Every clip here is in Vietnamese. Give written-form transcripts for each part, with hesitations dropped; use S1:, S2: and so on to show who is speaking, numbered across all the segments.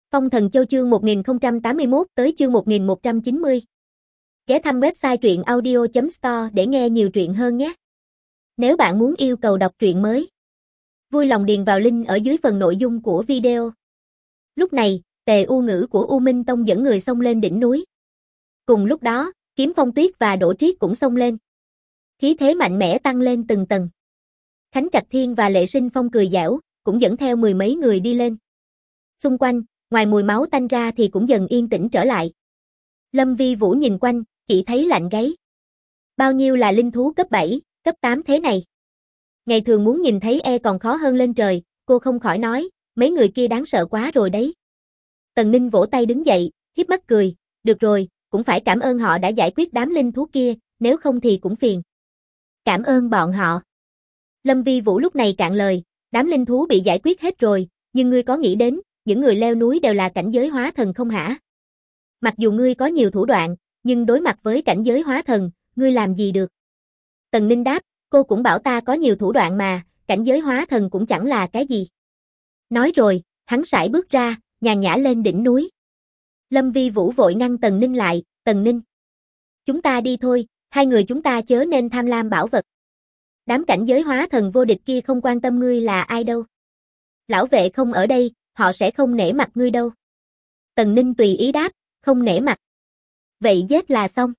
S1: Phong Thần Châu chương 1081 tới chương 1190. Ghé thăm website truyện audio.store để nghe nhiều truyện hơn nhé. Nếu bạn muốn yêu cầu đọc truyện mới, vui lòng điền vào link ở dưới phần nội dung của video. Lúc này, Tề U Ngữ của U Minh Tông dẫn người xông lên đỉnh núi. Cùng lúc đó, Kiếm Phong Tuyết và Đỗ Triết cũng xông lên. Khí thế mạnh mẽ tăng lên từng tầng. Khánh Trạch Thiên và Lệ Sinh Phong cười giảo, cũng dẫn theo mười mấy người đi lên. Xung quanh, ngoài mùi máu tanh ra thì cũng dần yên tĩnh trở lại. Lâm Vi Vũ nhìn quanh, chỉ thấy lạnh gáy. Bao nhiêu là linh thú cấp 7, cấp 8 thế này? Ngày thường muốn nhìn thấy còn khó hơn lên trời, cô không khỏi nói, mấy người kia đáng sợ quá rồi đấy. Tần Ninh vỗ tay đứng dậy, hiếp mắt cười, được rồi, cũng phải cảm ơn họ đã giải quyết đám linh thú kia, nếu không thì cũng phiền. Cảm ơn bọn họ. Lâm Vi Vũ lúc này cạn lời, đám linh thú bị giải quyết hết rồi, nhưng ngươi có nghĩ đến, những người leo núi đều là cảnh giới hóa thần không hả? Mặc dù ngươi có nhiều thủ đoạn, nhưng đối mặt với cảnh giới hóa thần, ngươi làm gì được? Tần Ninh đáp, cô cũng bảo ta có nhiều thủ đoạn mà, cảnh giới hóa thần cũng chẳng là cái gì. Nói rồi, hắn sải bước ra, nhàn nhã lên đỉnh núi. Lâm Vi Vũ vội ngăn Tần Ninh lại, Tần Ninh. Chúng ta đi thôi, hai người chúng ta chớ nên tham lam bảo vật. Đám cảnh giới hóa thần vô địch kia không quan tâm ngươi là ai đâu. Lão vệ không ở đây, họ sẽ không nể mặt ngươi đâu. Tần Ninh tùy ý đáp, không nể mặt. Vậy giết là xong.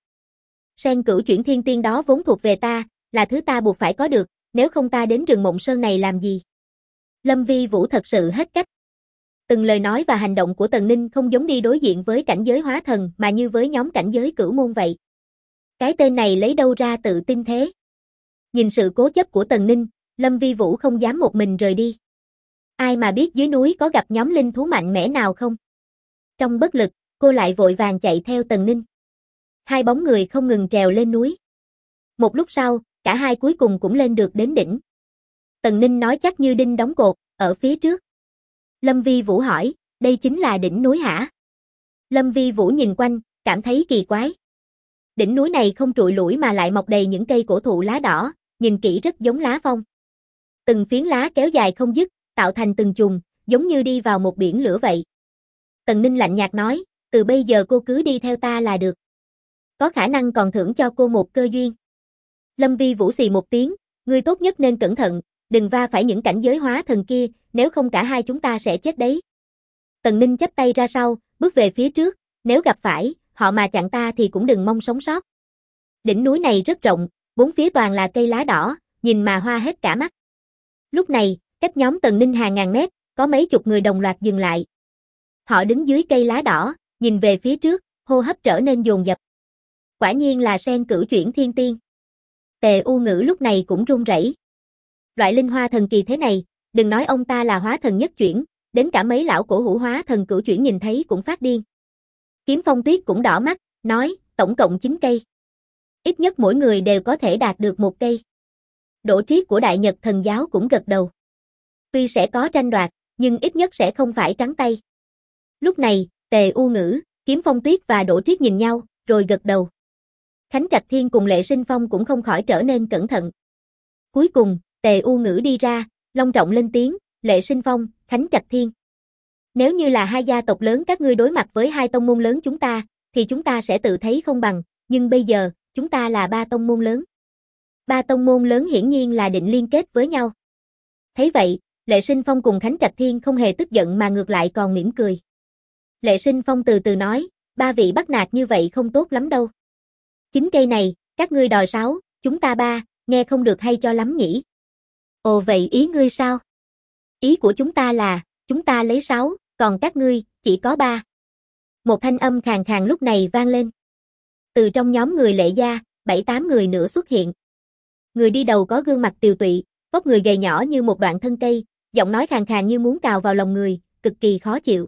S1: Sen Cửu Chuyển Thiên Tiên đó vốn thuộc về ta, là thứ ta buộc phải có được, nếu không ta đến rừng Mộng Sơn này làm gì? Lâm Vi Vũ thật sự hết cách. Từng lời nói và hành động của Tần Ninh không giống đi đối diện với cảnh giới hóa thần mà như với nhóm cảnh giới cửu môn vậy. Cái tên này lấy đâu ra tự tin thế? Nhìn sự cố chấp của Tần Ninh, Lâm Vi Vũ không dám một mình rời đi. Ai mà biết dưới núi có gặp nhóm linh thú mạnh mẽ nào không? Trong bất lực, cô lại vội vàng chạy theo Tần Ninh. Hai bóng người không ngừng trèo lên núi. Một lúc sau, cả hai cuối cùng cũng lên được đến đỉnh. Tần Ninh nói chắc như đinh đóng cột, ở phía trước. Lâm Vi Vũ hỏi, đây chính là đỉnh núi hả? Lâm Vi Vũ nhìn quanh, cảm thấy kỳ quái. Đỉnh núi này không trụi lủi mà lại mọc đầy những cây cổ thụ lá đỏ, nhìn kỹ rất giống lá phong. Từng phiến lá kéo dài không dứt, tạo thành từng chùm, giống như đi vào một biển lửa vậy. Tần Ninh lạnh nhạt nói, từ bây giờ cô cứ đi theo ta là được. Có khả năng còn thưởng cho cô một cơ duyên. Lâm Vi Vũ xì một tiếng, ngươi tốt nhất nên cẩn thận, đừng va phải những cảnh giới hóa thần kia, nếu không cả hai chúng ta sẽ chết đấy. Tần Ninh chắp tay ra sau, bước về phía trước, nếu gặp phải, họ mà chặn ta thì cũng đừng mong sống sót. Đỉnh núi này rất rộng, bốn phía toàn là cây lá đỏ, nhìn mà hoa hết cả mắt. Lúc này, cách nhóm Tần Ninh hàng ngàn mét, có mấy chục người đồng loạt dừng lại. Họ đứng dưới cây lá đỏ, nhìn về phía trước, hô hấp trở nên dồn dập. Quả nhiên là Sen Cửu Chuyển Thiên Tiên. Tề U Ngữ lúc này cũng run rẩy. Loại linh hoa thần kỳ thế này, đừng nói ông ta là hóa thần nhất chuyển, đến cả mấy lão cổ hủ hóa thần cửu chuyển nhìn thấy cũng phát điên. Kiếm Phong Tuyết cũng đỏ mắt, nói, tổng cộng 9 cây. Ít nhất mỗi người đều có thể đạt được một cây. Đỗ Triết của Đại Nhật Thần Giáo cũng gật đầu. Tuy sẽ có tranh đoạt, nhưng ít nhất sẽ không phải trắng tay. Lúc này, Tề U Ngữ, Kiếm Phong Tuyết và Đỗ Triết nhìn nhau, rồi gật đầu. Khánh Trạch Thiên cùng Lệ Sinh Phong cũng không khỏi trở nên cẩn thận. Cuối cùng, Tề U Ngữ đi ra, long trọng lên tiếng, Lệ Sinh Phong, Khánh Trạch Thiên. Nếu như là hai gia tộc lớn các ngươi đối mặt với hai tông môn lớn chúng ta, thì chúng ta sẽ tự thấy không bằng, nhưng bây giờ, chúng ta là ba tông môn lớn. Ba tông môn lớn hiển nhiên là định liên kết với nhau. Thấy vậy, Lệ Sinh Phong cùng Khánh Trạch Thiên không hề tức giận mà ngược lại còn mỉm cười. Lệ Sinh Phong từ từ nói, ba vị bắt nạt như vậy không tốt lắm đâu. 9 cây này, các ngươi đòi 6, chúng ta 3, nghe không được hay cho lắm nhỉ. Ồ vậy ý ngươi sao? Ý của chúng ta là, chúng ta lấy 6, còn các ngươi, chỉ có 3. Một thanh âm khàn khàn lúc này vang lên. Từ trong nhóm người Lệ gia, 7-8 người nữa xuất hiện. Người đi đầu có gương mặt tiều tụy, vóc người gầy nhỏ như một đoạn thân cây, giọng nói khàn khàn như muốn cào vào lòng người, cực kỳ khó chịu.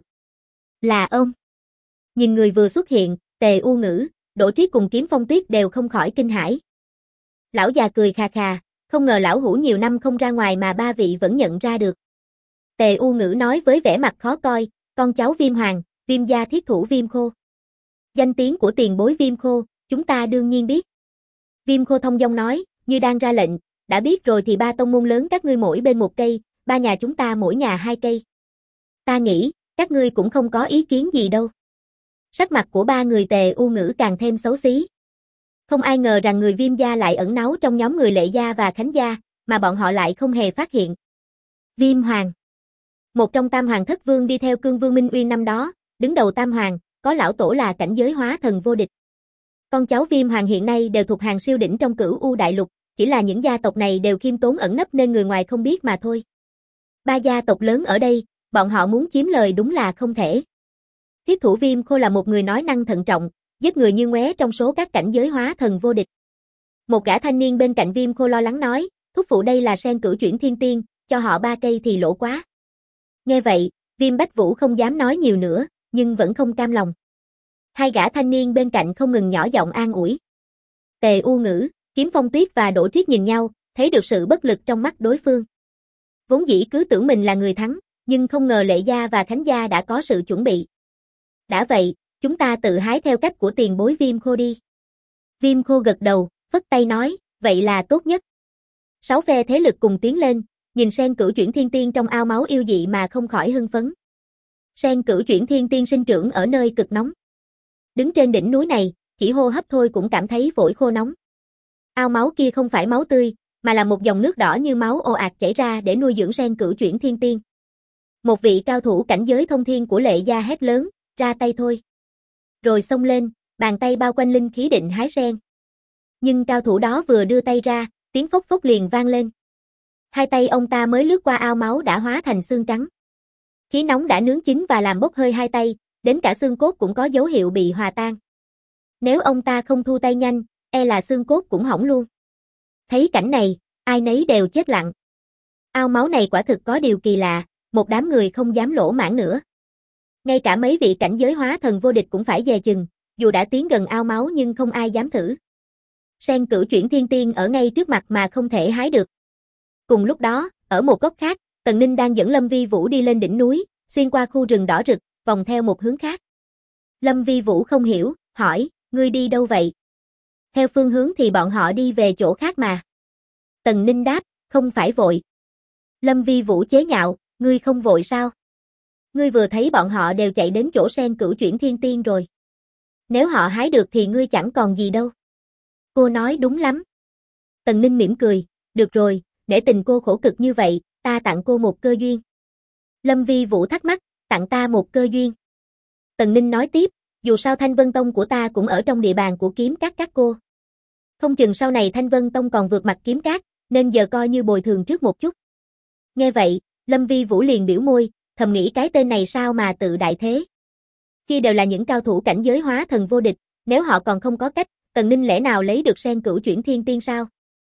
S1: Là ông. Nhìn người vừa xuất hiện, Tề U Ngữ, Đỗ Triết cùng Kiếm Phong Tuyết đều không khỏi kinh hãi. Lão già cười khà khà, không ngờ lão hủ nhiều năm không ra ngoài mà ba vị vẫn nhận ra được. Tề U Ngữ nói với vẻ mặt khó coi, con cháu Viêm Hoàng, Viêm gia thiết thủ Viêm Khô. Danh tiếng của tiền bối Viêm Khô, chúng ta đương nhiên biết. Viêm Khô thông dong nói, như đang ra lệnh, đã biết rồi thì ba tông môn lớn các ngươi mỗi bên một cây, ba nhà chúng ta mỗi nhà 2 cây. Ta nghĩ, Các ngươi cũng không có ý kiến gì đâu. Sắc mặt của ba người Tề U Ngữ càng thêm xấu xí. Không ai ngờ rằng người Viêm gia lại ẩn náu trong nhóm người Lệ gia và Khánh gia, mà bọn họ lại không hề phát hiện. Viêm Hoàng. Một trong Tam Hoàng Thất Vương đi theo Cương Vương Minh Uyên năm đó, đứng đầu Tam Hoàng, có lão tổ là cảnh giới hóa thần vô địch. Con cháu Viêm Hoàng hiện nay đều thuộc hàng siêu đỉnh trong Cửu U Đại Lục, chỉ là những gia tộc này đều khiêm tốn ẩn nấp nên người ngoài không biết mà thôi. Ba gia tộc lớn ở đây, bọn họ muốn chiếm lời đúng là không thể. Thiết thủ Viêm Khô là một người nói năng thận trọng, giết người như ngoé trong số các cảnh giới hóa thần vô địch. Một gã thanh niên bên cạnh Viêm Khô lo lắng nói, thúc phụ đây là sen cửu chuyển thiên tiên, cho họ 3 cây thì lỗ quá. Nghe vậy, Viêm Bách Vũ không dám nói nhiều nữa, nhưng vẫn không cam lòng. Hai gã thanh niên bên cạnh không ngừng nhỏ giọng an ủi. Tề U Ngữ, Kiếm Phong Tuyết và Đỗ Triết nhìn nhau, thấy được sự bất lực trong mắt đối phương. Vốn dĩ cứ tưởng mình là người thắng, nhưng không ngờ Lệ gia và Khánh gia đã có sự chuẩn bị. Đã vậy, chúng ta tự hái theo cách của tiền bối Viêm Khô đi. Viêm Khô gật đầu, phất tay nói, vậy là tốt nhất. 6 phe thế lực cùng tiến lên, nhìn sen cửu chuyển thiên tiên trong ao máu yêu dị mà không khỏi hưng phấn. Sen cửu chuyển thiên tiên sinh trưởng ở nơi cực nóng. Đứng trên đỉnh núi này, chỉ hô hấp thôi cũng cảm thấy phổi khô nóng. Ao máu kia không phải máu tươi, mà là một dòng nước đỏ như máu ồ ạt chảy ra để nuôi dưỡng sen cửu chuyển thiên tiên. Một vị cao thủ cảnh giới thông thiên của Lệ gia hét lớn, ra tay thôi. Rồi xông lên, bàn tay bao quanh linh khí định hái sen. Nhưng cao thủ đó vừa đưa tay ra, tiếng phốc phốc liền vang lên. Hai tay ông ta mới lướt qua ao máu đã hóa thành xương trắng. Khí nóng đã nướng chín và làm bốc hơi hai tay, đến cả xương cốt cũng có dấu hiệu bị hòa tan. Nếu ông ta không thu tay nhanh, e là xương cốt cũng hỏng luôn. Thấy cảnh này, ai nấy đều chết lặng. Ao máu này quả thực có điều kỳ lạ, một đám người không dám lỗ mãng nữa. Ngay cả mấy vị cảnh giới hóa thần vô địch cũng phải dè chừng, dù đã tiến gần ao máu nhưng không ai dám thử. Sen cửu chuyển thiên tiên ở ngay trước mặt mà không thể hái được. Cùng lúc đó, ở một góc khác, Tần Ninh đang dẫn Lâm Vi Vũ đi lên đỉnh núi, xuyên qua khu rừng đỏ rực, vòng theo một hướng khác. Lâm Vi Vũ không hiểu, hỏi, ngươi đi đâu vậy? Theo phương hướng thì bọn họ đi về chỗ khác mà. Tần Ninh đáp, không phải vội. Lâm Vi Vũ chế nhạo, ngươi không vội sao? Ngươi vừa thấy bọn họ đều chạy đến chỗ sen cửu chuyển thiên tiên rồi. Nếu họ hái được thì ngươi chẳng còn gì đâu. Cô nói đúng lắm. Tần Ninh mỉm cười, được rồi, để tình cô khổ cực như vậy, ta tặng cô một cơ duyên. Lâm Vi Vũ thắc mắc, tặng ta một cơ duyên. Tần Ninh nói tiếp, dù sao Thanh Vân Tông của ta cũng ở trong địa bàn của kiếm các cô. Không chừng sau này Thanh Vân Tông còn vượt mặt kiếm các, nên giờ coi như bồi thường trước một chút. Nghe vậy, Lâm Vi Vũ liền biểu môi, thầm nghĩ cái tên này sao mà tự đại thế. Khi đều là những cao thủ cảnh giới hóa thần vô địch, nếu họ còn không có cách, Tần Ninh lẽ nào lấy được sen cửu chuyển thiên tiên sao?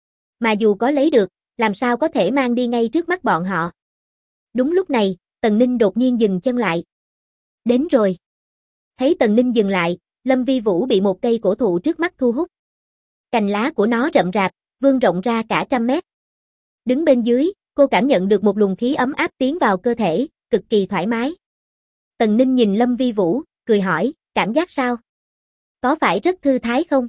S1: Mà dù có lấy được, làm sao có thể mang đi ngay trước mắt bọn họ? Đúng lúc này, Tần Ninh đột nhiên dừng chân lại. Đến rồi. Thấy Tần Ninh dừng lại, Lâm Vi Vũ bị một cây cổ thụ trước mắt thu hút. Cành lá của nó rậm rạp, vươn rộng ra cả 100 mét. Đứng bên dưới, cô cảm nhận được một luồng khí ấm áp tiến vào cơ thể, cực kỳ thoải mái. Tần Ninh nhìn Lâm Vi Vũ, cười hỏi, cảm giác sao? Có phải rất thư thái không?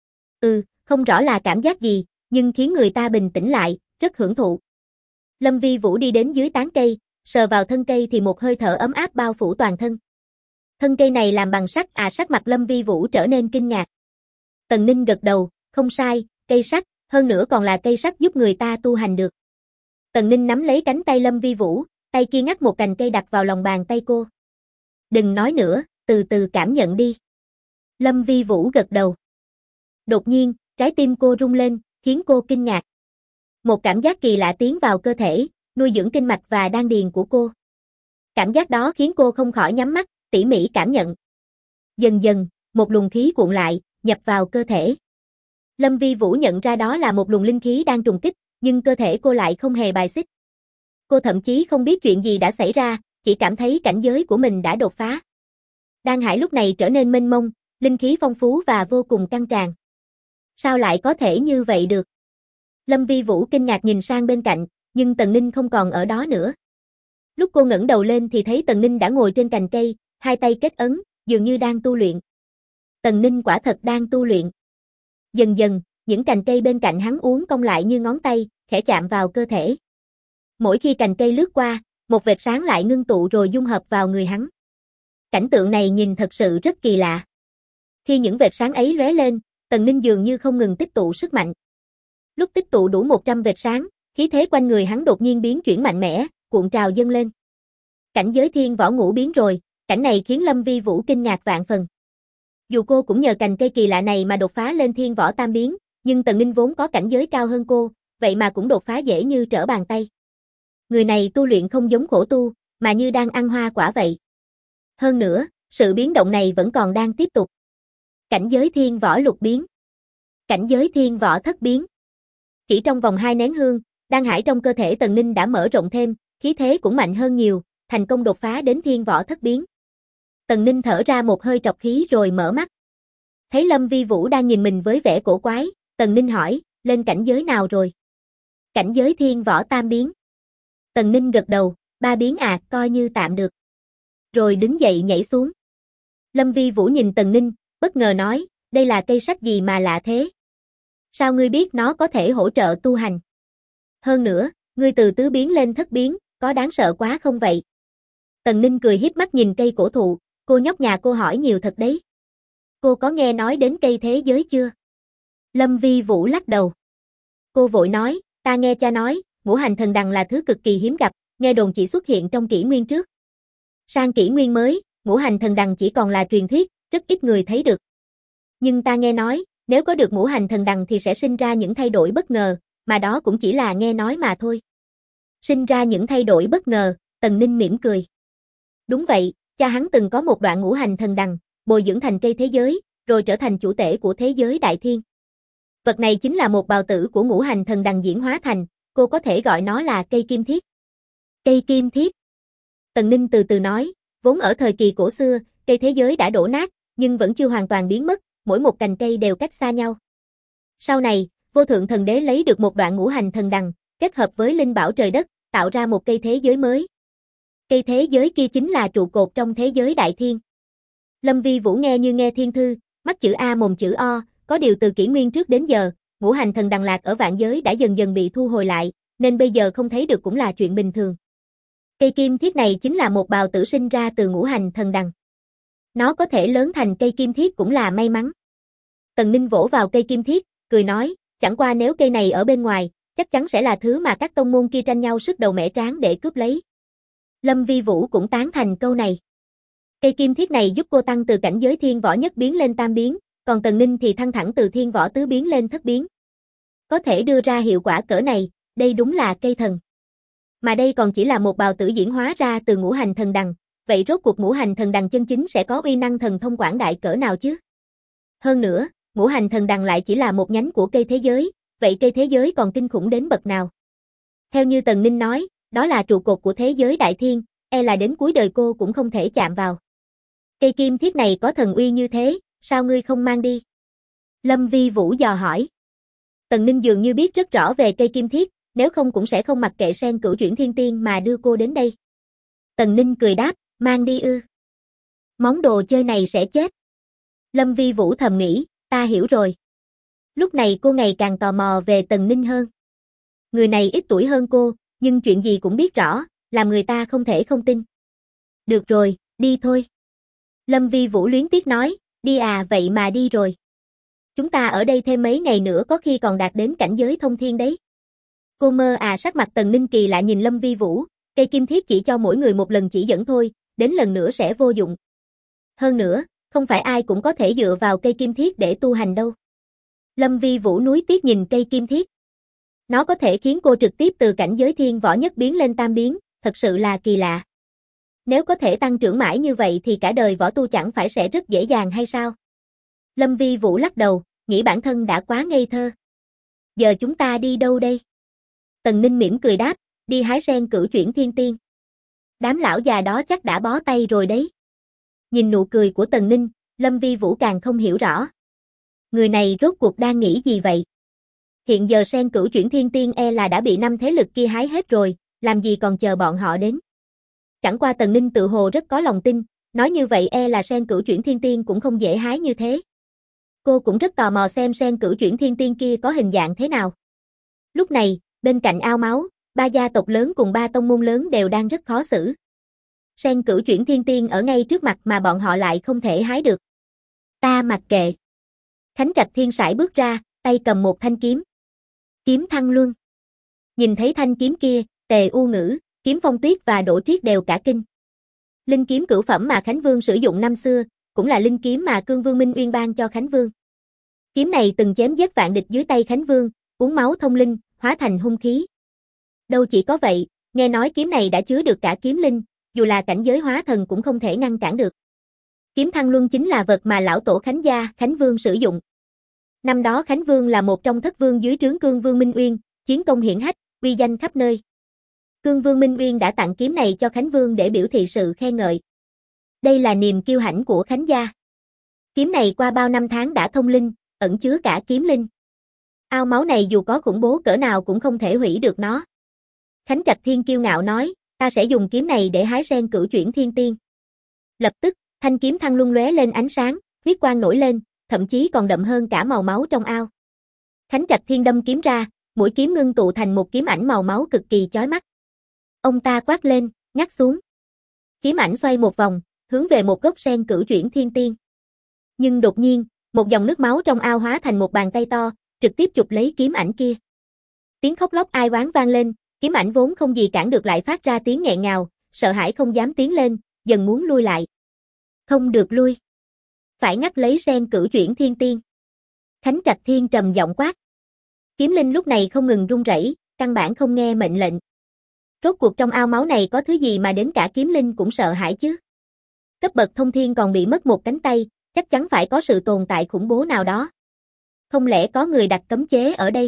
S1: Không rõ là cảm giác gì, nhưng khiến người ta bình tĩnh lại, rất hưởng thụ. Lâm Vi Vũ đi đến dưới tán cây, sờ vào thân cây thì một hơi thở ấm áp bao phủ toàn thân. Thân cây này làm bằng sắt sắc mặt Lâm Vi Vũ trở nên kinh ngạc. Tần Ninh gật đầu, không sai, cây sắt, hơn nữa còn là cây sắt giúp người ta tu hành được. Tần Ninh nắm lấy cánh tay Lâm Vi Vũ, tay kia ngắt một cành cây đặt vào lòng bàn tay cô. Đừng nói nữa, từ từ cảm nhận đi. Lâm Vi Vũ gật đầu. Đột nhiên, trái tim cô rung lên, khiến cô kinh ngạc. Một cảm giác kỳ lạ tiến vào cơ thể, nuôi dưỡng kinh mạch và đan điền của cô. Cảm giác đó khiến cô không khỏi nhắm mắt, tỉ mỉ cảm nhận. Dần dần, một luồng khí cuộn lại, nhập vào cơ thể. Lâm Vi Vũ nhận ra đó là một luồng linh khí đang trùng kích, nhưng cơ thể cô lại không hề bài xích. Cô thậm chí không biết chuyện gì đã xảy ra, chỉ cảm thấy cảnh giới của mình đã đột phá. Đan hải lúc này trở nên mênh mông, linh khí phong phú và vô cùng căng tràn. Sao lại có thể như vậy được? Lâm Vi Vũ kinh ngạc nhìn sang bên cạnh, nhưng Tần Ninh không còn ở đó nữa. Lúc cô ngẩng đầu lên thì thấy Tần Ninh đã ngồi trên cành cây, hai tay kết ấn, dường như đang tu luyện. Tần Ninh quả thật đang tu luyện. Dần dần, những cành cây bên cạnh hắn uốn cong lại như ngón tay, khẽ chạm vào cơ thể. Mỗi khi cành cây lướt qua, một vệt sáng lại ngưng tụ rồi dung hợp vào người hắn. Cảnh tượng này nhìn thật sự rất kỳ lạ. Khi những vệt sáng ấy lóe lên, Tần Ninh dường như không ngừng tích tụ sức mạnh. Lúc tích tụ đủ 100 vệt sáng, khí thế quanh người hắn đột nhiên biến chuyển mạnh mẽ, cuộn trào dâng lên. Cảnh giới thiên võ ngũ biến rồi, cảnh này khiến Lâm Vi Vũ kinh ngạc vạn phần. Dù cô cũng nhờ cành cây kỳ lạ này mà đột phá lên thiên võ tam biến, nhưng Tần Ninh vốn có cảnh giới cao hơn cô, vậy mà cũng đột phá dễ như trở bàn tay. Người này tu luyện không giống khổ tu, mà như đang ăn hoa quả vậy. Hơn nữa, sự biến động này vẫn còn đang tiếp tục. Cảnh giới thiên võ lục biến. Cảnh giới thiên võ thất biến. Chỉ trong vòng 2 nén hương, đan hải trong cơ thể Tần Ninh đã mở rộng thêm, khí thế cũng mạnh hơn nhiều, thành công đột phá đến thiên võ thất biến. Tần Ninh thở ra một hơi trọc khí rồi mở mắt. Thấy Lâm Vi Vũ đang nhìn mình với vẻ cổ quái, Tần Ninh hỏi, lên cảnh giới nào rồi? Cảnh giới thiên võ tam biến. Tần Ninh gật đầu, 3 biến à, coi như tạm được. Rồi đứng dậy nhảy xuống. Lâm Vi Vũ nhìn Tần Ninh, bất ngờ nói, đây là cây sách gì mà lạ thế? Sao ngươi biết nó có thể hỗ trợ tu hành? Hơn nữa, ngươi từ tứ biến lên thất biến, có đáng sợ quá không vậy? Tần Ninh cười hiếp mắt nhìn cây cổ thụ, cô nhóc nhà cô hỏi nhiều thật đấy. Cô có nghe nói đến cây thế giới chưa? Lâm Vi Vũ lắc đầu. Cô vội nói, ta nghe cha nói, ngũ hành thần đằng là thứ cực kỳ hiếm gặp, nghe đồn chỉ xuất hiện trong kỷ nguyên trước. Sang kỷ nguyên mới, ngũ hành thần đằng chỉ còn là truyền thuyết, rất ít người thấy được. Nhưng ta nghe nói, nếu có được ngũ hành thần đằng thì sẽ sinh ra những thay đổi bất ngờ, mà đó cũng chỉ là nghe nói mà thôi. Sinh ra những thay đổi bất ngờ, Tần Ninh mỉm cười. Đúng vậy, cha hắn từng có một đoạn ngũ hành thần đằng, bồi dưỡng thành cây thế giới, rồi trở thành chủ tể của thế giới đại thiên. Vật này chính là một bào tử của ngũ hành thần đằng diễn hóa thành, cô có thể gọi nó là cây kim thiết. Cây kim thiết. Tần Ninh từ từ nói, vốn ở thời kỳ cổ xưa, cây thế giới đã đổ nát, nhưng vẫn chưa hoàn toàn biến mất, mỗi một cành cây đều cách xa nhau. Sau này, Vô Thượng Thần Đế lấy được một đoạn ngũ hành thần đằng, kết hợp với linh bảo trời đất, tạo ra một cây thế giới mới. Cây thế giới kia chính là trụ cột trong thế giới đại thiên. Lâm Vi Vũ nghe như nghe thiên thư, mắt chữ A mồm chữ O, có điều từ kỷ nguyên trước đến giờ, ngũ hành thần đằng lạc ở vạn giới đã dần dần bị thu hồi lại, nên bây giờ không thấy được cũng là chuyện bình thường. Cây kim thiết này chính là một bào tử sinh ra từ ngũ hành thần đằng. Nó có thể lớn thành cây kim thiết cũng là may mắn. Tần Ninh vỗ vào cây kim thiết, cười nói, chẳng qua nếu cây này ở bên ngoài, chắc chắn sẽ là thứ mà các tông môn kia tranh nhau sức đầu mẻ tráng để cướp lấy. Lâm Vi Vũ cũng tán thành câu này. Cây kim thiết này giúp cô tăng từ cảnh giới thiên võ nhất biến lên tam biến, còn Tần Ninh thì thăng thẳng từ thiên võ tứ biến lên thất biến. Có thể đưa ra hiệu quả cỡ này, đây đúng là cây thần. Mà đây còn chỉ là một bào tử diễn hóa ra từ ngũ hành thần đằng, vậy rốt cuộc ngũ hành thần đằng chân chính sẽ có uy năng thần thông quảng đại cỡ nào chứ? Hơn nữa, ngũ hành thần đằng lại chỉ là một nhánh của cây thế giới, vậy cây thế giới còn kinh khủng đến bậc nào? Theo như Tần Ninh nói, đó là trụ cột của thế giới đại thiên, e là đến cuối đời cô cũng không thể chạm vào. Cây kim thiết này có thần uy như thế, sao ngươi không mang đi? Lâm Vi Vũ dò hỏi. Tần Ninh dường như biết rất rõ về cây kim thiết, nếu không cũng sẽ không mặc kệ sen cửu chuyển thiên tiên mà đưa cô đến đây. Tần Ninh cười đáp, mang đi ư. Món đồ chơi này sẽ chết. Lâm Vi Vũ thầm nghĩ, ta hiểu rồi. Lúc này cô ngày càng tò mò về Tần Ninh hơn. Người này ít tuổi hơn cô, nhưng chuyện gì cũng biết rõ, làm người ta không thể không tin. Được rồi, đi thôi. Lâm Vi Vũ luyến tiếc nói, đi à, vậy mà đi rồi. Chúng ta ở đây thêm mấy ngày nữa có khi còn đạt đến cảnh giới thông thiên đấy. Cô mơ à, sắc mặt Tần Ninh kỳ lạ nhìn Lâm Vi Vũ, cây kim thiết chỉ cho mỗi người một lần chỉ dẫn thôi, đến lần nữa sẽ vô dụng. Hơn nữa, không phải ai cũng có thể dựa vào cây kim thiết để tu hành đâu. Lâm Vi Vũ nuối tiếc nhìn cây kim thiết. Nó có thể khiến cô trực tiếp từ cảnh giới thiên võ nhất biến lên tam biến, thật sự là kỳ lạ. Nếu có thể tăng trưởng mãi như vậy thì cả đời võ tu chẳng phải sẽ rất dễ dàng hay sao? Lâm Vi Vũ lắc đầu, nghĩ bản thân đã quá ngây thơ. Giờ chúng ta đi đâu đây? Tần Ninh mỉm cười đáp, đi hái sen cửu chuyển thiên tiên. Đám lão già đó chắc đã bó tay rồi đấy. Nhìn nụ cười của Tần Ninh, Lâm Vi Vũ càng không hiểu rõ. Người này rốt cuộc đang nghĩ gì vậy? Hiện giờ sen cửu chuyển thiên tiên e là đã bị 5 thế lực kia hái hết rồi, làm gì còn chờ bọn họ đến. Chẳng qua Tần Ninh tự hồ rất có lòng tin, nói như vậy e là sen cửu chuyển thiên tiên cũng không dễ hái như thế. Cô cũng rất tò mò xem sen cửu chuyển thiên tiên kia có hình dạng thế nào. Lúc này, bên cạnh ao máu, Ba gia tộc lớn cùng ba tông môn lớn đều đang rất khó xử. Sen Cửu Chuyển Thiên Tiên ở ngay trước mặt mà bọn họ lại không thể hái được. Ta mặc kệ. Khánh Trạch Thiên sải bước ra, tay cầm một thanh kiếm. Kiếm Thăng Luân. Nhìn thấy thanh kiếm kia, Tề U Ngữ, Kiếm Phong Tuyết và Đỗ Triết đều cả kinh. Linh kiếm cửu phẩm mà Khánh Vương sử dụng năm xưa, cũng là linh kiếm mà Cương Vương Minh Uyên ban cho Khánh Vương. Kiếm này từng chém giết vạn địch dưới tay Khánh Vương, uống máu thông linh, hóa thành hung khí. Đâu chỉ có vậy, nghe nói kiếm này đã chứa được cả kiếm linh, dù là cảnh giới hóa thần cũng không thể ngăn cản được. Kiếm Thăng Luân chính là vật mà lão tổ Khánh gia, Khánh Vương sử dụng. Năm đó Khánh Vương là một trong thất vương dưới trướng Cương Vương Minh Uyên, chiến công hiển hách, uy danh khắp nơi. Cương Vương Minh Uyên đã tặng kiếm này cho Khánh Vương để biểu thị sự khen ngợi. Đây là niềm kiêu hãnh của Khánh gia. Kiếm này qua bao năm tháng đã thông linh, ẩn chứa cả kiếm linh. Ao máu này dù có khủng bố cỡ nào cũng không thể hủy được nó. Khánh Trạch Thiên kiêu ngạo nói, ta sẽ dùng kiếm này để hái sen Cửu Chuyển Thiên Tiên. Lập tức, thanh kiếm Thăng Luân lóe lên ánh sáng, huyết quang nổi lên, thậm chí còn đậm hơn cả màu máu trong ao. Khánh Trạch Thiên đâm kiếm ra, mũi kiếm ngưng tụ thành một kiếm ảnh màu máu cực kỳ chói mắt. Ông ta quát lên, ngắt xuống. Kiếm ảnh xoay một vòng, hướng về một gốc sen Cửu Chuyển Thiên Tiên. Nhưng đột nhiên, một dòng nước máu trong ao hóa thành một bàn tay to, trực tiếp chụp lấy kiếm ảnh kia. Tiếng khóc lóc ai oán vang lên, kiếm ảnh vốn không gì cản được lại phát ra tiếng nghẹn ngào, sợ hãi không dám tiến lên, dần muốn lui lại. Không được lui. Phải ngắt lấy sen Cửu Chuyển Thiên Tiên. Khánh Trạch Thiên trầm giọng quát. Kiếm linh lúc này không ngừng run rẩy, căn bản không nghe mệnh lệnh. Rốt cuộc trong ao máu này có thứ gì mà đến cả kiếm linh cũng sợ hãi chứ? Cấp bậc thông thiên còn bị mất một cánh tay, chắc chắn phải có sự tồn tại khủng bố nào đó. Không lẽ có người đặt cấm chế ở đây?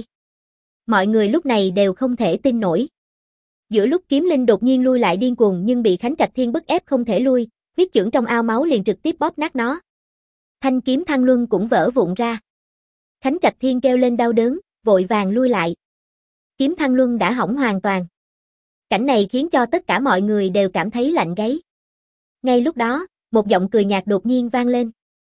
S1: Mọi người lúc này đều không thể tin nổi. Giữa lúc kiếm linh đột nhiên lui lại điên cuồng nhưng bị Khánh Trạch Thiên bức ép không thể lui, huyết chưởng trong ao máu liền trực tiếp bóp nát nó. Thanh kiếm Thăng Luân cũng vỡ vụn ra. Khánh Trạch Thiên kêu lên đau đớn, vội vàng lui lại. Kiếm Thăng Luân đã hỏng hoàn toàn. Cảnh này khiến cho tất cả mọi người đều cảm thấy lạnh gáy. Ngay lúc đó, một giọng cười nhạt đột nhiên vang lên.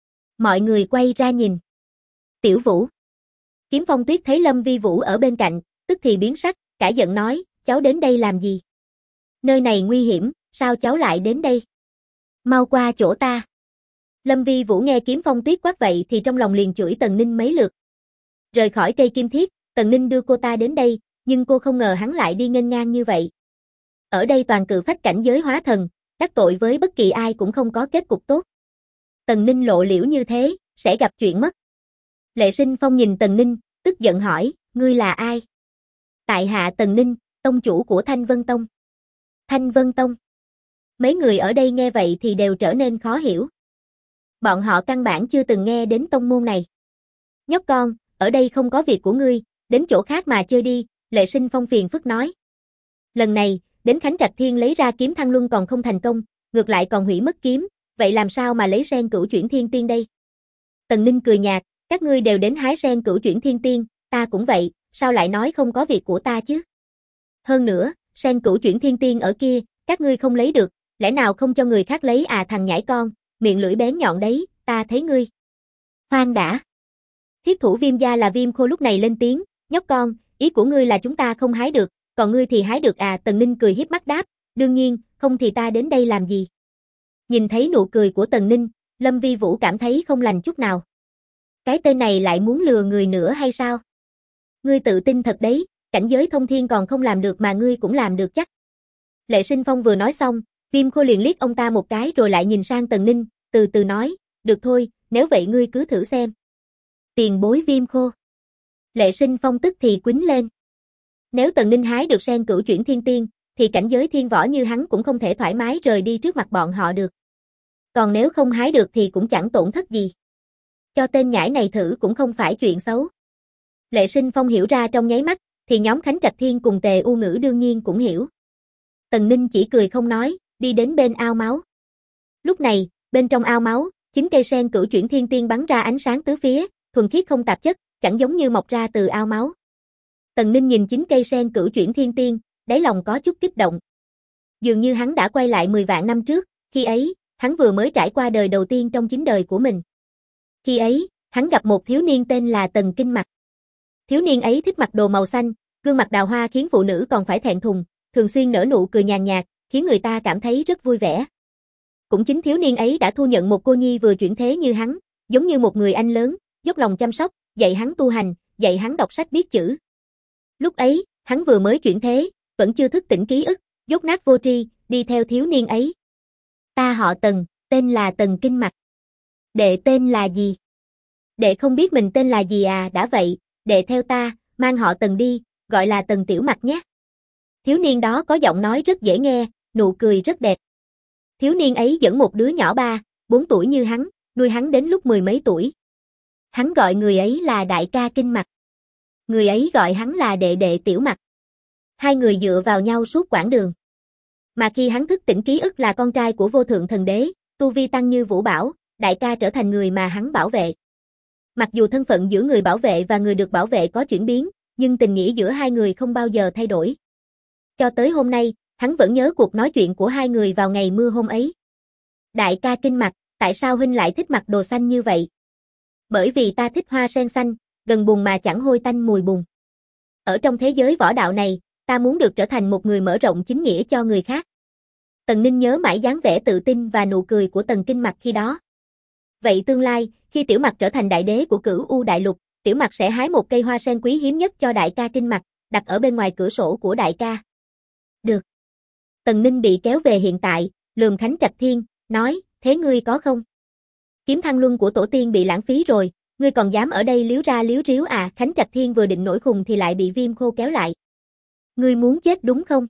S1: Mọi người quay ra nhìn. Tiểu Vũ. Kiếm Phong Tuyết thấy Lâm Vi Vũ ở bên cạnh, tức thì biến sắc, cả giận nói, cháu đến đây làm gì? Nơi này nguy hiểm, sao cháu lại đến đây? Mau qua chỗ ta. Lâm Vi Vũ nghe Kiếm Phong Tuyết quát vậy thì trong lòng liền chửi Tần Ninh mấy lượt. Rời khỏi cây kim thiết, Tần Ninh đưa cô ta đến đây, nhưng cô không ngờ hắn lại đi nghênh ngang như vậy. Ở đây toàn cự phách cảnh giới hóa thần, đắc tội với bất kỳ ai cũng không có kết cục tốt. Tần Ninh lộ liễu như thế, sẽ gặp chuyện mất. Lệ Sinh Phong nhìn Tần Ninh, tức giận hỏi, ngươi là ai? Tại hạ Tần Ninh, tông chủ của Thanh Vân Tông. Thanh Vân Tông. Mấy người ở đây nghe vậy thì đều trở nên khó hiểu. Bọn họ căn bản chưa từng nghe đến tông môn này. Nhóc con, ở đây không có việc của ngươi, đến chỗ khác mà chơi đi, Lệ Sinh Phong phiền phức nói. Lần này, đến Khánh Trạch Thiên lấy ra kiếm Thăng Luân còn không thành công, ngược lại còn hủy mất kiếm, vậy làm sao mà lấy sen Cửu Chuyển Thiên Tiên đây? Tần Ninh cười nhạt, các ngươi đều đến hái sen Cửu Chuyển Thiên Tiên, ta cũng vậy, sao lại nói không có việc của ta chứ? Hơn nữa, sen Cửu Chuyển Thiên Tiên ở kia, các ngươi không lấy được, lẽ nào không cho người khác lấy à thằng nhãi con, miệng lưỡi bén nhọn đấy, ta thấy ngươi. Khoan đã. Thiết thủ Viêm gia là Viêm Khô lúc này lên tiếng, nhóc con, ý của ngươi là chúng ta không hái được, còn ngươi thì hái được à? Tần Ninh cười hiếp mắt đáp, đương nhiên, không thì ta đến đây làm gì? Nhìn thấy nụ cười của Tần Ninh, Lâm Vi Vũ cảm thấy không lành chút nào. Cái tên này lại muốn lừa người nữa hay sao? Ngươi tự tin thật đấy, cảnh giới thông thiên còn không làm được mà ngươi cũng làm được chắc. Lệ Sinh Phong vừa nói xong, Viêm Khô liền liếc ông ta một cái rồi lại nhìn sang Tần Ninh, từ từ nói, được thôi, nếu vậy ngươi cứ thử xem. Tiền bối Viêm Khô. Lệ Sinh Phong tức thì quýnh lên. Nếu Tần Ninh hái được sen Cửu Chuyển Thiên Tiên, thì cảnh giới thiên võ như hắn cũng không thể thoải mái rời đi trước mặt bọn họ được. Còn nếu không hái được thì cũng chẳng tổn thất gì. Cho tên nhãi này thử cũng không phải chuyện xấu. Lệ Sinh Phong hiểu ra trong nháy mắt, thì nhóm Khánh Trạch Thiên cùng Tề U Ngữ đương nhiên cũng hiểu. Tần Ninh chỉ cười không nói, đi đến bên ao máu. Lúc này, bên trong ao máu, 9 cây sen Cửu Chuyển Thiên Tiên bắn ra ánh sáng tứ phía, thuần khiết không tạp chất, chẳng giống như mọc ra từ ao máu. Tần Ninh nhìn 9 cây sen Cửu Chuyển Thiên Tiên, đáy lòng có chút kích động. Dường như hắn đã quay lại 10 vạn năm trước, khi ấy, hắn vừa mới trải qua đời đầu tiên trong 9 đời của mình. Khi ấy, hắn gặp một thiếu niên tên là Tần Kinh Mặc. Thiếu niên ấy thích mặc đồ màu xanh, Gương mặt đào hoa khiến phụ nữ còn phải thẹn thùng, thường xuyên nở nụ cười nhàn nhạt, khiến người ta cảm thấy rất vui vẻ. Cũng chính thiếu niên ấy đã thu nhận một cô nhi vừa chuyển thế như hắn, giống như một người anh lớn, dốc lòng chăm sóc, dạy hắn tu hành, dạy hắn đọc sách biết chữ. Lúc ấy, hắn vừa mới chuyển thế, vẫn chưa thức tỉnh ký ức, dốt nát vô tri, đi theo thiếu niên ấy. Ta họ Tần, tên là Tần Kinh Mạch. Đệ tên là gì? Đệ không biết mình tên là gì à? Đã vậy, đệ theo ta, mang họ Tần đi, gọi là Tần Tiểu Mạch nhé. Thiếu niên đó có giọng nói rất dễ nghe, nụ cười rất đẹp. Thiếu niên ấy dẫn một đứa nhỏ 3-4 tuổi như hắn, nuôi hắn đến lúc 10 mấy tuổi. Hắn gọi người ấy là đại ca Kinh Mạch. Người ấy gọi hắn là đệ đệ Tiểu Mạch. Hai người dựa vào nhau suốt quãng đường. Mà khi hắn thức tỉnh ký ức là con trai của vô thượng thần đế, tu vi tăng như vũ bảo, đại ca trở thành người mà hắn bảo vệ. Mặc dù thân phận giữa người bảo vệ và người được bảo vệ có chuyển biến, nhưng tình nghĩa giữa hai người không bao giờ thay đổi. Cho tới hôm nay, hắn vẫn nhớ cuộc nói chuyện của hai người vào ngày mưa hôm ấy. Đại ca Kinh Mạch, tại sao huynh lại thích mặc đồ xanh như vậy? Bởi vì ta thích hoa sen xanh, gần bùn mà chẳng hôi tanh mùi bùn. Ở trong thế giới võ đạo này, ta muốn được trở thành một người mở rộng chính nghĩa cho người khác. Tần Ninh nhớ mãi dáng vẻ tự tin và nụ cười của Tần Kinh Mạch khi đó. Vậy tương lai, khi Tiểu Mạch trở thành đại đế của Cửu U Đại Lục, Tiểu Mạch sẽ hái một cây hoa sen quý hiếm nhất cho đại ca Kinh Mạch, đặt ở bên ngoài cửa sổ của đại ca. Được. Tần Ninh bị kéo về hiện tại, lườm Khánh Trạch Thiên, nói, thế ngươi có không? Kiếm Thăng Luân của tổ tiên bị lãng phí rồi, ngươi còn dám ở đây liếu ra liếu riếu à? Khánh Trạch Thiên vừa định nổi khùng thì lại bị Viêm Khô kéo lại. Ngươi muốn chết đúng không?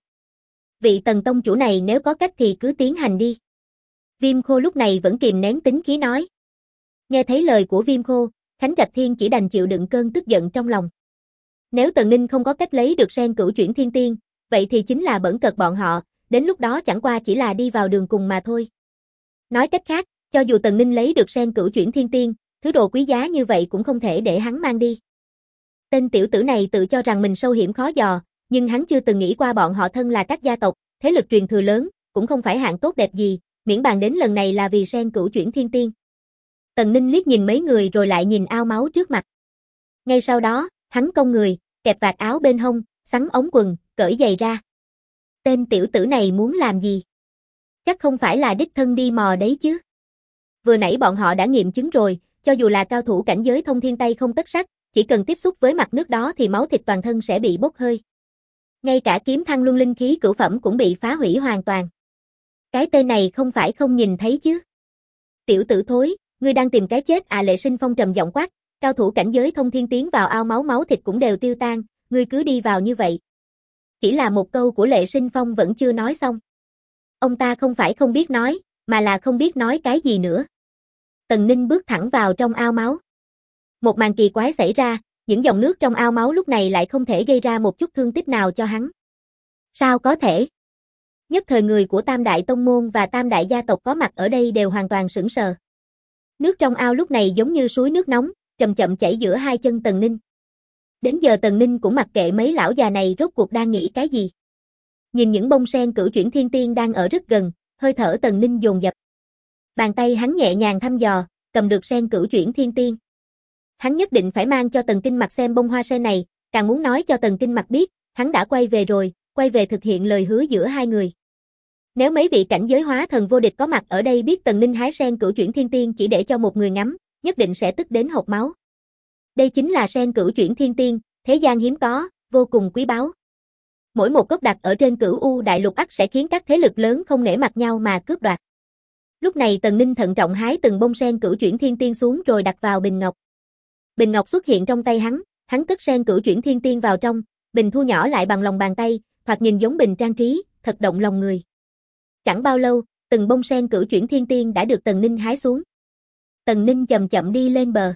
S1: Vị Tần tông chủ này nếu có cách thì cứ tiến hành đi. Viêm Khô lúc này vẫn kìm nén tính khí nói. Nghe thấy lời của Viêm Khô, Khánh Trạch Thiên chỉ đành chịu đựng cơn tức giận trong lòng. Nếu Tần Ninh không có cách lấy được sen cửu chuyển thiên tiên, vậy thì chính là bẩn cợt bọn họ, đến lúc đó chẳng qua chỉ là đi vào đường cùng mà thôi. Nói cách khác, cho dù Tần Ninh lấy được sen cửu chuyển thiên tiên, thứ đồ quý giá như vậy cũng không thể để hắn mang đi. Tên tiểu tử này tự cho rằng mình sâu hiểm khó dò, nhưng hắn chưa từng nghĩ qua bọn họ thân là các gia tộc, thế lực truyền thừa lớn, cũng không phải hạng tốt đẹp gì, miễn bàn đến lần này là vì sen cửu chuyển thiên tiên. Tần Ninh liếc nhìn mấy người rồi lại nhìn ao máu trước mặt. Ngay sau đó, hắn cong người, kẹp vạt áo bên hông, xắn ống quần, cởi giày ra. Tên tiểu tử này muốn làm gì? Chắc không phải là đích thân đi mò đấy chứ. Vừa nãy bọn họ đã nghiệm chứng rồi, cho dù là cao thủ cảnh giới thông thiên tay không tất sắt, chỉ cần tiếp xúc với mặt nước đó thì máu thịt toàn thân sẽ bị bốc hơi. Ngay cả kiếm thăng luân linh khí cửu phẩm cũng bị phá hủy hoàn toàn. Cái tên này không phải không nhìn thấy chứ. Tiểu tử thối, ngươi đang tìm cái chết à? Lệ Sinh Phong trầm giọng quát, cao thủ cảnh giới thông thiên tiến vào ao máu thịt cũng đều tiêu tan, ngươi cứ đi vào như vậy. Chỉ là một câu của Lệ Sinh Phong vẫn chưa nói xong. Ông ta không phải không biết nói, mà là không biết nói cái gì nữa. Tần Ninh bước thẳng vào trong ao máu. Một màn kỳ quái xảy ra, những dòng nước trong ao máu lúc này lại không thể gây ra một chút thương tích nào cho hắn. Sao có thể? Nhất thời người của Tam Đại Tông Môn và Tam Đại Gia tộc có mặt ở đây đều hoàn toàn sững sờ. Nước trong ao lúc này giống như suối nước nóng, chậm chậm chảy giữa hai chân Tần Ninh. Đến giờ Tần Ninh cũng mặc kệ mấy lão già này rốt cuộc đang nghĩ cái gì. Nhìn những bông sen cửu chuyển thiên tiên đang ở rất gần, hơi thở Tần Ninh dồn dập. Bàn tay hắn nhẹ nhàng thăm dò, cầm được sen cửu chuyển thiên tiên. Hắn nhất định phải mang cho Tần Kinh Mạch xem bông hoa sen này, càng muốn nói cho Tần Kinh Mạch biết, hắn đã quay về rồi, quay về thực hiện lời hứa giữa hai người. Nếu mấy vị cảnh giới hóa thần vô địch có mặt ở đây biết Tần Ninh hái sen cửu chuyển thiên tiên chỉ để cho một người ngắm, nhất định sẽ tức đến hộc máu. Đây chính là sen cửu chuyển thiên tiên, thế gian hiếm có, vô cùng quý báu. Mỗi một cốc đặt ở trên Cửu U Đại Lục ắt sẽ khiến các thế lực lớn không nể mặt nhau mà cướp đoạt. Lúc này Tần Ninh thận trọng hái từng bông sen cửu chuyển thiên tiên xuống rồi đặt vào bình ngọc. Bình ngọc xuất hiện trong tay hắn cất sen cửu chuyển thiên tiên vào trong, bình thu nhỏ lại bằng lòng bàn tay, thoạt nhìn giống bình trang trí, thật động lòng người. Chẳng bao lâu, từng bông sen cửu chuyển thiên tiên đã được Tần Ninh hái xuống. Tần Ninh chậm chậm đi lên bờ.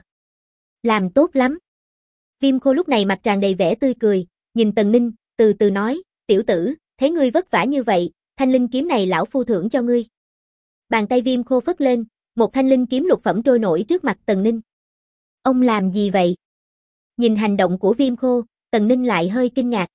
S1: Làm tốt lắm. Viêm Khô lúc này mặt tràn đầy vẻ tươi cười, nhìn Tần Ninh, từ từ nói, tiểu tử, thấy ngươi vất vả như vậy, thanh linh kiếm này lão phu thưởng cho ngươi. Bàn tay Viêm Khô phất lên, một thanh linh kiếm lục phẩm trôi nổi trước mặt Tần Ninh. Ông làm gì vậy? Nhìn hành động của Viêm Khô, Tần Ninh lại hơi kinh ngạc.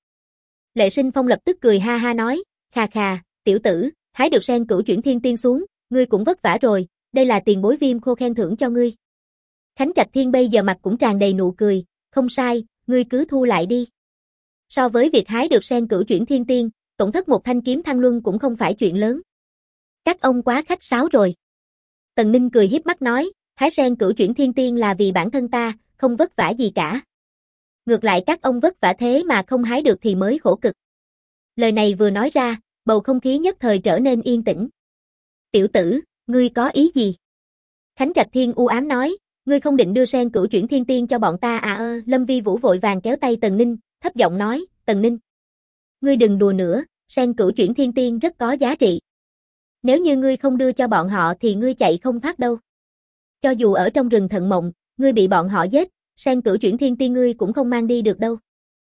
S1: Lệ Sinh Phong lập tức cười ha ha nói, khà khà, tiểu tử, hái được sen cửu chuyển thiên tiên xuống, ngươi cũng vất vả rồi, đây là tiền bối Viêm Khô khen thưởng cho ngươi. Khánh Trạch Thiên bây giờ mặt cũng tràn đầy nụ cười, không sai, ngươi cứ thu lại đi. So với việc hái được sen cửu chuyển thiên tiên, tổn thất một thanh kiếm thăng luân cũng không phải chuyện lớn. Các ông quá khách sáo rồi. Tần Ninh cười hiếp mắt nói, hái sen cửu chuyển thiên tiên là vì bản thân ta, không vất vả gì cả. Ngược lại các ông vất vả thế mà không hái được thì mới khổ cực. Lời này vừa nói ra, bầu không khí nhất thời trở nên yên tĩnh. Tiểu tử, ngươi có ý gì? Khánh Trạch Thiên u ám nói, ngươi không định đưa sen cửu chuyển thiên tiên cho bọn ta à? Lâm Vi Vũ vội vàng kéo tay Tần Ninh, thấp giọng nói, Tần Ninh. Ngươi đừng đùa nữa, sen cửu chuyển thiên tiên rất có giá trị. Nếu như ngươi không đưa cho bọn họ thì ngươi chạy không thoát đâu. Cho dù ở trong rừng Thận Mộng, ngươi bị bọn họ giết, sen cửu chuyển thiên tiên ngươi cũng không mang đi được đâu.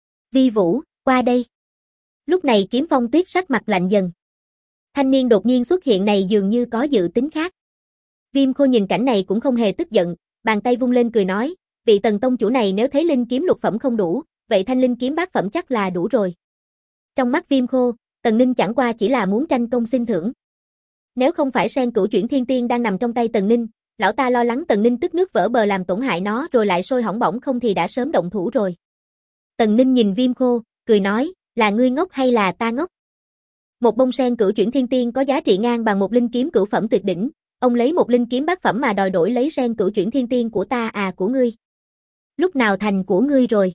S1: Vi Vũ, qua đây. Lúc này Kiếm Phong Tuyết sắc mặt lạnh dần. Thanh niên đột nhiên xuất hiện này dường như có dự tính khác. Viêm Khô nhìn cảnh này cũng không hề tức giận, bàn tay vung lên cười nói, vị Tần tông chủ này nếu thấy linh kiếm lục phẩm không đủ, vậy thanh linh kiếm bát phẩm chắc là đủ rồi. Trong mắt Viêm Khô, Tần Ninh chẳng qua chỉ là muốn tranh công xin thưởng. Nếu không phải sen cửu chuyển thiên tiên đang nằm trong tay Tần Ninh, lão ta lo lắng Tần Ninh tức nước vỡ bờ làm tổn hại nó rồi lại sôi hỏng bỏng không thì đã sớm động thủ rồi. Tần Ninh nhìn Viêm Khô, cười nói, là ngươi ngốc hay là ta ngốc? Một bông sen cửu chuyển thiên tiên có giá trị ngang bằng một linh kiếm cửu phẩm tuyệt đỉnh, ông lấy một linh kiếm bát phẩm mà đòi đổi lấy sen cửu chuyển thiên tiên của ta à? Của ngươi? Lúc nào thành của ngươi rồi?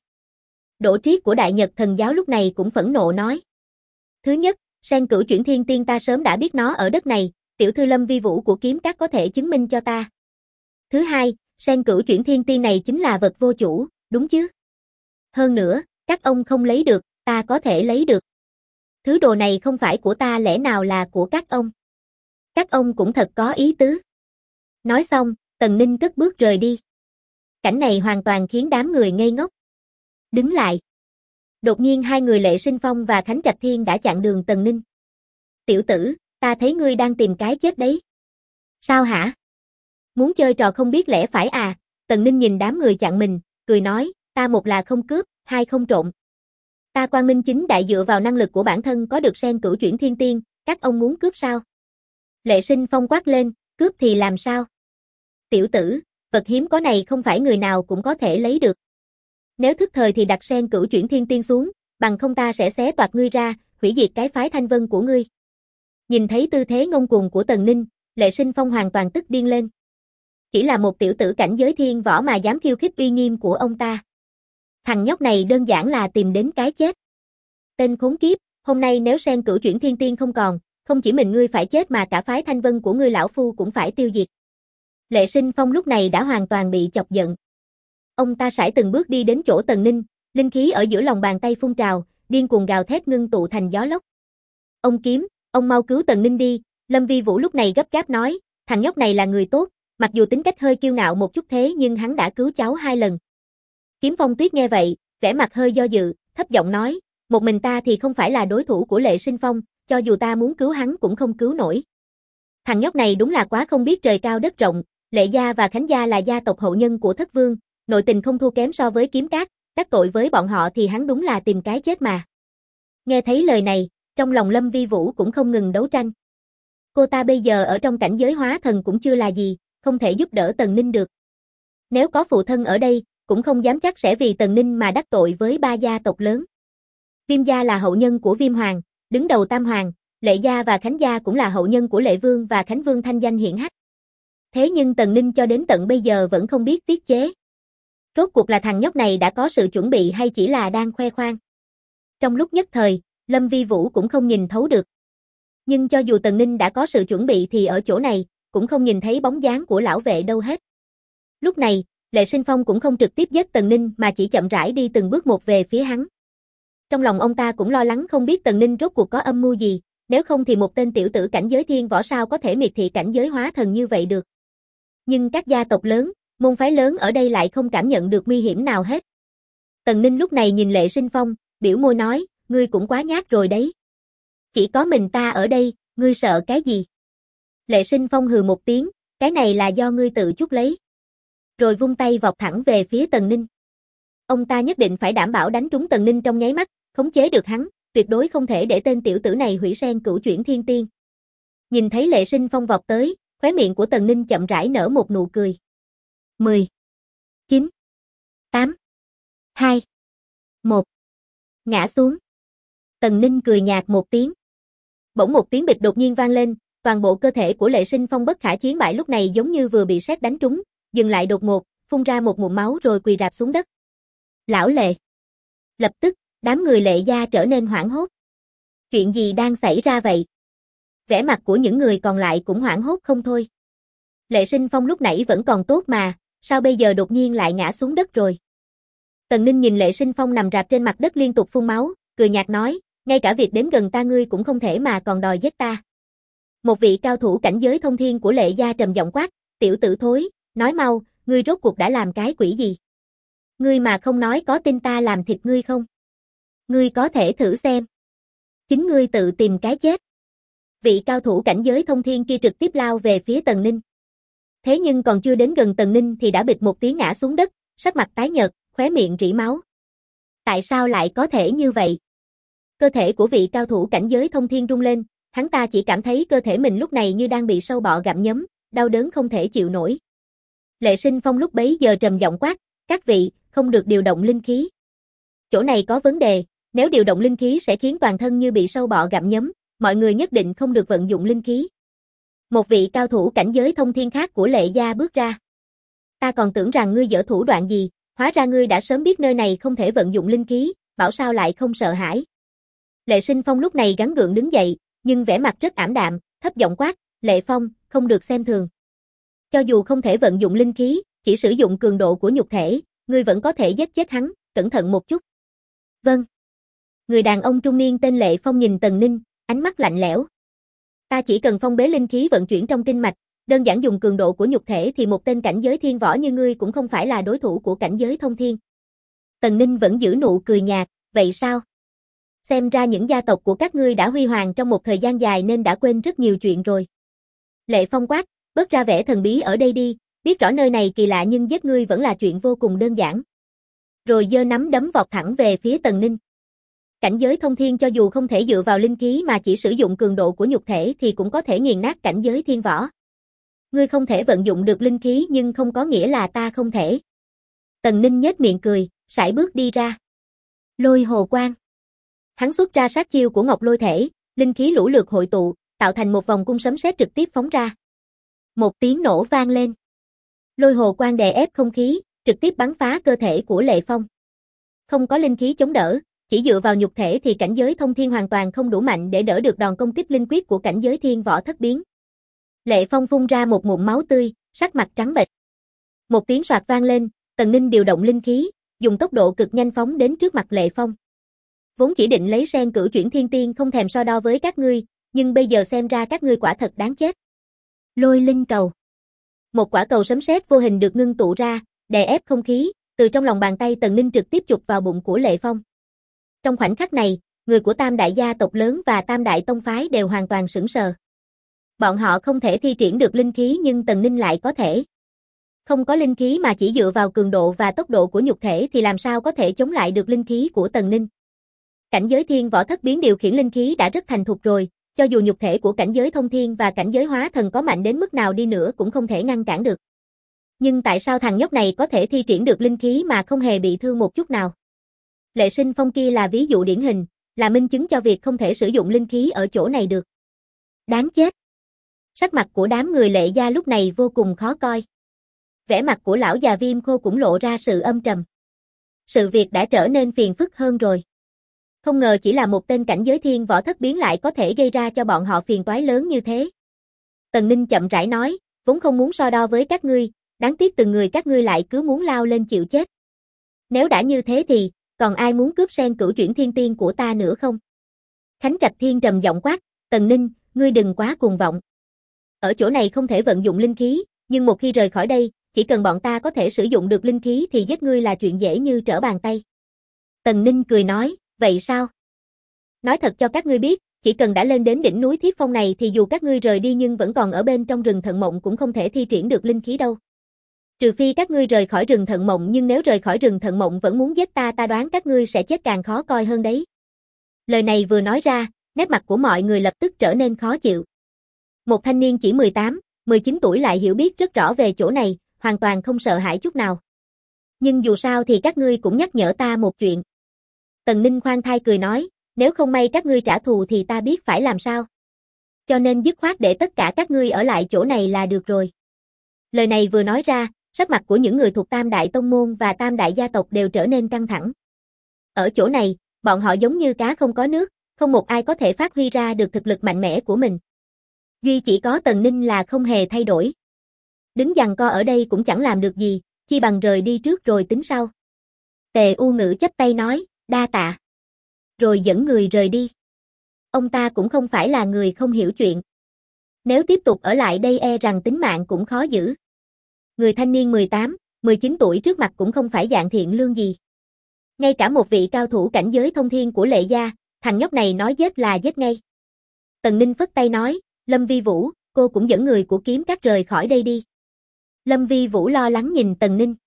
S1: Đỗ Triết của Đại Nhật Thần Giáo lúc này cũng phẫn nộ nói. Thứ nhất, sen cửu chuyển thiên tiên ta sớm đã biết nó ở đất này, tiểu thư Lâm Vi Vũ của Kiếm Các có thể chứng minh cho ta. Thứ hai, sen cửu chuyển thiên tiên này chính là vật vô chủ, đúng chứ? Hơn nữa, các ông không lấy được, ta có thể lấy được. Thứ đồ này không phải của ta lẽ nào là của các ông? Các ông cũng thật có ý tứ. Nói xong, Tần Ninh cất bước rời đi. Cảnh này hoàn toàn khiến đám người ngây ngốc. Đứng lại. Đột nhiên hai người Lệ Sinh Phong và Khánh Trạch Thiên đã chặn đường Tần Ninh. Tiểu tử, ta thấy ngươi đang tìm cái chết đấy. Sao hả? Muốn chơi trò không biết lẽ phải à? Tần Ninh nhìn đám người chặn mình, cười nói, ta một là không cướp, hai không trộm. Ta quang minh chính đại dựa vào năng lực của bản thân có được sen cửu chuyển thiên tiên, các ông muốn cướp sao? Lệ Sinh Phong quát lên, cướp thì làm sao? Tiểu tử, vật hiếm có này không phải người nào cũng có thể lấy được. Nếu thức thời thì đặt sen cửu chuyển thiên tiên xuống, bằng không ta sẽ xé toạc ngươi ra, hủy diệt cái phái Thanh Vân của ngươi. Nhìn thấy tư thế ngông cuồng của Tần Ninh, Lệ Sinh Phong hoàn toàn tức điên lên. Chỉ là một tiểu tử cảnh giới thiên võ mà dám khiêu khích uy nghiêm của ông ta. Thằng nhóc này đơn giản là tìm đến cái chết. Tên khốn kiếp, hôm nay nếu sen cửu chuyển thiên tiên không còn, không chỉ mình ngươi phải chết mà cả phái Thanh Vân của ngươi lão phu cũng phải tiêu diệt. Lệ Sinh Phong lúc này đã hoàn toàn bị chọc giận. Ông ta sải từng bước đi đến chỗ Tần Ninh, linh khí ở giữa lòng bàn tay phun trào, điên cuồng gào thét ngưng tụ thành gió lốc. Ông Kiếm, ông mau cứu Tần Ninh đi. Lâm Vi Vũ lúc này gấp gáp nói, thằng nhóc này là người tốt, mặc dù tính cách hơi kiêu ngạo một chút thế nhưng hắn đã cứu cháu 2 lần. Kiếm Phong Tuyết nghe vậy, vẻ mặt hơi do dự, thấp giọng nói, một mình ta thì không phải là đối thủ của Lệ Sinh Phong, cho dù ta muốn cứu hắn cũng không cứu nổi. Thằng nhóc này đúng là quá không biết trời cao đất rộng, Lệ gia và Khánh gia là gia tộc hậu nhân của Thất Vương, nội tình không thua kém so với Kiếm Các, đắc tội với bọn họ thì hắn đúng là tìm cái chết mà. Nghe thấy lời này, trong lòng Lâm Vi Vũ cũng không ngừng đấu tranh. Cô ta bây giờ ở trong cảnh giới hóa thần cũng chưa là gì, không thể giúp đỡ Tần Ninh được. Nếu có phụ thân ở đây, cũng không dám chắc sẽ vì Tần Ninh mà đắc tội với 3 gia tộc lớn. Viêm gia là hậu nhân của Viêm Hoàng, đứng đầu Tam Hoàng, Lệ gia và Khánh gia cũng là hậu nhân của Lệ Vương và Khánh Vương thanh danh hiển hách. Thế nhưng Tần Ninh cho đến tận bây giờ vẫn không biết tiết chế. Rốt cuộc là thằng nhóc này đã có sự chuẩn bị hay chỉ là đang khoe khoang. Trong lúc nhất thời, Lâm Vi Vũ cũng không nhìn thấu được. Nhưng cho dù Tần Ninh đã có sự chuẩn bị thì ở chỗ này, cũng không nhìn thấy bóng dáng của lão vệ đâu hết. Lúc này, Lệ Sinh Phong cũng không trực tiếp giết Tần Ninh mà chỉ chậm rãi đi từng bước một về phía hắn. Trong lòng ông ta cũng lo lắng không biết Tần Ninh rốt cuộc có âm mưu gì, nếu không thì một tên tiểu tử cảnh giới thiên võ sao có thể miệt thị cảnh giới hóa thần như vậy được. Nhưng các gia tộc lớn, môn phái lớn ở đây lại không cảm nhận được nguy hiểm nào hết. Tần Ninh lúc này nhìn Lệ Sinh Phong, biểu môi nói, ngươi cũng quá nhát rồi đấy. Chỉ có mình ta ở đây, ngươi sợ cái gì? Lệ Sinh Phong hừ một tiếng, cái này là do ngươi tự chuốc lấy. Rồi vung tay vọt thẳng về phía Tần Ninh. Ông ta nhất định phải đảm bảo đánh trúng Tần Ninh trong nháy mắt, khống chế được hắn, tuyệt đối không thể để tên tiểu tử này hủy sen cửu chuyển thiên tiên. Nhìn thấy Lệ Sinh Phong vọt tới, khóe miệng của Tần Ninh chậm rãi nở một nụ cười. 10, 9, 8, 2, 1. Ngã xuống. Tần Ninh cười nhạt một tiếng. Bỗng một tiếng bịch đột nhiên vang lên, toàn bộ cơ thể của Lệ Sinh Phong bất khả chiến bại lúc này giống như vừa bị sét đánh trúng, dừng lại đột ngột, phun ra một ngụm máu rồi quỳ rạp xuống đất. Lão Lệ. Lập tức, đám người Lệ gia trở nên hoảng hốt. Chuyện gì đang xảy ra vậy? Vẻ mặt của những người còn lại cũng hoảng hốt không thôi. Lệ Sinh Phong lúc nãy vẫn còn tốt mà, sao bây giờ đột nhiên lại ngã xuống đất rồi? Tần Ninh nhìn Lệ Sinh Phong nằm rạp trên mặt đất liên tục phun máu, cười nhạt nói, ngay cả việc đến gần ta ngươi cũng không thể mà còn đòi giết ta. Một vị cao thủ cảnh giới thông thiên của Lệ gia trầm giọng quát, tiểu tử thối, nói mau, ngươi rốt cuộc đã làm cái quỷ gì? Ngươi mà không nói có tin ta làm thịt ngươi không? Ngươi có thể thử xem. Chính ngươi tự tìm cái chết. Vị cao thủ cảnh giới thông thiên kia trực tiếp lao về phía Tần Ninh. Thế nhưng còn chưa đến gần Tần Ninh thì đã bịch một tiếng ngã xuống đất, sắc mặt tái nhợt, khóe miệng rỉ máu. Tại sao lại có thể như vậy? Cơ thể của vị cao thủ cảnh giới thông thiên rung lên, hắn ta chỉ cảm thấy cơ thể mình lúc này như đang bị sâu bọ gặm nhấm, đau đớn không thể chịu nổi. Lệ Sinh Phong lúc bấy giờ trầm giọng quát, các vị, không được điều động linh khí. Chỗ này có vấn đề, nếu điều động linh khí sẽ khiến toàn thân như bị sâu bọ gặm nhấm, mọi người nhất định không được vận dụng linh khí. Một vị cao thủ cảnh giới thông thiên khác của Lệ gia bước ra. Ta còn tưởng rằng ngươi dở thủ đoạn gì, hóa ra ngươi đã sớm biết nơi này không thể vận dụng linh khí, bảo sao lại không sợ hãi. Lệ Sinh Phong lúc này gắng gượng đứng dậy, nhưng vẻ mặt rất ảm đạm, thấp giọng quát, Lệ Phong, không được xem thường. Cho dù không thể vận dụng linh khí, chỉ sử dụng cường độ của nhục thể, ngươi vẫn có thể giết chết hắn, cẩn thận một chút. Vâng. Người đàn ông trung niên tên Lệ Phong nhìn Tần Ninh, ánh mắt lạnh lẽo. Ta chỉ cần phong bế linh khí vận chuyển trong kinh mạch, đơn giản dùng cường độ của nhục thể thì một tên cảnh giới thiên võ như ngươi cũng không phải là đối thủ của cảnh giới thông thiên. Tần Ninh vẫn giữ nụ cười nhạt, vậy sao? Xem ra những gia tộc của các ngươi đã huy hoàng trong một thời gian dài nên đã quên rất nhiều chuyện rồi. Lệ Phong quát, bớt ra vẻ thần bí ở đây đi, biết rõ nơi này kỳ lạ nhưng giết ngươi vẫn là chuyện vô cùng đơn giản. Rồi giơ nắm đấm vọt thẳng về phía Tần Ninh. Cảnh giới thông thiên cho dù không thể dựa vào linh khí mà chỉ sử dụng cường độ của nhục thể thì cũng có thể nghiền nát cảnh giới thiên võ. Ngươi không thể vận dụng được linh khí nhưng không có nghĩa là ta không thể. Tần Ninh nhếch miệng cười, sải bước đi ra. Lôi hồ quang. Hắn xuất ra sát chiêu của Ngọc Lôi Thể, linh khí lũ lượt hội tụ, tạo thành một vòng cung sấm sét trực tiếp phóng ra. Một tiếng nổ vang lên. Lôi hồ quang đè ép không khí, trực tiếp bắn phá cơ thể của Lệ Phong. Không có linh khí chống đỡ, chỉ dựa vào nhục thể thì cảnh giới thông thiên hoàn toàn không đủ mạnh để đỡ được đòn công kích linh quyết của cảnh giới thiên võ thất biến. Lệ Phong phun ra một ngụm máu tươi, sắc mặt trắng bệch. Một tiếng soạt vang lên, Tần Ninh điều động linh khí, dùng tốc độ cực nhanh phóng đến trước mặt Lệ Phong. Vốn chỉ định lấy sen cửu chuyển thiên tiên không thèm so đo với các ngươi, nhưng bây giờ xem ra các ngươi quả thật đáng chết. Lôi linh cầu. Một quả cầu sấm sét vô hình được ngưng tụ ra, đè ép không khí, từ trong lòng bàn tay Tần Ninh trực tiếp chụp vào bụng của Lệ Phong. Trong khoảnh khắc này, người của Tam đại gia tộc lớn và Tam đại tông phái đều hoàn toàn sững sờ. Bọn họ không thể thi triển được linh khí nhưng Tần Ninh lại có thể. Không có linh khí mà chỉ dựa vào cường độ và tốc độ của nhục thể thì làm sao có thể chống lại được linh khí của Tần Ninh. Cảnh giới thiên võ thất biến điều khiển linh khí đã rất thành thục rồi, cho dù nhục thể của cảnh giới thông thiên và cảnh giới hóa thần có mạnh đến mức nào đi nữa cũng không thể ngăn cản được. Nhưng tại sao thằng nhóc này có thể thi triển được linh khí mà không hề bị thương một chút nào? Lệ Sinh Phong kia là ví dụ điển hình, là minh chứng cho việc không thể sử dụng linh khí ở chỗ này được. Đáng chết. Sắc mặt của đám người Lệ gia lúc này vô cùng khó coi. Vẻ mặt của lão già Viêm Khô cũng lộ ra sự âm trầm. Sự việc đã trở nên phiền phức hơn rồi. Không ngờ chỉ là một tên cảnh giới thiên võ thất biến lại có thể gây ra cho bọn họ phiền toái lớn như thế. Tần Ninh chậm rãi nói, vốn không muốn so đo với các ngươi, đáng tiếc từng người các ngươi lại cứ muốn lao lên chịu chết. Nếu đã như thế thì, còn ai muốn cướp sen cửu chuyển thiên tiên của ta nữa không? Khánh Trạch Thiên trầm giọng quát, Tần Ninh, ngươi đừng quá cuồng vọng. Ở chỗ này không thể vận dụng linh khí, nhưng một khi rời khỏi đây, chỉ cần bọn ta có thể sử dụng được linh khí thì giết ngươi là chuyện dễ như trở bàn tay. Tần Ninh cười nói, vậy sao? Nói thật cho các ngươi biết, chỉ cần đã lên đến đỉnh núi Thiết Phong này thì dù các ngươi rời đi nhưng vẫn còn ở bên trong rừng Thận Mộng cũng không thể thi triển được linh khí đâu. Trừ phi các ngươi rời khỏi rừng Thận Mộng, nhưng nếu rời khỏi rừng Thận Mộng vẫn muốn giết ta đoán các ngươi sẽ chết càng khó coi hơn đấy. Lời này vừa nói ra, nét mặt của mọi người lập tức trở nên khó chịu. Một thanh niên chỉ 18, 19 tuổi lại hiểu biết rất rõ về chỗ này, hoàn toàn không sợ hãi chút nào. Nhưng dù sao thì các ngươi cũng nhắc nhở ta một chuyện. Tần Ninh khoan thai cười nói, nếu không may các ngươi trả thù thì ta biết phải làm sao. Cho nên dứt khoát để tất cả các ngươi ở lại chỗ này là được rồi. Lời này vừa nói ra, sắc mặt của những người thuộc Tam Đại Tông Môn và Tam Đại Gia tộc đều trở nên căng thẳng. Ở chỗ này, bọn họ giống như cá không có nước, không một ai có thể phát huy ra được thực lực mạnh mẽ của mình. Duy chỉ có Tần Ninh là không hề thay đổi. Đứng giằng co ở đây cũng chẳng làm được gì, chi bằng rời đi trước rồi tính sau. Tề U Ngữ chắp tay nói, đa tạ. Rồi dẫn người rời đi. Ông ta cũng không phải là người không hiểu chuyện. Nếu tiếp tục ở lại đây e rằng tính mạng cũng khó giữ. Người thanh niên 18, 19 tuổi trước mặt cũng không phải dạng thiện lương gì. Ngay cả một vị cao thủ cảnh giới thông thiên của Lệ gia, thằng nhóc này nói giết là giết ngay. Tần Ninh phất tay nói, Lâm Vi Vũ, cô cũng dẫn người của Kiếm Các rời khỏi đây đi. Lâm Vi Vũ lo lắng nhìn Tần Ninh.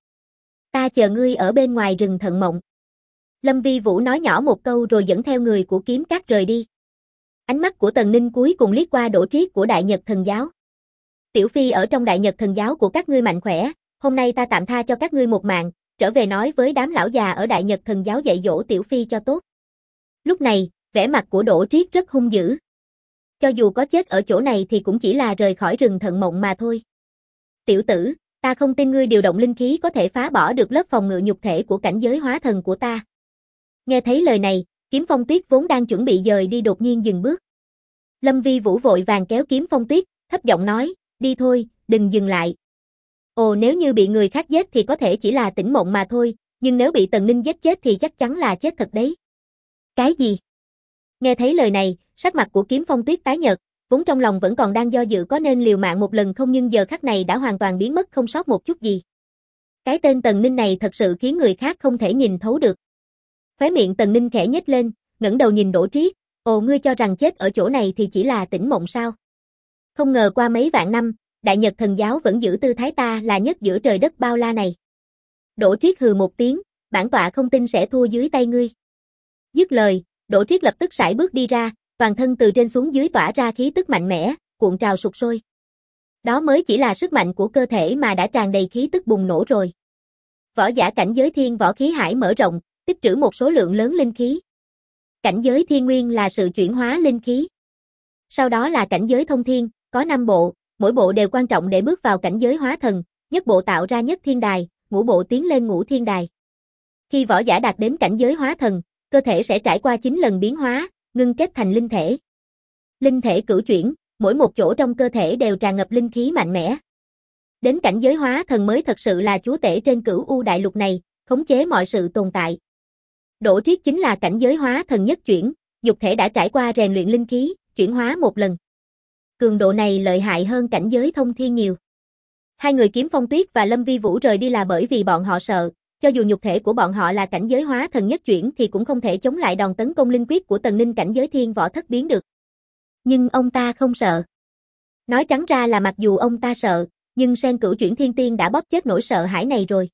S1: Ta chờ ngươi ở bên ngoài rừng Thận Mộng. Lâm Vi Vũ nói nhỏ một câu rồi dẫn theo người của Kiếm Các rời đi. Ánh mắt của Tần Ninh cuối cùng liếc qua Đỗ Triết của Đại Nhật Thần Giáo. Tiểu Phi ở trong Đại Nhật Thần Giáo của các ngươi mạnh khỏe, hôm nay ta tạm tha cho các ngươi một mạng, trở về nói với đám lão già ở Đại Nhật Thần Giáo dạy dỗ Tiểu Phi cho tốt. Lúc này, vẻ mặt của Đỗ Triết rất hung dữ. Cho dù có chết ở chỗ này thì cũng chỉ là rời khỏi rừng Thận Mộng mà thôi. Tiểu tử, ta không tin ngươi điều động linh khí có thể phá bỏ được lớp phòng ngự nhục thể của cảnh giới hóa thần của ta. Nghe thấy lời này, Kiếm Phong Tuyết vốn đang chuẩn bị dời đi đột nhiên dừng bước. Lâm Vi Vũ vội vàng kéo Kiếm Phong Tuyết, thấp giọng nói, đi thôi, đừng dừng lại. Ồ, nếu như bị người khác giết thì có thể chỉ là tỉnh mộng mà thôi, nhưng nếu bị Tần Ninh giết chết thì chắc chắn là chết thật đấy. Cái gì? Nghe thấy lời này, sắc mặt của Kiếm Phong Tuyết tái nhợt, vốn trong lòng vẫn còn đang do dự có nên liều mạng một lần không, nhưng giờ khắc này đã hoàn toàn biến mất không sót một chút gì. Cái tên Tần Ninh này thật sự khiến người khác không thể nhìn thấu được. Khóe miệng Tần Ninh khẽ nhếch lên, ngẩng đầu nhìn Đỗ Triết, ồ, ngươi cho rằng chết ở chỗ này thì chỉ là tỉnh mộng sao? Không ngờ qua mấy vạn năm, Đại Nhật Thần Giáo vẫn giữ tư thái ta là nhất giữa trời đất bao la này. Đỗ Triết hừ một tiếng, bản tọa không tin sẽ thua dưới tay ngươi. Dứt lời, Đỗ Triết lập tức sải bước đi ra, toàn thân từ trên xuống dưới tỏa ra khí tức mạnh mẽ, cuộn trào sục sôi. Đó mới chỉ là sức mạnh của cơ thể mà đã tràn đầy khí tức bùng nổ rồi. Võ giả cảnh giới thiên võ khí hải mở rộng, tích trữ một số lượng lớn linh khí. Cảnh giới thiên nguyên là sự chuyển hóa linh khí. Sau đó là cảnh giới thông thiên, có 5 bộ, mỗi bộ đều quan trọng để bước vào cảnh giới hóa thần, nhất bộ tạo ra nhất thiên đài, ngũ bộ tiến lên ngũ thiên đài. Khi võ giả đạt đến cảnh giới hóa thần, cơ thể sẽ trải qua 9 lần biến hóa, ngưng kết thành linh thể. Linh thể cửu chuyển, mỗi một chỗ trong cơ thể đều tràn ngập linh khí mạnh mẽ. Đến cảnh giới hóa thần mới thật sự là chúa tể trên cửu u đại lục này, khống chế mọi sự tồn tại. Đỗ Triết chính là cảnh giới hóa thần nhất chuyển, nhục thể đã trải qua rèn luyện linh khí, chuyển hóa một lần. Cường độ này lợi hại hơn cảnh giới thông thiên nhiều. Hai người Kiếm Phong Tuyết và Lâm Vi Vũ rời đi là bởi vì bọn họ sợ, cho dù nhục thể của bọn họ là cảnh giới hóa thần nhất chuyển thì cũng không thể chống lại đòn tấn công linh quyết của Tần Ninh cảnh giới thiên võ thất biến được. Nhưng ông ta không sợ. Nói trắng ra là mặc dù ông ta sợ, nhưng Sen Cửu Chuyển Thiên Tiên đã bóp chết nỗi sợ hãi này rồi.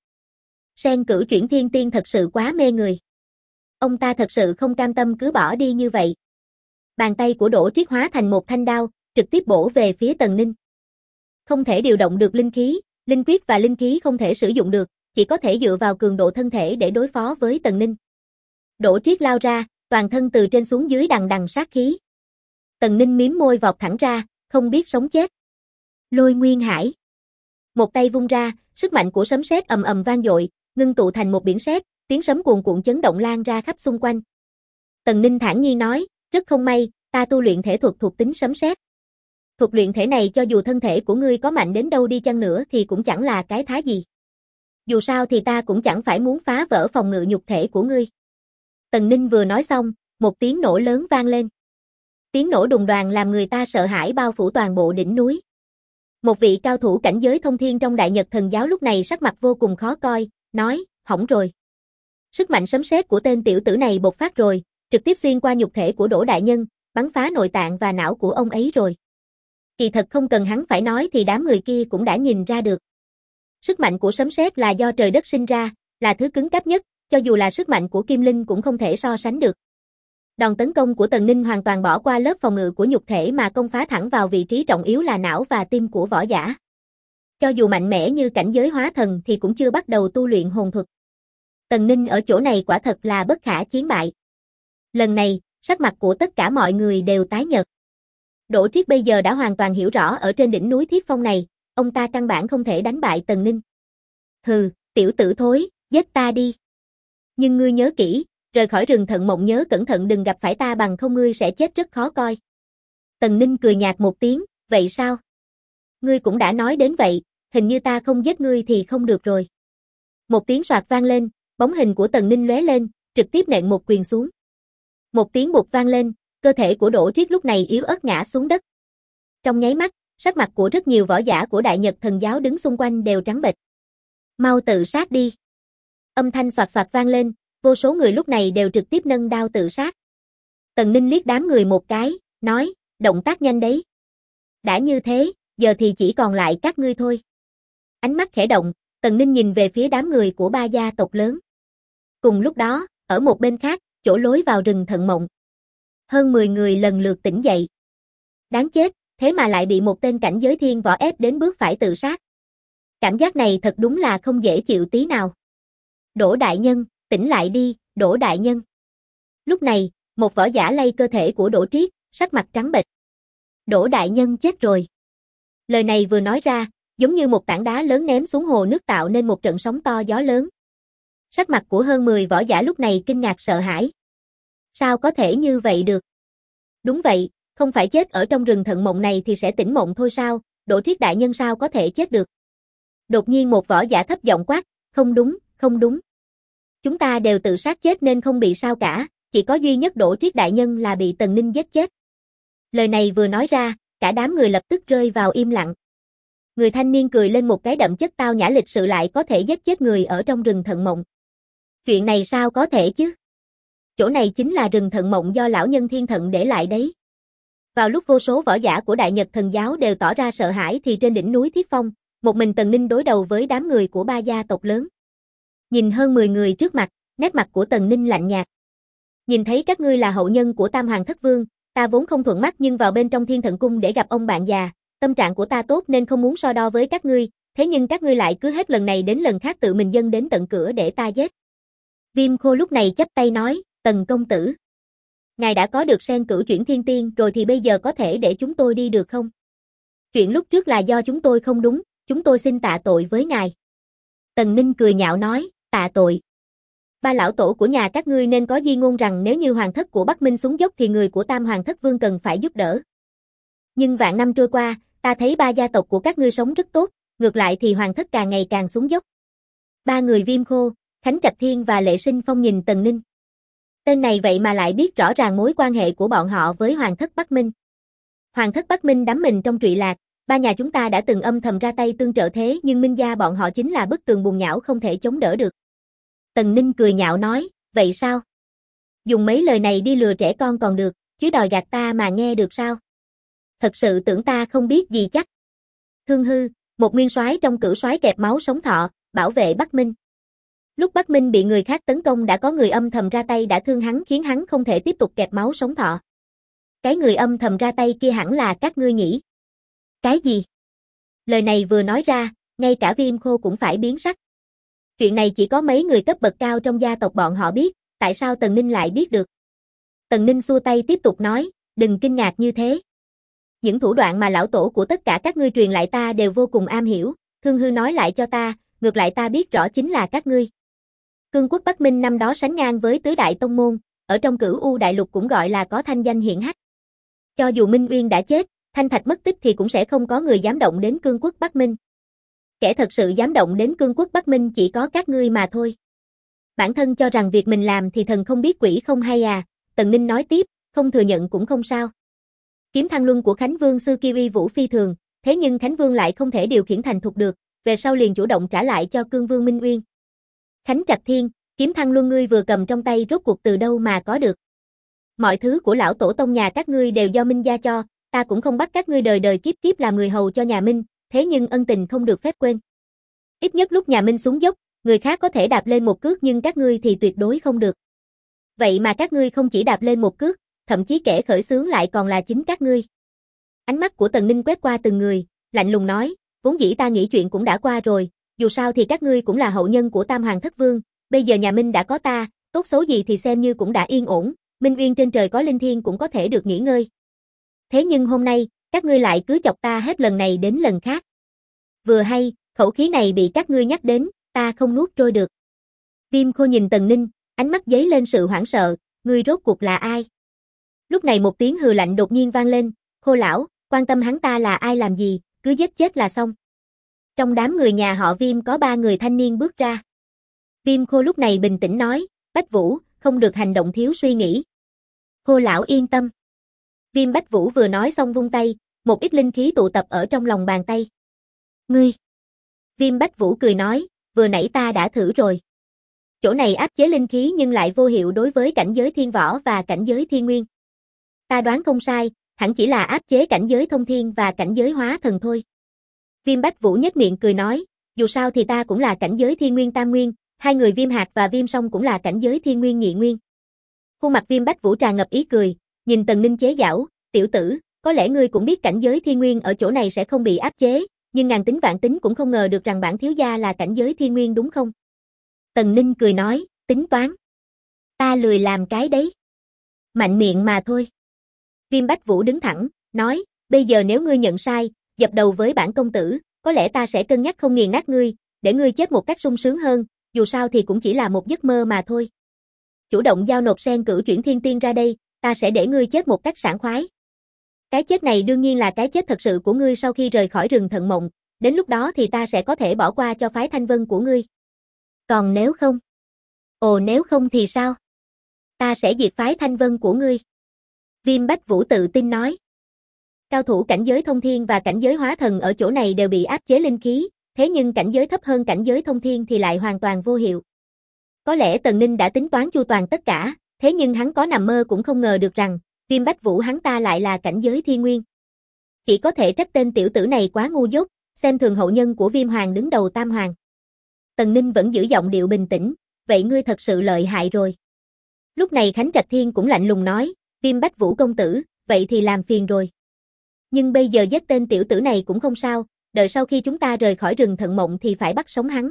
S1: Sen Cửu Chuyển Thiên Tiên thật sự quá mê người. Ông ta thật sự không cam tâm cứ bỏ đi như vậy. Bàn tay của Đỗ Triết hóa thành một thanh đao, trực tiếp bổ về phía Tần Ninh. Không thể điều động được linh khí, linh quyết và linh khí không thể sử dụng được, chỉ có thể dựa vào cường độ thân thể để đối phó với Tần Ninh. Đỗ Triết lao ra, toàn thân từ trên xuống dưới đằng đằng sát khí. Tần Ninh mím môi vọt thẳng ra, không biết sống chết. Lôi Nguyên Hải. Một tay vung ra, sức mạnh của sấm sét ầm ầm vang dội, ngưng tụ thành một biển sét, tiếng sấm cuồn cuộn chấn động lan ra khắp xung quanh. Tần Ninh thản nhiên nói, rất không may, ta tu luyện thể thuật thuộc tính sấm sét. Thuật luyện thể này cho dù thân thể của ngươi có mạnh đến đâu đi chăng nữa thì cũng chẳng là cái thá gì. Dù sao thì ta cũng chẳng phải muốn phá vỡ phòng ngự nhục thể của ngươi. Tần Ninh vừa nói xong, một tiếng nổ lớn vang lên. Tiếng nổ đùng đoàng làm người ta sợ hãi bao phủ toàn bộ đỉnh núi. Một vị cao thủ cảnh giới thông thiên trong Đại Nhật Thần Giáo lúc này sắc mặt vô cùng khó coi, nói, hỏng rồi. Sức mạnh sấm sét của tên tiểu tử này bộc phát rồi, trực tiếp xuyên qua nhục thể của Đỗ đại nhân, bắn phá nội tạng và não của ông ấy rồi. Kỳ thật không cần hắn phải nói thì đám người kia cũng đã nhìn ra được. Sức mạnh của sấm sét là do trời đất sinh ra, là thứ cứng cáp nhất, cho dù là sức mạnh của Kim Linh cũng không thể so sánh được. Đòn tấn công của Tần Ninh hoàn toàn bỏ qua lớp phòng ngự của nhục thể mà công phá thẳng vào vị trí trọng yếu là não và tim của võ giả. Cho dù mạnh mẽ như cảnh giới hóa thần thì cũng chưa bắt đầu tu luyện hồn thuật. Tần Ninh ở chỗ này quả thật là bất khả chiến bại. Lần này, sắc mặt của tất cả mọi người đều tái nhợt. Đỗ Triết bây giờ đã hoàn toàn hiểu rõ ở trên đỉnh núi Thiết Phong này, ông ta căn bản không thể đánh bại Tần Ninh. Hừ, tiểu tử thối, giết ta đi. Nhưng ngươi nhớ kỹ, rời khỏi rừng Thận Mộng nhớ cẩn thận đừng gặp phải ta bằng không ngươi sẽ chết rất khó coi. Tần Ninh cười nhạt một tiếng, vậy sao? Ngươi cũng đã nói đến vậy, hình như ta không giết ngươi thì không được rồi. Một tiếng soạt vang lên, bóng hình của Tần Ninh lóe lên, trực tiếp nện một quyền xuống. Một tiếng bụp vang lên, cơ thể của Đỗ Triết lúc này yếu ớt ngã xuống đất. Trong nháy mắt, sắc mặt của rất nhiều võ giả của Đại Nhật Thần giáo đứng xung quanh đều trắng bệch. Mau tự sát đi. Âm thanh soạt soạt vang lên, vô số người lúc này đều trực tiếp nâng đao tự sát. Tần Ninh liếc đám người một cái, nói, động tác nhanh đấy. Đã như thế, giờ thì chỉ còn lại các ngươi thôi. Ánh mắt khẽ động, Tần Ninh nhìn về phía đám người của ba gia tộc lớn. Cùng lúc đó, ở một bên khác, chỗ lối vào rừng Thận Mộng. Hơn 10 người lần lượt tỉnh dậy. Đáng chết, thế mà lại bị một tên cảnh giới thiên võ ép đến bước phải tự sát. Cảm giác này thật đúng là không dễ chịu tí nào. Đỗ đại nhân, tỉnh lại đi, Đỗ đại nhân. Lúc này, một võ giả lay cơ thể của Đỗ Triết, sắc mặt trắng bệch. Đỗ đại nhân chết rồi. Lời này vừa nói ra, giống như một tảng đá lớn ném xuống hồ nước tạo nên một trận sóng to gió lớn. Sắc mặt của hơn 10 võ giả lúc này kinh ngạc sợ hãi. Sao có thể như vậy được? Đúng vậy, không phải chết ở trong rừng Thận Mộng này thì sẽ tỉnh mộng thôi sao, Đỗ Triết đại nhân sao có thể chết được? Đột nhiên một võ giả thấp giọng quát, không đúng, không đúng. Chúng ta đều tự sát chết nên không bị sao cả, chỉ có duy nhất Đỗ Triết đại nhân là bị Tần Ninh giết chết. Lời này vừa nói ra, cả đám người lập tức rơi vào im lặng. Người thanh niên cười lên một cái đậm chất tao nhã lịch sự lại có thể giết chết người ở trong rừng Thận Mộng. Chuyện này sao có thể chứ? Chỗ này chính là rừng Thận Mộng do lão nhân Thiên Thận để lại đấy. Vào lúc vô số võ giả của Đại Nhật Thần giáo đều tỏ ra sợ hãi thì trên đỉnh núi Thiết Phong, một mình Tần Ninh đối đầu với đám người của ba gia tộc lớn. Nhìn hơn 10 người trước mặt, nét mặt của Tần Ninh lạnh nhạt. Nhìn thấy các ngươi là hậu nhân của Tam Hoàng Thất Vương, ta vốn không thuận mắt nhưng vào bên trong Thiên Thận Cung để gặp ông bạn già, tâm trạng của ta tốt nên không muốn so đo với các ngươi, thế nhưng các ngươi lại cứ hết lần này đến lần khác tự mình dâng đến tận cửa để ta giết. Viêm Khô lúc này chắp tay nói, Tần công tử. Ngài đã có được sen cửu chuyển thiên tiên rồi thì bây giờ có thể để chúng tôi đi được không? Chuyện lúc trước là do chúng tôi không đúng, chúng tôi xin tạ tội với ngài. Tần Ninh cười nhạo nói, tạ tội. Ba lão tổ của nhà các ngươi nên có di ngôn rằng nếu như hoàng thất của Bắc Minh xuống dốc thì người của Tam Hoàng Thất Vương cần phải giúp đỡ. Nhưng vạn năm trôi qua, ta thấy ba gia tộc của các ngươi sống rất tốt, ngược lại thì hoàng thất càng ngày càng xuống dốc. Ba người Viêm Khô, Khánh Trạch Thiên và Lệ Sinh Phong nhìn Tần Ninh. Tên này vậy mà lại biết rõ ràng mối quan hệ của bọn họ với Hoàng thất Bắc Minh. Hoàng thất Bắc Minh đắm mình trong trụy lạc, ba nhà chúng ta đã từng âm thầm ra tay tương trợ thế nhưng Minh gia bọn họ chính là bức tường bùn nhão không thể chống đỡ được. Tần Ninh cười nhạo nói, vậy sao? Dùng mấy lời này đi lừa trẻ con còn được, chứ đòi gạt ta mà nghe được sao? Thật sự tưởng ta không biết gì chắc. Thương Hư, một nguyên soái trong cửu soái kẹp máu sống thọ, bảo vệ Bắc Minh. Lúc Bắc Minh bị người khác tấn công đã có người âm thầm ra tay đã thương hắn khiến hắn không thể tiếp tục kẹp máu sống thọ. Cái người âm thầm ra tay kia hẳn là các ngươi nhỉ? Cái gì? Lời này vừa nói ra, ngay cả Viêm Khô cũng phải biến sắc. Chuyện này chỉ có mấy người cấp bậc cao trong gia tộc bọn họ biết, tại sao Tần Ninh lại biết được? Tần Ninh xua tay tiếp tục nói, đừng kinh ngạc như thế. Những thủ đoạn mà lão tổ của tất cả các ngươi truyền lại ta đều vô cùng am hiểu, Thương Hư nói lại cho ta, ngược lại ta biết rõ chính là các ngươi. Cương quốc Bắc Minh năm đó sánh ngang với tứ đại tông môn, ở trong Cửu U đại lục cũng gọi là có thanh danh hiển hách. Cho dù Minh Uyên đã chết, Thanh Thạch mất tích thì cũng sẽ không có người dám động đến Cương quốc Bắc Minh. Kẻ thật sự dám động đến Cương quốc Bắc Minh chỉ có các ngươi mà thôi. Bản thân cho rằng việc mình làm thì thần không biết quỷ không hay à, Tần Ninh nói tiếp, không thừa nhận cũng không sao. Kiếm Thăng Luân của Khánh Vương xưa kia uy vũ phi thường, thế nhưng Khánh Vương lại không thể điều khiển thành thục được, về sau liền chủ động trả lại cho Cương Vương Minh Uyên. Khánh Trạch Thiên, Kiếm Thăng Luân ngươi vừa cầm trong tay rốt cuộc từ đâu mà có được? Mọi thứ của lão tổ tông nhà các ngươi đều do Minh gia cho, ta cũng không bắt các ngươi đời đời kiếp kiếp làm người hầu cho nhà Minh, thế nhưng ân tình không được phép quên. Ít nhất lúc nhà Minh xuống dốc, người khác có thể đạp lên một cước nhưng các ngươi thì tuyệt đối không được. Vậy mà các ngươi không chỉ đạp lên một cước, thậm chí kẻ khởi xướng lại còn là chính các ngươi. Ánh mắt của Tần Ninh quét qua từng người, lạnh lùng nói, vốn dĩ ta nghĩ chuyện cũng đã qua rồi, dù sao thì các ngươi cũng là hậu nhân của Tam Hoàng Thất Vương, bây giờ nhà Minh đã có ta, tốt xấu gì thì xem như cũng đã yên ổn, Minh Uyên trên trời có linh thiên cũng có thể được nghỉ ngơi. Thế nhưng hôm nay, các ngươi lại cứ chọc ta hết lần này đến lần khác. Vừa hay, khẩu khí này bị các ngươi nhắc đến, ta không nuốt trôi được. Viêm Khô nhìn Tần Ninh, ánh mắt dấy lên sự hoảng sợ, ngươi rốt cuộc là ai? Lúc này một tiếng hừ lạnh đột nhiên vang lên, Khô lão, quan tâm hắn ta là ai làm gì, cứ giết chết là xong. Trong đám người nhà họ Viêm có 3 người thanh niên bước ra. Viêm Khô lúc này bình tĩnh nói, Bách Vũ, không được hành động thiếu suy nghĩ. Khô lão yên tâm. Viêm Bách Vũ vừa nói xong vung tay, một ít linh khí tụ tập ở trong lòng bàn tay. Ngươi. Viêm Bách Vũ cười nói, vừa nãy ta đã thử rồi. Chỗ này áp chế linh khí nhưng lại vô hiệu đối với cảnh giới thiên võ và cảnh giới thiên nguyên. Ta đoán không sai, hẳn chỉ là áp chế cảnh giới thông thiên và cảnh giới hóa thần thôi. Viêm Bách Vũ nhếch miệng cười nói, dù sao thì ta cũng là cảnh giới thiên nguyên tam nguyên, hai người Viêm Hạc và Viêm Song cũng là cảnh giới thiên nguyên nhị nguyên. Khuôn mặt Viêm Bách Vũ tràn ngập ý cười, nhìn Tần Ninh chế giễu, tiểu tử, có lẽ ngươi cũng biết cảnh giới thiên nguyên ở chỗ này sẽ không bị áp chế, nhưng ngàn tính vạn tính cũng không ngờ được rằng bản thiếu gia là cảnh giới thiên nguyên đúng không? Tần Ninh cười nói, tính toán. Ta lười làm cái đấy. Mạnh miệng mà thôi. Viêm Bách Vũ đứng thẳng, nói, bây giờ nếu ngươi nhận sai, dập đầu với bản công tử, có lẽ ta sẽ cân nhắc không nghiền nát ngươi, để ngươi chết một cách sung sướng hơn, dù sao thì cũng chỉ là một giấc mơ mà thôi. Chủ động giao nộp sen cửu chuyển thiên tiên ra đây, ta sẽ để ngươi chết một cách sảng khoái. Cái chết này đương nhiên là cái chết thật sự của ngươi sau khi rời khỏi rừng Thận Mộng, đến lúc đó thì ta sẽ có thể bỏ qua cho phái Thanh Vân của ngươi. Còn nếu không? Ồ nếu không thì sao? Ta sẽ diệt phái Thanh Vân của ngươi. Viêm Bách Vũ tự tin nói. Cao thủ cảnh giới thông thiên và cảnh giới hóa thần ở chỗ này đều bị áp chế linh khí, thế nhưng cảnh giới thấp hơn cảnh giới thông thiên thì lại hoàn toàn vô hiệu. Có lẽ Tần Ninh đã tính toán chu toàn tất cả, thế nhưng hắn có nằm mơ cũng không ngờ được rằng, Viêm Bách Vũ hắn ta lại là cảnh giới thiên nguyên. Chỉ có thể trách tên tiểu tử này quá ngu dốt, xem thường hậu nhân của Viêm Hoàng đứng đầu Tam Hoàng. Tần Ninh vẫn giữ giọng điệu bình tĩnh, vậy ngươi thật sự lợi hại rồi. Lúc này Khánh Trạch Thiên cũng lạnh lùng nói, Viêm Bách Vũ công tử, vậy thì làm phiền rồi. Nhưng bây giờ giết tên tiểu tử này cũng không sao, đợi sau khi chúng ta rời khỏi rừng Thận Mộng thì phải bắt sống hắn.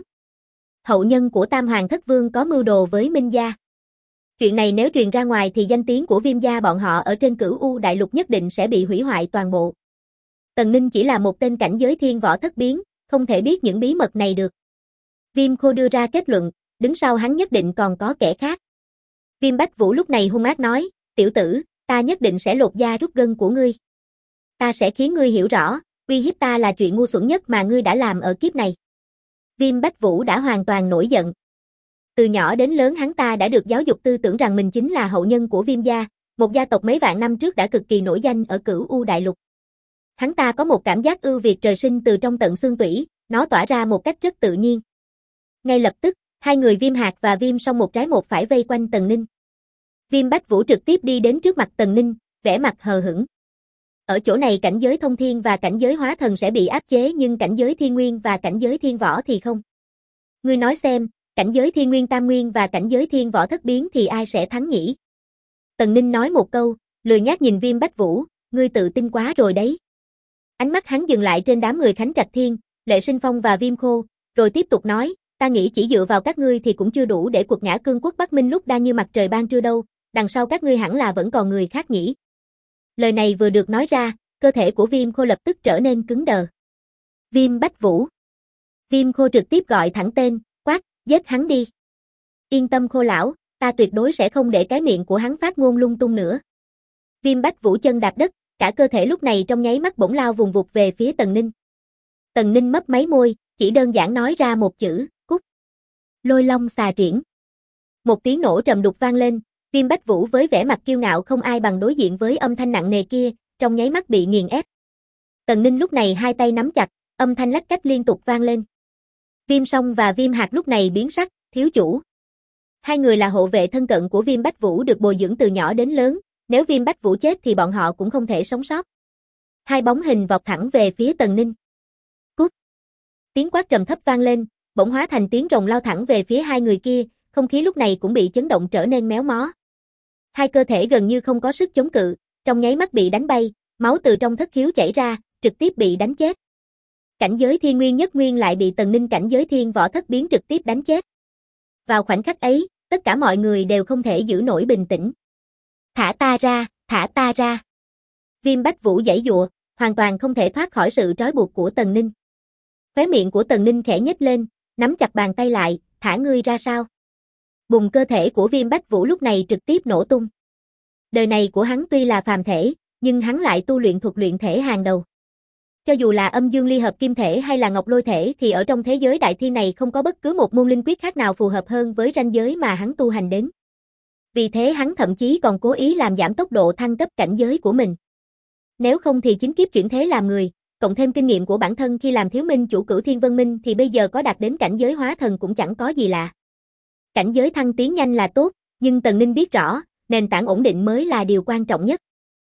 S1: Hậu nhân của Tam Hoàng Thất Vương có mưu đồ với Minh gia. Chuyện này nếu truyền ra ngoài thì danh tiếng của Viêm gia bọn họ ở trên Cửu U đại lục nhất định sẽ bị hủy hoại toàn bộ. Tần Ninh chỉ là một tên cảnh giới thiên võ thất biến, không thể biết những bí mật này được. Viêm Khô đưa ra kết luận, đứng sau hắn nhất định còn có kẻ khác. Viêm Bách Vũ lúc này hung ác nói, tiểu tử, ta nhất định sẽ lột da rút gân của ngươi. Ta sẽ khiến ngươi hiểu rõ, uy hiếp ta là chuyện ngu xuẩn nhất mà ngươi đã làm ở kiếp này. Viêm Bách Vũ đã hoàn toàn nổi giận. Từ nhỏ đến lớn hắn ta đã được giáo dục tư tưởng rằng mình chính là hậu nhân của Viêm gia, một gia tộc mấy vạn năm trước đã cực kỳ nổi danh ở Cửu U đại lục. Hắn ta có một cảm giác ưu việt trời sinh từ trong tận xương tủy, nó tỏa ra một cách rất tự nhiên. Ngay lập tức, hai người Viêm Hạc và Viêm Song một trái một phải vây quanh Tần Ninh. Viêm Bách Vũ trực tiếp đi đến trước mặt Tần Ninh, vẻ mặt hờ hững. Ở chỗ này cảnh giới thông thiên và cảnh giới hóa thần sẽ bị áp chế nhưng cảnh giới thiên nguyên và cảnh giới thiên võ thì không. Ngươi nói xem, cảnh giới thiên nguyên tam nguyên và cảnh giới thiên võ thất biến thì ai sẽ thắng nhỉ? Tần Ninh nói một câu, lười nhác nhìn Viêm Bách Vũ, ngươi tự tin quá rồi đấy. Ánh mắt hắn dừng lại trên đám người Khánh Trạch Thiên, Lệ Sinh Phong và Viêm Khô, rồi tiếp tục nói, ta nghĩ chỉ dựa vào các ngươi thì cũng chưa đủ để quật ngã cương quốc Bắc Minh lúc đang như mặt trời ban trưa đâu, đằng sau các ngươi hẳn là vẫn còn người khác nhỉ. Lời này vừa được nói ra, cơ thể của Viêm Khô lập tức trở nên cứng đờ. Viêm Bách Vũ. Viêm Khô trực tiếp gọi thẳng tên, quát, giết hắn đi. Yên tâm Khô lão, ta tuyệt đối sẽ không để cái miệng của hắn phát ngôn lung tung nữa. Viêm Bách Vũ chân đạp đất, cả cơ thể lúc này trong nháy mắt bỗng lao vùng vụt về phía Tần Ninh. Tần Ninh mấp máy môi, chỉ đơn giản nói ra một chữ, cút. Lôi long xà triển. Một tiếng nổ trầm đục vang lên, Viêm Bách Vũ với vẻ mặt kiêu ngạo không ai bằng đối diện với âm thanh nặng nề kia, trong nháy mắt bị nghiền ép. Tần Ninh lúc này hai tay nắm chặt, âm thanh lách cách liên tục vang lên. Viêm Song và Viêm Hạc lúc này biến sắc, thiếu chủ. Hai người là hộ vệ thân cận của Viêm Bách Vũ được bồi dưỡng từ nhỏ đến lớn, nếu Viêm Bách Vũ chết thì bọn họ cũng không thể sống sót. Hai bóng hình vọt thẳng về phía Tần Ninh. Cút. Tiếng quát trầm thấp vang lên, bỗng hóa thành tiếng rồng lao thẳng về phía hai người kia, không khí lúc này cũng bị chấn động trở nên méo mó. Hai cơ thể gần như không có sức chống cự, trong nháy mắt bị đánh bay, máu từ trong thất khiếu chảy ra, trực tiếp bị đánh chết. Cảnh giới thiên nguyên nhất nguyên lại bị Tần Ninh cảnh giới thiên võ thất biến trực tiếp đánh chết. Vào khoảnh khắc ấy, tất cả mọi người đều không thể giữ nổi bình tĩnh. Thả ta ra, thả ta ra. Viêm Bách Vũ giãy giụa, hoàn toàn không thể thoát khỏi sự trói buộc của Tần Ninh. Khóe miệng của Tần Ninh khẽ nhếch lên, nắm chặt bàn tay lại, thả ngươi ra sao? Bùng, cơ thể của Viêm Bách Vũ lúc này trực tiếp nổ tung. Đời này của hắn tuy là phàm thể, nhưng hắn lại tu luyện thuật luyện thể hàng đầu. Cho dù là âm dương ly hợp kim thể hay là ngọc lôi thể thì ở trong thế giới đại thiên này không có bất cứ một môn linh quyết khác nào phù hợp hơn với ranh giới mà hắn tu hành đến. Vì thế hắn thậm chí còn cố ý làm giảm tốc độ thăng cấp cảnh giới của mình. Nếu không thì chính kiếp chuyển thế làm người, cộng thêm kinh nghiệm của bản thân khi làm thiếu minh chủ Cửu Thiên Vân Minh thì bây giờ có đạt đến cảnh giới hóa thần cũng chẳng có gì lạ. Cảnh giới thăng tiến nhanh là tốt, nhưng Tần Ninh biết rõ, nền tảng ổn định mới là điều quan trọng nhất.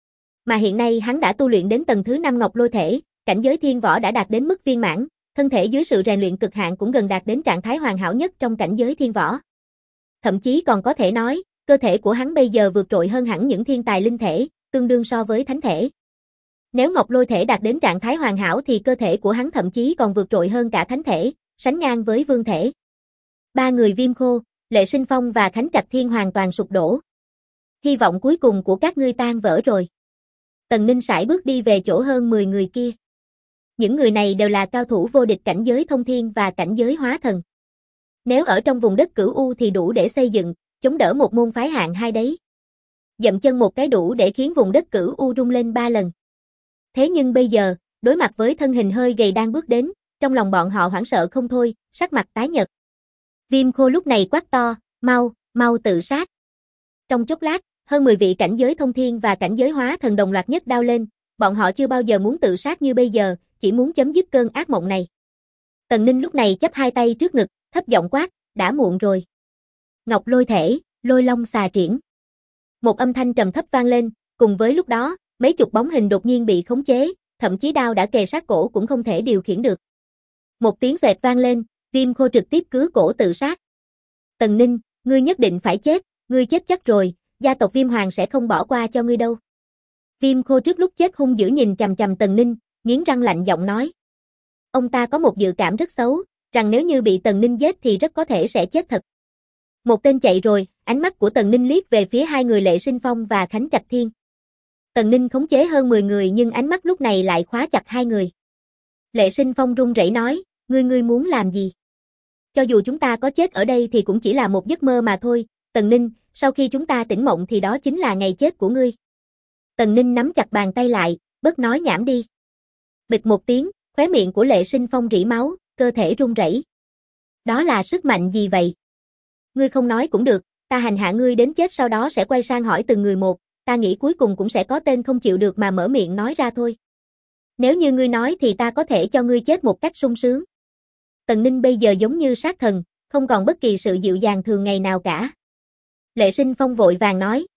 S1: Mà hiện nay hắn đã tu luyện đến tầng thứ 5 ngọc lôi thể, cảnh giới thiên võ đã đạt đến mức viên mãn, thân thể dưới sự rèn luyện cực hạn cũng gần đạt đến trạng thái hoàn hảo nhất trong cảnh giới thiên võ. Thậm chí còn có thể nói, cơ thể của hắn bây giờ vượt trội hơn hẳn những thiên tài linh thể, tương đương so với thánh thể. Nếu ngọc lôi thể đạt đến trạng thái hoàn hảo thì cơ thể của hắn thậm chí còn vượt trội hơn cả thánh thể, sánh ngang với vương thể. Ba người Viêm Khô, Lệ Sinh Phong và Khánh Trạch Thiên hoàn toàn sụp đổ. Hy vọng cuối cùng của các ngươi tan vỡ rồi. Tần Ninh sải bước đi về chỗ hơn 10 người kia. Những người này đều là cao thủ vô địch cảnh giới thông thiên và cảnh giới hóa thần. Nếu ở trong vùng đất Cửu U thì đủ để xây dựng, chống đỡ một môn phái hạng 2 đấy. Dậm chân một cái đủ để khiến vùng đất Cửu U rung lên 3 lần. Thế nhưng bây giờ, đối mặt với thân hình hơi gầy đang bước đến, trong lòng bọn họ hoảng sợ không thôi, sắc mặt tái nhợt. Viêm Khô lúc này quát to, mau tự sát. Trong chốc lát, hơn 10 vị cảnh giới thông thiên và cảnh giới hóa thần đồng loạt nhấc đao lên, bọn họ chưa bao giờ muốn tự sát như bây giờ, chỉ muốn chấm dứt cơn ác mộng này. Tần Ninh lúc này chắp hai tay trước ngực, thấp giọng quát, đã muộn rồi. Ngọc lôi thể, lôi long xà triển. Một âm thanh trầm thấp vang lên, cùng với lúc đó, mấy chục bóng hình đột nhiên bị khống chế, thậm chí đao đã kề sát cổ cũng không thể điều khiển được. Một tiếng xoẹt vang lên, Viêm Khô trực tiếp cứa cổ tự sát. Tần Ninh, ngươi nhất định phải chết, ngươi chết chắc rồi, gia tộc Viêm Hoàng sẽ không bỏ qua cho ngươi đâu. Viêm Khô trước lúc chết hung dữ nhìn chằm chằm Tần Ninh, nghiến răng lạnh giọng nói. Ông ta có một dự cảm rất xấu, rằng nếu như bị Tần Ninh giết thì rất có thể sẽ chết thật. Một tên chạy rồi, ánh mắt của Tần Ninh liếc về phía hai người Lệ Sinh Phong và Khánh Trạch Thiên. Tần Ninh khống chế hơn 10 người nhưng ánh mắt lúc này lại khóa chặt hai người. Lệ Sinh Phong run rẩy nói, ngươi muốn làm gì? Cho dù chúng ta có chết ở đây thì cũng chỉ là một giấc mơ mà thôi, Tần Ninh, sau khi chúng ta tỉnh mộng thì đó chính là ngày chết của ngươi. Tần Ninh nắm chặt bàn tay lại, bớt nói nhảm đi. Bịch một tiếng, khóe miệng của Lệ Sinh Phong rỉ máu, cơ thể run rẩy. Đó là sức mạnh gì vậy? Ngươi không nói cũng được, ta hành hạ ngươi đến chết sau đó sẽ quay sang hỏi từng người một, ta nghĩ cuối cùng cũng sẽ có tên không chịu được mà mở miệng nói ra thôi. Nếu như ngươi nói thì ta có thể cho ngươi chết một cách sung sướng. Tần Ninh bây giờ giống như sát thần, không còn bất kỳ sự dịu dàng thường ngày nào cả. Lệ Sinh Phong vội vàng nói,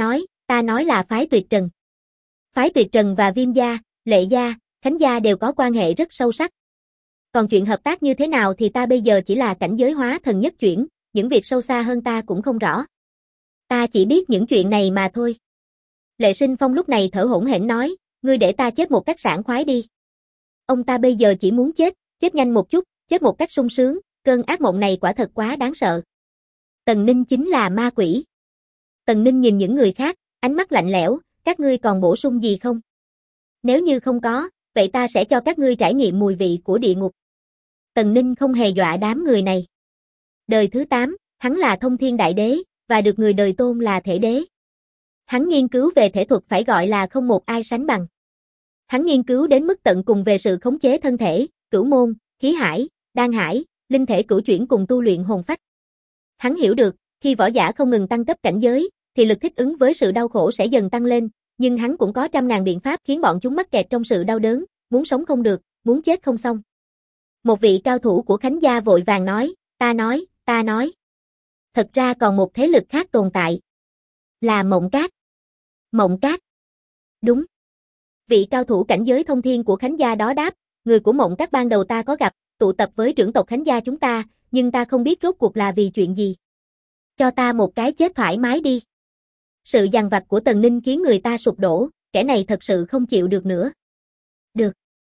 S1: ta nói là phái Tuyệt Trần. Phái Tuyệt Trần và Viêm gia, Lệ gia, Khánh gia đều có quan hệ rất sâu sắc. Còn chuyện hợp tác như thế nào thì ta bây giờ chỉ là cảnh giới hóa thần nhất chuyển, những việc sâu xa hơn ta cũng không rõ. Ta chỉ biết những chuyện này mà thôi. Lệ Sinh Phong lúc này thở hổn hển nói, ngươi để ta chết một cách sảng khoái đi. Ông ta bây giờ chỉ muốn chết nhanh một chút, chết một cách sung sướng, cơn ác mộng này quả thật quá đáng sợ. Tần Ninh chính là ma quỷ. Tần Ninh nhìn những người khác, ánh mắt lạnh lẽo, các ngươi còn bổ sung gì không? Nếu như không có, vậy ta sẽ cho các ngươi trải nghiệm mùi vị của địa ngục. Tần Ninh không hề dọa đám người này. Đời thứ 8, hắn là thông thiên đại đế, và được người đời tôn là thể đế. Hắn nghiên cứu về thể thuật phải gọi là không một ai sánh bằng. Hắn nghiên cứu đến mức tận cùng về sự khống chế thân thể, cửu môn, khí hải, đan hải, linh thể cửu chuyển cùng tu luyện hồn phách. Hắn hiểu được, khi võ giả không ngừng tăng cấp cảnh giới, thì lực thích ứng với sự đau khổ sẽ dần tăng lên, nhưng hắn cũng có trăm ngàn biện pháp khiến bọn chúng mắc kẹt trong sự đau đớn, muốn sống không được, muốn chết không xong. Một vị cao thủ của Khánh gia vội vàng nói, ta nói. Thật ra còn một thế lực khác tồn tại. Là Mộng Cát. Mộng Cát. Đúng. Vị cao thủ cảnh giới thông thiên của Khánh gia đó đáp, người của Mộng Cát ban đầu ta có gặp, tụ tập với trưởng tộc Khánh gia chúng ta, nhưng ta không biết rốt cuộc là vì chuyện gì. Cho ta một cái chết thoải mái đi. Sự dằn vặt của Tần Ninh khiến người ta sụp đổ, kẻ này thật sự không chịu được nữa. Được.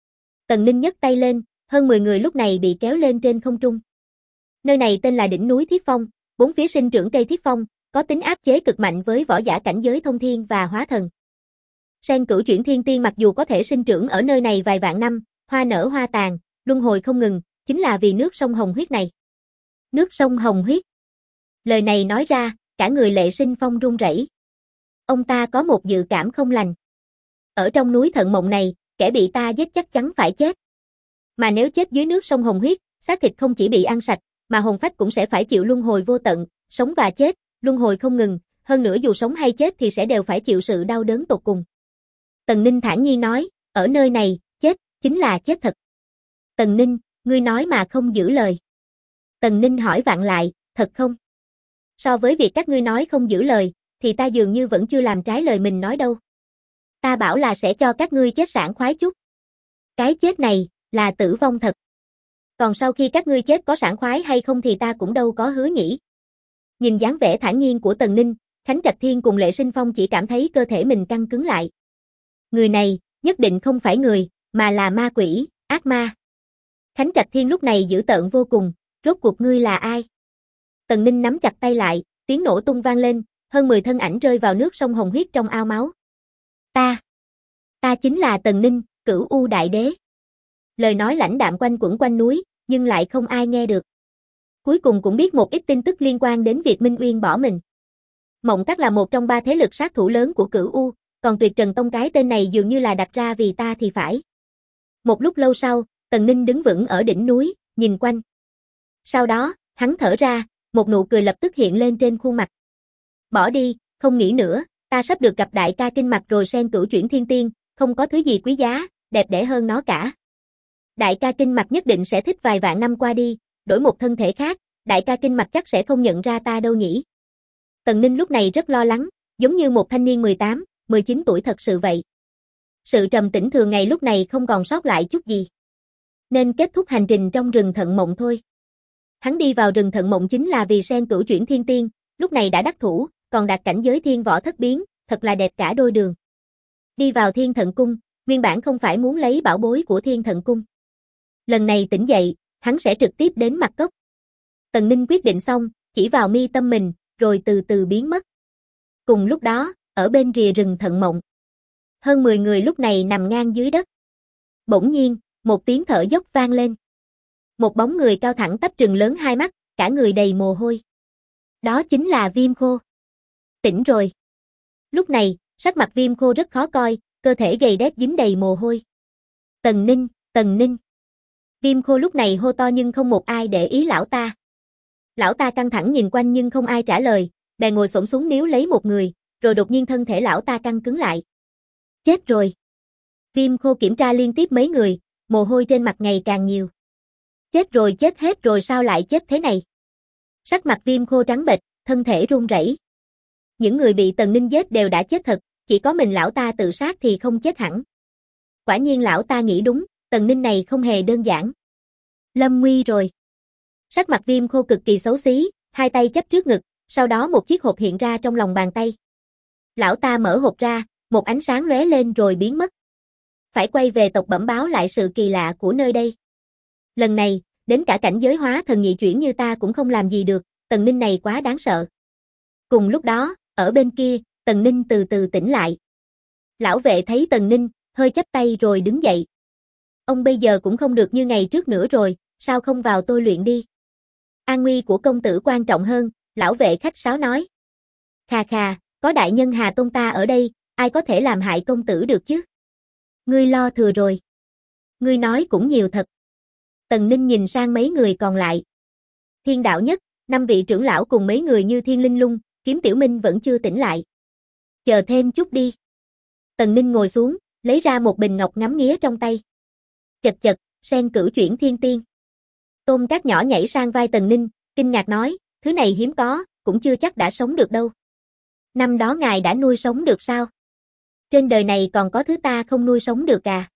S1: Tần Ninh nhấc tay lên, hơn 10 người lúc này bị kéo lên trên không trung. Nơi này tên là đỉnh núi Thiết Phong, bốn phía sinh trưởng cây thiết phong, có tính áp chế cực mạnh với võ giả cảnh giới thông thiên và hóa thần. Sen cửu chuyển thiên tiên mặc dù có thể sinh trưởng ở nơi này vài vạn năm, hoa nở hoa tàn, luân hồi không ngừng, chính là vì nước sông Hồng Huyết này. Nước sông Hồng Huyết. Lời này nói ra, cả người Lệ Sinh Phong run rẩy. Ông ta có một dự cảm không lành. Ở trong núi Thận Mộng này, kẻ bị ta giết chắc chắn phải chết. Mà nếu chết dưới nước sông Hồng Huyết, xác thịt không chỉ bị ăn sạch, mà hồn phách cũng sẽ phải chịu luân hồi vô tận, sống và chết, luân hồi không ngừng, hơn nữa dù sống hay chết thì sẽ đều phải chịu sự đau đớn tột cùng. Tần Ninh thản nhiên nói, ở nơi này, chết, chính là chết thật. Tần Ninh, ngươi nói mà không giữ lời. Tần Ninh hỏi vặn lại, thật không? So với việc các ngươi nói không giữ lời, thì ta dường như vẫn chưa làm trái lời mình nói đâu. Ta bảo là sẽ cho các ngươi chết sảng khoái chút. Cái chết này, là tử vong thật. Còn sau khi các ngươi chết có sảng khoái hay không thì ta cũng đâu có hứa nhỉ. Nhìn dáng vẻ thản nhiên của Tần Ninh, Khánh Trạch Thiên cùng Lệ Sinh Phong chỉ cảm thấy cơ thể mình căng cứng lại. Người này, nhất định không phải người, mà là ma quỷ, ác ma. Khánh Trạch Thiên lúc này dữ tợn vô cùng, rốt cuộc ngươi là ai? Tần Ninh nắm chặt tay lại, tiếng nổ tung vang lên, hơn 10 thân ảnh rơi vào nước sông Hồng Huyết trong ao máu. Ta chính là Tần Ninh, Cửu U Đại Đế. Lời nói lãnh đạm quanh quẩn quanh núi, nhưng lại không ai nghe được. Cuối cùng cũng biết một ít tin tức liên quan đến việc Minh Uyên bỏ mình. Mộng Các là một trong 3 thế lực sát thủ lớn của Cửu U, còn Tuyệt Trần Tông cái tên này dường như là đặt ra vì ta thì phải. Một lúc lâu sau, Tần Ninh đứng vững ở đỉnh núi, nhìn quanh. Sau đó, hắn thở ra, một nụ cười lập tức hiện lên trên khuôn mặt. Bỏ đi, không nghĩ nữa, ta sắp được gặp đại ca kinh mạch rồi Sen cửu chuyển thiên tiên, không có thứ gì quý giá, đẹp đẽ hơn nó cả. Đại ca kinh mạch nhất định sẽ thích vài vạn năm qua đi, đổi một thân thể khác, đại ca kinh mạch chắc sẽ không nhận ra ta đâu nhỉ. Tần Ninh lúc này rất lo lắng, giống như một thanh niên 18, 19 tuổi thật sự vậy. Sự trầm tĩnh thường ngày lúc này không còn sót lại chút gì. Nên kết thúc hành trình trong rừng Thận Mộng thôi. Hắn đi vào rừng Thận Mộng chính là vì Sen cửu chuyển thiên tiên, lúc này đã đắc thủ, còn đạt cảnh giới thiên võ thất biến, thật là đẹp cả đôi đường. Đi vào Thiên Thận Cung, nguyên bản không phải muốn lấy bảo bối của Thiên Thận Cung. Lần này tỉnh dậy, hắn sẽ trực tiếp đến Mặt Cốc. Tần Ninh quyết định xong, chỉ vào mi tâm mình, rồi từ từ biến mất. Cùng lúc đó, ở bên rìa rừng Thận Mộng, hơn 10 người lúc này nằm ngang dưới đất. Bỗng nhiên, một tiếng thở dốc vang lên. Một bóng người cao thẳng tắp trừng lớn hai mắt, cả người đầy mồ hôi. Đó chính là Viêm Khô. Tỉnh rồi. Lúc này, sắc mặt Viêm Khô rất khó coi, cơ thể gầy đét dính đầy mồ hôi. Tần Ninh, Tần Ninh. Viêm Khô lúc này hô to nhưng không một ai để ý lão ta. Lão ta căng thẳng nhìn quanh nhưng không ai trả lời, bèn ngồi xổm xuống níu lấy một người, rồi đột nhiên thân thể lão ta căng cứng lại. Chết rồi. Viêm Khô kiểm tra liên tiếp mấy người, mồ hôi trên mặt ngày càng nhiều. Chết rồi, chết hết rồi, sao lại chết thế này? Sắc mặt Viêm Khô trắng bệch, thân thể run rẩy. Những người bị Tần Ninh giết đều đã chết thật, chỉ có mình lão ta tự sát thì không chết hẳn. Quả nhiên lão ta nghĩ đúng, Tần Ninh này không hề đơn giản. Lâm nguy rồi. Sắc mặt Viêm Khô cực kỳ xấu xí, hai tay chắp trước ngực, sau đó một chiếc hộp hiện ra trong lòng bàn tay. Lão ta mở hộp ra, một ánh sáng lóe lên rồi biến mất. Phải quay về tộc bẩm báo lại sự kỳ lạ của nơi đây. Lần này, đến cả cảnh giới hóa thần nhị chuyển như ta cũng không làm gì được, Tần Ninh này quá đáng sợ. Cùng lúc đó, ở bên kia, Tần Ninh từ từ tỉnh lại. Lão vệ thấy Tần Ninh, hơi chắp tay rồi đứng dậy. Ông bây giờ cũng không được như ngày trước nữa rồi, sao không vào tôi luyện đi? An nguy của công tử quan trọng hơn, lão vệ khách sáo nói. Khà khà, có đại nhân Hà Tôn ta ở đây, ai có thể làm hại công tử được chứ? Ngươi lo thừa rồi. Ngươi nói cũng nhiều thật. Tần Ninh nhìn sang mấy người còn lại. Thiên Đạo Nhất, 5 vị trưởng lão cùng mấy người như Thiên Linh Lung, Kiếm Tiểu Minh vẫn chưa tỉnh lại. Chờ thêm chút đi. Tần Ninh ngồi xuống, lấy ra một bình ngọc ngắm nghía trong tay. Chật chật, Sen cửu chuyển thiên tiên. Tôm Cát nhỏ nhảy sang vai Tần Ninh, kinh ngạc nói, thứ này hiếm có, cũng chưa chắc đã sống được đâu. Năm đó ngài đã nuôi sống được sao? Trên đời này còn có thứ ta không nuôi sống được à?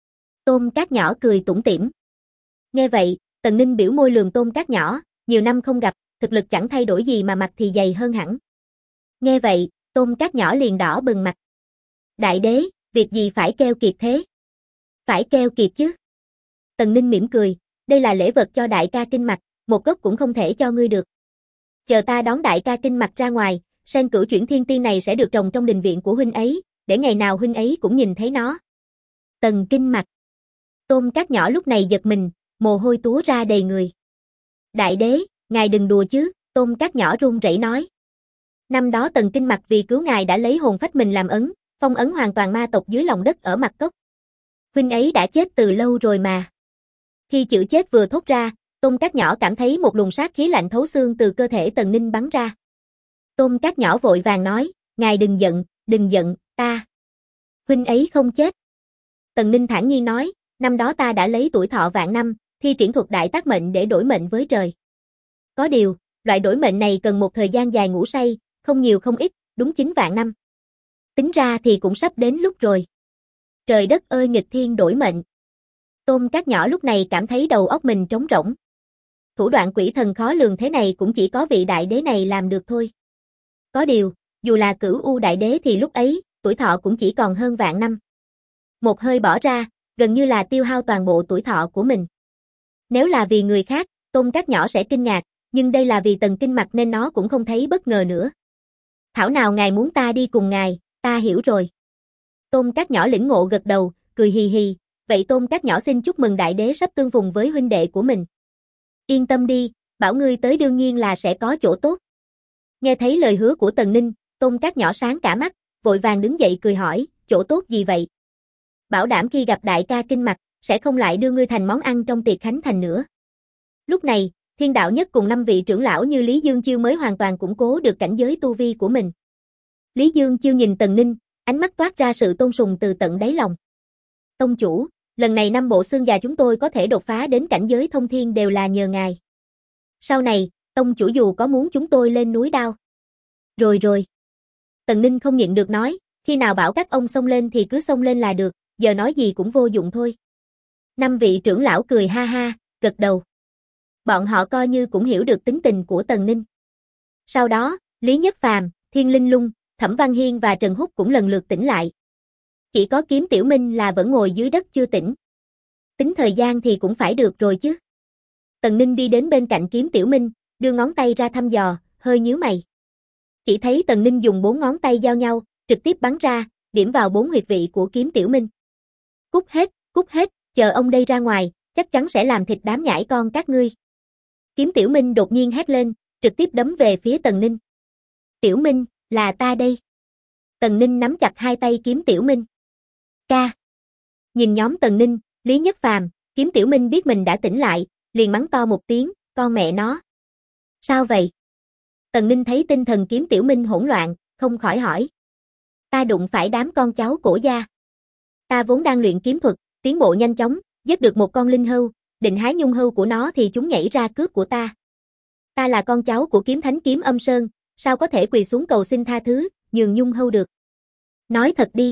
S1: Tôm Cát nhỏ cười tủm tỉm. Nghe vậy, Tần Ninh biểu môi lườm Tôm Cát nhỏ, nhiều năm không gặp, thực lực chẳng thay đổi gì mà mặt thì dày hơn hẳn. Nghe vậy, Tôm Cát nhỏ liền đỏ bừng mặt. Đại đế, việc gì phải keo kiệt thế? Phải keo kiệt chứ? Tần Ninh mỉm cười, đây là lễ vật cho đại ca kinh mạch, một gốc cũng không thể cho ngươi được. chờ ta đón đại ca Kinh Mạch ra ngoài, sen cửu chuyển thiên tiên này sẽ được trồng trong đình viện của huynh ấy, để ngày nào huynh ấy cũng nhìn thấy nó. Tần Kinh Mạch. Tôm Cát Nhỏ lúc này giật mình, mồ hôi túa ra đầy người. Đại đế, ngài đừng đùa chứ, Tôm Cát Nhỏ run rẩy nói. Năm đó Tần Kinh Mạch vì cứu ngài đã lấy hồn phách mình làm ấn, phong ấn hoàn toàn ma tộc dưới lòng đất ở mặt cốc. Huynh ấy đã chết từ lâu rồi mà. Khi chữ chết vừa thốt ra, Tôm Cát Nhỏ cảm thấy một luồng sát khí lạnh thấu xương từ cơ thể Tần Ninh bắn ra. Tôm Cát Nhỏ vội vàng nói, ngài đừng giận, ta. Huynh ấy không chết. Tần Ninh thản nhiên nói, năm đó ta đã lấy tuổi thọ vạn năm, thi triển thuật đại tác mệnh để đổi mệnh với trời. Có điều, loại đổi mệnh này cần một thời gian dài ngủ say, không nhiều không ít, đúng 9 vạn năm. Tính ra thì cũng sắp đến lúc rồi. Trời đất ơi, nghịch thiên đổi mệnh. Tôm Cát Nhỏ lúc này cảm thấy đầu óc mình trống rỗng. Thủ đoạn quỷ thần khó lường thế này cũng chỉ có vị đại đế này làm được thôi. Có điều, dù là Cửu U đại đế thì lúc ấy, tuổi thọ cũng chỉ còn hơn vạn năm. Một hơi bỏ ra, gần như là tiêu hao toàn bộ tuổi thọ của mình. Nếu là vì người khác, Tôm Cát Nhỏ sẽ kinh ngạc, nhưng đây là vì Tần Kinh Mạch nên nó cũng không thấy bất ngờ nữa. Thảo nào ngài muốn ta đi cùng ngài, ta hiểu rồi. Tôm Cát Nhỏ lĩnh ngộ gật đầu, cười hì hì, vậy Tôm Cát Nhỏ xin chúc mừng đại đế sắp tương phùng với huynh đệ của mình. Yên tâm đi, bảo ngươi tới đương nhiên là sẽ có chỗ tốt. Nghe thấy lời hứa của Tần Ninh, Tôm Cát Nhỏ sáng cả mắt, vội vàng đứng dậy cười hỏi, chỗ tốt gì vậy? Bảo đảm khi gặp đại ca Kinh Mạch, sẽ không lại đưa ngươi thành món ăn trong tiệc khánh thành nữa. Lúc này, Thiên Đạo Nhất cùng 5 vị trưởng lão như Lý Dương Chiêu mới hoàn toàn củng cố được cảnh giới tu vi của mình. Lý Dương Chiêu nhìn Tần Ninh, ánh mắt toát ra sự tôn sùng từ tận đáy lòng. Tông chủ, lần này 5 bộ xương già chúng tôi có thể đột phá đến cảnh giới thông thiên đều là nhờ ngài. Sau này, tông chủ dù có muốn chúng tôi lên núi đao. Rồi. Tần Ninh không nhịn được nói, khi nào bảo các ông xông lên thì cứ xông lên là được, giờ nói gì cũng vô dụng thôi. 5 vị trưởng lão cười ha ha, gật đầu. Bọn họ coi như cũng hiểu được tính tình của Tần Ninh. Sau đó, Lý Nhất Phàm, Thiên Linh Lung, Thẩm Văn Hiên và Trần Húc cũng lần lượt tỉnh lại. Chỉ có Kiếm Tiểu Minh là vẫn ngồi dưới đất chưa tỉnh. Tính thời gian thì cũng phải được rồi chứ. Tần Ninh đi đến bên cạnh Kiếm Tiểu Minh, đưa ngón tay ra thăm dò, hơi nhíu mày. Chỉ thấy Tần Ninh dùng 4 ngón tay giao nhau, trực tiếp bắn ra, điểm vào 4 huyệt vị của Kiếm Tiểu Minh. Cút hết, chờ ông đây ra ngoài, chắc chắn sẽ làm thịt đám nhãi con các ngươi. Kiếm Tiểu Minh đột nhiên hét lên, trực tiếp đấm về phía Tần Ninh. Tiểu Minh, là ta đây. Tần Ninh nắm chặt hai tay Kiếm Tiểu Minh. Ca. Nhìn nhóm Tần Ninh, Lý Nhất Phàm, Kiếm Tiểu Minh biết mình đã tỉnh lại, liền mắng to một tiếng, con mẹ nó. Sao vậy? Tần Ninh thấy tinh thần Kiếm Tiểu Minh hỗn loạn, không khỏi hỏi. Ta đụng phải đám con cháu Cổ gia. Ta vốn đang luyện kiếm thuật, tiến bộ nhanh chóng, giết được một con linh hưu, định hái nhung hưu của nó thì chúng nhảy ra cướp của ta. Ta là con cháu của Kiếm Thánh Kiếm Âm Sơn, sao có thể quỳ xuống cầu xin tha thứ, nhường nhung hưu được. Nói thật đi.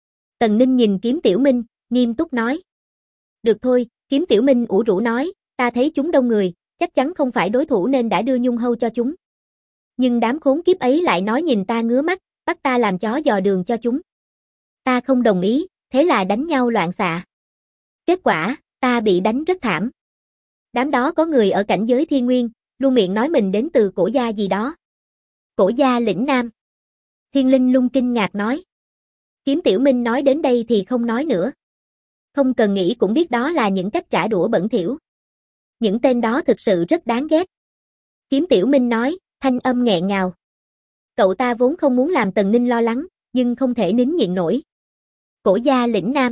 S1: Tần Ninh nhìn Kiếm Tiểu Minh, nghiêm túc nói. Được thôi, Kiếm Tiểu Minh ủ rũ nói, ta thấy chúng đông người, chắc chắn không phải đối thủ nên đã đưa nhung hưu cho chúng. Nhưng đám khốn kiếp ấy lại nói nhìn ta ngứa mắt, bắt ta làm chó dò đường cho chúng. Ta không đồng ý, thế là đánh nhau loạn xạ. Kết quả, ta bị đánh rất thảm. Đám đó có người ở cảnh giới thiên nguyên, luôn miệng nói mình đến từ Cổ gia gì đó. Cổ gia lĩnh Nam. Thiên Linh Lung kinh ngạc nói. Kiếm Tiểu Minh nói đến đây thì không nói nữa. Không cần nghĩ cũng biết đó là những cách trả đũa bẩn thỉu. Những tên đó thực sự rất đáng ghét. Kiếm Tiểu Minh nói, thanh âm nghẹn ngào. Cậu ta vốn không muốn làm Tần Ninh lo lắng, nhưng không thể nín nhịn nổi. Cổ gia lĩnh Nam.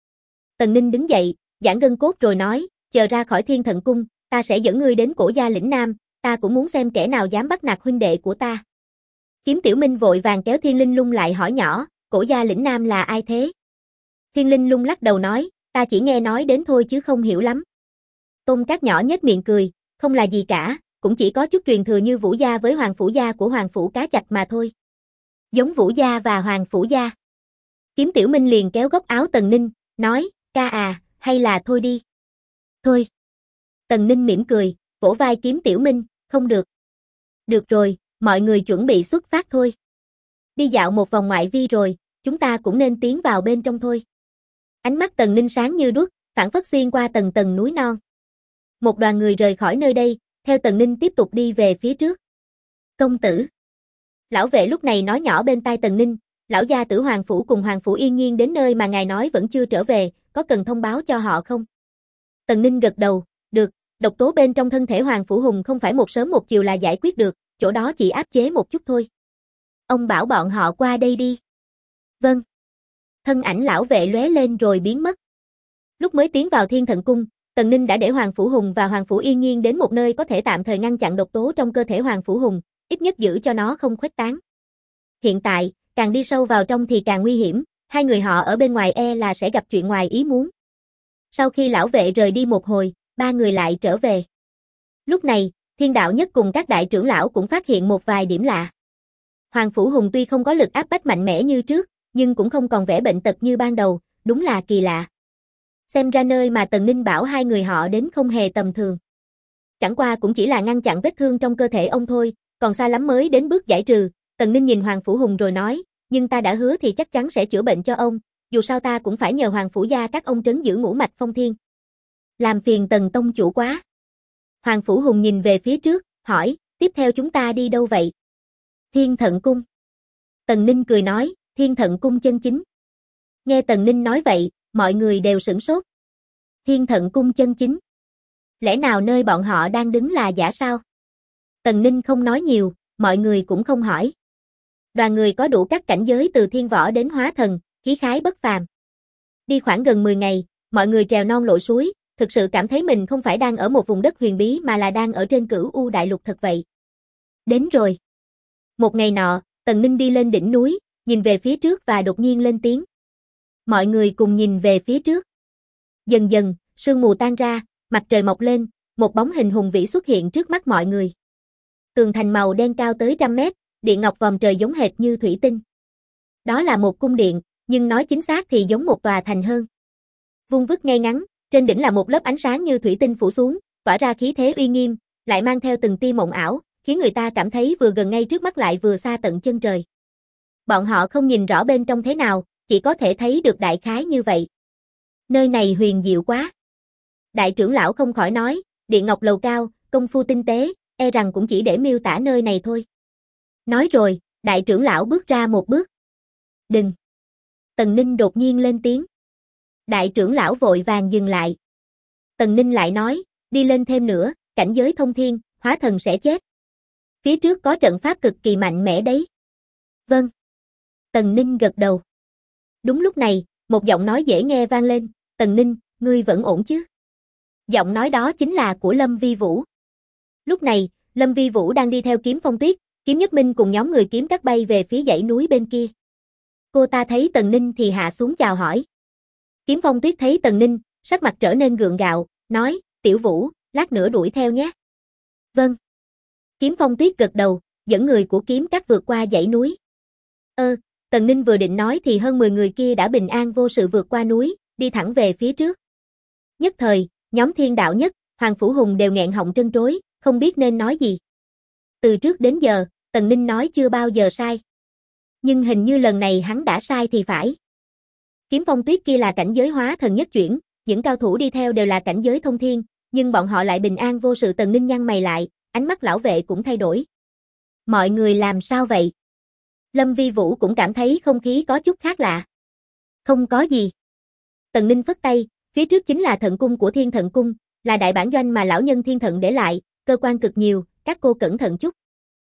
S1: Tần Ninh đứng dậy, giãn gân cốt rồi nói, chờ ra khỏi Thiên Thận Cung, ta sẽ dẫn ngươi đến Cổ gia lĩnh Nam, ta cũng muốn xem kẻ nào dám bắt nạt huynh đệ của ta. Kiếm Tiểu Minh vội vàng kéo Thiên Linh Lung lại hỏi nhỏ, Cổ gia lĩnh Nam là ai thế? Thiên Linh Lung lắc đầu nói, ta chỉ nghe nói đến thôi chứ không hiểu lắm. Tôm Cát Nhỏ nhếch miệng cười, không là gì cả, cũng chỉ có chút truyền thừa như Vũ gia với Hoàng Phủ gia của Hoàng Phủ Cá Chạch mà thôi. Giống Vũ gia và Hoàng Phủ gia. Kiếm Tiểu Minh liền kéo góc áo Tần Ninh, nói, ca à, hay là thôi đi. Thôi. Tần Ninh mỉm cười, vỗ vai Kiếm Tiểu Minh, không được. Được rồi, mọi người chuẩn bị xuất phát thôi. Đi dạo một vòng ngoại vi rồi, chúng ta cũng nên tiến vào bên trong thôi. Ánh mắt Tần Ninh sáng như đuốc, phảng phất xuyên qua tầng tầng núi non. Một đoàn người rời khỏi nơi đây, theo Tần Ninh tiếp tục đi về phía trước. Công tử. Lão vệ lúc này nói nhỏ bên tai Tần Ninh, lão gia tử Hoàng Phủ cùng Hoàng Phủ Yên Nhiên đến nơi mà ngài nói vẫn chưa trở về, có cần thông báo cho họ không? Tần Ninh gật đầu, được, độc tố bên trong thân thể Hoàng Phủ Hùng không phải một sớm một chiều là giải quyết được, chỗ đó chỉ áp chế một chút thôi. Ông bảo bọn họ qua đây đi. Vâng. Thân ảnh lão vệ lóe lên rồi biến mất. Lúc mới tiến vào Thiên Thận Cung, Tần Ninh đã để Hoàng Phủ Hùng và Hoàng Phủ Yên Nhiên đến một nơi có thể tạm thời ngăn chặn độc tố trong cơ thể Hoàng Phủ Hùng, ít nhất giữ cho nó không khuếch tán. Hiện tại, càng đi sâu vào trong thì càng nguy hiểm, hai người họ ở bên ngoài e là sẽ gặp chuyện ngoài ý muốn. Sau khi lão vệ rời đi một hồi, ba người lại trở về. Lúc này, Thiên Đạo Nhất cùng các đại trưởng lão cũng phát hiện một vài điểm lạ. Hoàng Phủ Hùng tuy không có lực áp bách mạnh mẽ như trước, nhưng cũng không còn vẻ bệnh tật như ban đầu, đúng là kỳ lạ. Xem ra nơi mà Tần Ninh bảo hai người họ đến không hề tầm thường. Chẳng qua cũng chỉ là ngăn chặn vết thương trong cơ thể ông thôi, còn xa lắm mới đến bước giải trừ. Tần Ninh nhìn Hoàng Phủ Hùng rồi nói, nhưng ta đã hứa thì chắc chắn sẽ chữa bệnh cho ông, dù sao ta cũng phải nhờ Hoàng Phủ gia các ông trấn giữ ngũ mạch phong thiên. Làm phiền Tần tông chủ quá. Hoàng Phủ Hùng nhìn về phía trước, hỏi, tiếp theo chúng ta đi đâu vậy? Thiên Thận Cung. Tần Ninh cười nói, Thiên Thận Cung chân chính. Nghe Tần Ninh nói vậy, mọi người đều sửng sốt. Thiên Thận Cung chân chính. Lẽ nào nơi bọn họ đang đứng là giả sao? Tần Ninh không nói nhiều, mọi người cũng không hỏi. Đoàn người có đủ các cảnh giới từ thiên võ đến hóa thần, khí khái bất phàm. Đi khoảng gần 10 ngày, mọi người trèo non lội suối, thực sự cảm thấy mình không phải đang ở một vùng đất huyền bí mà là đang ở trên Cửu U đại lục thật vậy. Đến rồi. Một ngày nọ, Tần Ninh đi lên đỉnh núi, nhìn về phía trước và đột nhiên lên tiếng. Mọi người cùng nhìn về phía trước. Dần dần, sương mù tan ra, mặt trời mọc lên, một bóng hình hùng vĩ xuất hiện trước mắt mọi người. Tường thành màu đen cao tới 100 mét, điện ngọc vòm trời giống hệt như thủy tinh. Đó là một cung điện, nhưng nói chính xác thì giống một tòa thành hơn. Vuông vức ngay ngắn, trên đỉnh là một lớp ánh sáng như thủy tinh phủ xuống, tỏa ra khí thế uy nghiêm, lại mang theo từng tia mộng ảo, khiến người ta cảm thấy vừa gần ngay trước mắt lại vừa xa tận chân trời. Bọn họ không nhìn rõ bên trong thế nào, chỉ có thể thấy được đại khái như vậy. Nơi này huyền diệu quá. Đại trưởng lão không khỏi nói, điện ngọc lầu cao, công phu tinh tế, e rằng cũng chỉ để miêu tả nơi này thôi. Nói rồi, đại trưởng lão bước ra một bước. Đừng! Tần Ninh đột nhiên lên tiếng. Đại trưởng lão vội vàng dừng lại. Tần Ninh lại nói, đi lên thêm nữa, cảnh giới thông thiên, hóa thần sẽ chết. Phía trước có trận pháp cực kỳ mạnh mẽ đấy. Vâng. Tần Ninh gật đầu. Đúng lúc này, một giọng nói dễ nghe vang lên, Tần Ninh, ngươi vẫn ổn chứ? Giọng nói đó chính là của Lâm Vi Vũ. Lúc này, Lâm Vi Vũ đang đi theo Kiếm Phong Tuyết, Kiếm Nhất Minh cùng nhóm người kiếm cắt bay về phía dãy núi bên kia. Cô ta thấy Tần Ninh thì hạ xuống chào hỏi. Kiếm Phong Tuyết thấy Tần Ninh, sắc mặt trở nên gượng gạo, nói, Tiểu Vũ, lát nữa đuổi theo nhé. Vâng. Kiếm Phong Tuyết gật đầu, dẫn người của kiếm cắt vượt qua dãy núi. Tần Ninh vừa định nói thì hơn 10 người kia đã bình an vô sự vượt qua núi, đi thẳng về phía trước. Nhất thời, nhóm Thiên Đạo Nhất, Hoàng Phủ Hùng đều nghẹn họng trân trối, không biết nên nói gì. Từ trước đến giờ, Tần Ninh nói chưa bao giờ sai. Nhưng hình như lần này hắn đã sai thì phải. Kiếm Phong Tuyết kia là cảnh giới hóa thần nhất chuyển, những cao thủ đi theo đều là cảnh giới thông thiên, nhưng bọn họ lại bình an vô sự. Tần Ninh nhăn mày lại, ánh mắt lão vệ cũng thay đổi. Mọi người làm sao vậy? Lâm Vi Vũ cũng cảm thấy không khí có chút khác lạ. Không có gì. Tần Ninh phất tay, phía trước chính là thận cung của Thiên Thận Cung, là đại bản doanh mà lão nhân Thiên Thận để lại, cơ quan cực nhiều, các cô cẩn thận chút.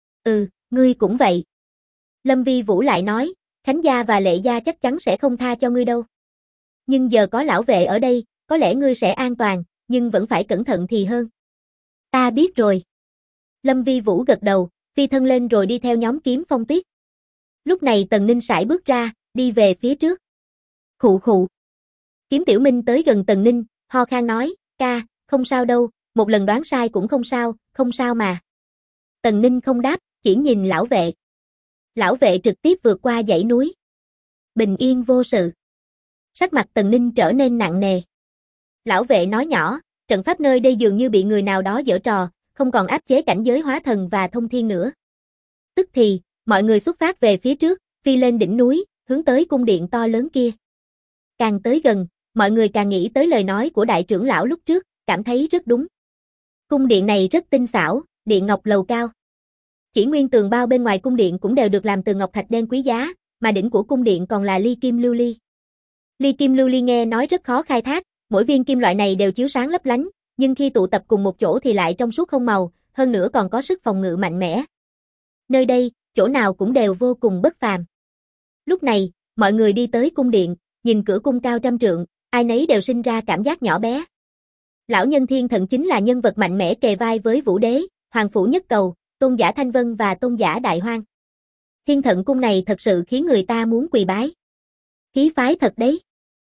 S1: Ngươi cũng vậy. Lâm Vi Vũ lại nói, Khánh gia và Lệ gia chắc chắn sẽ không tha cho ngươi đâu. Nhưng giờ có lão vệ ở đây, có lẽ ngươi sẽ an toàn, nhưng vẫn phải cẩn thận thì hơn. Ta biết rồi. Lâm Vi Vũ gật đầu, phi thân lên rồi đi theo nhóm Kiếm Phong Tuyết. Lúc này Tần Ninh sải bước ra, đi về phía trước. Khụ khụ. Kiếm Tiểu Minh tới gần Tần Ninh, ho khan nói, ca, không sao đâu, một lần đoán sai cũng không sao mà. Tần Ninh không đáp, chỉ nhìn lão vệ. Lão vệ trực tiếp vượt qua dãy núi. Bình yên vô sự. Sắc mặt Tần Ninh trở nên nặng nề. Lão vệ nói nhỏ, trận pháp nơi đây dường như bị người nào đó giở trò, không còn áp chế cảnh giới hóa thần và thông thiên nữa. Tức thì, mọi người xuất phát về phía trước, phi lên đỉnh núi, hướng tới cung điện to lớn kia. Càng tới gần, mọi người càng nghĩ tới lời nói của đại trưởng lão lúc trước, cảm thấy rất đúng. Cung điện này rất tinh xảo, điện ngọc lầu cao. Chỉ nguyên tường bao bên ngoài cung điện cũng đều được làm từ ngọc thạch đen quý giá, mà đỉnh của cung điện còn là ly kim lưu ly. Ly kim lưu ly nghe nói rất khó khai thác, mỗi viên kim loại này đều chiếu sáng lấp lánh, nhưng khi tụ tập cùng một chỗ thì lại trong suốt không màu, hơn nữa còn có sức phòng ngự mạnh mẽ. Nơi đây, chỗ nào cũng đều vô cùng bất phàm. Lúc này, mọi người đi tới cung điện, nhìn cửa cung cao trăm trượng, ai nấy đều sinh ra cảm giác nhỏ bé. Lão nhân Thiên Thận chính là nhân vật mạnh mẽ kề vai với Vũ Đế, Hoàng Phủ Nhất Cầu, Tôn giả Thanh Vân và Tôn giả Đại Hoang. Thiên Thận cung này thật sự khiến người ta muốn quỳ bái. Khí phái thật đấy.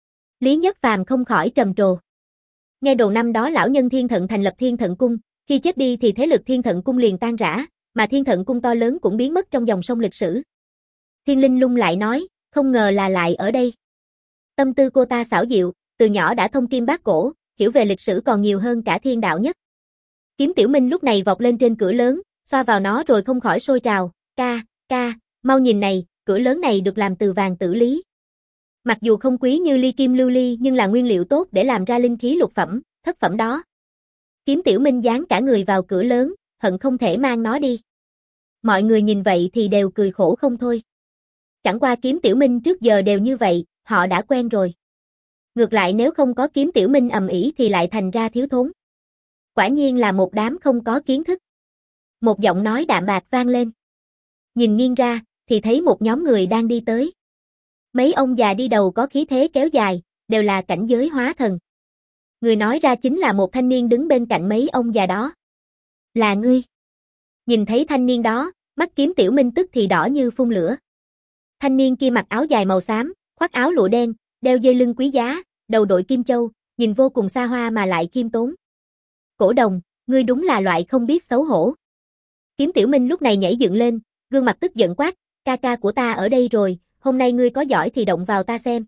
S1: Lý Nhất Phàm không khỏi trầm trồ. Nghe đồn năm đó lão nhân Thiên Thận thành lập Thiên Thận cung, khi chết đi thì thế lực Thiên Thận cung liền tan rã, mà Thiên Thận cung to lớn cũng biến mất trong dòng sông lịch sử. Thiên Linh Lung lại nói, không ngờ là lại ở đây. Tâm tư cô ta xảo diệu, từ nhỏ đã thông kim bát cổ, hiểu về lịch sử còn nhiều hơn cả Thiên Đạo Nhất. Kiếm Tiểu Minh lúc này vọt lên trên cửa lớn, xoa vào nó rồi không khỏi sôi trào, ca, mau nhìn này, cửa lớn này được làm từ vàng tử lý. Mặc dù không quý như ly kim lưu ly nhưng là nguyên liệu tốt để làm ra linh khí lục phẩm, thất phẩm đó. Kiếm Tiểu Minh dán cả người vào cửa lớn, hận không thể mang nó đi. Mọi người nhìn vậy thì đều cười khổ không thôi. Chẳng qua Kiếm Tiểu Minh trước giờ đều như vậy, họ đã quen rồi. Ngược lại nếu không có Kiếm Tiểu Minh ầm ĩ thì lại thành ra thiếu thốn. Quả nhiên là một đám không có kiến thức. Một giọng nói đạm bạc vang lên. Nhìn nghiêng ra, thì thấy một nhóm người đang đi tới. Mấy ông già đi đầu có khí thế kéo dài, đều là cảnh giới hóa thần. Người nói ra chính là một thanh niên đứng bên cạnh mấy ông già đó. Là ngươi. Nhìn thấy thanh niên đó, mắt Kiếm Tiểu Minh tức thì đỏ như phun lửa. Thanh niên kia mặc áo dài màu xám, khoác áo lụa đen, đeo dây lưng quý giá, đầu đội kim châu, nhìn vô cùng xa hoa mà lại khiêm tốn. Cổ Đồng, ngươi đúng là loại không biết xấu hổ. Kiếm Tiểu Minh lúc này nhảy dựng lên, gương mặt tức giận quát, ca ca của ta ở đây rồi, hôm nay ngươi có giỏi thì động vào ta xem.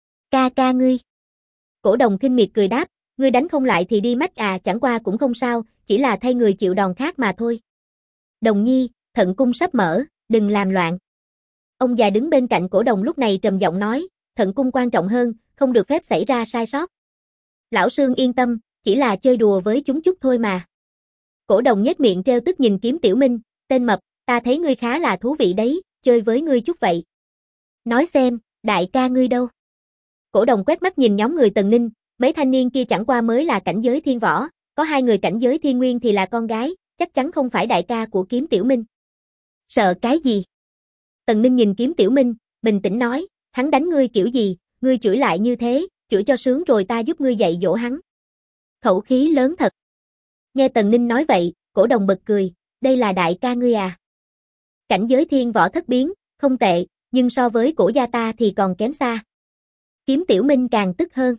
S1: Ca ca ngươi. Cổ Đồng khinh miệt cười đáp, ngươi đánh không lại thì đi mách à, chẳng qua cũng không sao, chỉ là thay người chịu đòn khác mà thôi. Đồng nhi, Thận cung sắp mở, đừng làm loạn. Ông già đứng bên cạnh Cổ Đồng lúc này trầm giọng nói, Thận cung quan trọng hơn, không được phép xảy ra sai sót. Lão Sương yên tâm, chỉ là chơi đùa với chúng chút thôi mà. Cổ Đồng nhếch miệng trêu tức nhìn Kiếm Tiểu Minh, tên mập, ta thấy ngươi khá là thú vị đấy, chơi với ngươi chút vậy. Nói xem, đại ca ngươi đâu? Cổ Đồng quét mắt nhìn nhóm người Tần Ninh, mấy thanh niên kia chẳng qua mới là cảnh giới thiên võ, có hai người cảnh giới thiên nguyên thì là con gái, chắc chắn không phải đại ca của Kiếm Tiểu Minh. Sợ cái gì? Tần Ninh nhìn Kiếm Tiểu Minh, bình tĩnh nói, hắn đánh ngươi kiểu gì, ngươi chửi lại như thế, chửi cho sướng rồi ta giúp ngươi dạy dỗ hắn. Khẩu khí lớn thật. Nghe Tần Ninh nói vậy, Cổ Đồng bật cười, đây là đại ca ngươi à? Cảnh giới thiên võ thất biến, không tệ, nhưng so với Cổ gia ta thì còn kém xa. Kiếm Tiểu Minh càng tức hơn.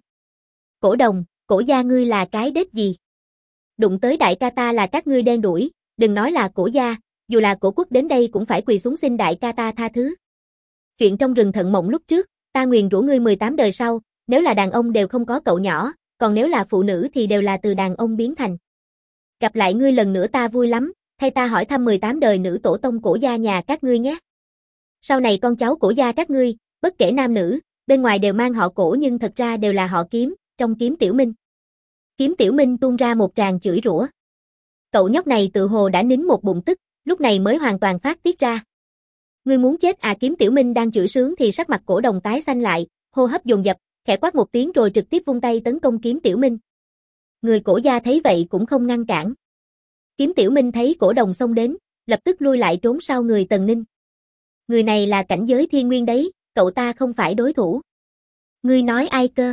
S1: Cổ Đồng, Cổ gia ngươi là cái đết gì? Đụng tới đại ca ta là các ngươi đen đuổi, đừng nói là Cổ gia, dù là Cổ quốc đến đây cũng phải quỳ xuống xin đại ca ta tha thứ. Chuyện trong rừng Thận Mộng lúc trước, ta nguyền rủa ngươi 18 đời sau, nếu là đàn ông đều không có cậu nhỏ, còn nếu là phụ nữ thì đều là từ đàn ông biến thành. Gặp lại ngươi lần nữa ta vui lắm, thay ta hỏi thăm 18 đời nữ tổ tông Cổ gia nhà các ngươi nhé. Sau này con cháu Cổ gia các ngươi, bất kể nam nữ, bên ngoài đều mang họ Cổ nhưng thật ra đều là họ Kiếm, trong Kiếm Tiểu Minh. Kiếm Tiểu Minh tuôn ra một tràng chửi rủa. Cậu nhóc này tự hồ đã nín một bụng tức, lúc này mới hoàn toàn phát tiết ra. Ngươi muốn chết à? Kiếm Tiểu Minh đang chửi sướng thì sắc mặt Cổ Đồng tái xanh lại, hô hấp dồn dập, khẽ quát một tiếng rồi trực tiếp vung tay tấn công Kiếm Tiểu Minh. Người Cổ gia thấy vậy cũng không ngăn cản. Kiếm Tiểu Minh thấy Cổ Đồng xông đến, lập tức lui lại trốn sau người Tần Ninh. Người này là cảnh giới thiên nguyên đấy, cậu ta không phải đối thủ. Ngươi nói ai cơ?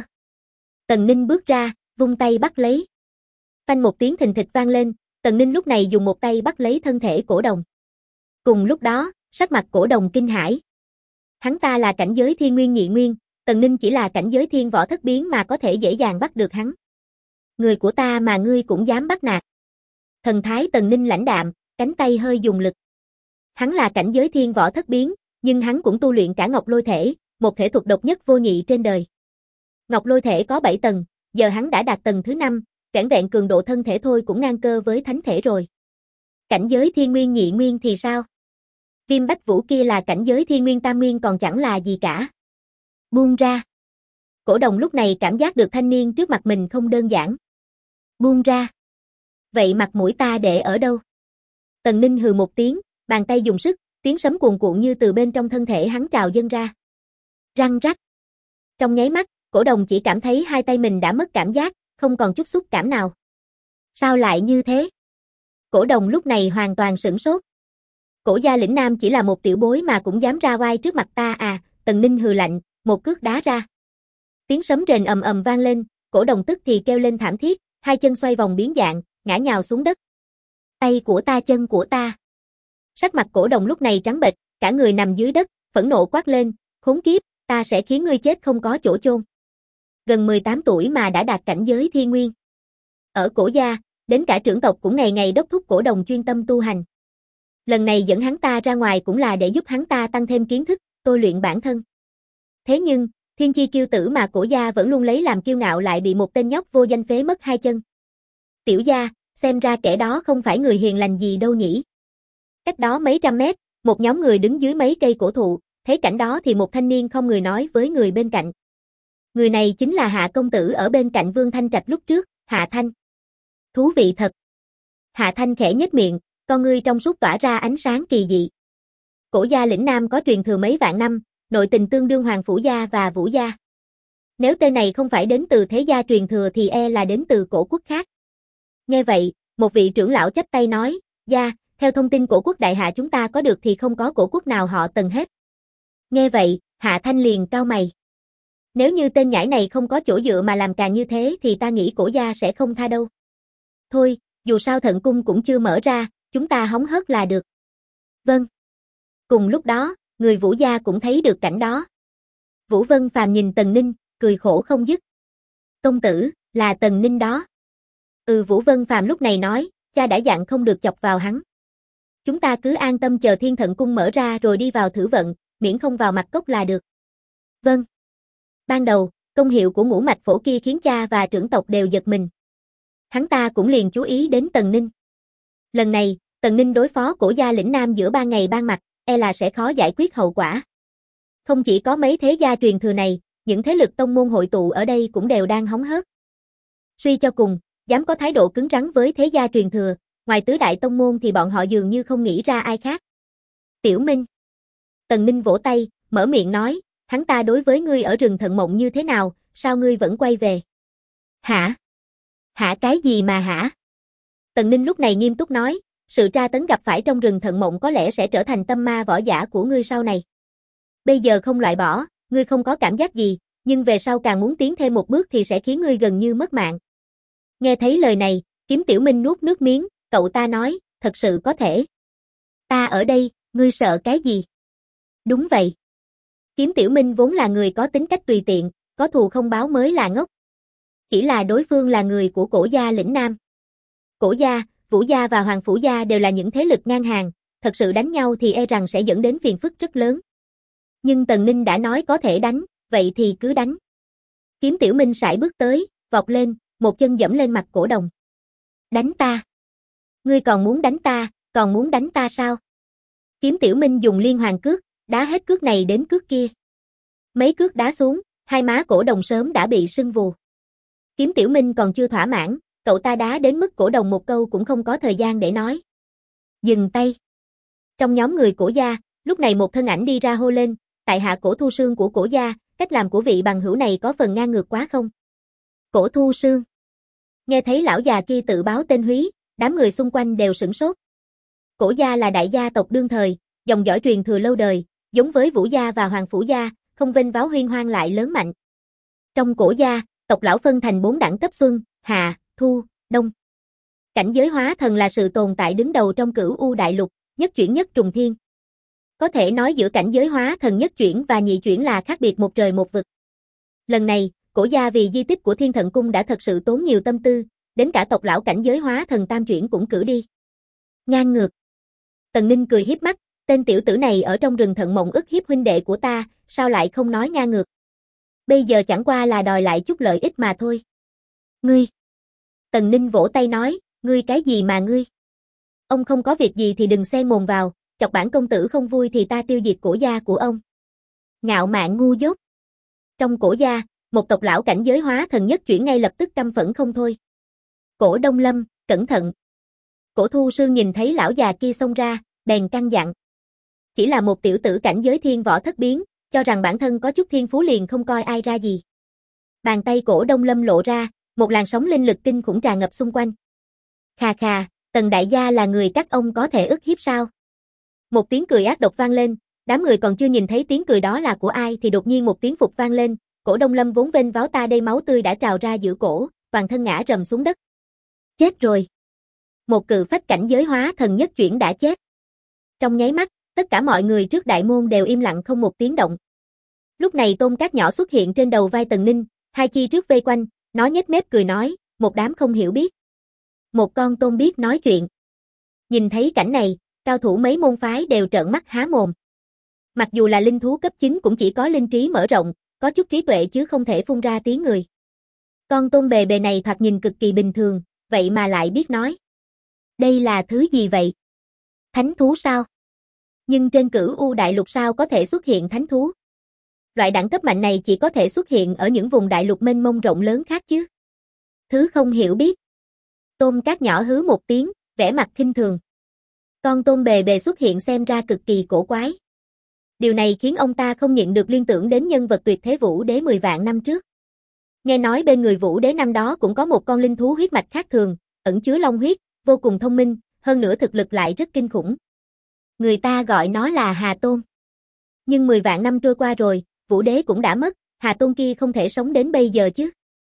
S1: Tần Ninh bước ra, vung tay bắt lấy. Phanh một tiếng thình thịch vang lên, Tần Ninh lúc này dùng một tay bắt lấy thân thể Cổ Đồng. Cùng lúc đó, sắc mặt Cổ Đồng kinh hãi. Hắn ta là cảnh giới thiên nguyên nhị nguyên, Tần Ninh chỉ là cảnh giới thiên võ thất biến mà có thể dễ dàng bắt được hắn. Người của ta mà ngươi cũng dám bắt nạt. Thần thái Tần Ninh lãnh đạm, cánh tay hơi dùng lực. Hắn là cảnh giới thiên võ thất biến, nhưng hắn cũng tu luyện cả Ngọc Lôi Thể, một thể thuật độc nhất vô nhị trên đời. Ngọc Lôi Thể có 7 tầng, giờ hắn đã đạt tầng thứ 5, vẻn vẹn cường độ thân thể thôi cũng ngang cơ với thánh thể rồi. Cảnh giới thiên nguyên nhị nguyên thì sao? Viêm Bách Vũ kia là cảnh giới thiên nguyên tam nguyên còn chẳng là gì cả. Buông ra. Cổ Đồng lúc này cảm giác được thanh niên trước mặt mình không đơn giản. Buông ra. Vậy mặt mũi ta để ở đâu? Tần Ninh hừ một tiếng, bàn tay dùng sức, tiếng sấm cuồn cuộn như từ bên trong thân thể hắn trào dâng ra. Răng rắc. Trong nháy mắt, Cổ Đồng chỉ cảm thấy hai tay mình đã mất cảm giác, không còn chút xúc cảm nào. Sao lại như thế? Cổ Đồng lúc này hoàn toàn sửng sốt. Cổ gia lĩnh nam chỉ là một tiểu bối mà cũng dám ra oai trước mặt ta à? Tần Ninh hừ lạnh, một cước đá ra. Tiếng sấm rền ầm ầm vang lên, Cổ Đồng tức thì kêu lên thảm thiết, hai chân xoay vòng biến dạng, ngã nhào xuống đất. Tay của ta, chân của ta. Sắc mặt Cổ Đồng lúc này trắng bệch, cả người nằm dưới đất, phẫn nộ quát lên, khốn kiếp, ta sẽ khiến ngươi chết không có chỗ chôn. Gần 18 tuổi mà đã đạt cảnh giới thiên nguyên. Ở Cổ gia, đến cả trưởng tộc cũng ngày ngày đốc thúc Cổ Đồng chuyên tâm tu hành. Lần này dẫn hắn ta ra ngoài cũng là để giúp hắn ta tăng thêm kiến thức, tôi luyện bản thân. Thế nhưng, thiên chi kiêu tử mà Cổ gia vẫn luôn lấy làm kiêu ngạo lại bị một tên nhóc vô danh phế mất hai chân. Tiểu gia, xem ra kẻ đó không phải người hiền lành gì đâu nhỉ. Cách đó mấy trăm mét, một nhóm người đứng dưới mấy cây cổ thụ, thấy cảnh đó thì một thanh niên không người nói với người bên cạnh. Người này chính là Hạ công tử ở bên cạnh Vương Thanh Trạch lúc trước, Hạ Thanh. Thú vị thật. Hạ Thanh khẽ nhếch miệng, con ngươi trong suốt tỏa ra ánh sáng kỳ dị. Cổ gia lĩnh nam có truyền thừa mấy vạn năm, nội tình tương đương Hoàng Phủ gia và Vũ gia. Nếu tên này không phải đến từ thế gia truyền thừa thì e là đến từ cổ quốc khác. Nghe vậy, một vị trưởng lão chắp tay nói, gia, theo thông tin cổ quốc đại hạ chúng ta có được thì không có cổ quốc nào họ Tần hết. Nghe vậy, Hạ Thanh liền cau mày. Nếu như tên nhãi này không có chỗ dựa mà làm càng như thế thì ta nghĩ cổ gia sẽ không tha đâu. Thôi, dù sao thận cung cũng chưa mở ra, chúng ta hóng hớt là được. Vâng. Cùng lúc đó, người Vũ gia cũng thấy được cảnh đó. Vũ Vân Phàm nhìn Tần Ninh, cười khổ không dứt. Công tử, là Tần Ninh đó. Vũ Vân Phàm lúc này nói, cha đã dặn không được chọc vào hắn. Chúng ta cứ an tâm chờ Thiên Thận cung mở ra rồi đi vào thử vận, miễn không vào mặt cốc là được. Vâng. Ban đầu, công hiệu của ngũ mạch phổ kia khiến cha và trưởng tộc đều giật mình. Hắn ta cũng liền chú ý đến Tần Ninh. Lần này, Tần Ninh đối phó Cổ gia lĩnh nam giữa ban ngày ban mặt, e là sẽ khó giải quyết hậu quả. Không chỉ có mấy thế gia truyền thừa này, những thế lực tông môn hội tụ ở đây cũng đều đang hóng hớt. Suy cho cùng, dám có thái độ cứng rắn với thế gia truyền thừa, ngoài tứ đại tông môn thì bọn họ dường như không nghĩ ra ai khác. Tiểu Minh. Tần Ninh vỗ tay, mở miệng nói, hắn ta đối với ngươi ở rừng Thận Mộng như thế nào, sao ngươi vẫn quay về? Hả? Hả cái gì mà hả? Tần Ninh lúc này nghiêm túc nói, sự tra tấn gặp phải trong rừng Thận Mộng có lẽ sẽ trở thành tâm ma võ giả của ngươi sau này. Bây giờ không loại bỏ, ngươi không có cảm giác gì, nhưng về sau càng muốn tiến thêm một bước thì sẽ khiến ngươi gần như mất mạng. Nghe thấy lời này, Kiếm Tiểu Minh nuốt nước miếng, cậu ta nói, thật sự có thể. Ta ở đây, ngươi sợ cái gì? Đúng vậy. Kiếm Tiểu Minh vốn là người có tính cách tùy tiện, có thù không báo mới là ngốc. Chỉ là đối phương là người của Cổ gia lĩnh nam. Cổ gia, Vũ gia và Hoàng Phủ gia đều là những thế lực ngang hàng, thật sự đánh nhau thì e rằng sẽ dẫn đến phiền phức rất lớn. Nhưng Tần Ninh đã nói có thể đánh, vậy thì cứ đánh. Kiếm Tiểu Minh sải bước tới, vọt lên, một chân giẫm lên mặt Cổ Đồng. Đánh ta. Ngươi còn muốn đánh ta sao? Kiếm Tiểu Minh dùng liên hoàn cước, đá hết cước này đến cước kia. Mấy cước đá xuống, hai má Cổ Đồng sớm đã bị sưng vù. Kiếm Tiểu Minh còn chưa thỏa mãn, cậu ta đá đến mức Cổ Đồng một câu cũng không có thời gian để nói. Dừng tay. Trong nhóm người Cổ gia, lúc này một thân ảnh đi ra hô lên, tại hạ Cổ Thu Sương của Cổ gia, cách làm của vị bằng hữu này có phần ngang ngược quá không? Cổ Thu Sương. Nghe thấy lão già kia tự báo tên húy, đám người xung quanh đều sửng sốt. Cổ gia là đại gia tộc đương thời, dòng dõi truyền thừa lâu đời, giống với Vũ gia và Hoàng Phủ gia, không vênh váo huyên hoang lại lớn mạnh. Trong Cổ gia, tộc lão phân thành 4 đẳng cấp xuân, hạ, thu, đông. Cảnh giới hóa thần là sự tồn tại đứng đầu trong Cửu U đại lục, nhất chuyển nhất trùng thiên. Có thể nói giữa cảnh giới hóa thần nhất chuyển và nhị chuyển là khác biệt một trời một vực. Lần này, Cổ gia vì di tích của Thiên Thận cung đã thật sự tốn nhiều tâm tư, đến cả tộc lão cảnh giới hóa thần tam chuyển cũng cử đi. Ngang ngược. Tần Ninh cười hiếp mắt, tên tiểu tử này ở trong rừng Thận Mộng ức hiếp huynh đệ của ta, sao lại không nói ngang ngược? Bây giờ chẳng qua là đòi lại chút lợi ích mà thôi. Ngươi. Tần Ninh vỗ tay nói, ngươi cái gì mà ngươi? Ông không có việc gì thì đừng xen mồm vào, chọc bản công tử không vui thì ta tiêu diệt Cổ gia của ông. Ngạo mạn ngu dốt. Trong Cổ gia, một tộc lão cảnh giới hóa thần nhất chuyển ngay lập tức căm phẫn không thôi. Cổ Đông Lâm, cẩn thận. Cổ Thu Sương nhìn thấy lão già kia xông ra, bèn căn dặn. Chỉ là một tiểu tử cảnh giới thiên võ thất biến, cho rằng bản thân có chút thiên phú liền không coi ai ra gì. Bàn tay Cổ Đông Lâm lộ ra, một làn sóng linh lực kinh khủng tràn ngập xung quanh. Khà khà, Tần đại gia là người các ông có thể ức hiếp sao? Một tiếng cười ác độc vang lên, đám người còn chưa nhìn thấy tiếng cười đó là của ai thì đột nhiên một tiếng phục vang lên, Cổ Đông Lâm vốn vênh váo ta đây máu tươi đã trào ra giữa cổ, toàn thân ngã rầm xuống đất. Chết rồi. Một cự phách cảnh giới hóa thần nhất chuyển đã chết. Trong nháy mắt, tất cả mọi người trước đại môn đều im lặng không một tiếng động. Lúc này tôm cát nhỏ xuất hiện trên đầu vai Tần Ninh, hai chi trước vây quanh, nó nhếch mép cười nói, một đám không hiểu biết. Một con tôm biết nói chuyện. Nhìn thấy cảnh này, cao thủ mấy môn phái đều trợn mắt há mồm. Mặc dù là linh thú cấp 9 cũng chỉ có linh trí mở rộng, có chút trí tuệ chứ không thể phun ra tiếng người. Con tôm bề bề này thoạt nhìn cực kỳ bình thường, vậy mà lại biết nói. Đây là thứ gì vậy? Thánh thú sao? Nhưng trên Cửu U đại lục sao có thể xuất hiện thánh thú? Loại đẳng cấp mạnh này chỉ có thể xuất hiện ở những vùng đại lục mênh mông rộng lớn khác chứ. Thứ không hiểu biết. Tôm cát nhỏ hứ một tiếng, vẻ mặt khinh thường. Con tôm bề bề xuất hiện xem ra cực kỳ cổ quái. Điều này khiến ông ta không nhịn được liên tưởng đến nhân vật tuyệt thế Vũ Đế 10 vạn năm trước. Nghe nói bên người Vũ Đế năm đó cũng có một con linh thú huyết mạch khác thường, ẩn chứa long huyết, vô cùng thông minh, hơn nữa thực lực lại rất kinh khủng. Người ta gọi nó là Hà Tôn. Nhưng 10 vạn năm trôi qua rồi, Vũ Đế cũng đã mất, Hà Tôn kia không thể sống đến bây giờ chứ.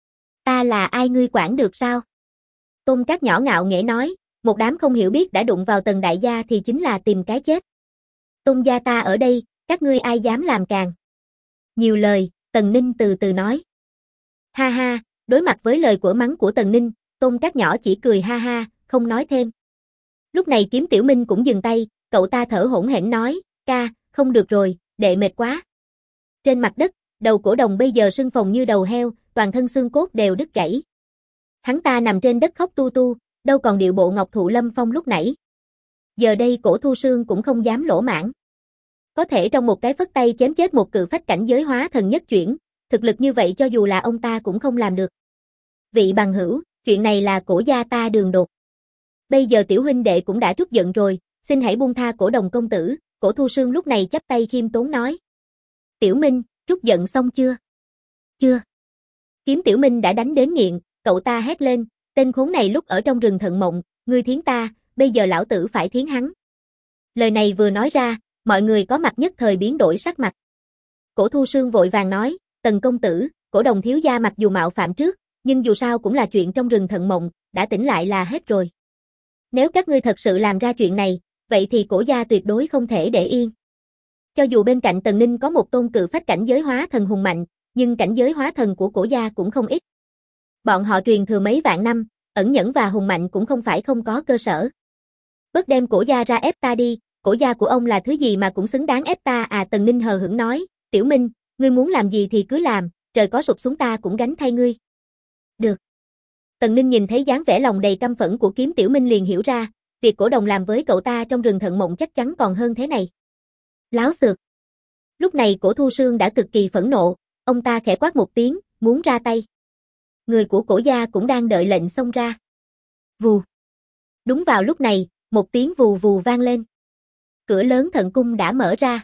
S1: Ta là ai ngươi quản được sao? Tôm cát nhỏ ngạo nghễ nói, một đám không hiểu biết đã đụng vào Tần đại gia thì chính là tìm cái chết. Tôn gia ta ở đây, các ngươi ai dám làm càn? Nhiều lời, Tần Ninh từ từ nói. Ha ha, đối mặt với lời của mắng của Tần Ninh, Tôm cát nhỏ chỉ cười ha ha, không nói thêm. Lúc này Kiếm Tiểu Minh cũng dừng tay, cậu ta thở hổn hển nói, ca, không được rồi, đệ mệt quá. Trên mặt đất, đầu Cổ Đồng bây giờ sưng phồng như đầu heo, toàn thân xương cốt đều đứt gãy. Hắn ta nằm trên đất khóc tu tu, đâu còn điệu bộ Ngọc Thụ Lâm Phong lúc nãy. Giờ đây Cổ Thu Sương cũng không dám lỗ mãng. Có thể trong một cái phất tay chém chết một cự phách cảnh giới hóa thần nhất chuyển, thực lực như vậy cho dù là ông ta cũng không làm được. Vị bằng hữu, chuyện này là Cổ gia ta đường đột. Bây giờ tiểu huynh đệ cũng đã trút giận rồi, xin hãy buông tha Cổ Đồng công tử. Cổ Thu Sương lúc này chắp tay khiêm tốn nói. Tiểu Minh, trút giận xong chưa? Chưa. Kiếm Tiểu Minh đã đánh đến nghiện, cậu ta hét lên, tên khốn này lúc ở trong rừng thận mộng, ngươi thiến ta, bây giờ lão tử phải thiến hắn. Lời này vừa nói ra, mọi người có mặt nhất thời biến đổi sắc mặt. Cổ Thu Sương vội vàng nói, Tần công tử, Cổ Đồng thiếu gia mặc dù mạo phạm trước, nhưng dù sao cũng là chuyện trong rừng thận mộng, đã tỉnh lại là hết rồi. Nếu các ngươi thật sự làm ra chuyện này, vậy thì Cổ gia tuyệt đối không thể để yên. Cho dù bên cạnh Tần Ninh có một tôn cự phách cảnh giới hóa thần hùng mạnh, nhưng cảnh giới hóa thần của Cổ gia cũng không ít. Bọn họ truyền thừa mấy vạn năm, ẩn nhẫn và hùng mạnh cũng không phải không có cơ sở. Bớt đem Cổ gia ra ép ta đi, Cổ gia của ông là thứ gì mà cũng xứng đáng ép ta à? Tần Ninh hờ hững nói, Tiểu Minh, ngươi muốn làm gì thì cứ làm, trời có sụp xuống ta cũng gánh thay ngươi. Được. Tần Ninh nhìn thấy dáng vẻ lòng đầy căm phẫn của Kiếm Tiểu Minh liền hiểu ra, việc Cổ Đồng làm với cậu ta trong rừng thận mộng chắc chắn còn hơn thế này. Láo xược. Lúc này Cổ Thu Sương đã cực kỳ phẫn nộ, ông ta khẽ quát một tiếng, muốn ra tay. Người của Cổ gia cũng đang đợi lệnh xông ra. Vù. Đúng vào lúc này, một tiếng vù vù vang lên. Cửa lớn thận cung đã mở ra.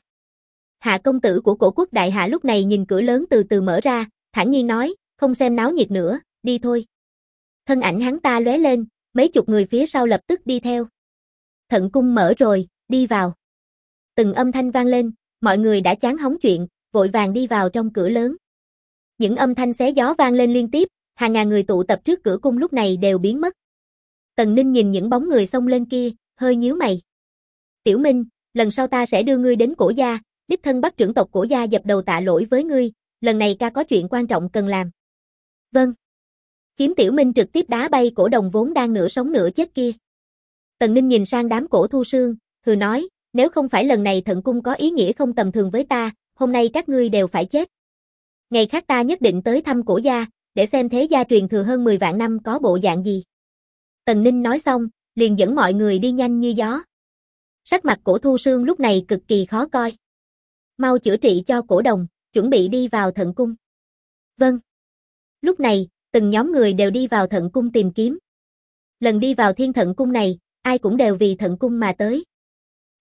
S1: Hạ công tử của Cổ quốc đại hạ lúc này nhìn cửa lớn từ từ mở ra, thản nhiên nói, không xem náo nhiệt nữa, đi thôi. Thân ảnh hắn ta lóe lên, mấy chục người phía sau lập tức đi theo. Thận cung mở rồi, đi vào. Từng âm thanh vang lên, mọi người đã chán hóng chuyện, vội vàng đi vào trong cửa lớn. Những âm thanh xé gió vang lên liên tiếp, hàng ngàn người tụ tập trước cửa cung lúc này đều biến mất. Tần Ninh nhìn những bóng người xông lên kia, hơi nhíu mày. Tiểu Minh, lần sau ta sẽ đưa ngươi đến Cổ gia, đích thân bắt trưởng tộc Cổ gia dập đầu tạ lỗi với ngươi, lần này ca có chuyện quan trọng cần làm. Vâng. Kiếm Tiểu Minh trực tiếp đá bay Cổ Đồng vốn đang nửa sống nửa chết kia. Tần Ninh nhìn sang đám Cổ Thu Sương, hừ nói, nếu không phải lần này thận cung có ý nghĩa không tầm thường với ta, hôm nay các ngươi đều phải chết. Ngày khác ta nhất định tới thăm Cổ gia, để xem thế gia truyền thừa hơn 10 vạn năm có bộ dạng gì. Tần Ninh nói xong, liền dẫn mọi người đi nhanh như gió. Sắc mặt Cổ Thu Sương lúc này cực kỳ khó coi. Mau chữa trị cho Cổ Đồng, chuẩn bị đi vào thận cung. Vâng. Lúc này, từng nhóm người đều đi vào thận cung tìm kiếm. Lần đi vào thiên thận cung này, ai cũng đều vì thận cung mà tới.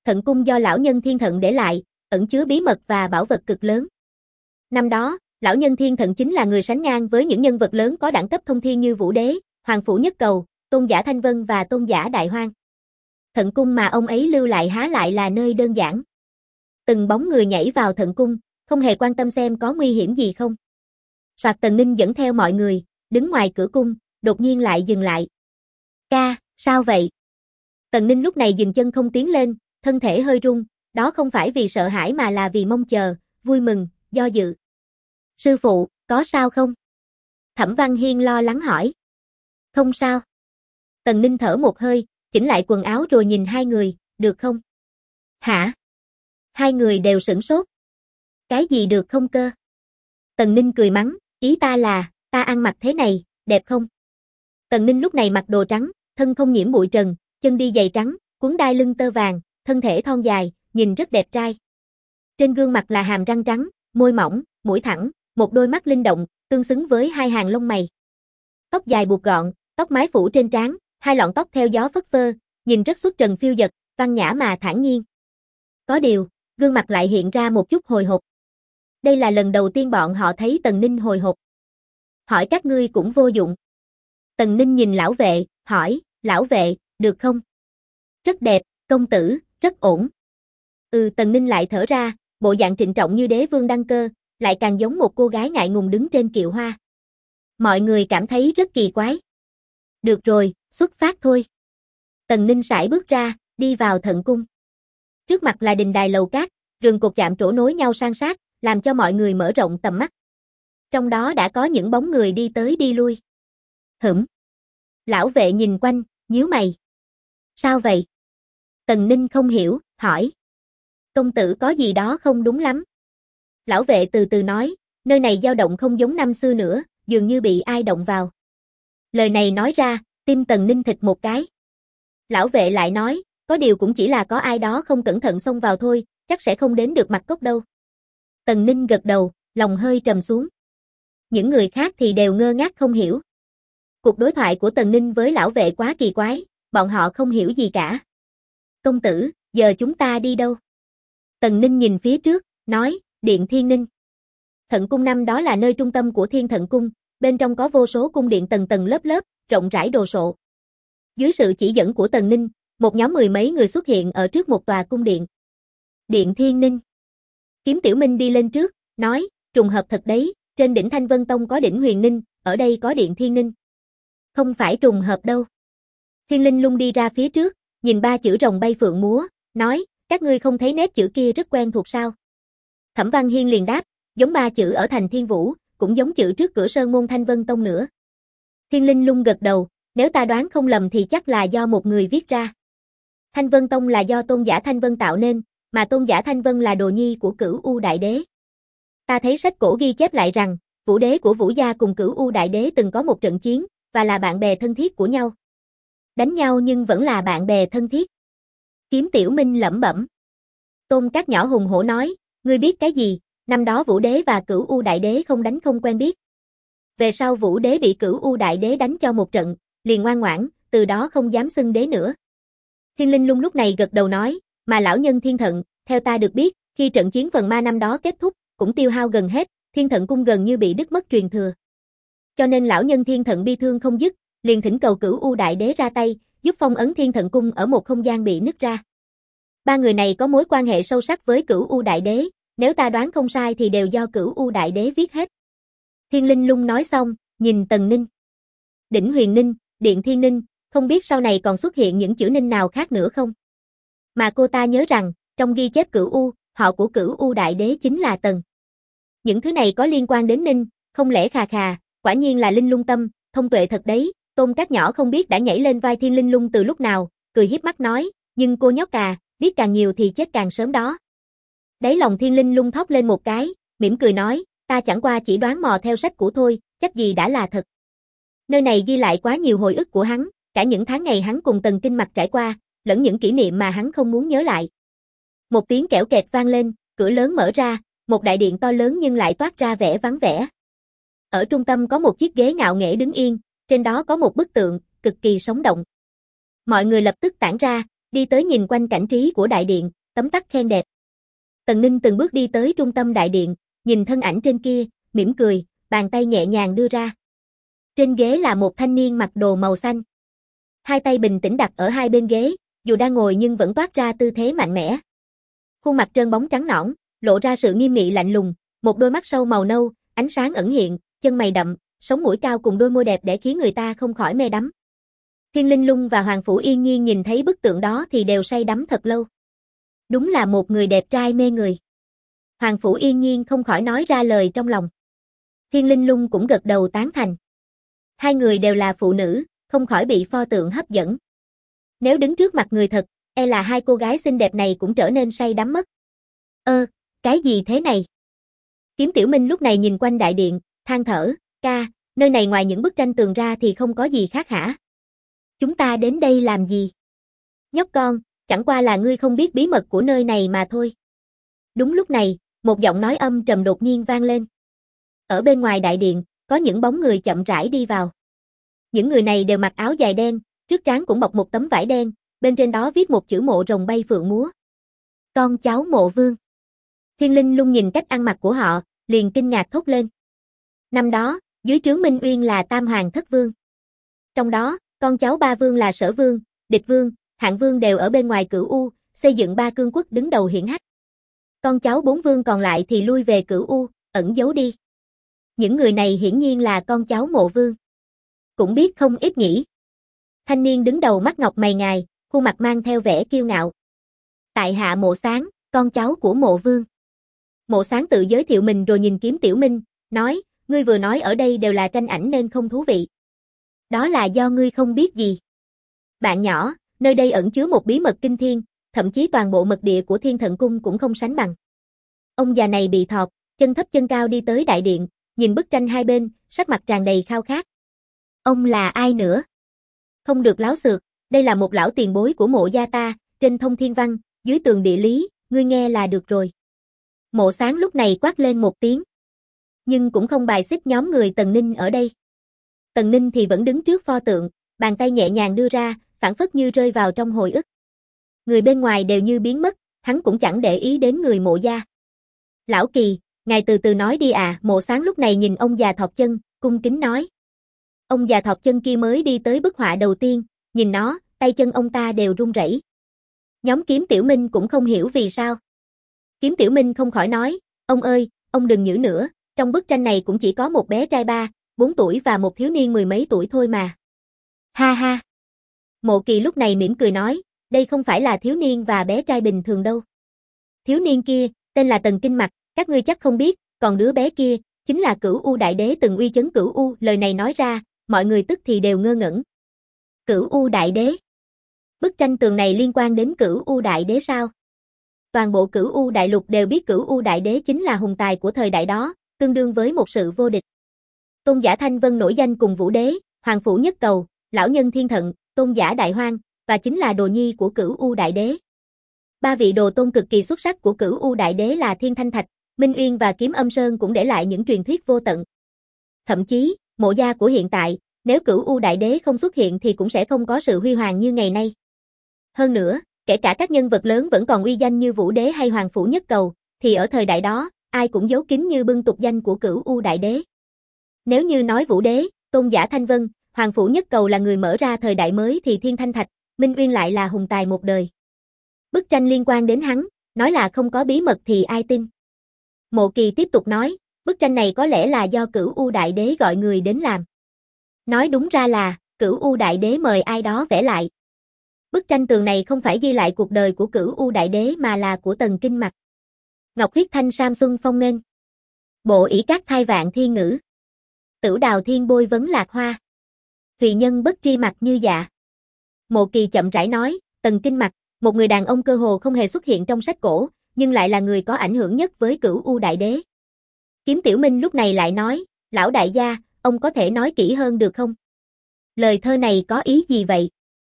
S1: Thận cung do lão nhân Thiên Thận để lại, ẩn chứa bí mật và bảo vật cực lớn. Năm đó, lão nhân Thiên Thận chính là người sánh ngang với những nhân vật lớn có đẳng cấp thông thiên như Vũ Đế, Hoàng Phủ Nhất Cầu, Tôn giả Thanh Vân và Tôn giả Đại Hoang. Thận cung mà ông ấy lưu lại há lại là nơi đơn giản. Từng bóng người nhảy vào thận cung, không hề quan tâm xem có nguy hiểm gì không. Soạt Tần Ninh dẫn theo mọi người, đứng ngoài cửa cung, đột nhiên lại dừng lại. Ca, sao vậy? Tần Ninh lúc này dừng chân không tiến lên, thân thể hơi run, đó không phải vì sợ hãi mà là vì mong chờ, vui mừng, do dự. Sư phụ, có sao không? Thẩm Văn Hiên lo lắng hỏi. Không sao. Tần Ninh thở một hơi, chỉnh lại quần áo rồi nhìn hai người, được không? Hả? Hai người đều sửng sốt. Cái gì được không cơ? Tần Ninh cười mắng, ý ta là, ta ăn mặc thế này, đẹp không? Tần Ninh lúc này mặc đồ trắng, thân không nhiễm bụi trần, chân đi giày trắng, quấn đai lưng tơ vàng, thân thể thon dài, nhìn rất đẹp trai. Trên gương mặt là hàm răng trắng, môi mỏng, mũi thẳng, một đôi mắt linh động, tương xứng với hai hàng lông mày. Tóc dài buộc gọn, tóc mái phủ trên trán, hai lọn tóc theo gió phất phơ, nhìn rất xuất trần phiêu dật, văn nhã mà thản nhiên. Có điều, gương mặt lại hiện ra một chút hồi hộp. Đây là lần đầu tiên bọn họ thấy Tần Ninh hồi hộp. Hỏi các ngươi cũng vô dụng. Tần Ninh nhìn lão vệ, hỏi, lão vệ, được không? Rất đẹp, công tử, rất ổn. Tần Ninh lại thở ra, bộ dạng trịnh trọng như đế vương đăng cơ, lại càng giống một cô gái ngại ngùng đứng trên kiệu hoa. Mọi người cảm thấy rất kỳ quái. Được rồi, xuất phát thôi. Tần Ninh sải bước ra, đi vào thận cung. Trước mặt là đình đài lầu cát, rừng cột chạm trổ nối nhau san sát, làm cho mọi người mở rộng tầm mắt. Trong đó đã có những bóng người đi tới đi lui. Lão vệ nhìn quanh, nhíu mày. Sao vậy? Tần Ninh không hiểu, hỏi. Công tử có gì đó không đúng lắm. Lão vệ từ từ nói, nơi này dao động không giống năm xưa nữa, dường như bị ai động vào. Lời này nói ra, tim Tần Ninh thịt một cái. Lão vệ lại nói, có điều cũng chỉ là có ai đó không cẩn thận xông vào thôi, chắc sẽ không đến được mặt cốc đâu. Tần Ninh gật đầu, lòng hơi trầm xuống. Những người khác thì đều ngơ ngác không hiểu. Cuộc đối thoại của Tần Ninh với lão vệ quá kỳ quái, bọn họ không hiểu gì cả. Công tử, giờ chúng ta đi đâu? Tần Ninh nhìn phía trước, nói, Điện Thiên Ninh. Thận cung năm đó là nơi trung tâm của Thiên Thận cung, bên trong có vô số cung điện tầng tầng lớp lớp, rộng rãi đồ sộ. Dưới sự chỉ dẫn của Tần Ninh, một nhóm mười mấy người xuất hiện ở trước một tòa cung điện. Điện Thiên Ninh. Kiếm Tiểu Minh đi lên trước, nói, trùng hợp thật đấy, trên đỉnh Thanh Vân Tông có đỉnh Huyền Ninh, ở đây có Điện Thiên Ninh. Không phải trùng hợp đâu. Thiên Linh Lung đi ra phía trước, nhìn ba chữ rồng bay phượng múa, nói, các ngươi không thấy nét chữ kia rất quen thuộc sao? Thẩm Văn Hiên liền đáp, giống ba chữ ở thành Thiên Vũ, cũng giống chữ trước cửa sơn môn Thanh Vân Tông nữa. Thiên Linh Lung gật đầu, nếu ta đoán không lầm thì chắc là do một người viết ra. Thanh Vân Tông là do Tôn giả Thanh Vân tạo nên, mà Tôn giả Thanh Vân là đồ nhi của Cửu U Đại Đế. Ta thấy sách cổ ghi chép lại rằng, Vũ Đế của Vũ gia cùng Cửu U Đại Đế từng có một trận chiến, và là bạn bè thân thiết của nhau. Đánh nhau nhưng vẫn là bạn bè thân thiết. Kiếm Tiểu Minh lẩm bẩm. Tôn Cát nhỏ hùng hổ nói, ngươi biết cái gì, năm đó Vũ Đế và Cửu U Đại Đế không đánh không quen biết. Về sau Vũ Đế bị Cửu U Đại Đế đánh cho một trận, liền ngoan ngoãn, từ đó không dám xưng đế nữa. Thiên Linh Lung lúc này gật đầu nói, mà lão nhân Thiên Thận, theo ta được biết, khi trận chiến phần ma năm đó kết thúc, cũng tiêu hao gần hết, Thiên Thận cung gần như bị đứt mất truyền thừa. Cho nên lão nhân Thiên Thận bi thương không dứt, liền thỉnh cầu Cửu U Đại Đế ra tay, giúp phong ấn Thiên Thận cung ở một không gian bị nứt ra. Ba người này có mối quan hệ sâu sắc với Cửu U Đại Đế, nếu ta đoán không sai thì đều do Cửu U Đại Đế viết hết. Thiên Linh Lung nói xong, nhìn Tần Ninh. Đỉnh Huyền Ninh, Điện Thiên Ninh, không biết sau này còn xuất hiện những chữ Ninh nào khác nữa không? Mà cô ta nhớ rằng, trong ghi chép Cửu U, họ của Cửu U Đại Đế chính là Tần. Những thứ này có liên quan đến Ninh, không lẽ khà khà, quả nhiên là Linh Lung tâm, thông tuệ thật đấy. Tôn Cát nhỏ không biết đã nhảy lên vai Thiên Linh Lung từ lúc nào, cười hiếp mắt nói, nhưng cô nhóc à, biết càng nhiều thì chết càng sớm đó. Đáy lòng Thiên Linh Lung thốt lên một cái, mỉm cười nói, ta chẳng qua chỉ đoán mò theo sách cũ thôi, chắc gì đã là thật. Nơi này ghi lại quá nhiều hồi ức của hắn, cả những tháng ngày hắn cùng Tần Kinh Mặc trải qua, lẫn những kỷ niệm mà hắn không muốn nhớ lại. Một tiếng kẽo kẹt vang lên, cửa lớn mở ra, một đại điện to lớn nhưng lại toát ra vẻ vắng vẻ. Ở trung tâm có một chiếc ghế ngạo nghễ đứng yên, trên đó có một bức tượng, cực kỳ sống động. Mọi người lập tức tản ra, Đi tới nhìn quanh cảnh trí của đại điện, tấm tắc khen đẹp. Tần Ninh từng bước đi tới trung tâm đại điện, nhìn thân ảnh trên kia, mỉm cười, bàn tay nhẹ nhàng đưa ra. Trên ghế là một thanh niên mặc đồ màu xanh. Hai tay bình tĩnh đặt ở hai bên ghế, dù đang ngồi nhưng vẫn toát ra tư thế mạnh mẽ. Khuôn mặt trơn bóng trắng nõn, lộ ra sự nghiêm nghị lạnh lùng, một đôi mắt sâu màu nâu, ánh sáng ẩn hiện, chân mày đậm, sống mũi cao cùng đôi môi đẹp để khiến người ta không khỏi mê đắm. Thiên Linh Lung và Hoàng Phủ Yên Nhiên nhìn thấy bức tượng đó thì đều say đắm thật lâu. Đúng là một người đẹp trai mê người. Hoàng Phủ Yên Nhiên không khỏi nói ra lời trong lòng. Thiên Linh Lung cũng gật đầu tán thành. Hai người đều là phụ nữ, không khỏi bị pho tượng hấp dẫn. Nếu đứng trước mặt người thật, e là hai cô gái xinh đẹp này cũng trở nên say đắm mất. Cái gì thế này? Kiếm Tiểu Minh lúc này nhìn quanh đại điện, than thở, ca, nơi này ngoài những bức tranh tường ra thì không có gì khác hả? Chúng ta đến đây làm gì? Nhóc con, chẳng qua là ngươi không biết bí mật của nơi này mà thôi. Đúng lúc này, một giọng nói âm trầm đột nhiên vang lên. Ở bên ngoài đại điện, có những bóng người chậm rãi đi vào. Những người này đều mặc áo dài đen, trước trán cũng bọc một tấm vải đen, bên trên đó viết một chữ Mộ rồng bay phượng múa. Con cháu Mộ Vương. Thiên Linh Lung nhìn cách ăn mặc của họ, liền kinh ngạc thốt lên. Năm đó, dưới trướng Minh Uyên là Tam Hoàng Thất Vương. Trong đó, con cháu ba vương là Sở Vương, Địch Vương, Hạng Vương đều ở bên ngoài Cửu U, xây dựng ba cương quốc đứng đầu hiển hách. Con cháu bốn vương còn lại thì lui về Cửu U, ẩn giấu đi. Những người này hiển nhiên là con cháu Mộ Vương. Cũng biết không ít nhỉ. Thanh niên đứng đầu mắt ngọc mày ngài, khuôn mặt mang theo vẻ kiêu ngạo. Tại hạ Mộ Sáng, con cháu của Mộ Vương. Mộ Sáng tự giới thiệu mình rồi nhìn Kiếm Tiểu Minh, nói, ngươi vừa nói ở đây đều là tranh ảnh nên không thú vị. Đó là do ngươi không biết gì. Bạn nhỏ, nơi đây ẩn chứa một bí mật kinh thiên, thậm chí toàn bộ mật địa của Thiên Thận Cung cũng không sánh bằng. Ông già này bị thọt, chân thấp chân cao đi tới đại điện, nhìn bức tranh hai bên, sắc mặt tràn đầy khao khát. Ông là ai nữa? Không được láo xược, đây là một lão tiền bối của Mộ gia ta, trên thông thiên văn, dưới tường địa lý, ngươi nghe là được rồi. Mộ Sáng lúc này quát lên một tiếng. Nhưng cũng không bài xích nhóm người Tần Ninh ở đây. Tần Ninh thì vẫn đứng trước pho tượng, bàn tay nhẹ nhàng đưa ra, phảng phất như rơi vào trong hồi ức. Người bên ngoài đều như biến mất, hắn cũng chẳng để ý đến người Mộ gia. Lão Kỳ, ngài từ từ nói đi à, Mộ Sáng lúc này nhìn ông già thọt chân, cung kính nói. Ông già thọt chân kia mới đi tới bức họa đầu tiên, nhìn nó, tay chân ông ta đều run rẩy. Nhóm Kiếm Tiểu Minh cũng không hiểu vì sao. Kiếm Tiểu Minh không khỏi nói, ông ơi, ông đừng nhử nữa, trong bức tranh này cũng chỉ có một bé trai 3, 4 tuổi và một thiếu niên mười mấy tuổi thôi mà. Ha ha. Mộ Kỳ lúc này mỉm cười nói, đây không phải là thiếu niên và bé trai bình thường đâu. Thiếu niên kia, tên là Tần Kinh Mặc, các ngươi chắc không biết, còn đứa bé kia, chính là Cửu U Đại Đế từng uy chấn Cửu U, lời này nói ra, mọi người tức thì đều ngơ ngẩn. Cửu U Đại Đế? Bức tranh tường này liên quan đến Cửu U Đại Đế sao? Toàn bộ Cửu U Đại Lục đều biết Cửu U Đại Đế chính là hùng tài của thời đại đó, tương đương với một sự vô địch. Tôn giả Thanh Vân nổi danh cùng Vũ Đế, Hoàng Phủ Nhất Cầu, Lão Nhân Thiên Thận, Tôn giả Đại Hoang, và chính là đồ nhi của Cửu U Đại Đế. Ba vị đồ tôn cực kỳ xuất sắc của Cửu U Đại Đế là Thiên Thanh Thạch, Minh Uyên và Kiếm Âm Sơn cũng để lại những truyền thuyết vô tận. Thậm chí, Mộ gia của hiện tại, nếu Cửu U Đại Đế không xuất hiện thì cũng sẽ không có sự huy hoàng như ngày nay. Hơn nữa, kể cả các nhân vật lớn vẫn còn uy danh như Vũ Đế hay Hoàng Phủ Nhất Cầu, thì ở thời đại đó, ai cũng giấu kín như bưng tục danh của Cửu U Đại Đế. Nếu như nói Vũ Đế, Tôn giả Thanh Vân, Hoàng Phủ Nhất Cầu là người mở ra thời đại mới thì Thiên Thanh Thạch, Minh Uyên lại là hùng tài một đời. Bức tranh liên quan đến hắn, nói là không có bí mật thì ai tin. Mộ Kỳ tiếp tục nói, bức tranh này có lẽ là do Cửu U Đại Đế gọi người đến làm. Nói đúng ra là, Cửu U Đại Đế mời ai đó vẽ lại. Bức tranh tường này không phải ghi lại cuộc đời của Cửu U Đại Đế mà là của Tần Kinh Mặc. Ngọc huyết thanh sam xuân phong nghênh. Bộ ỷ cát thai vạn thiên ngữ. Tửu đào thiên bôi vấn lạc hoa. Thùy nhân bất tri mặt như dạ. Mộ Kỳ chậm rãi nói, Tần Kinh Mặc, một người đàn ông cơ hồ không hề xuất hiện trong sách cổ, nhưng lại là người có ảnh hưởng nhất với Cửu U Đại Đế. Kiếm Tiểu Minh lúc này lại nói, lão đại gia, ông có thể nói kỹ hơn được không? Lời thơ này có ý gì vậy?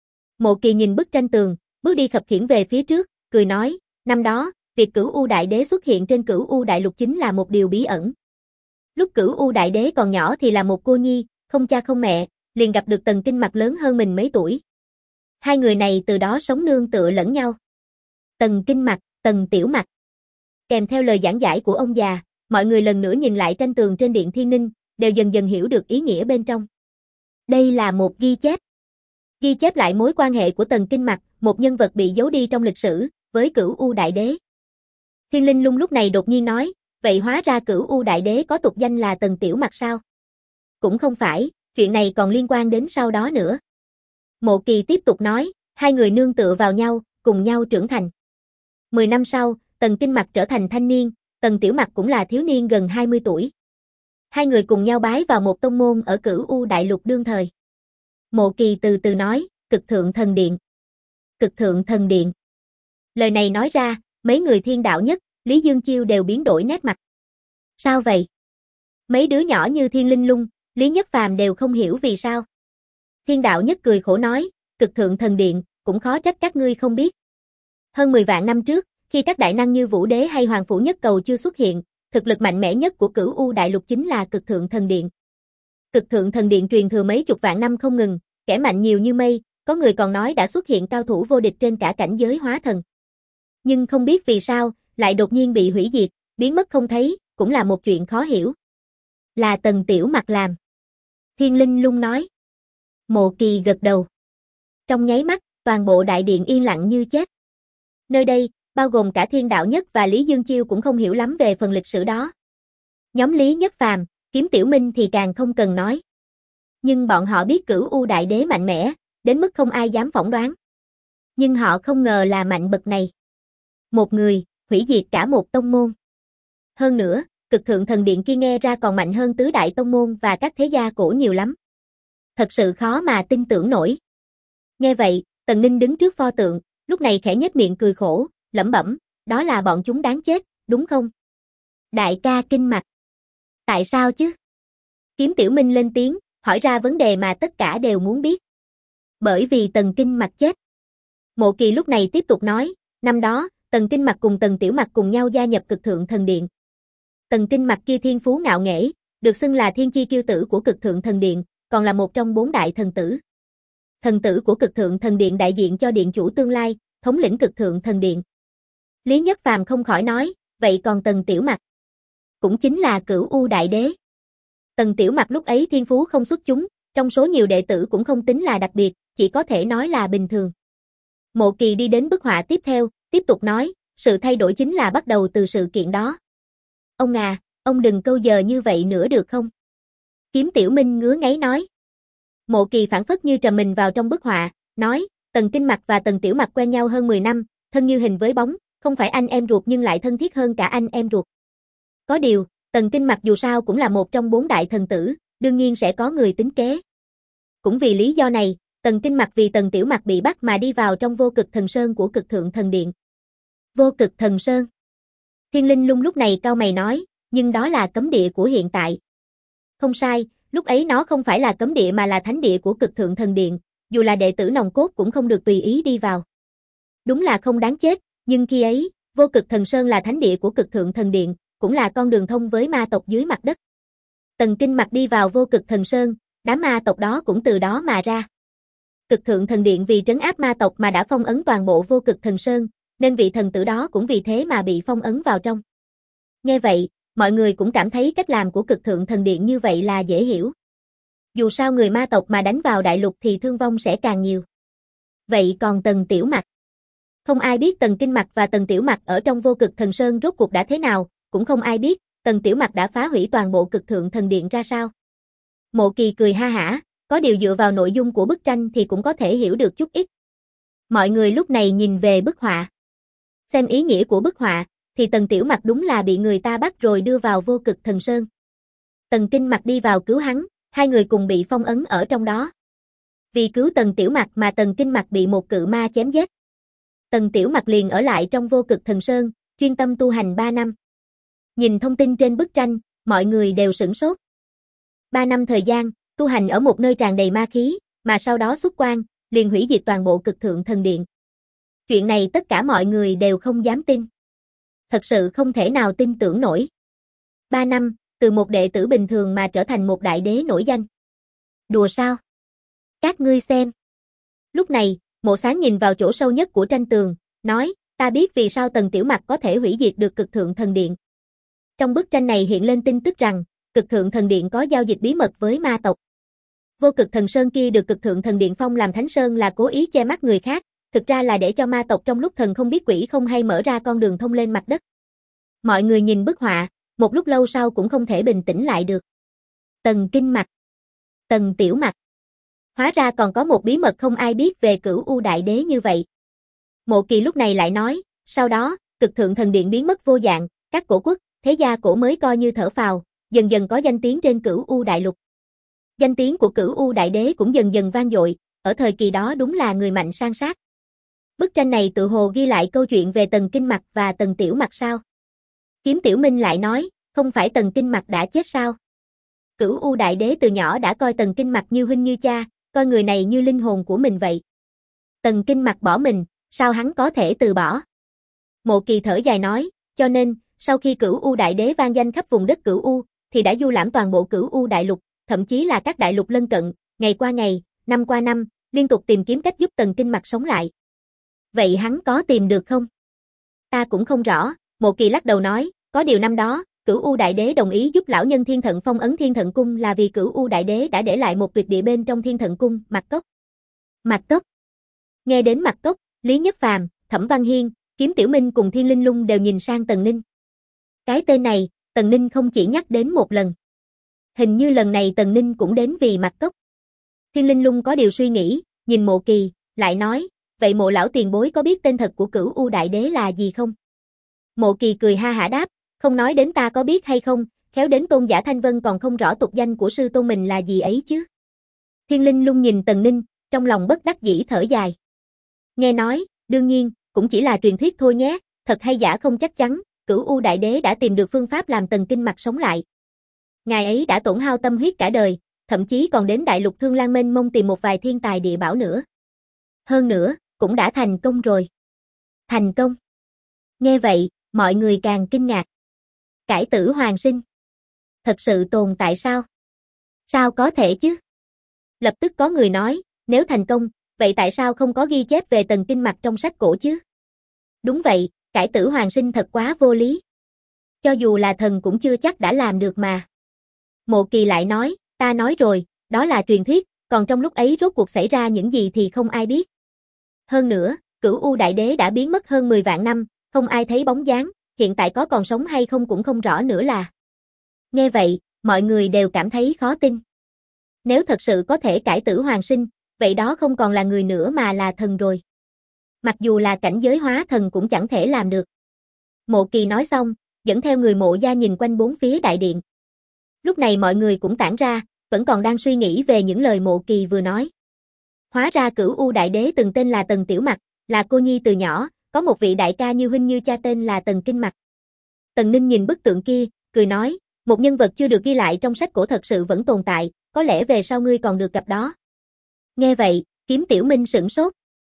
S1: Mộ Kỳ nhìn bức tranh tường, bước đi khập khiễng về phía trước, cười nói, năm đó, việc Cửu U Đại Đế xuất hiện trên Cửu U Đại Lục chính là một điều bí ẩn. Lúc Cửu U Đại Đế còn nhỏ thì là một cô nhi, không cha không mẹ, liền gặp được Tần Kinh Mặc lớn hơn mình mấy tuổi. Hai người này từ đó sống nương tựa lẫn nhau. Tần Kinh Mặc, Tần Tiểu Mặc. Kèm theo lời giảng giải của ông già, mọi người lần nữa nhìn lại tranh tường trên Điện Thiên Ninh, đều dần dần hiểu được ý nghĩa bên trong. Đây là một ghi chép lại mối quan hệ của Tần Kinh Mặc, một nhân vật bị giấu đi trong lịch sử, với Cửu U Đại Đế. Thiên Linh Lung lúc này đột nhiên nói, vậy hóa ra Cửu U Đại Đế có tục danh là Tần Tiểu Mặc sao? Cũng không phải, chuyện này còn liên quan đến sau đó nữa. Mộ Kỳ tiếp tục nói, hai người nương tựa vào nhau, cùng nhau trưởng thành. 10 năm sau, Tần Kinh Mặc trở thành thanh niên, Tần Tiểu Mặc cũng là thiếu niên gần 20 tuổi. Hai người cùng nhau bái vào một tông môn ở Cửu U Đại Lục đương thời. Mộ Kỳ từ từ nói, Cực Thượng Thần Điện. Cực Thượng Thần Điện. Lời này nói ra, mấy người Thiên Đạo Nhất, Lý Dương Chiêu đều biến đổi nét mặt. Sao vậy? Mấy đứa nhỏ như Thiên Linh Lung, Lý Nhất Phàm đều không hiểu vì sao. Thiên Đạo Nhất cười khổ nói, Cực Thượng Thần Điện, cũng khó trách các ngươi không biết. Hơn 10 vạn năm trước, khi các đại năng như Vũ Đế hay Hoàng Phủ Nhất Cầu chưa xuất hiện, thực lực mạnh mẽ nhất của Cửu U Đại Lục chính là Cực Thượng Thần Điện. Cực Thượng Thần Điện truyền thừa mấy chục vạn năm không ngừng, kẻ mạnh nhiều như mây, có người còn nói đã xuất hiện cao thủ vô địch trên cả cảnh giới hóa thần. Nhưng không biết vì sao, lại đột nhiên bị hủy diệt, biến mất không thấy, cũng là một chuyện khó hiểu. Là Tần Tiểu Mặc làm. Thiên Linh Lung nói. Mộ Kỳ gật đầu. Trong nháy mắt, toàn bộ đại điện yên lặng như chết. Nơi đây, bao gồm cả Thiên Đạo Nhất và Lý Dương Chiêu cũng không hiểu lắm về phần lịch sử đó. Nhóm Lý Nhất Phàm, Kiếm Tiểu Minh thì càng không cần nói. Nhưng bọn họ biết Cửu U Đại Đế mạnh mẽ, đến mức không ai dám phỏng đoán. Nhưng họ không ngờ là mạnh bậc này. Một người, hủy diệt cả một tông môn. Hơn nữa, Cực Thượng Thần Điện kia nghe ra còn mạnh hơn tứ đại tông môn và các thế gia cổ nhiều lắm. Thật sự khó mà tin tưởng nổi. Nghe vậy, Tần Ninh đứng trước pho tượng, lúc này khẽ nhếch miệng cười khổ, lẩm bẩm, đó là bọn chúng đáng chết, đúng không? Đại ca Kinh Mặc. Tại sao chứ? Kiếm Tiểu Minh lên tiếng, hỏi ra vấn đề mà tất cả đều muốn biết. Bởi vì Tần Kinh Mặc chết. Mộ Kỳ lúc này tiếp tục nói, năm đó, Tần Kinh Mặc cùng Tần Tiểu Mặc cùng nhau gia nhập Cực Thượng Thần Điện. Tần Kinh Mặc kia thiên phú ngạo nghễ, được xưng là thiên chi kiêu tử của Cực Thượng Thần Điện, còn là một trong 4 đại thần tử. Thần tử của Cực Thượng Thần Điện đại diện cho điện chủ tương lai, thống lĩnh Cực Thượng Thần Điện. Lý Nhất Phàm không khỏi nói, vậy còn Tần Tiểu Mặc? Cũng chính là Cửu U Đại Đế. Tần Tiểu Mặc lúc ấy thiên phú không xuất chúng, trong số nhiều đệ tử cũng không tính là đặc biệt, chỉ có thể nói là bình thường. Mộ Kỳ đi đến bức họa tiếp theo, tiếp tục nói, sự thay đổi chính là bắt đầu từ sự kiện đó. Ông à, ông đừng câu giờ như vậy nữa được không? Kiếm Tiểu Minh ngứa ngáy nói. Mộ Kỳ phảng phất như trầm mình vào trong bức họa, nói, Tần Kinh Mặc và Tần Tiểu Mặc quen nhau hơn 10 năm, thân như hình với bóng, không phải anh em ruột nhưng lại thân thiết hơn cả anh em ruột. Có điều, Tần Kinh Mặc dù sao cũng là một trong 4 đại thần tử, đương nhiên sẽ có người tính kế. Cũng vì lý do này, Tần Kinh Mặc vì Tần Tiểu Mặc bị bắt mà đi vào trong Vô Cực Thần Sơn của Cực Thượng Thần Điện. Vô Cực Thần Sơn. Thiên Linh Lung lúc này cau mày nói, nhưng đó là cấm địa của hiện tại. Không sai, lúc ấy nó không phải là cấm địa mà là thánh địa của Cực Thượng Thần Điện, dù là đệ tử nòng cốt cũng không được tùy ý đi vào. Đúng là không đáng chết, nhưng khi ấy, Vô Cực Thần Sơn là thánh địa của Cực Thượng Thần Điện, cũng là con đường thông với ma tộc dưới mặt đất. Tần Kinh Mặc đi vào Vô Cực Thần Sơn, đám ma tộc đó cũng từ đó mà ra. Cực Thượng Thần Điện vì trấn áp ma tộc mà đã phong ấn toàn bộ Vô Cực Thần Sơn, nên vị thần tử đó cũng vì thế mà bị phong ấn vào trong. Nghe vậy, mọi người cũng cảm thấy cách làm của Cực Thượng Thần Điện như vậy là dễ hiểu. Dù sao người ma tộc mà đánh vào đại lục thì thương vong sẽ càng nhiều. Vậy còn Tần Tiểu Mặc? Không ai biết Tần Kinh Mặc và Tần Tiểu Mặc ở trong Vô Cực Thần Sơn rốt cuộc đã thế nào, cũng không ai biết Tần Tiểu Mặc đã phá hủy toàn bộ Cực Thượng Thần Điện ra sao. Mộ Kỳ cười ha hả, có điều dựa vào nội dung của bức tranh thì cũng có thể hiểu được chút ít. Mọi người lúc này nhìn về bức họa. Xem ý nghĩa của bức họa, thì Tần Tiểu Mặc đúng là bị người ta bắt rồi đưa vào Vô Cực Thần Sơn. Tần Kinh Mặc đi vào cứu hắn, hai người cùng bị phong ấn ở trong đó. Vì cứu Tần Tiểu Mặc mà Tần Kinh Mặc bị một cự ma chém giết. Tần Tiểu Mặc liền ở lại trong Vô Cực Thần Sơn, chuyên tâm tu hành 3 năm. Nhìn thông tin trên bức tranh, mọi người đều sửng sốt. 3 năm thời gian, tu hành ở một nơi tràn đầy ma khí, mà sau đó xuất quan, liền hủy diệt toàn bộ Cực Thượng Thần Điện. Chuyện này tất cả mọi người đều không dám tin. Thật sự không thể nào tin tưởng nổi. 3 năm, từ một đệ tử bình thường mà trở thành một đại đế nổi danh. Đùa sao? Các ngươi xem. Lúc này, Mộ Sáng nhìn vào chỗ sâu nhất của tranh tường, nói, ta biết vì sao Tần Tiểu Mặc có thể hủy diệt được Cực Thượng Thần Điện. Trong bức tranh này hiện lên tin tức rằng, Cực Thượng Thần Điện có giao dịch bí mật với ma tộc. Vô Cực Thần Sơn kia được Cực Thượng Thần Điện phong làm Thánh Sơn là cố ý che mắt người khác, thực ra là để cho ma tộc trong lúc thần không biết quỷ không hay mở ra con đường thông lên mặt đất. Mọi người nhìn bức họa, một lúc lâu sau cũng không thể bình tĩnh lại được. Tần Kinh Mặc, Tần Tiểu Mặc. Hóa ra còn có một bí mật không ai biết về Cửu U Đại Đế như vậy. Mộ Kỳ lúc này lại nói, sau đó, Cực Thượng Thần Điện biến mất vô dạng, các cổ quốc, thế gia cổ mới coi như thở phào, dần dần có danh tiếng trên Cửu U Đại Lục. Danh tiếng của Cửu U Đại Đế cũng dần dần vang dội, ở thời kỳ đó đúng là người mạnh sang sát. Bức tranh này tự hồ ghi lại câu chuyện về Tần Kinh Mặc và Tần Tiểu Mặc sao? Kiếm Tiểu Minh lại nói, không phải Tần Kinh Mặc đã chết sao? Cửu U Đại Đế từ nhỏ đã coi Tần Kinh Mặc như huynh như cha, coi người này như linh hồn của mình vậy. Tần Kinh Mặc bỏ mình, sao hắn có thể từ bỏ? Mộ Kỳ thở dài nói, cho nên, sau khi Cửu U Đại Đế vang danh khắp vùng đất Cửu U, thì đã du lãm toàn bộ Cửu U Đại Lục, thậm chí là các đại lục lân cận, ngày qua ngày, năm qua năm, liên tục tìm kiếm cách giúp Tần Kinh Mặc sống lại. Vậy hắn có tìm được không? Ta cũng không rõ, Mộ Kỳ lắc đầu nói, có điều năm đó, Cửu U Đại Đế đồng ý giúp lão nhân Thiên Thận phong ấn Thiên Thận Cung là vì Cửu U Đại Đế đã để lại một tuyệt địa bên trong Thiên Thận Cung, Mạc Cốc. Mạc Cốc. Nghe đến Mạc Cốc, Lý Nhất Phàm, Thẩm Văn Hiên, Kiếm Tiểu Minh cùng Thiên Linh Lung đều nhìn sang Tần Ninh. Cái tên này, Tần Ninh không chỉ nhắc đến một lần. Hình như lần này Tần Ninh cũng đến vì Mạc Cốc. Thiên Linh Lung có điều suy nghĩ, nhìn Mộ Kỳ, lại nói, vậy Mộ lão tiền bối có biết tên thật của Cửu U Đại Đế là gì không? Mộ Kỳ cười ha hả đáp, không nói đến ta có biết hay không, khéo đến Tôn giả Thanh Vân còn không rõ tục danh của sư tôn mình là gì ấy chứ. Thiên Linh Lung nhìn Tần Ninh, trong lòng bất đắc dĩ thở dài. Nghe nói, đương nhiên, cũng chỉ là truyền thuyết thôi nhé, thật hay giả không chắc chắn, Cửu U Đại Đế đã tìm được phương pháp làm Tần Kinh Mặc sống lại. Ngài ấy đã tổn hao tâm huyết cả đời, thậm chí còn đến đại lục Thương Lan mênh mông tìm một vài thiên tài địa bảo nữa. Hơn nữa, cũng đã thành công rồi. Thành công. Nghe vậy, mọi người càng kinh ngạc. Cải tử hoàn sinh. Thật sự tồn tại sao? Sao có thể chứ? Lập tức có người nói, nếu thành công, vậy tại sao không có ghi chép về Tần Kinh Mặc trong sách cổ chứ? Đúng vậy, cải tử hoàn sinh thật quá vô lý. Cho dù là thần cũng chưa chắc đã làm được mà. Mộ Kỳ lại nói, ta nói rồi, đó là truyền thuyết, còn trong lúc ấy rốt cuộc xảy ra những gì thì không ai biết. Hơn nữa, Cửu U Đại Đế đã biến mất hơn 10 vạn năm, không ai thấy bóng dáng, hiện tại có còn sống hay không cũng không rõ nữa là. Nghe vậy, mọi người đều cảm thấy khó tin. Nếu thật sự có thể cải tử hoàn sinh, vậy đó không còn là người nữa mà là thần rồi. Mặc dù là cảnh giới hóa thần cũng chẳng thể làm được. Mộ Kỳ nói xong, dẫn theo người Mộ gia nhìn quanh bốn phía đại điện. Lúc này mọi người cũng tản ra, vẫn còn đang suy nghĩ về những lời Mộ Kỳ vừa nói. Hóa ra Cửu U Đại Đế từng tên là Tần Tiểu Mặc, là cô nhi từ nhỏ, có một vị đại ca như huynh như cha tên là Tần Kinh Mặc. Tần Ninh nhìn bức tượng kia, cười nói, một nhân vật chưa được ghi lại trong sách cổ thật sự vẫn tồn tại, có lẽ về sau ngươi còn được gặp đó. Nghe vậy, Kiếm Tiểu Minh sửng sốt.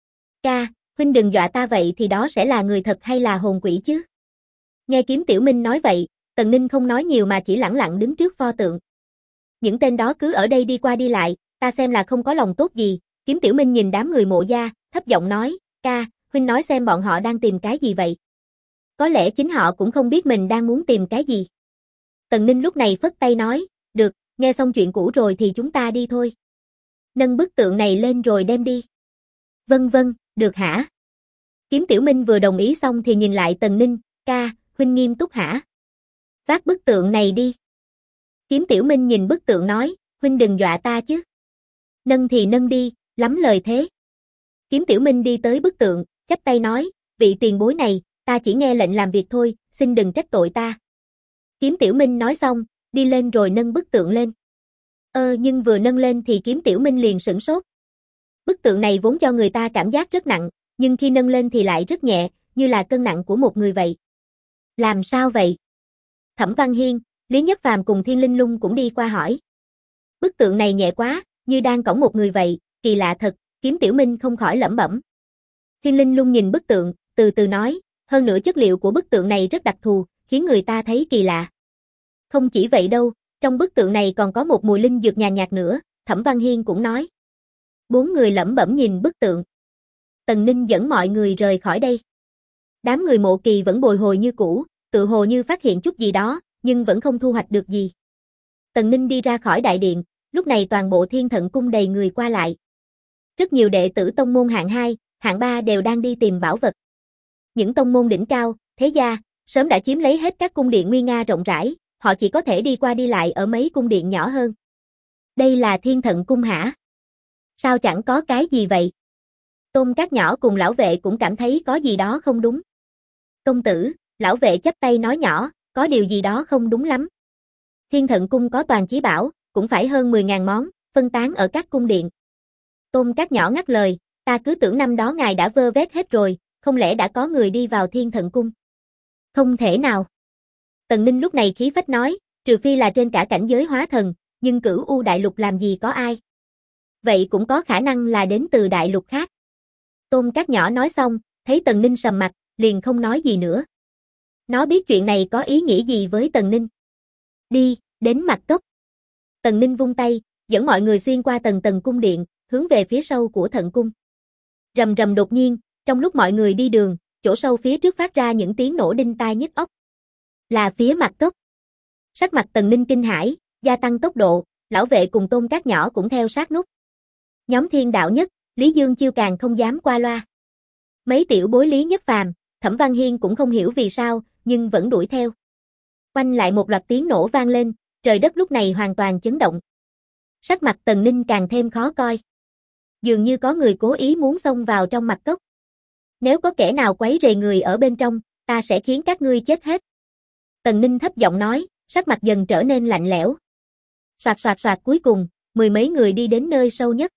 S1: Ca, huynh đừng dọa ta vậy thì đó sẽ là người thật hay là hồn quỷ chứ? Nghe Kiếm Tiểu Minh nói vậy, Tần Ninh không nói nhiều mà chỉ lẳng lặng đứng trước pho tượng. Những tên đó cứ ở đây đi qua đi lại, ta xem là không có lòng tốt gì. Kiếm Tiểu Minh nhìn đám người Mộ gia, thấp giọng nói, ca, huynh nói xem bọn họ đang tìm cái gì vậy? Có lẽ chính họ cũng không biết mình đang muốn tìm cái gì. Tần Ninh lúc này phất tay nói, được, nghe xong chuyện cũ rồi thì chúng ta đi thôi. Nâng bức tượng này lên rồi đem đi. Vâng vâng, được hả? Kiếm Tiểu Minh vừa đồng ý xong thì nhìn lại Tần Ninh, ca, huynh nghiêm túc hả? Vác bức tượng này đi. Kiếm Tiểu Minh nhìn bức tượng nói, huynh đừng dọa ta chứ. Nâng thì nâng đi, lắm lời thế. Kiếm Tiểu Minh đi tới bức tượng, chắp tay nói, vị tiền bối này, ta chỉ nghe lệnh làm việc thôi, xin đừng trách tội ta. Kiếm Tiểu Minh nói xong, đi lên rồi nâng bức tượng lên. Nhưng vừa nâng lên thì Kiếm Tiểu Minh liền sửng sốt. Bức tượng này vốn cho người ta cảm giác rất nặng, nhưng khi nâng lên thì lại rất nhẹ, như là cân nặng của một người vậy. Làm sao vậy? Thẩm Văn Hiên, Lý Nhất Phàm cùng Thiên Linh Lung cũng đi qua hỏi. Bức tượng này nhẹ quá, như đang cõng một người vậy, kỳ lạ thật, Kiếm Tiểu Minh không khỏi lẩm bẩm. Thiên Linh Lung nhìn bức tượng, từ từ nói, hơn nữa chất liệu của bức tượng này rất đặc thù, khiến người ta thấy kỳ lạ. Không chỉ vậy đâu, trong bức tượng này còn có một mùi linh dược nhàn nhạt nữa, Thẩm Văn Hiên cũng nói. Bốn người lẩm bẩm nhìn bức tượng. Tần Ninh dẫn mọi người rời khỏi đây. Đám người Mộ Kỳ vẫn bồi hồi như cũ, tự hồ như phát hiện chút gì đó, nhưng vẫn không thu hoạch được gì. Tần Ninh đi ra khỏi đại điện, lúc này toàn bộ Thiên Thận Cung đầy người qua lại. Rất nhiều đệ tử tông môn hạng 2, hạng 3 đều đang đi tìm bảo vật. Những tông môn đỉnh cao, thế gia, sớm đã chiếm lấy hết các cung điện nguy nga rộng rãi, họ chỉ có thể đi qua đi lại ở mấy cung điện nhỏ hơn. Đây là Thiên Thận Cung hả? Sao chẳng có cái gì vậy? Tôn Cát Nhỏ cùng lão vệ cũng cảm thấy có gì đó không đúng. Công tử, lão vệ chắp tay nói nhỏ, có điều gì đó không đúng lắm. Thiên Thận Cung có toàn chí bảo, cũng phải hơn 10.000 món, phân tán ở các cung điện. Tôn Cát Nhỏ ngắt lời, ta cứ tưởng năm đó ngài đã vơ vét hết rồi, không lẽ đã có người đi vào Thiên Thận Cung? Không thể nào. Tần Ninh lúc này khí phách nói, trừ phi là trên cả cảnh giới hóa thần, nhưng Cửu U đại lục làm gì có ai. Vậy cũng có khả năng là đến từ đại lục khác. Tôn Cát Nhỏ nói xong, thấy Tần Ninh sầm mặt, liền không nói gì nữa. Nó biết chuyện này có ý nghĩa gì với Tần Ninh. Đi, đến Mạc Cốc. Tần Ninh vung tay, dẫn mọi người xuyên qua tầng tầng cung điện, hướng về phía sâu của Thận Cung. Rầm rầm đột nhiên, trong lúc mọi người đi đường, chỗ sâu phía trước phát ra những tiếng nổ đinh tai nhức óc. Là phía Mạc Cốc. Sắc mặt Tần Ninh kinh hãi, gia tăng tốc độ, lão vệ cùng Tôn Cát Nhỏ cũng theo sát nút. Nhóm Thiên Đạo Nhất, Lý Dương Chiêu càng không dám qua loa. Mấy tiểu bối Lý Nhất Phàm, Thẩm Văn Hiên cũng không hiểu vì sao, nhưng vẫn đuổi theo. Quanh lại một loạt tiếng nổ vang lên, trời đất lúc này hoàn toàn chấn động. Sắc mặt Tần Ninh càng thêm khó coi. Dường như có người cố ý muốn xông vào trong Mạc Cốc. Nếu có kẻ nào quấy rầy người ở bên trong, ta sẽ khiến các ngươi chết hết. Tần Ninh thấp giọng nói, sắc mặt dần trở nên lạnh lẽo. Soạt soạt soạt, cuối cùng, 10 mấy người đi đến nơi sâu nhất.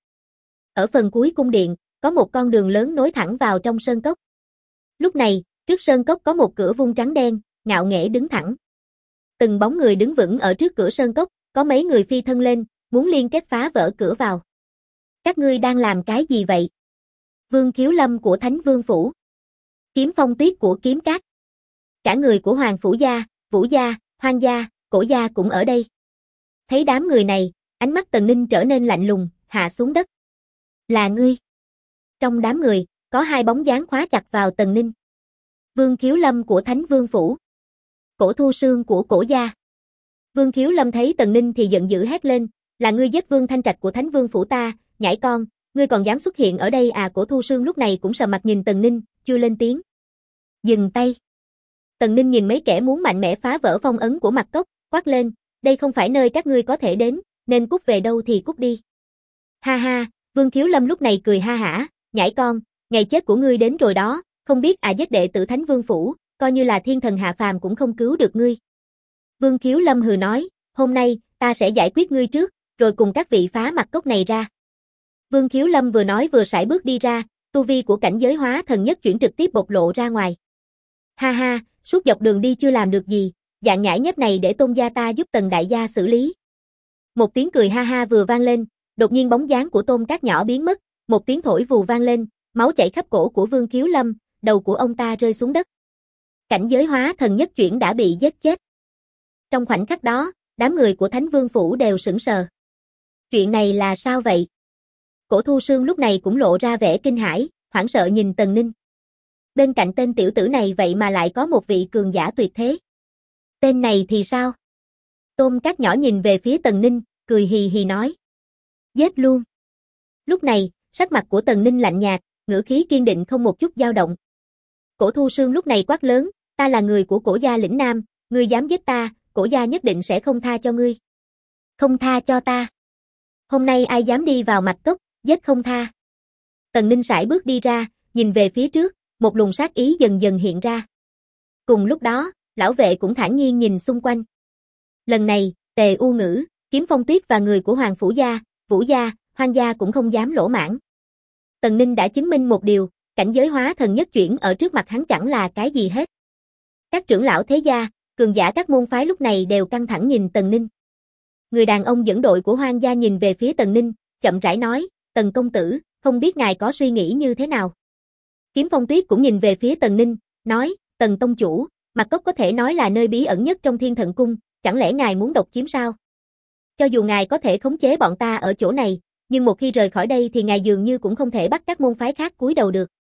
S1: Ở phần cuối cung điện, có một con đường lớn nối thẳng vào trong sơn cốc. Lúc này, trước sơn cốc có một cửa vuông trắng đen, ngạo nghễ đứng thẳng. Từng bóng người đứng vững ở trước cửa sơn cốc, có mấy người phi thân lên, muốn liên kết phá vỡ cửa vào. Các ngươi đang làm cái gì vậy? Vương Khiếu Lâm của Thánh Vương Phủ. Kiếm Phong Tuyết của Kiếm Cát. Cả người của Hoàng Phủ Gia, Vũ Gia, Hoang Gia, Cổ Gia cũng ở đây. Thấy đám người này, ánh mắt Tần Ninh trở nên lạnh lùng, hạ xuống đất. Là ngươi. Trong đám người, có hai bóng dáng khóa chặt vào Tần Ninh. Vương Khiếu Lâm của Thánh Vương Phủ. Cổ Thu Sương của Cổ Gia. Vương Khiếu Lâm thấy Tần Ninh thì giận dữ hét lên, là ngươi giết Vương Thanh Trạch của Thánh Vương Phủ ta, nhãi con, ngươi còn dám xuất hiện ở đây à? Cổ Thu Sương lúc này cũng sờ mặt nhìn Tần Ninh, chưa lên tiếng. Dừng tay. Tần Ninh nhìn mấy kẻ muốn mạnh mẽ phá vỡ phong ấn của Mạc Cốc, quát lên, đây không phải nơi các ngươi có thể đến, nên cút về đâu thì cút đi. Ha ha, Vương Khiếu Lâm lúc này cười ha hả, nhãi con, ngày chết của ngươi đến rồi đó, không biết à, giết đệ tử Thánh Vương Phủ, coi như là thiên thần hạ phàm cũng không cứu được ngươi. Vương Khiếu Lâm hừ nói, hôm nay, ta sẽ giải quyết ngươi trước, rồi cùng các vị phá Mạc Cốc này ra. Vương Khiếu Lâm vừa nói vừa sải bước đi ra, tu vi của cảnh giới hóa thần nhất chuyển trực tiếp bộc lộ ra ngoài. Ha ha, suốt dọc đường đi chưa làm được gì, dạng nhãi nhép này để Tôn gia ta giúp Tần đại gia xử lý. Một tiếng cười ha ha vừa vang lên, đột nhiên bóng dáng của Tôn Cát Nhỏ biến mất, một tiếng thổi vù vang lên, máu chảy khắp cổ của Vương Khiếu Lâm, đầu của ông ta rơi xuống đất. Cảnh giới hóa thần nhất chuyển đã bị giết chết. Trong khoảnh khắc đó, đám người của Thánh Vương Phủ đều sững sờ. Chuyện này là sao vậy? Cổ Thu Sương lúc này cũng lộ ra vẻ kinh hãi, hoảng sợ nhìn Tần Ninh. Bên cạnh tên tiểu tử này vậy mà lại có một vị cường giả tuyệt thế. Tên này thì sao? Tôn Cát Nhỏ nhìn về phía Tần Ninh, cười hì hì nói. Giết luôn. Lúc này, sắc mặt của Tần Ninh lạnh nhạt, ngữ khí kiên định không một chút dao động. Cổ Thu Sương lúc này quát lớn, ta là người của Cổ gia lĩnh Nam, ngươi dám giết ta, Cổ gia nhất định sẽ không tha cho ngươi. Không tha cho ta. Hôm nay ai dám đi vào Mạc Cốc, giết không tha. Tần Ninh sải bước đi ra, nhìn về phía trước, một luồng sát ý dần dần hiện ra. Cùng lúc đó, lão vệ cũng thản nhiên nhìn xung quanh. Lần này, Tề U Ngữ, Kiếm Phong Tuyết và người của Hoàng Phủ Gia, Vũ Gia, Hoang Gia cũng không dám lỗ mãng. Tần Ninh đã chứng minh một điều, cảnh giới hóa thần nhất chuyển ở trước mặt hắn chẳng là cái gì hết. Các trưởng lão thế gia, cường giả các môn phái lúc này đều căng thẳng nhìn Tần Ninh. Người đàn ông dẫn đội của Hoang Gia nhìn về phía Tần Ninh, chậm rãi nói, Tần công tử, không biết ngài có suy nghĩ như thế nào. Kiếm Phong Tuyết cũng nhìn về phía Tần Ninh, nói, Tần tông chủ, Mạc Cốc có thể nói là nơi bí ẩn nhất trong Thiên Thận Cung, chẳng lẽ ngài muốn độc chiếm sao? Cho dù ngài có thể khống chế bọn ta ở chỗ này, nhưng một khi rời khỏi đây thì ngài dường như cũng không thể bắt các môn phái khác cúi đầu được.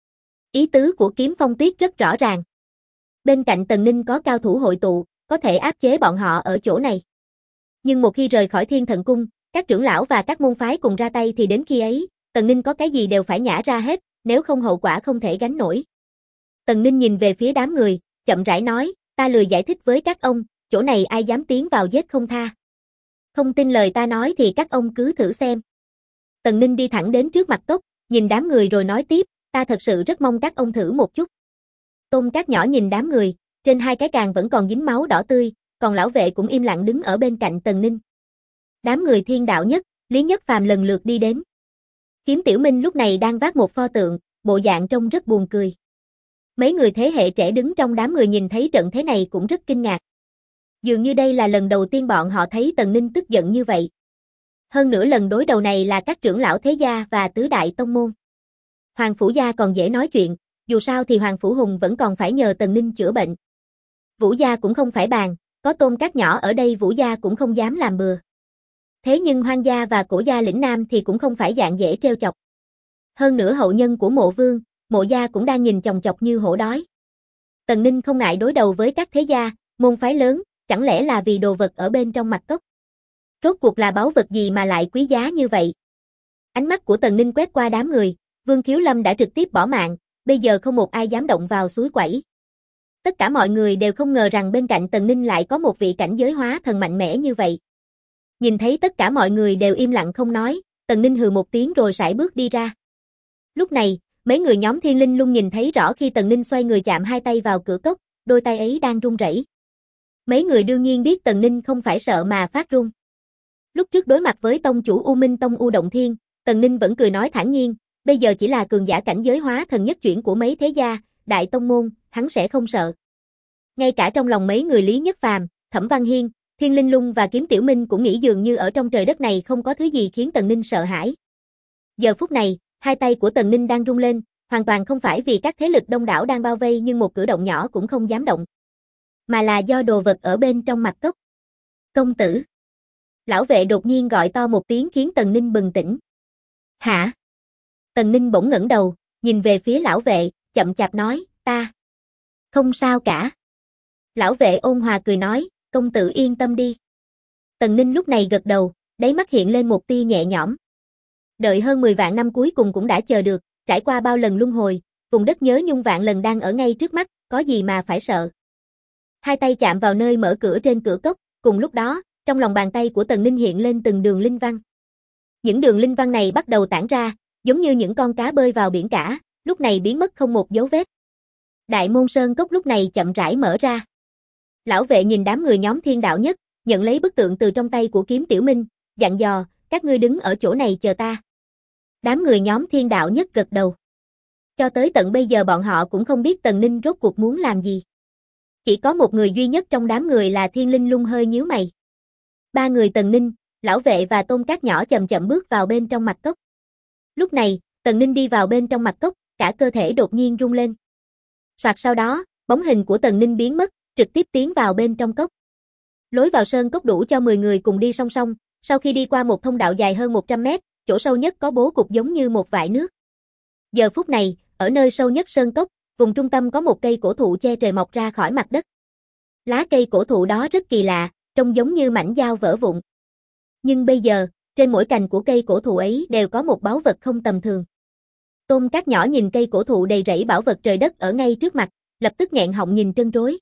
S1: Ý tứ của Kiếm Phong Tuyết rất rõ ràng. Bên cạnh Tần Ninh có cao thủ hội tụ, có thể áp chế bọn họ ở chỗ này. Nhưng một khi rời khỏi Thiên Thần Cung, các trưởng lão và các môn phái cùng ra tay thì đến khi ấy, Tần Ninh có cái gì đều phải nhả ra hết, nếu không hậu quả không thể gánh nổi. Tần Ninh nhìn về phía đám người, chậm rãi nói, ta lười giải thích với các ông, chỗ này ai dám tiến vào giết không tha. Không tin lời ta nói thì các ông cứ thử xem. Tần Ninh đi thẳng đến trước mặt cốc, nhìn đám người rồi nói tiếp, ta thật sự rất mong các ông thử một chút. Tôn Cát Nhỏ nhìn đám người, trên hai cái càng vẫn còn dính máu đỏ tươi, còn lão vệ cũng im lặng đứng ở bên cạnh Tần Ninh. Đám người Thiên Đạo Nhất, Lý Nhất Phàm lần lượt đi đến. Kiếm Tiểu Minh lúc này đang vác một pho tượng, bộ dạng trông rất buồn cười. Mấy người thế hệ trẻ đứng trong đám người nhìn thấy trận thế này cũng rất kinh ngạc. Dường như đây là lần đầu tiên bọn họ thấy Tần Ninh tức giận như vậy. Hơn nữa lần đối đầu này là các trưởng lão thế gia và tứ đại tông môn. Hoàng Phủ Gia còn dễ nói chuyện, dù sao thì Hoàng Phủ Hùng vẫn còn phải nhờ Tần Ninh chữa bệnh. Vũ Gia cũng không phải bàn, có Tôn Cát Nhỏ ở đây Vũ Gia cũng không dám làm bừa. Thế nhưng Hoang Gia và Cổ Gia lĩnh Nam thì cũng không phải dạng dễ trêu chọc. Hơn nữa hậu nhân của Mộ Vương, Mộ Gia cũng đang nhìn chòng chọc như hổ đói. Tần Ninh không ngại đối đầu với các thế gia, môn phái lớn, chẳng lẽ là vì đồ vật ở bên trong mặt cốc? Rốt cuộc là báu vật gì mà lại quý giá như vậy? Ánh mắt của Tần Ninh quét qua đám người, Vương Khiếu Lâm đã trực tiếp bỏ mạng, bây giờ không một ai dám động vào suối quẩy. Tất cả mọi người đều không ngờ rằng bên cạnh Tần Ninh lại có một vị cảnh giới hóa thần mạnh mẽ như vậy. Nhìn thấy tất cả mọi người đều im lặng không nói, Tần Ninh hừ một tiếng rồi sải bước đi ra. Lúc này, mấy người nhóm Thiên Linh Lung nhìn thấy rõ khi Tần Ninh xoay người chạm hai tay vào cửa cốc, đôi tay ấy đang run rẩy. Mấy người đương nhiên biết Tần Ninh không phải sợ mà phát run. Lúc trước đối mặt với tông chủ U Minh Tông U Động Thiên, Tần Ninh vẫn cười nói thản nhiên, bây giờ chỉ là cường giả cảnh giới hóa thần nhất chuyển của mấy thế gia, đại tông môn, hắn sẽ không sợ. Ngay cả trong lòng mấy người Lý Nhất Phàm, Thẩm Văn Hiên, Thiên Linh Lung và Kiếm Tiểu Minh cũng nghĩ dường như ở trong trời đất này không có thứ gì khiến Tần Ninh sợ hãi. Giờ phút này, hai tay của Tần Ninh đang rung lên, hoàn toàn không phải vì các thế lực đông đảo đang bao vây nhưng một cử động nhỏ cũng không dám động, mà là do đồ vật ở bên trong mặt cốc. Công tử. Lão vệ đột nhiên gọi to một tiếng khiến Tần Ninh bừng tỉnh. Hả? Tần Ninh bỗng ngẩng đầu, nhìn về phía lão vệ, chậm chạp nói, ta không sao cả. Lão vệ ôn hòa cười nói, công tử yên tâm đi. Tần Ninh lúc này gật đầu, đáy mắt hiện lên một tia nhẹ nhõm. Đợi hơn 10 vạn năm cuối cùng cũng đã chờ được, trải qua bao lần luân hồi, vùng đất nhớ nhung vạn lần đang ở ngay trước mắt, có gì mà phải sợ. Hai tay chạm vào nơi mở cửa trên cửa cốc, cùng lúc đó, trong lòng bàn tay của Tần Ninh hiện lên từng đường linh văn. Những đường linh văn này bắt đầu tản ra, giống như những con cá bơi vào biển cả, lúc này biến mất không một dấu vết. Đại môn sơn cốc lúc này chậm rãi mở ra. Lão vệ nhìn đám người nhóm Thiên Đạo Nhất, nhận lấy bức tượng từ trong tay của Kiếm Tiểu Minh, dặn dò, các ngươi đứng ở chỗ này chờ ta. Đám người nhóm Thiên Đạo Nhất gật đầu. Cho tới tận bây giờ bọn họ cũng không biết Tần Ninh rốt cuộc muốn làm gì. Chỉ có một người duy nhất trong đám người là Thiên Linh Lung hơi nhíu mày. Ba người Tần Ninh, lão vệ và Tôn Cát Nhỏ chậm chậm bước vào bên trong mặt cốc. Lúc này, Tần Ninh đi vào bên trong mặt cốc, cả cơ thể đột nhiên rung lên. Soạt sau đó, bóng hình của Tần Ninh biến mất, trực tiếp tiến vào bên trong cốc. Lối vào sơn cốc đủ cho 10 người cùng đi song song, sau khi đi qua một thông đạo dài hơn 100 mét, chỗ sâu nhất có bố cục giống như một vại nước. Giờ phút này, ở nơi sâu nhất sơn cốc, vùng trung tâm có một cây cổ thụ che trời mọc ra khỏi mặt đất. Lá cây cổ thụ đó rất kỳ lạ, trông giống như mảnh dao vỡ vụn. Nhưng bây giờ, trên mỗi cành của cây cổ thụ ấy đều có một báu vật không tầm thường. Tôn Cát Nhỏ nhìn cây cổ thụ đầy rẫy bảo vật trời đất ở ngay trước mặt, lập tức nghẹn họng nhìn trân trối.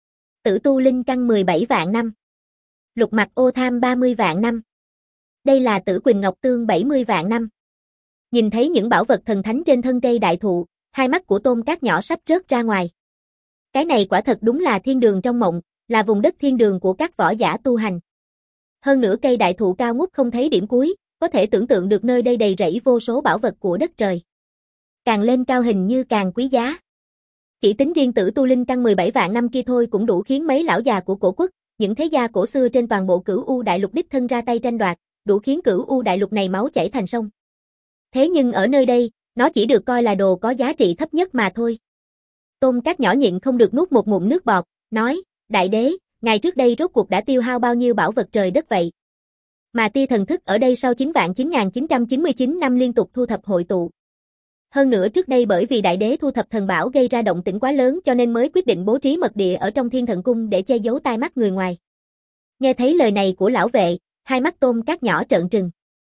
S1: Tử tu linh căn 17 vạn năm. Lục mạch ô tham 30 vạn năm. Đây là tử quỳnh ngọc tương 70 vạn năm. Nhìn thấy những bảo vật thần thánh trên thân cây đại thụ, hai mắt của Tôn Cát Nhỏ sắp rớt ra ngoài. Cái này quả thật đúng là thiên đường trong mộng, là vùng đất thiên đường của các võ giả tu hành. Hơn nữa cây đại thụ cao ngút không thấy điểm cuối, có thể tưởng tượng được nơi đây đầy rẫy vô số bảo vật của đất trời. Càng lên cao hình như càng quý giá. Chỉ tính riêng tử tu linh căn 17 vạn năm kia thôi cũng đủ khiến mấy lão già của cổ quốc, những thế gia cổ xưa trên toàn bộ Cửu U đại lục đích thân ra tay tranh đoạt, đủ khiến Cửu U đại lục này máu chảy thành sông. Thế nhưng ở nơi đây, nó chỉ được coi là đồ có giá trị thấp nhất mà thôi. Tôn Cát Nhỏ nhịn không được nuốt một ngụm nước bọt, nói, đại đế, ngài trước đây rốt cuộc đã tiêu hao bao nhiêu bảo vật trời đất vậy? Mà tia thần thức ở đây sau 9 vạn 9.999 năm liên tục thu thập hội tụ. Hơn nữa trước đây bởi vì đại đế thu thập thần bảo gây ra động tĩnh quá lớn cho nên mới quyết định bố trí mật địa ở trong Thiên Thần Cung để che giấu tai mắt người ngoài. Nghe thấy lời này của lão vệ, hai mắt Tôn Cát nhỏ trợn trừng.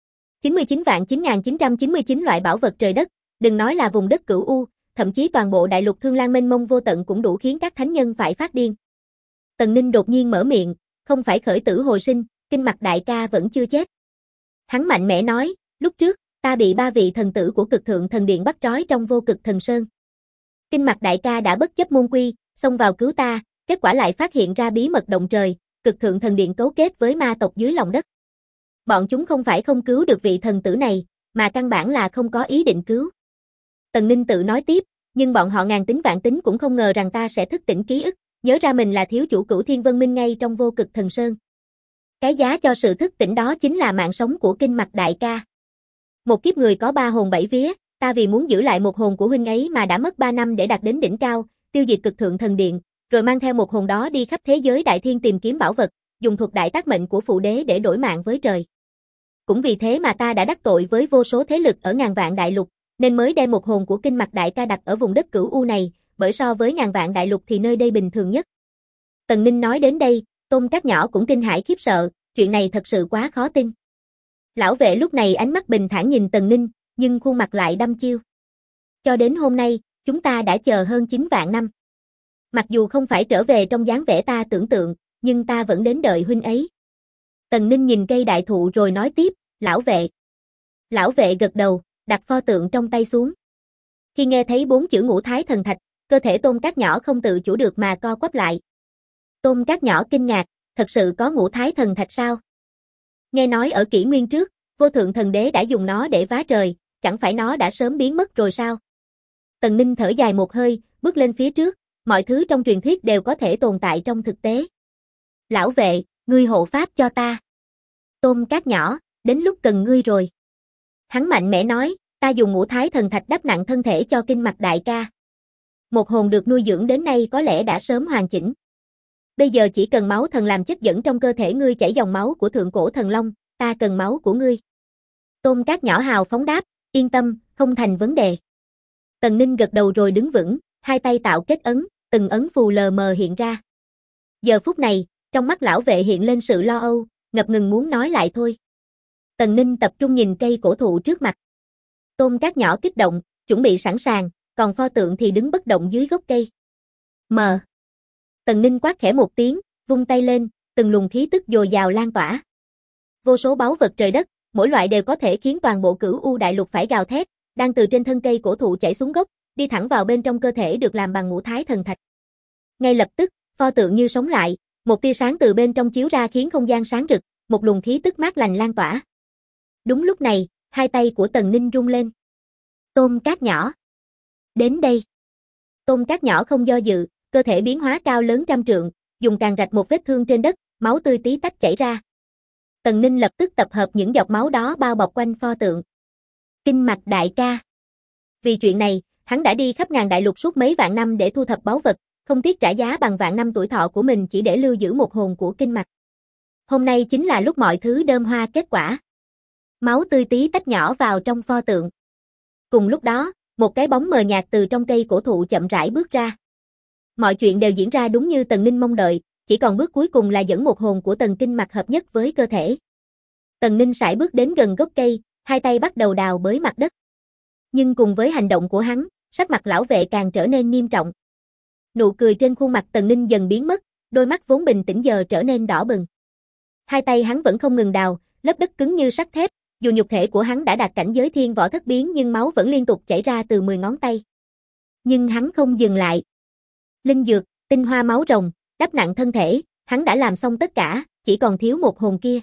S1: 99.9999 loại bảo vật trời đất, đừng nói là vùng đất Cửu U, thậm chí toàn bộ đại lục Thương Lan mênh mông vô tận cũng đủ khiến các thánh nhân phải phát điên. Tần Ninh đột nhiên mở miệng, không phải khởi tử hồi sinh, Kinh Mạch đại ca vẫn chưa chết. Hắn mạnh mẽ nói, lúc trước, ta bị 3 vị thần tử của Cực Thượng Thần Điện bắt trói trong Vô Cực Thần Sơn. Kinh Mạch đại ca đã bất chấp môn quy, xông vào cứu ta, kết quả lại phát hiện ra bí mật động trời, Cực Thượng Thần Điện cấu kết với ma tộc dưới lòng đất. Bọn chúng không phải không cứu được vị thần tử này, mà căn bản là không có ý định cứu. Tần Ninh tự nói tiếp, nhưng bọn họ ngàn tính vạn tính cũng không ngờ rằng ta sẽ thức tỉnh ký ức, nhớ ra mình là thiếu chủ Cửu Thiên Vân Minh ngay trong Vô Cực Thần Sơn. Cái giá cho sự thức tỉnh đó chính là mạng sống của Kinh Mạch đại ca. Một kiếp người có 3 hồn 7 vía, ta vì muốn giữ lại một hồn của huynh ấy mà đã mất 3 năm để đạt đến đỉnh cao, tiêu diệt Cực Thượng Thần Điện, rồi mang theo một hồn đó đi khắp thế giới đại thiên tìm kiếm bảo vật, dùng thuật đại tác mệnh của phụ đế để đổi mạng với trời. Cũng vì thế mà ta đã đắc tội với vô số thế lực ở ngàn vạn đại lục, nên mới đem một hồn của Kinh Mạch đại ca đặt ở vùng đất Cửu U này, bởi so với ngàn vạn đại lục thì nơi đây bình thường nhất. Tần Ninh nói đến đây, Tôn Cát nhỏ cũng kinh hãi khiếp sợ, chuyện này thật sự quá khó tin. Lão vệ lúc này ánh mắt bình thản nhìn Tần Ninh, nhưng khuôn mặt lại đăm chiêu. Cho đến hôm nay, chúng ta đã chờ hơn 9 vạn năm. Mặc dù không phải trở về trong dáng vẻ ta tưởng tượng, nhưng ta vẫn đến đợi huynh ấy. Tần Ninh nhìn cây đại thụ rồi nói tiếp, lão vệ. Lão vệ gật đầu, đặt pho tượng trong tay xuống. Khi nghe thấy 4 chữ Ngũ Thái Thần Thạch, cơ thể Tôn Cát nhỏ không tự chủ được mà co quắp lại. Tôn Cát nhỏ kinh ngạc, thật sự có Ngũ Thái Thần Thạch sao? Nghe nói ở kỷ nguyên trước, Vô Thượng Thần Đế đã dùng nó để vá trời, chẳng phải nó đã sớm biến mất rồi sao? Tần Ninh thở dài một hơi, bước lên phía trước, mọi thứ trong truyền thuyết đều có thể tồn tại trong thực tế. Lão vệ, ngươi hộ pháp cho ta. Tôn Cát nhỏ, đến lúc cần ngươi rồi. Hắn mạnh mẽ nói, ta dùng Ngũ Thái Thần Thạch đắp nặng thân thể cho Kinh Mạch đại ca. Một hồn được nuôi dưỡng đến nay có lẽ đã sớm hoàn chỉnh. Bây giờ chỉ cần máu thần làm chất dẫn trong cơ thể ngươi chảy dòng máu của thượng cổ thần long, ta cần máu của ngươi. Tôn Cát nhỏ hào phóng đáp, yên tâm, không thành vấn đề. Tần Ninh gật đầu rồi đứng vững, hai tay tạo kết ấn, từng ấn phù lờ mờ hiện ra. Giờ phút này, trong mắt lão vệ hiện lên sự lo âu, ngập ngừng muốn nói lại thôi. Tần Ninh tập trung nhìn cây cổ thụ trước mặt. Tôn Cát nhỏ kích động, chuẩn bị sẵn sàng, còn pho tượng thì đứng bất động dưới gốc cây. Mờ. Tần Ninh quát khẽ một tiếng, vung tay lên, từng luồng khí tức dồi dào lan tỏa. Vô số báu vật trời đất, mỗi loại đều có thể khiến toàn bộ Cửu U đại lục phải gào thét, đang từ trên thân cây cổ thụ chảy xuống gốc, đi thẳng vào bên trong cơ thể được làm bằng Ngũ Thái Thần Thạch. Ngay lập tức, pho tượng như sống lại, một tia sáng từ bên trong chiếu ra khiến không gian sáng rực, một luồng khí tức mát lành lan tỏa. Đúng lúc này, hai tay của Tần Ninh rung lên. Tôn Cát nhỏ. Đến đây. Tôn Cát nhỏ không do dự, cơ thể biến hóa cao lớn trăm trượng, dùng càn rạch một vết thương trên đất, máu tươi tí tách chảy ra. Tần Ninh lập tức tập hợp những giọt máu đó bao bọc quanh pho tượng. Kinh Mạch đại ca. Vì chuyện này, hắn đã đi khắp ngàn đại lục suốt mấy vạn năm để thu thập báu vật, không tiếc trả giá bằng vạn năm tuổi thọ của mình chỉ để lưu giữ một hồn của Kinh Mạch. Hôm nay chính là lúc mọi thứ đơm hoa kết quả. Máu tươi tí tách nhỏ vào trong pho tượng. Cùng lúc đó, một cái bóng mờ nhạt từ trong cây cổ thụ chậm rãi bước ra. Mọi chuyện đều diễn ra đúng như Tần Ninh mong đợi, chỉ còn bước cuối cùng là dẫn một hồn của Tần Kinh Mạch hợp nhất với cơ thể. Tần Ninh sải bước đến gần gốc cây, hai tay bắt đầu đào bới mặt đất. Nhưng cùng với hành động của hắn, sắc mặt lão vệ càng trở nên nghiêm trọng. Nụ cười trên khuôn mặt Tần Ninh dần biến mất, đôi mắt vốn bình tĩnh giờ trở nên đỏ bừng. Hai tay hắn vẫn không ngừng đào, lớp đất cứng như sắt thép, dù nhục thể của hắn đã đạt cảnh giới thiên võ thất biến nhưng máu vẫn liên tục chảy ra từ 10 ngón tay. Nhưng hắn không dừng lại. Linh dược, tinh hoa máu rồng, đắp nặng thân thể, hắn đã làm xong tất cả, chỉ còn thiếu một hồn kia.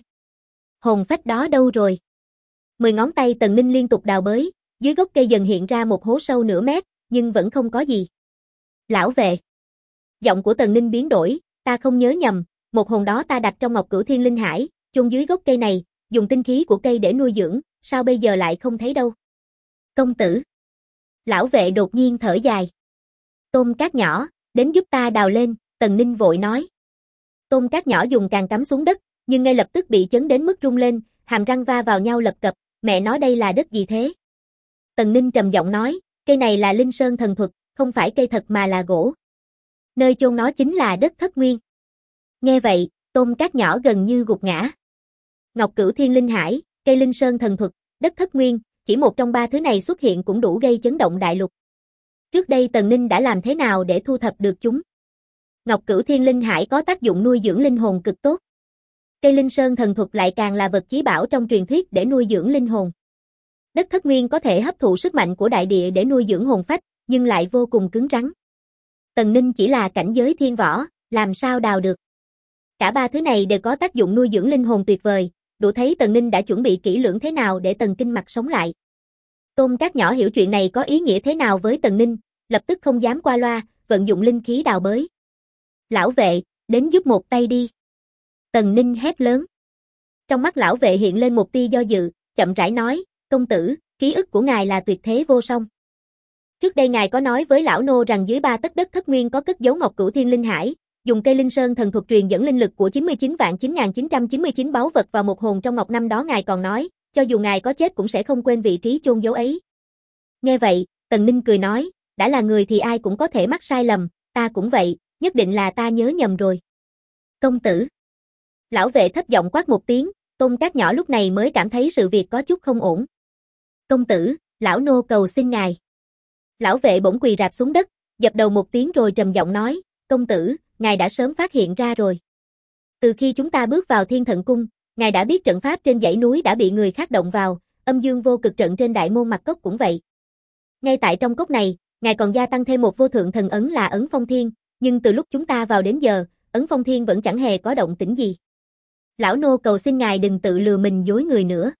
S1: Hồn phách đó đâu rồi? 10 ngón tay Tần Ninh liên tục đào bới, dưới gốc cây dần hiện ra một hố sâu nửa mét, nhưng vẫn không có gì. Lão vệ. Giọng của Tần Ninh biến đổi, ta không nhớ nhầm, một hồn đó ta đặt trong Ngọc Cửu Thiên Linh Hải, chôn dưới gốc cây này, dùng tinh khí của cây để nuôi dưỡng, sao bây giờ lại không thấy đâu? Công tử. Lão vệ đột nhiên thở dài. Tôn Cát nhỏ, đến giúp ta đào lên, Tần Ninh vội nói. Tôn Cát nhỏ dùng càn cắm xuống đất, nhưng ngay lập tức bị chấn đến mức rung lên, hàm răng va vào nhau lập cập, mẹ nói đây là đất gì thế? Tần Ninh trầm giọng nói, Cây này là linh sơn thần thuật, không phải cây thật mà là gỗ. Nơi chôn nó chính là đất Thất Nguyên. Nghe vậy, Tôn Cát nhỏ gần như gục ngã. Ngọc Cửu Thiên Linh Hải, cây linh sơn thần thuật, đất Thất Nguyên, chỉ một trong ba thứ này xuất hiện cũng đủ gây chấn động đại lục. Trước đây Tần Ninh đã làm thế nào để thu thập được chúng? Ngọc Cửu Thiên Linh Hải có tác dụng nuôi dưỡng linh hồn cực tốt. Cây linh sơn thần thuật lại càng là vật chí bảo trong truyền thuyết để nuôi dưỡng linh hồn. Đất Thất Nguyên có thể hấp thụ sức mạnh của đại địa để nuôi dưỡng hồn phách, nhưng lại vô cùng cứng rắn. Tần Ninh chỉ là cảnh giới thiên võ, làm sao đào được? Cả ba thứ này đều có tác dụng nuôi dưỡng linh hồn tuyệt vời, đủ thấy Tần Ninh đã chuẩn bị kỹ lưỡng thế nào để Tần Kinh Mặc sống lại. Tôn Cát nhỏ hiểu chuyện này có ý nghĩa thế nào với Tần Ninh, lập tức không dám qua loa, vận dụng linh khí đào bới. Lão vệ, đến giúp một tay đi. Tần Ninh hét lớn. Trong mắt lão vệ hiện lên một tia do dự, chậm rãi nói, công tử, ký ức của ngài là tuyệt thế vô song. Trước đây ngài có nói với lão nô rằng dưới 3 tấc đất Thất Nguyên có cất giấu Ngọc Cửu Thiên Linh Hải, dùng cây linh sơn thần thuật truyền dẫn linh lực của 99.999 báu vật vào một hồn trong ngọc. Năm đó ngài còn nói, cho dù ngài có chết cũng sẽ không quên vị trí chôn giấu ấy. Nghe vậy, Tần Ninh cười nói, đã là người thì ai cũng có thể mắc sai lầm, ta cũng vậy, nhất định là ta nhớ nhầm rồi. Công tử. Lão vệ thấp giọng quát một tiếng, Tôn Cát nhỏ lúc này mới cảm thấy sự việc có chút không ổn. Công tử, lão nô cầu xin ngài. Lão vệ bỗng quỳ rạp xuống đất, dập đầu một tiếng rồi trầm giọng nói, công tử, ngài đã sớm phát hiện ra rồi. Từ khi chúng ta bước vào Thiên Thận Cung, ngài đã biết trận pháp trên dãy núi đã bị người khác động vào, âm dương vô cực trận trên đại môn mặt cốc cũng vậy. Ngay tại trong cốc này, ngài còn gia tăng thêm một vô thượng thần ấn là ấn phong thiên, nhưng từ lúc chúng ta vào đến giờ, ấn phong thiên vẫn chẳng hề có động tĩnh gì. Lão nô cầu xin ngài đừng tự lừa mình dối người nữa.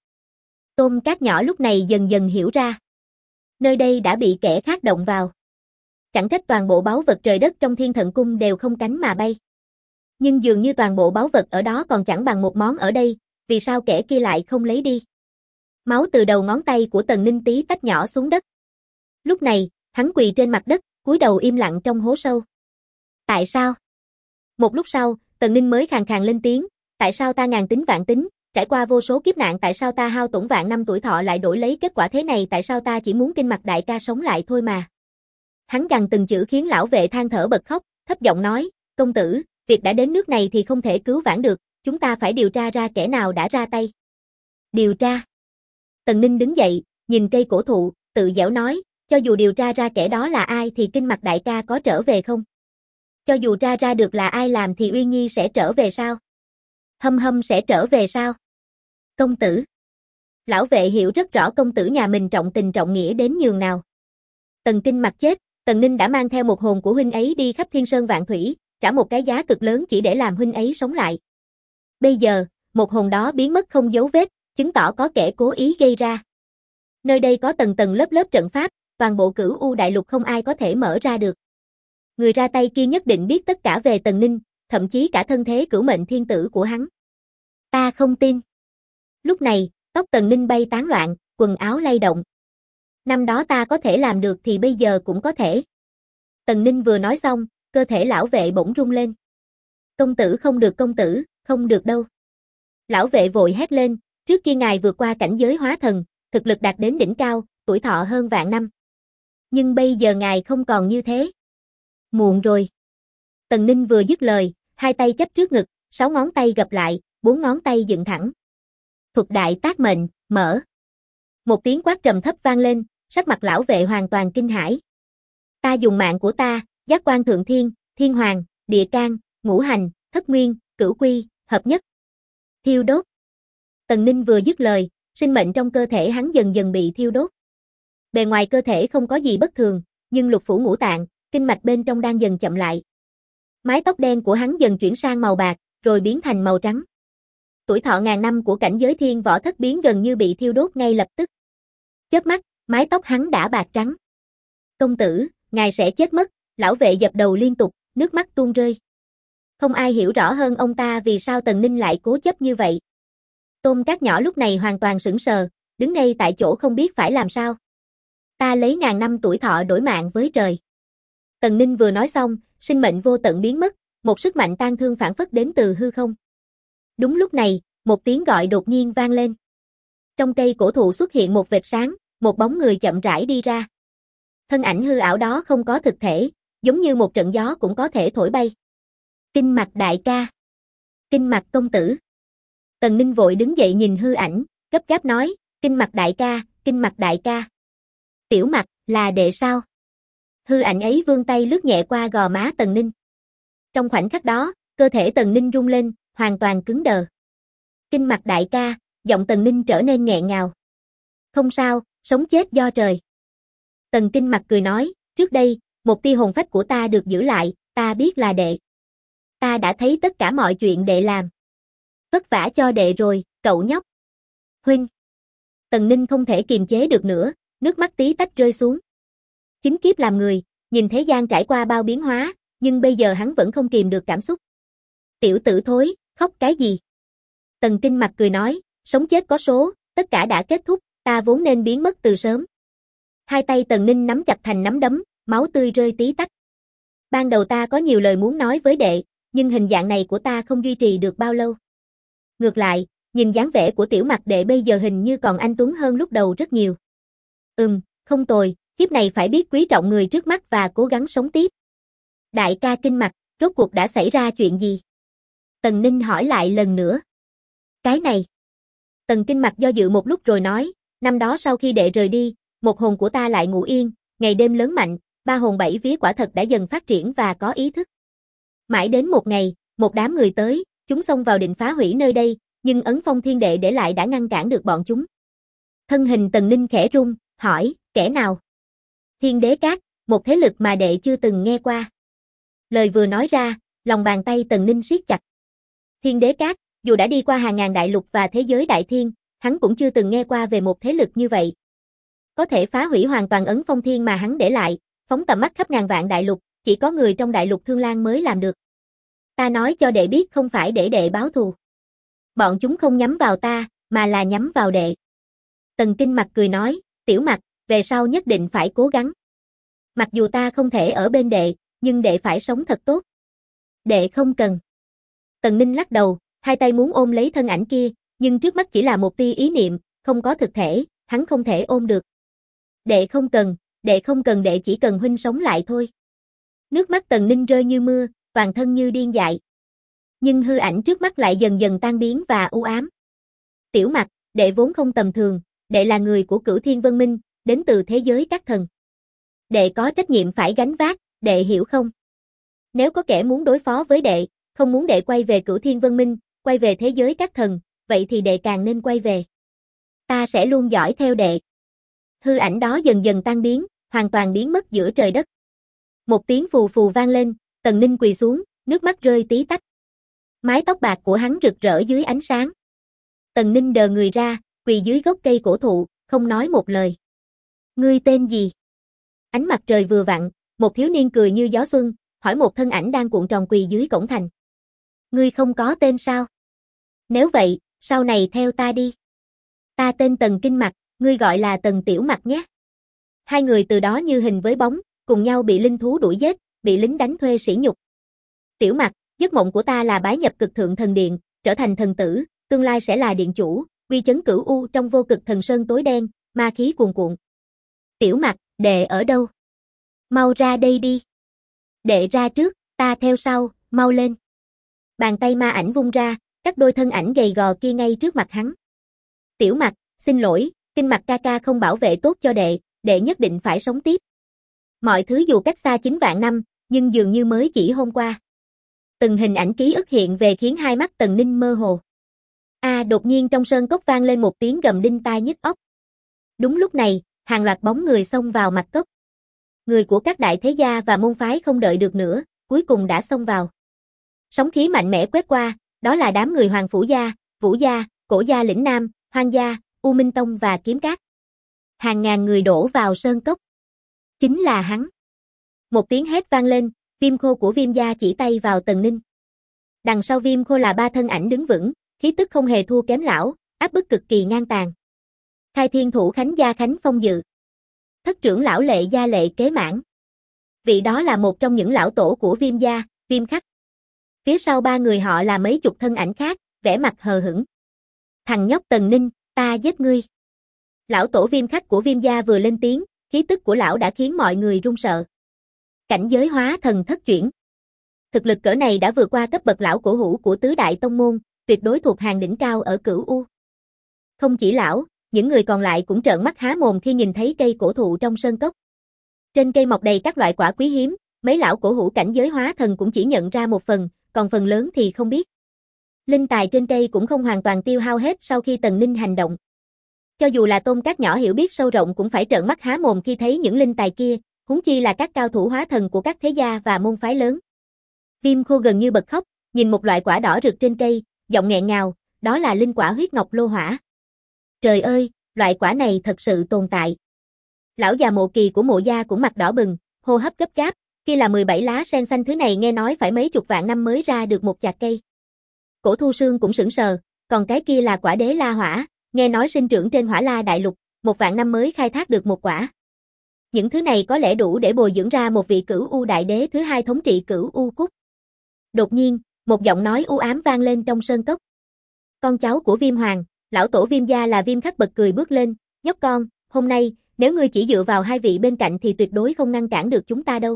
S1: Tôn Cát nhỏ lúc này dần dần hiểu ra. Nơi đây đã bị kẻ khác động vào. Chẳng trách toàn bộ báu vật trời đất trong Thiên Thận Cung đều không cánh mà bay. Nhưng dường như toàn bộ báu vật ở đó còn chẳng bằng một món ở đây, vì sao kẻ kia lại không lấy đi? Máu từ đầu ngón tay của Tần Ninh tí tách nhỏ xuống đất. Lúc này, hắn quỳ trên mặt đất, cúi đầu im lặng trong hố sâu. Tại sao? Một lúc sau, Tần Ninh mới khàn khàn lên tiếng, tại sao ta ngàn tính vạn tính, trải qua vô số kiếp nạn, tại sao ta hao tổn vạn năm tuổi thọ lại đổi lấy kết quả thế này, tại sao ta chỉ muốn Kinh Mặc đại ca sống lại thôi mà. Hắn gằn từng chữ khiến lão vệ than thở bật khóc, thấp giọng nói, công tử, việc đã đến nước này thì không thể cứu vãn được, chúng ta phải điều tra ra kẻ nào đã ra tay. Điều tra. Tần Ninh đứng dậy, nhìn cây cổ thụ, tự dẻo nói, cho dù điều tra ra kẻ đó là ai thì Kinh Mặc đại ca có trở về không? Cho dù tra ra được là ai làm thì Uyên Nhi sẽ trở về sao? Hâm Hâm sẽ trở về sao? Công tử. Lão vệ hiểu rất rõ công tử nhà mình trọng tình trọng nghĩa đến nhường nào. Tần Kinh Mặc chết, Tần Ninh đã mang theo một hồn của huynh ấy đi khắp thiên sơn vạn thủy, trả một cái giá cực lớn chỉ để làm huynh ấy sống lại. Bây giờ, một hồn đó biến mất không dấu vết, chứng tỏ có kẻ cố ý gây ra. Nơi đây có tầng tầng lớp lớp trận pháp, toàn bộ Cửu U đại lục không ai có thể mở ra được. Người ra tay kia nhất định biết tất cả về Tần Ninh, thậm chí cả thân thế cửu mệnh thiên tử của hắn. Ta không tin. Lúc này, tóc Tần Ninh bay tán loạn, quần áo lay động. Năm đó ta có thể làm được thì bây giờ cũng có thể. Tần Ninh vừa nói xong, cơ thể lão vệ bỗng rung lên. Công tử, công tử, không được đâu. Lão vệ vội hét lên, trước kia ngài vượt qua cảnh giới hóa thần, thực lực đạt đến đỉnh cao, tuổi thọ hơn vạn năm. Nhưng bây giờ ngài không còn như thế. Muộn rồi. Tần Ninh vừa dứt lời, hai tay chắp trước ngực, 6 ngón tay gập lại, 4 ngón tay dựng thẳng. Thuật đại tác mệnh, mở. Một tiếng quát trầm thấp vang lên, sắc mặt lão vệ hoàn toàn kinh hãi. Ta dùng mạng của ta, giác quan thượng thiên, thiên hoàng, địa can, ngũ hành, thất nguyên, cửu quy, hợp nhất. Thiêu đốt. Tần Ninh vừa dứt lời, sinh mệnh trong cơ thể hắn dần dần bị thiêu đốt. Bề ngoài cơ thể không có gì bất thường, nhưng lục phủ ngũ tạng, kinh mạch bên trong đang dần chậm lại. Mái tóc đen của hắn dần chuyển sang màu bạc, rồi biến thành màu trắng. Tuổi thọ ngàn năm của cảnh giới thiên võ thất biến gần như bị thiêu đốt ngay lập tức. Chớp mắt, mái tóc hắn đã bạc trắng. Công tử, ngài sẽ chết mất, lão vệ dập đầu liên tục, nước mắt tuôn rơi. Không ai hiểu rõ hơn ông ta vì sao Tần Ninh lại cố chấp như vậy. Tôn Cát nhỏ lúc này hoàn toàn sững sờ, đứng ngay tại chỗ không biết phải làm sao. Ta lấy ngàn năm tuổi thọ đổi mạng với trời. Tần Ninh vừa nói xong, sinh mệnh vô tận biến mất, một sức mạnh tan thương phản phất đến từ hư không. Đúng lúc này, một tiếng gọi đột nhiên vang lên. Trong cây cổ thụ xuất hiện một vệt sáng, một bóng người chậm rãi đi ra. Thân ảnh hư ảo đó không có thực thể, giống như một trận gió cũng có thể thổi bay. Kinh Mạch đại ca. Kinh Mạch công tử. Tần Ninh vội đứng dậy nhìn hư ảnh, gấp gáp nói, Kinh Mạch đại ca, Kinh Mạch đại ca. Tiểu Mạch, là đệ sao? Hư ảnh ấy vươn tay lướt nhẹ qua gò má Tần Ninh. Trong khoảnh khắc đó, cơ thể Tần Ninh rung lên, hoàn toàn cứng đờ. Kinh Mạch đại ca, giọng Tần Ninh trở nên nghẹn ngào. Không sao, sống chết do trời. Tần Kinh Mạch cười nói, trước đây, một tia hồn phách của ta được giữ lại, ta biết là đệ. Ta đã thấy tất cả mọi chuyện đệ làm. Vất vả cho đệ rồi, cậu nhóc. Huynh. Tần Ninh không thể kiềm chế được nữa, nước mắt tí tách rơi xuống. Chính kiếp làm người, nhìn thế gian trải qua bao biến hóa, nhưng bây giờ hắn vẫn không kìm được cảm xúc. Tiểu tử thối, khóc cái gì? Tần Kinh Mạch cười nói, sống chết có số, tất cả đã kết thúc, ta vốn nên biến mất từ sớm. Hai tay Tần Ninh nắm chặt thành nắm đấm, máu tươi rơi tí tách. Ban đầu ta có nhiều lời muốn nói với đệ, nhưng hình dạng này của ta không duy trì được bao lâu. Ngược lại, nhìn dáng vẻ của Tiểu Mạch đệ bây giờ hình như còn anh tuấn hơn lúc đầu rất nhiều. Không tồi, kiếp này phải biết quý trọng người trước mắt và cố gắng sống tiếp. Đại ca Kinh Mạch, rốt cuộc đã xảy ra chuyện gì? Tần Ninh hỏi lại lần nữa. Cái này. Tần Kinh Mạch do dự một lúc rồi nói, năm đó sau khi đệ rời đi, một hồn của ta lại ngủ yên, ngày đêm lớn mạnh, ba hồn bảy vía quả thật đã dần phát triển và có ý thức. Mãi đến một ngày, một đám người tới, chúng xông vào định phá hủy nơi đây, nhưng ấn phong thiên đệ để lại đã ngăn cản được bọn chúng. Thân hình Tần Ninh khẽ rung, hỏi, kẻ nào? Thiên Đế Các, một thế lực mà đệ chưa từng nghe qua. Lời vừa nói ra, lòng bàn tay Tần Ninh siết chặt. Thiên Đế Các, dù đã đi qua hàng ngàn đại lục và thế giới đại thiên, hắn cũng chưa từng nghe qua về một thế lực như vậy. Có thể phá hủy hoàn toàn ấn phong thiên mà hắn để lại, phóng tầm mắt khắp ngàn vạn đại lục, chỉ có người trong đại lục Thương Lan mới làm được. Ta nói cho đệ biết không phải để đệ báo thù. Bọn chúng không nhắm vào ta, mà là nhắm vào đệ. Tần Kinh Mạch cười nói, Tiểu Mạch, về sau nhất định phải cố gắng. Mặc dù ta không thể ở bên đệ, nhưng đệ phải sống thật tốt. Đệ không cần. Tần Ninh lắc đầu, hai tay muốn ôm lấy thân ảnh kia, nhưng trước mắt chỉ là một tia ý niệm, không có thực thể, hắn không thể ôm được. Đệ không cần, đệ chỉ cần huynh sống lại thôi. Nước mắt Tần Ninh rơi như mưa, toàn thân như điên dại. Nhưng hư ảnh trước mắt lại dần dần tan biến và u ám. Tiểu Mạch, đệ vốn không tầm thường, đệ là người của Cửu Thiên Vân Minh, đến từ thế giới các thần. Đệ có trách nhiệm phải gánh vác, đệ hiểu không? Nếu có kẻ muốn đối phó với đệ, không muốn đệ quay về Cửu Thiên Vân Minh, quay về thế giới các thần, vậy thì đệ càng nên quay về. Ta sẽ luôn dõi theo đệ. Hư ảnh đó dần dần tan biến, hoàn toàn biến mất giữa trời đất. Một tiếng phù phù vang lên, Tần Ninh quỳ xuống, nước mắt rơi tí tách. Mái tóc bạc của hắn rực rỡ dưới ánh sáng. Tần Ninh đờ người ra, quỳ dưới gốc cây cổ thụ, không nói một lời. Ngươi tên gì? Ánh mặt trời vừa vặn, một thiếu niên cười như gió xuân, hỏi một thân ảnh đang cuộn tròn quỳ dưới cổng thành. Ngươi không có tên sao? Nếu vậy, sau này theo ta đi. Ta tên Tần Kinh Mạch, ngươi gọi là Tần Tiểu Mạch nhé. Hai người từ đó như hình với bóng, cùng nhau bị linh thú đuổi giết, bị lính đánh thuê sỉ nhục. Tiểu Mạch, giấc mộng của ta là bái nhập cực thượng thần điện, trở thành thần tử, tương lai sẽ là điện chủ, uy chấn cửu u trong vô cực thần sơn tối đen, ma khí cuồn cuộn. Tiểu Mạch, đệ ở đâu? Mau ra đây đi. Đệ ra trước, ta theo sau, mau lên. Bàn tay ma ảnh vung ra, cắt đôi thân ảnh gầy gò kia ngay trước mặt hắn. Tiểu Mạch, xin lỗi, Kinh Mạch ca ca không bảo vệ tốt cho đệ, đệ nhất định phải sống tiếp. Mọi thứ dù cách xa 9 vạn năm, nhưng dường như mới chỉ hôm qua. Từng hình ảnh ký ức hiện về khiến hai mắt Tần Ninh mơ hồ. Đột nhiên trong sơn cốc vang lên một tiếng gầm đinh tai nhức óc. Đúng lúc này, hàng loạt bóng người xông vào mặt cốc. Người của các đại thế gia và môn phái không đợi được nữa, cuối cùng đã xông vào. Sóng khí mạnh mẽ quét qua, đó là đám người Hoàng Phủ Gia, Vũ Gia, Cổ Gia Lĩnh Nam, Hoang Gia, U Minh Tông và Kiếm Cát. Hàng ngàn người đổ vào sơn cốc. Chính là hắn. Một tiếng hét vang lên, Viêm Khô của Viêm Gia chỉ tay vào Tần Ninh. Đằng sau Viêm Khô là ba thân ảnh đứng vững, khí tức không hề thua kém lão, áp bức cực kỳ ngang tàn. Khai Thiên Thủ Khánh Gia Khánh Phong Dự. Thất trưởng lão Lệ Gia Lệ Kế Mãn. Vị đó là một trong những lão tổ của Viêm Gia, Viêm Khắc. Phía sau ba người họ là mấy chục thân ảnh khác, vẻ mặt hờ hững. Thằng nhóc Tần Ninh, ta giết ngươi. Lão tổ Viêm Khắc của Viêm Gia vừa lên tiếng, khí tức của lão đã khiến mọi người run sợ. Cảnh giới hóa thần thất chuyển. Thực lực cỡ này đã vượt qua cấp bậc lão cổ hủ của tứ đại tông môn, tuyệt đối thuộc hàng đỉnh cao ở Cửu U. Không chỉ lão, những người còn lại cũng trợn mắt há mồm khi nhìn thấy cây cổ thụ trong sơn cốc. Trên cây mọc đầy các loại quả quý hiếm, mấy lão cổ hủ cảnh giới hóa thần cũng chỉ nhận ra một phần, còn phần lớn thì không biết. Linh tài trên cây cũng không hoàn toàn tiêu hao hết sau khi Tần Ninh hành động. Cho dù là tôm các nhỏ hiểu biết sâu rộng cũng phải trợn mắt há mồm khi thấy những linh tài kia, huống chi là các cao thủ hóa thần của các thế gia và môn phái lớn. Viêm Khô gần như bật khóc, nhìn một loại quả đỏ rực trên cây, giọng nghẹn ngào, đó là linh quả huyết ngọc lô hỏa. Trời ơi, loại quả này thật sự tồn tại. Lão già Mộ Kỳ của Mộ gia cũng mặt đỏ bừng, hô hấp gấp gáp, kia là 17 lá sen xanh, thứ này nghe nói phải mấy chục vạn năm mới ra được một chạc cây. Cổ Thu Sương cũng sững sờ, còn cái kia là quả đế la hỏa, nghe nói sinh trưởng trên Hỏa La đại lục, 1 vạn năm mới khai thác được một quả. Những thứ này có lẽ đủ để bồi dưỡng ra một vị Cửu U đại đế thứ hai thống trị Cửu U Cúc. Đột nhiên, một giọng nói u ám vang lên trong sơn cốc. Con cháu của Viêm Hoàng, lão tổ Viêm gia là Viêm Khắc bật cười bước lên, nhóc con, hôm nay, nếu ngươi chỉ dựa vào hai vị bên cạnh thì tuyệt đối không ngăn cản được chúng ta đâu.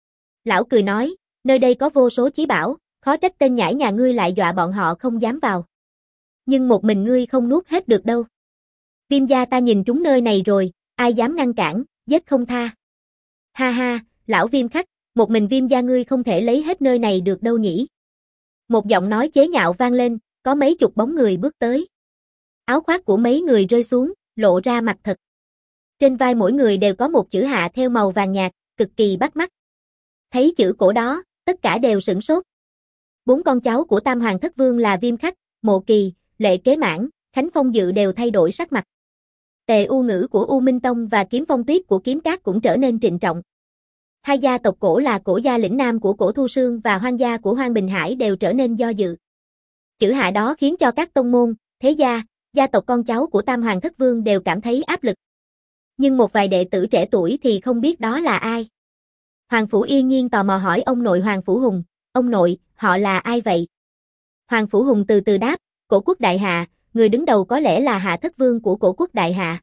S1: Lão cười nói, nơi đây có vô số chí bảo, khó trách tên nhãi nhà ngươi lại dọa bọn họ không dám vào. Nhưng một mình ngươi không nuốt hết được đâu. Viêm gia ta nhìn trúng nơi này rồi, ai dám ngăn cản, giết không tha. Ha ha, lão Viêm Khắc, một mình Viêm gia ngươi không thể lấy hết nơi này được đâu nhỉ. Một giọng nói chế nhạo vang lên, có mấy chục bóng người bước tới. Áo khoác của mấy người rơi xuống, lộ ra mặt thật. Trên vai mỗi người đều có một chữ hạ theo màu vàng nhạt, cực kỳ bắt mắt. Thấy chữ cổ đó, tất cả đều sửng sốt. 4 con cháu của Tam Hoàng Thất Vương là Viêm Khắc, Mộ Kỳ, Lệ Kế Mãn, Khánh Phong Dự đều thay đổi sắc mặt. Tề U Ngữ của U Minh Tông và Kiếm Phong Tuyết của Kiếm Cát cũng trở nên trịnh trọng. Hai gia tộc cổ là Cổ gia lĩnh nam của Cổ Thu Sương và Hoang gia của Hoang Bình Hải đều trở nên do dự. Chữ hạ đó khiến cho các tông môn, thế gia, gia tộc con cháu của Tam Hoàng Thất Vương đều cảm thấy áp lực. Nhưng một vài đệ tử trẻ tuổi thì không biết đó là ai. Hoàng Phủ Yên Nhiên tò mò hỏi ông nội Hoàng Phủ Hùng, ông nội, họ là ai vậy? Hoàng Phủ Hùng từ từ đáp, Cổ Quốc Đại Hạ, người đứng đầu có lẽ là Hạ Thất Vương của Cổ Quốc Đại Hạ.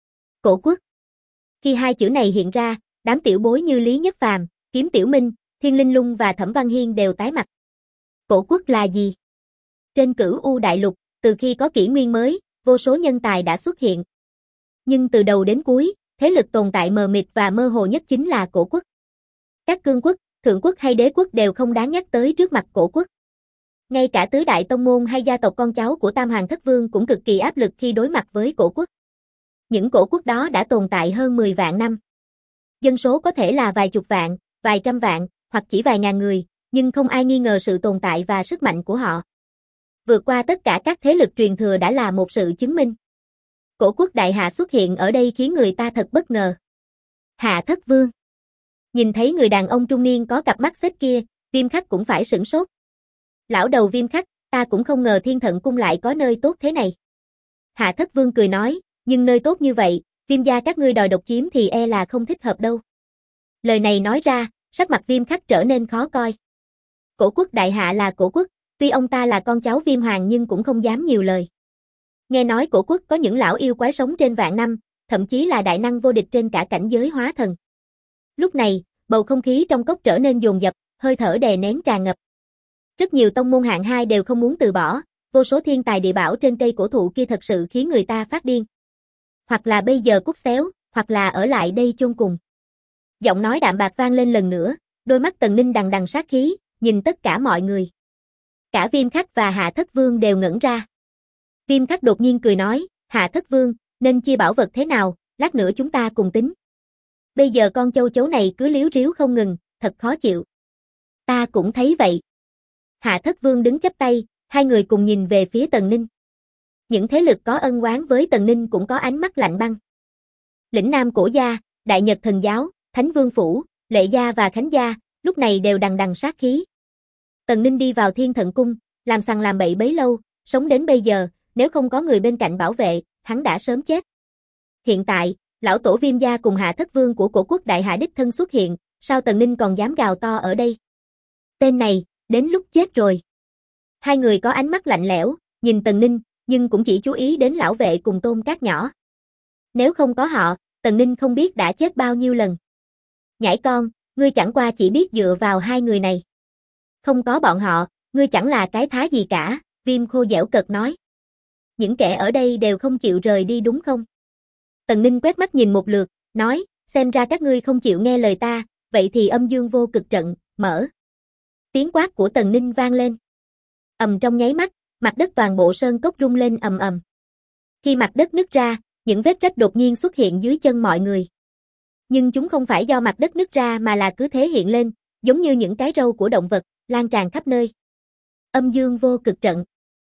S1: Cổ Quốc. Khi hai chữ này hiện ra, đám tiểu bối như Lý Nhất Phàm, Kiếm Tiểu Minh, Thiên Linh Lung và Thẩm Văn Hiên đều tái mặt. Cổ Quốc là gì? Trên Cửu U đại lục, từ khi có kỷ nguyên mới, vô số nhân tài đã xuất hiện. Nhưng từ đầu đến cuối, thế lực tồn tại mờ mịt và mơ hồ nhất chính là Cổ Quốc. Các cương quốc, thượng quốc hay đế quốc đều không đáng nhắc tới trước mặt Cổ Quốc. Ngay cả tứ đại tông môn hay gia tộc con cháu của Tam Hoàng Thất Vương cũng cực kỳ áp lực khi đối mặt với Cổ Quốc. Những cổ quốc đó đã tồn tại hơn 10 vạn năm. Dân số có thể là vài chục vạn, vài trăm vạn, hoặc chỉ vài ngàn người, nhưng không ai nghi ngờ sự tồn tại và sức mạnh của họ. Vượt qua tất cả các thế lực truyền thừa đã là một sự chứng minh. Cổ Quốc Đại Hạ xuất hiện ở đây khiến người ta thật bất ngờ. Hạ Thất Vương. Nhìn thấy người đàn ông trung niên có cặp mắt xếp kia, Viêm Khắc cũng phải sửng sốt. Lão đầu Viêm Khắc, ta cũng không ngờ Thiên Thận Cung lại có nơi tốt thế này. Hạ Thất Vương cười nói, nhưng nơi tốt như vậy, Viêm gia các ngươi đòi độc chiếm thì e là không thích hợp đâu. Lời này nói ra, sắc mặt Viêm Khắc trở nên khó coi. Cổ Quốc Đại Hạ là Cổ Quốc, tuy ông ta là con cháu Viêm Hoàng nhưng cũng không dám nhiều lời. Nghe nói Cổ Quốc có những lão yêu quái sống trên vạn năm, thậm chí là đại năng vô địch trên cả cảnh giới hóa thần. Lúc này, bầu không khí trong cốc trở nên dồn dập, hơi thở đè nén tràn ngập. Rất nhiều tông môn hạng 2 đều không muốn từ bỏ, vô số thiên tài địa bảo trên cây cổ thụ kia thật sự khiến người ta phát điên. Hoặc là bây giờ cút xéo, hoặc là ở lại đây chôn cùng. Giọng nói đạm bạc vang lên lần nữa, đôi mắt Tần Ninh đằng đằng sát khí, nhìn tất cả mọi người. Cả Viêm Khắc và Hạ Thất Vương đều ngẩn ra. Viêm Khắc đột nhiên cười nói, Hạ Thất Vương, nên chia bảo vật thế nào, lát nữa chúng ta cùng tính. Bây giờ con châu chấu này cứ líu ríu không ngừng, thật khó chịu. Ta cũng thấy vậy. Hạ Thất Vương đứng chắp tay, hai người cùng nhìn về phía Tần Ninh. Những thế lực có ân oán với Tần Ninh cũng có ánh mắt lạnh băng. Lĩnh Nam Cổ gia, Đại Nhật Thần giáo, Thánh Vương phủ, Lệ gia và Khánh gia, lúc này đều đằng đằng sát khí. Tần Ninh đi vào Thiên Thận Cung, làm sằng làm bậy bấy lâu, sống đến bây giờ, nếu không có người bên cạnh bảo vệ, hắn đã sớm chết. Hiện tại, lão tổ Viêm gia cùng Hạ Thất Vương của Cổ Quốc Đại Hạ đích thân xuất hiện, sao Tần Ninh còn dám gào to ở đây? Tên này, đến lúc chết rồi. Hai người có ánh mắt lạnh lẽo, nhìn Tần Ninh, nhưng cũng chỉ chú ý đến lão vệ cùng Tôn Cát nhỏ. Nếu không có họ, Tần Ninh không biết đã chết bao nhiêu lần. Nhãi con, ngươi chẳng qua chỉ biết dựa vào hai người này. Không có bọn họ, ngươi chẳng là cái thá gì cả, Viêm Khô giễu cợt nói. Những kẻ ở đây đều không chịu rời đi đúng không? Tần Ninh quét mắt nhìn một lượt, nói, xem ra các ngươi không chịu nghe lời ta, vậy thì âm dương vô cực trận, mở. Tiếng quát của Tần Ninh vang lên. Trong nháy mắt, mặt đất toàn bộ sơn cốc rung lên ầm ầm. Khi mặt đất nứt ra, những vết rách đột nhiên xuất hiện dưới chân mọi người. Nhưng chúng không phải do mặt đất nứt ra mà là cứ thế hiện lên, giống như những cái râu của động vật, lan tràn khắp nơi. Âm dương vô cực trận.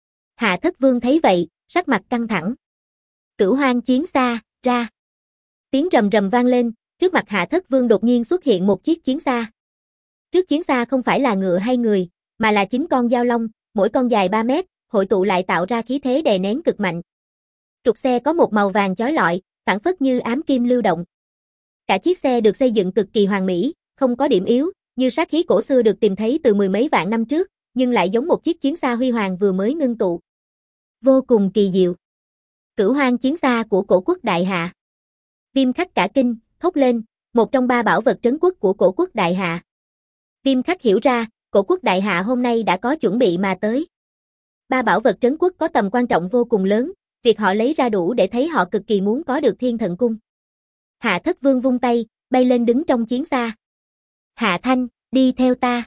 S1: Hạ Thất Vương thấy vậy, sắc mặt căng thẳng. Cửu Hoang chiến xa, ra. Tiếng rầm rầm vang lên, trước mặt Hạ Thất Vương đột nhiên xuất hiện một chiếc chiến xa. Trước chiến xa không phải là ngựa hay người, mà là 9 con dao long, mỗi con dài 3 mét, hội tụ lại tạo ra khí thế đè nén cực mạnh. Trục xe có một màu vàng chói lọi, phảng phất như ám kim lưu động. Cả chiếc xe được xây dựng cực kỳ hoàn mỹ, không có điểm yếu, như sát khí cổ xưa được tìm thấy từ mười mấy vạn năm trước, nhưng lại giống một chiếc chiến xa huy hoàng vừa mới ngưng tụ. Vô cùng kỳ diệu. Cửu Hoang chiến xa của Cổ Quốc Đại Hạ. Viêm Khắc cả kinh, thốt lên, một trong 3 bảo vật trấn quốc của Cổ Quốc Đại Hạ. Viêm Khắc hiểu ra, Cổ Quốc Đại Hạ hôm nay đã có chuẩn bị mà tới. 3 bảo vật trấn quốc có tầm quan trọng vô cùng lớn, việc họ lấy ra đủ để thấy họ cực kỳ muốn có được Thiên Thần Cung. Hạ Thất Vương vung tay, bay lên đứng trong chiến xa. Hạ Thanh, đi theo ta.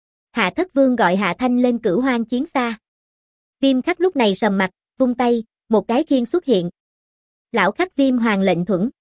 S1: Hạ Thất Vương gọi Hạ Thanh lên Cửu Hoang chiến xa. Viêm Khắc lúc này sầm mặt, vung tay, một cái khiên xuất hiện. Lão Khắc Viêm Hoàng lệnh thuẫn.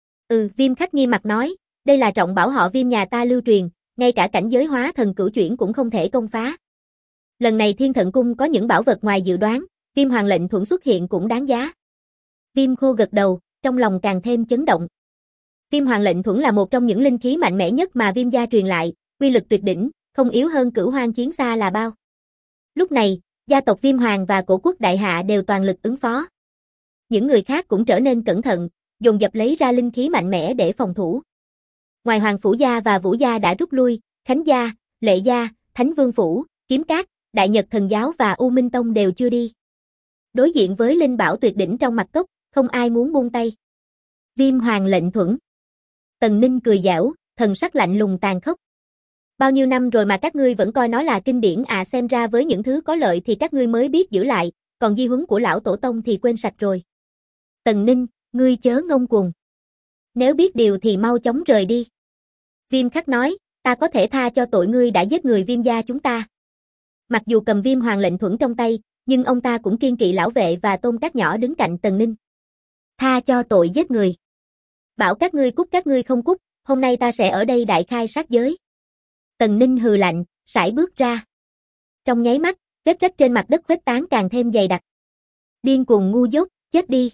S1: Viêm Khắc nghiêm mặt nói, đây là trọng bảo họ Viêm nhà ta lưu truyền, ngay cả cảnh giới hóa thần cửu chuyển cũng không thể công phá. Lần này Thiên Thần Cung có những bảo vật ngoài dự đoán, Viêm Hoàng lệnh thuẫn xuất hiện cũng đáng giá. Viêm Khô gật đầu, trong lòng càng thêm chấn động. Viêm Hoàng lệnh thuẫn là một trong những linh khí mạnh mẽ nhất mà Viêm gia truyền lại, uy lực tuyệt đỉnh, không yếu hơn Cửu Hoang chiến xa là bao. Lúc này, gia tộc Viêm Hoàng và Cổ Quốc Đại Hạ đều toàn lực ứng phó. Những người khác cũng trở nên cẩn thận, dồn dập lấy ra linh khí mạnh mẽ để phòng thủ. Ngoài Hoàng Phủ gia và Vũ gia đã rút lui, Khánh gia, Lệ gia, Thánh Vương Phủ, Kiếm Cát, Đại Nhật Thần Giáo và U Minh Tông đều chưa đi. Đối diện với linh bảo tuyệt đỉnh trong mặt cốc, không ai muốn buông tay. Viêm Hoàng lệnh thuẫn. Tần Ninh cười giảo, thần sắc lạnh lùng tàn khốc. Bao nhiêu năm rồi mà các ngươi vẫn coi nó là kinh điển à, xem ra với những thứ có lợi thì các ngươi mới biết giữ lại, còn di huấn của lão tổ tông thì quên sạch rồi. Tần Ninh, ngươi chớ ngông cuồng. Nếu biết điều thì mau chóng rời đi. Viêm Khắc nói, ta có thể tha cho tội ngươi đã giết người Viêm gia chúng ta. Mặc dù cầm Viêm Hoàng lệnh thuẫn trong tay, nhưng ông ta cũng kiên kỵ lão vệ và Tôn Cát Nhỏ đứng cạnh Tần Ninh. Tha cho tội giết người. Bảo các ngươi cút các ngươi không cút, hôm nay ta sẽ ở đây đại khai sát giới. Tần Ninh hừ lạnh, sải bước ra. Trong nháy mắt, vết rách trên mặt đất khuếch tán càng thêm dày đặc. Điên cuồng ngu dốt, chết đi.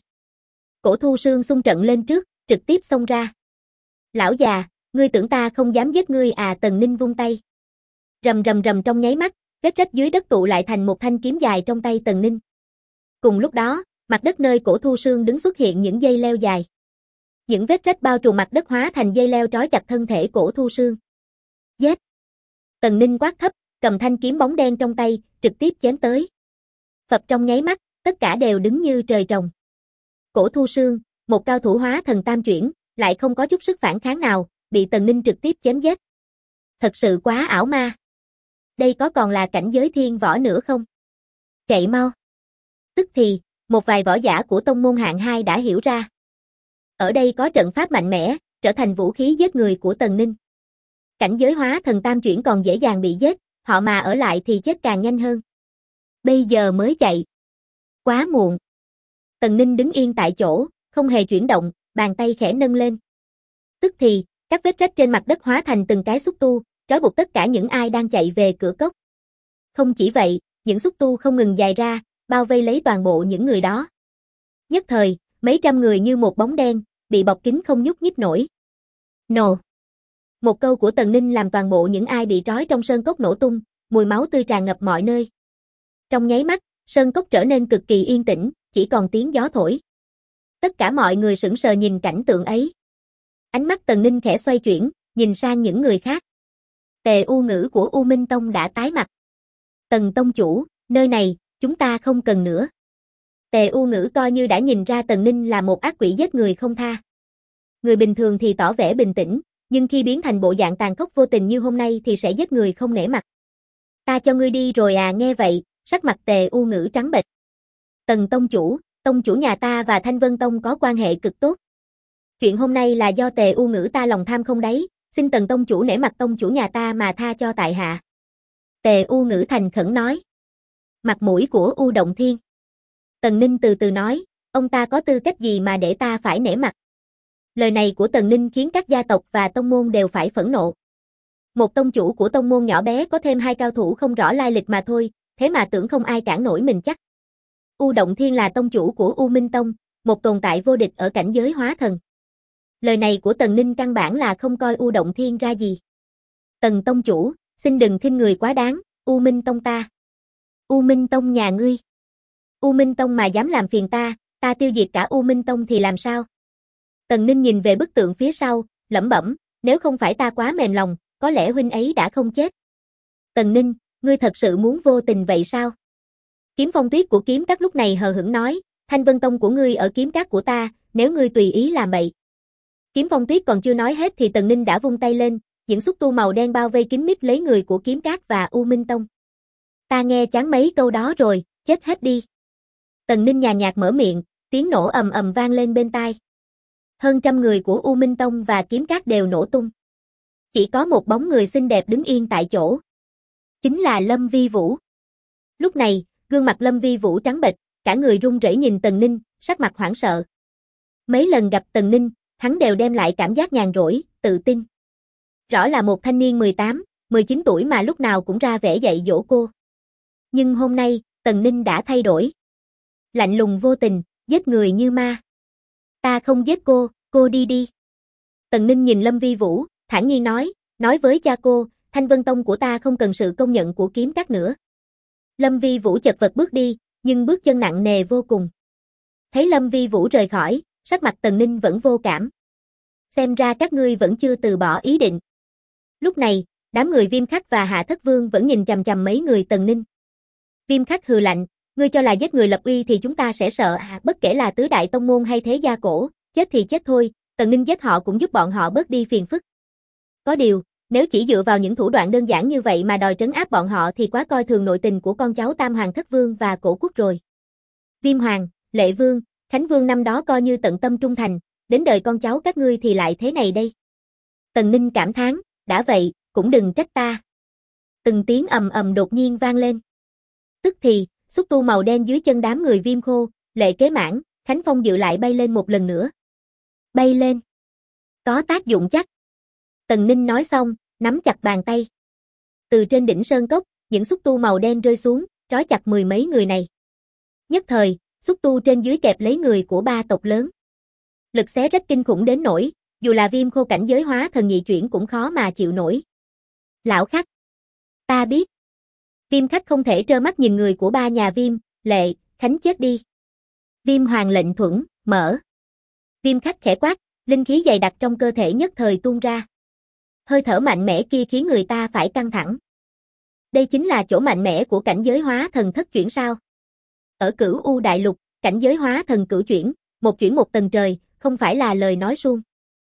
S1: Cổ Thu Sương xung trận lên trước, trực tiếp xông ra. Lão già, ngươi tưởng ta không dám giết ngươi à? Tần Ninh vung tay. Rầm rầm rầm, trong nháy mắt, vết rách dưới đất tụ lại thành một thanh kiếm dài trong tay Tần Ninh. Cùng lúc đó, mặt đất nơi Cổ Thu Sương đứng xuất hiện những dây leo dài. Những vết rách bao trùm mặt đất hóa thành dây leo trói chặt thân thể Cổ Thu Sương. Giết! Tần Ninh quát thấp, cầm thanh kiếm bóng đen trong tay, trực tiếp chém tới. Phập trong nháy mắt, tất cả đều đứng như trời trồng. Cổ Thu Sương, một cao thủ hóa thần tam chuyển, lại không có chút sức phản kháng nào, bị Tần Ninh trực tiếp chém giết. Thật sự quá ảo ma. Đây có còn là cảnh giới thiên võ nữa không? Chạy mau. Tức thì, một vài võ giả của tông môn hạng 2 đã hiểu ra. Ở đây có trận pháp mạnh mẽ, trở thành vũ khí giết người của Tần Ninh. Cảnh giới hóa thần tam chuyển còn dễ dàng bị giết, họ mà ở lại thì chết càng nhanh hơn. Bây giờ mới chạy. Quá muộn. Tần Ninh đứng yên tại chỗ, không hề chuyển động, bàn tay khẽ nâng lên. Tức thì, các vết rách trên mặt đất hóa thành từng cái xúc tu, trói buộc tất cả những ai đang chạy về cửa cốc. Không chỉ vậy, những xúc tu không ngừng dài ra, bao vây lấy toàn bộ những người đó. Nhất thời, mấy trăm người như một bóng đen, bị bọc kín không nhúc nhích nổi. Nổ! Một câu của Tần Ninh làm toàn bộ những ai bị trói trong sơn cốc nổ tung, mùi máu tươi tràn ngập mọi nơi. Trong nháy mắt, sơn cốc trở nên cực kỳ yên tĩnh, chỉ còn tiếng gió thổi. Tất cả mọi người sững sờ nhìn cảnh tượng ấy. Ánh mắt Tần Ninh khẽ xoay chuyển, nhìn sang những người khác. Tề U Ngữ của U Minh Tông đã tái mặt. Tần tông chủ, nơi này, chúng ta không cần nữa. Tề U Ngữ coi như đã nhìn ra Tần Ninh là một ác quỷ giết người không tha. người bình thường thì tỏ vẻ bình tĩnh, nhưng khi biến thành bộ dạng tàn khốc vô tình như hôm nay thì sẽ giết người không nể mặt. Ta cho ngươi đi rồi à? Nghe vậy, sắc mặt Tề U Ngữ trắng bệch. Tần tông chủ nhà ta và Thanh Vân Tông có quan hệ cực tốt. Chuyện hôm nay là do Tề U Ngữ ta lòng tham không đáy, xin Tần tông chủ nể mặt tông chủ nhà ta mà tha cho tại hạ. Tề U Ngữ thành khẩn nói. Mặt mũi của U Động Thiên. Tần Ninh từ từ nói, ông ta có tư cách gì mà để ta phải nể mặt? Lời này của Tần Ninh khiến các gia tộc và tông môn đều phải phẫn nộ. Một tông chủ của tông môn nhỏ bé có thêm 2 cao thủ không rõ lai lịch mà thôi, thế mà tưởng không ai cản nổi mình chắc. U Động Thiên là tông chủ của U Minh Tông, một tồn tại vô địch ở cảnh giới hóa thần. Lời này của Tần Ninh căn bản là không coi U Động Thiên ra gì. Tần tông chủ, xin đừng khinh người quá đáng, U Minh Tông ta. U Minh Tông nhà ngươi. U Minh Tông mà dám làm phiền ta tiêu diệt cả U Minh Tông thì làm sao? Tần Ninh nhìn về bức tượng phía sau, lẩm bẩm, nếu không phải ta quá mềm lòng, có lẽ huynh ấy đã không chết. Tần Ninh, ngươi thật sự muốn vô tình vậy sao? Kiếm Phong Tuyết của Kiếm Các lúc này hờ hững nói, Thanh Vân Tông của ngươi ở Kiếm Các của ta, nếu ngươi tùy ý làm bậy. Kiếm Phong Tuyết còn chưa nói hết thì Tần Ninh đã vung tay lên, những xúc tu màu đen bao vây kín mít lấy người của Kiếm Các và U Minh Tông. Ta nghe chán mấy câu đó rồi, chết hết đi. Tần Ninh nhàn nhạt mở miệng, tiếng nổ ầm ầm vang lên bên tai. Hơn trăm người của U Minh Tông và Kiếm Các đều nổ tung. Chỉ có một bóng người xinh đẹp đứng yên tại chỗ. Chính là Lâm Vi Vũ. Lúc này, gương mặt Lâm Vi Vũ trắng bệch, cả người run rẩy nhìn Tần Ninh, sắc mặt hoảng sợ. Mấy lần gặp Tần Ninh, hắn đều đem lại cảm giác nhàn rỗi, tự tin. Rõ là một thanh niên 18, 19 tuổi mà lúc nào cũng ra vẻ dạy dỗ cô. Nhưng hôm nay, Tần Ninh đã thay đổi. Lạnh lùng vô tình, giết người như ma. Ta không giết cô đi đi. Tần Ninh nhìn Lâm Vi Vũ, thản nhiên nói với cha cô, Thanh Vân Tông của ta không cần sự công nhận của Kiếm Các nữa. Lâm Vi Vũ chật vật bước đi, nhưng bước chân nặng nề vô cùng. Thấy Lâm Vi Vũ rời khỏi, sắc mặt Tần Ninh vẫn vô cảm. Xem ra các ngươi vẫn chưa từ bỏ ý định. Lúc này, đám người Viêm Khắc và Hạ Thất Vương vẫn nhìn chằm chằm mấy người Tần Ninh. Viêm Khắc hừ lạnh, ngươi cho là giết người lập uy thì chúng ta sẽ sợ à? Bất kể là tứ đại tông môn hay thế gia cổ, chết thì chết thôi, Tần Ninh giết họ cũng giúp bọn họ bớt đi phiền phức. Có điều, nếu chỉ dựa vào những thủ đoạn đơn giản như vậy mà đòi trấn áp bọn họ thì quá coi thường nội tình của con cháu Tam Hoàng Thất Vương và Cổ Quốc rồi. Viêm Hoàng, Lệ Vương, Khánh Vương năm đó coi như tận tâm trung thành, đến đời con cháu các ngươi thì lại thế này đây. Tần Ninh cảm thán, đã vậy, cũng đừng trách ta. Từng tiếng ầm ầm đột nhiên vang lên. Tức thì, xúc tu màu đen dưới chân đám người Viêm Khô, Lệ Kế Mãn, Khánh Phong Dự lại bay lên một lần nữa. Bay lên. Có tác dụng chắc. Tần Ninh nói xong, nắm chặt bàn tay. Từ trên đỉnh sơn cốc, những xúc tu màu đen rơi xuống, trói chặt mười mấy người này. Nhất thời, xúc tu trên dưới kẹp lấy người của 3 tộc lớn. Lực xé rách kinh khủng đến nỗi, dù là Viêm Khô cảnh giới hóa thần nhị chuyển cũng khó mà chịu nổi. Lão Khắc. Ta biết. Viêm Khắc không thể trơ mắt nhìn người của 3 nhà Viêm, Lệ, Khánh chết đi. Viêm Hoàng lệnh thuẫn, mở. Viêm Khắc khẽ quát, linh khí dày đặc trong cơ thể nhất thời tuôn ra. Hơi thở mạnh mẽ kia khiến người ta phải căng thẳng. Đây chính là chỗ mạnh mẽ của cảnh giới hóa thần thất chuyển sao? Ở Cửu U Đại Lục, cảnh giới hóa thần cửu chuyển, một chuyển một tầng trời, không phải là lời nói suông.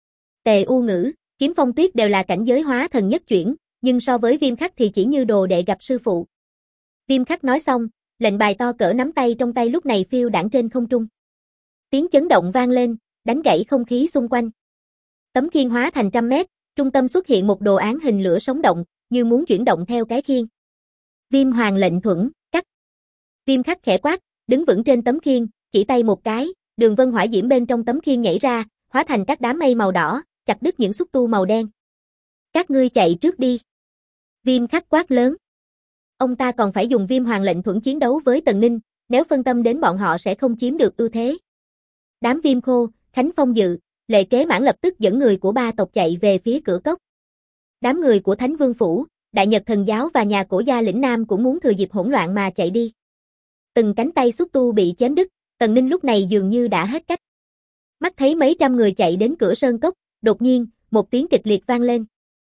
S1: Tề U Ngữ, Kiếm Phong Tuyết đều là cảnh giới hóa thần nhất chuyển, nhưng so với Viêm Khắc thì chỉ như đồ đệ gặp sư phụ. Viêm Khắc nói xong, lệnh bài to cỡ nắm tay trong tay lúc này phiêu đãng trên không trung. Tiếng chấn động vang lên, đánh gãy không khí xung quanh. Tấm khiên hóa thành trăm mét, trung tâm xuất hiện một đồ án hình lửa sống động, như muốn chuyển động theo cái khiên. Viêm Hoàng lệnh thuẫn, cắt. Viêm Khắc khẽ quát, đứng vững trên tấm khiên, chỉ tay một cái, đường vân hỏa diễm bên trong tấm khiên nhảy ra, hóa thành các đám mây màu đỏ, chặt đứt những xúc tu màu đen. Các ngươi chạy trước đi. Viêm Khắc quát lớn. Ông ta còn phải dùng Viêm Hoàng lệnh thuẫn chiến đấu với Tần Ninh, nếu phân tâm đến bọn họ sẽ không chiếm được ưu thế. Đám Viêm Khô, Khánh Phong Dự, Lệ Kế Mãn lập tức dẫn người của 3 tộc chạy về phía cửa cốc. Đám người của Thánh Vương Phủ, Đại Nhật Thần Giáo và nhà cổ gia lĩnh Nam cũng muốn thừa dịp hỗn loạn mà chạy đi. Từng cánh tay xúc tu bị chém đứt, Tần Ninh lúc này dường như đã hết cách. Mắt thấy mấy trăm người chạy đến cửa sơn cốc, đột nhiên, một tiếng kịch liệt vang lên.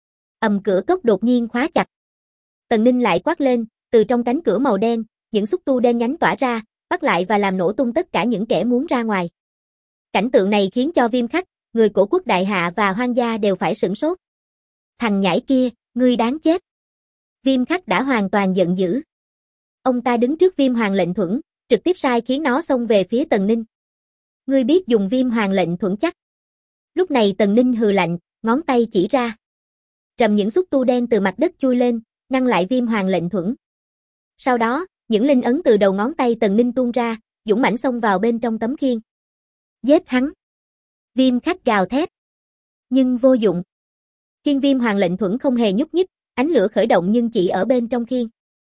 S1: Cửa cốc đột nhiên khóa chặt. Tần Ninh lại quát lên, từ trong cánh cửa màu đen, những xúc tu đen nhánh tỏa ra, bắt lại và làm nổ tung tất cả những kẻ muốn ra ngoài. Cảnh tượng này khiến cho Viêm Khắc, người của Quốc đại hạ và Hoang gia đều phải sửng sốt. Thằng nhãi kia, ngươi đáng chết. Viêm Khắc đã hoàn toàn giận dữ. Ông ta đứng trước Viêm Hoàng lệnh thuẫn, trực tiếp sai khiến nó xông về phía Tần Ninh. Ngươi biết dùng Viêm Hoàng lệnh thuẫn chắc. Lúc này Tần Ninh hừ lạnh, ngón tay chỉ ra. Trầm những xúc tu đen từ mặt đất chui lên, ngăn lại Viêm Hoàng lệnh thuẫn. Sau đó, những linh ấn từ đầu ngón tay Tần Ninh tuôn ra, dũng mãnh xông vào bên trong tấm khiên. Giết hắn. Viêm Khắc gào thét. Nhưng vô dụng. Khiên Viêm Hoàng lệnh thuẫn không hề nhúc nhích, ánh lửa khởi động nhưng chỉ ở bên trong khiên.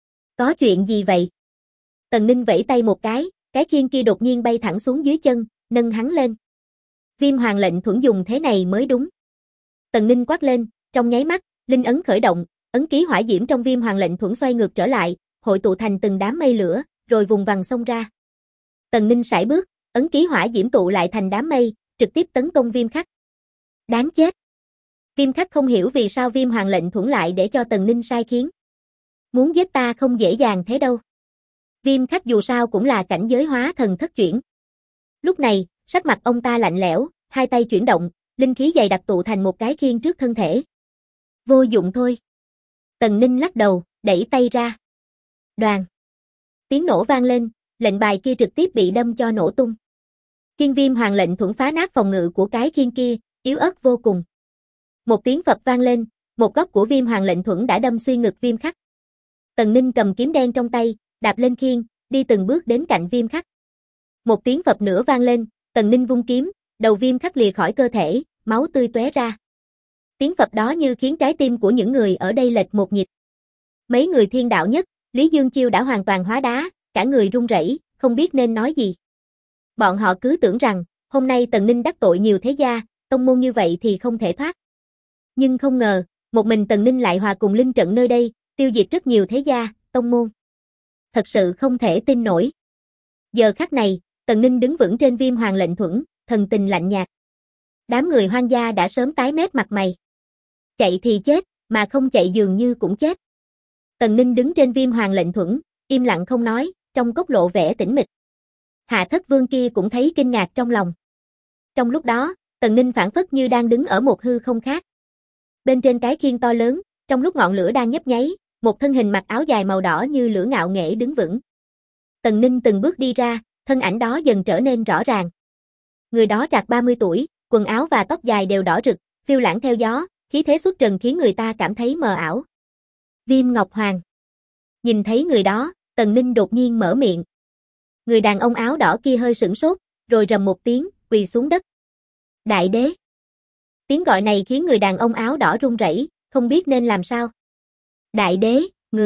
S1: Có chuyện gì vậy? Tần Ninh vẫy tay một cái khiên kia đột nhiên bay thẳng xuống dưới chân, nâng hắn lên. Viêm Hoàng lệnh thuẫn dùng thế này mới đúng. Tần Ninh quát lên, trong nháy mắt, linh ấn khởi động, ấn ký hỏa diễm trong Viêm Hoàng lệnh thuẫn xoay ngược trở lại, hội tụ thành từng đám mây lửa, rồi vùng vằng xông ra. Tần Ninh sải bước, ấn ký hỏa diễm tụ lại thành đám mây, trực tiếp tấn công Viêm Khắc. Đáng chết. Viêm Khắc không hiểu vì sao Viêm Hoàng lệnh thuẫn lại để cho Tần Ninh sai khiến. Muốn giết ta không dễ dàng thế đâu. Viêm Khắc dù sao cũng là cảnh giới hóa thần thất chuyển. Lúc này, sắc mặt ông ta lạnh lẽo, hai tay chuyển động, linh khí dày đặc tụ thành một cái khiên trước thân thể. Vô dụng thôi. Tần Ninh lắc đầu, đẩy tay ra. Đoàn. Tiếng nổ vang lên, lệnh bài kia trực tiếp bị đâm cho nổ tung. Khiên Viêm Hoàng lệnh thuẫn phá nát phòng ngự của cái khiên kia, yếu ớt vô cùng. Một tiếng phập vang lên, một góc của Viêm Hoàng lệnh thuẫn đã đâm xuyên ngực Viêm Khắc. Tần Ninh cầm kiếm đen trong tay, đạp lên khiên, đi từng bước đến cạnh Viêm Khắc. Một tiếng phập nữa vang lên, Tần Ninh vung kiếm, đầu Viêm Khắc lìa khỏi cơ thể, máu tươi tóe ra. Tiếng phập đó như khiến trái tim của những người ở đây lệch một nhịp. Mấy người thiên đạo nhất, Lý Dương Chiêu đã hoàn toàn hóa đá, cả người run rẩy, không biết nên nói gì. Bọn họ cứ tưởng rằng, hôm nay Tần Ninh đắc tội nhiều thế gia, tông môn như vậy thì không thể thoát. Nhưng không ngờ, một mình Tần Ninh lại hòa cùng linh trận nơi đây, tiêu diệt rất nhiều thế gia, tông môn. Thật sự không thể tin nổi. Giờ khắc này, Tần Ninh đứng vững trên Viêm Hoàng lệnh thuẫn, thần tình lạnh nhạt. Đám người Hoang gia đã sớm tái mét mặt mày. Chạy thì chết, mà không chạy dường như cũng chết. Tần Ninh đứng trên Viêm Hoàng lệnh thuẫn, im lặng không nói, trong cốc lộ vẻ tĩnh mịch. Hạ Thất Vương kia cũng thấy kinh ngạc trong lòng. Trong lúc đó, Tần Ninh phảng phất như đang đứng ở một hư không khác. Bên trên cái khiên to lớn, trong lúc ngọn lửa đang nhấp nháy, một thân hình mặc áo dài màu đỏ như lửa ngạo nghễ đứng vững. Tần Ninh từng bước đi ra, thân ảnh đó dần trở nên rõ ràng. Người đó trạc 30 tuổi, quần áo và tóc dài đều đỏ rực, phiêu lãng theo gió, khí thế xuất trần khiến người ta cảm thấy mờ ảo. Viêm Ngọc Hoàng. Nhìn thấy người đó, Tần Ninh đột nhiên mở miệng. Người đàn ông áo đỏ kia hơi sửng sốt, rồi rầm một tiếng, quỳ xuống đất. Đại đế. Tiếng gọi này khiến người đàn ông áo đỏ run rẩy, không biết nên làm sao. Đại đế,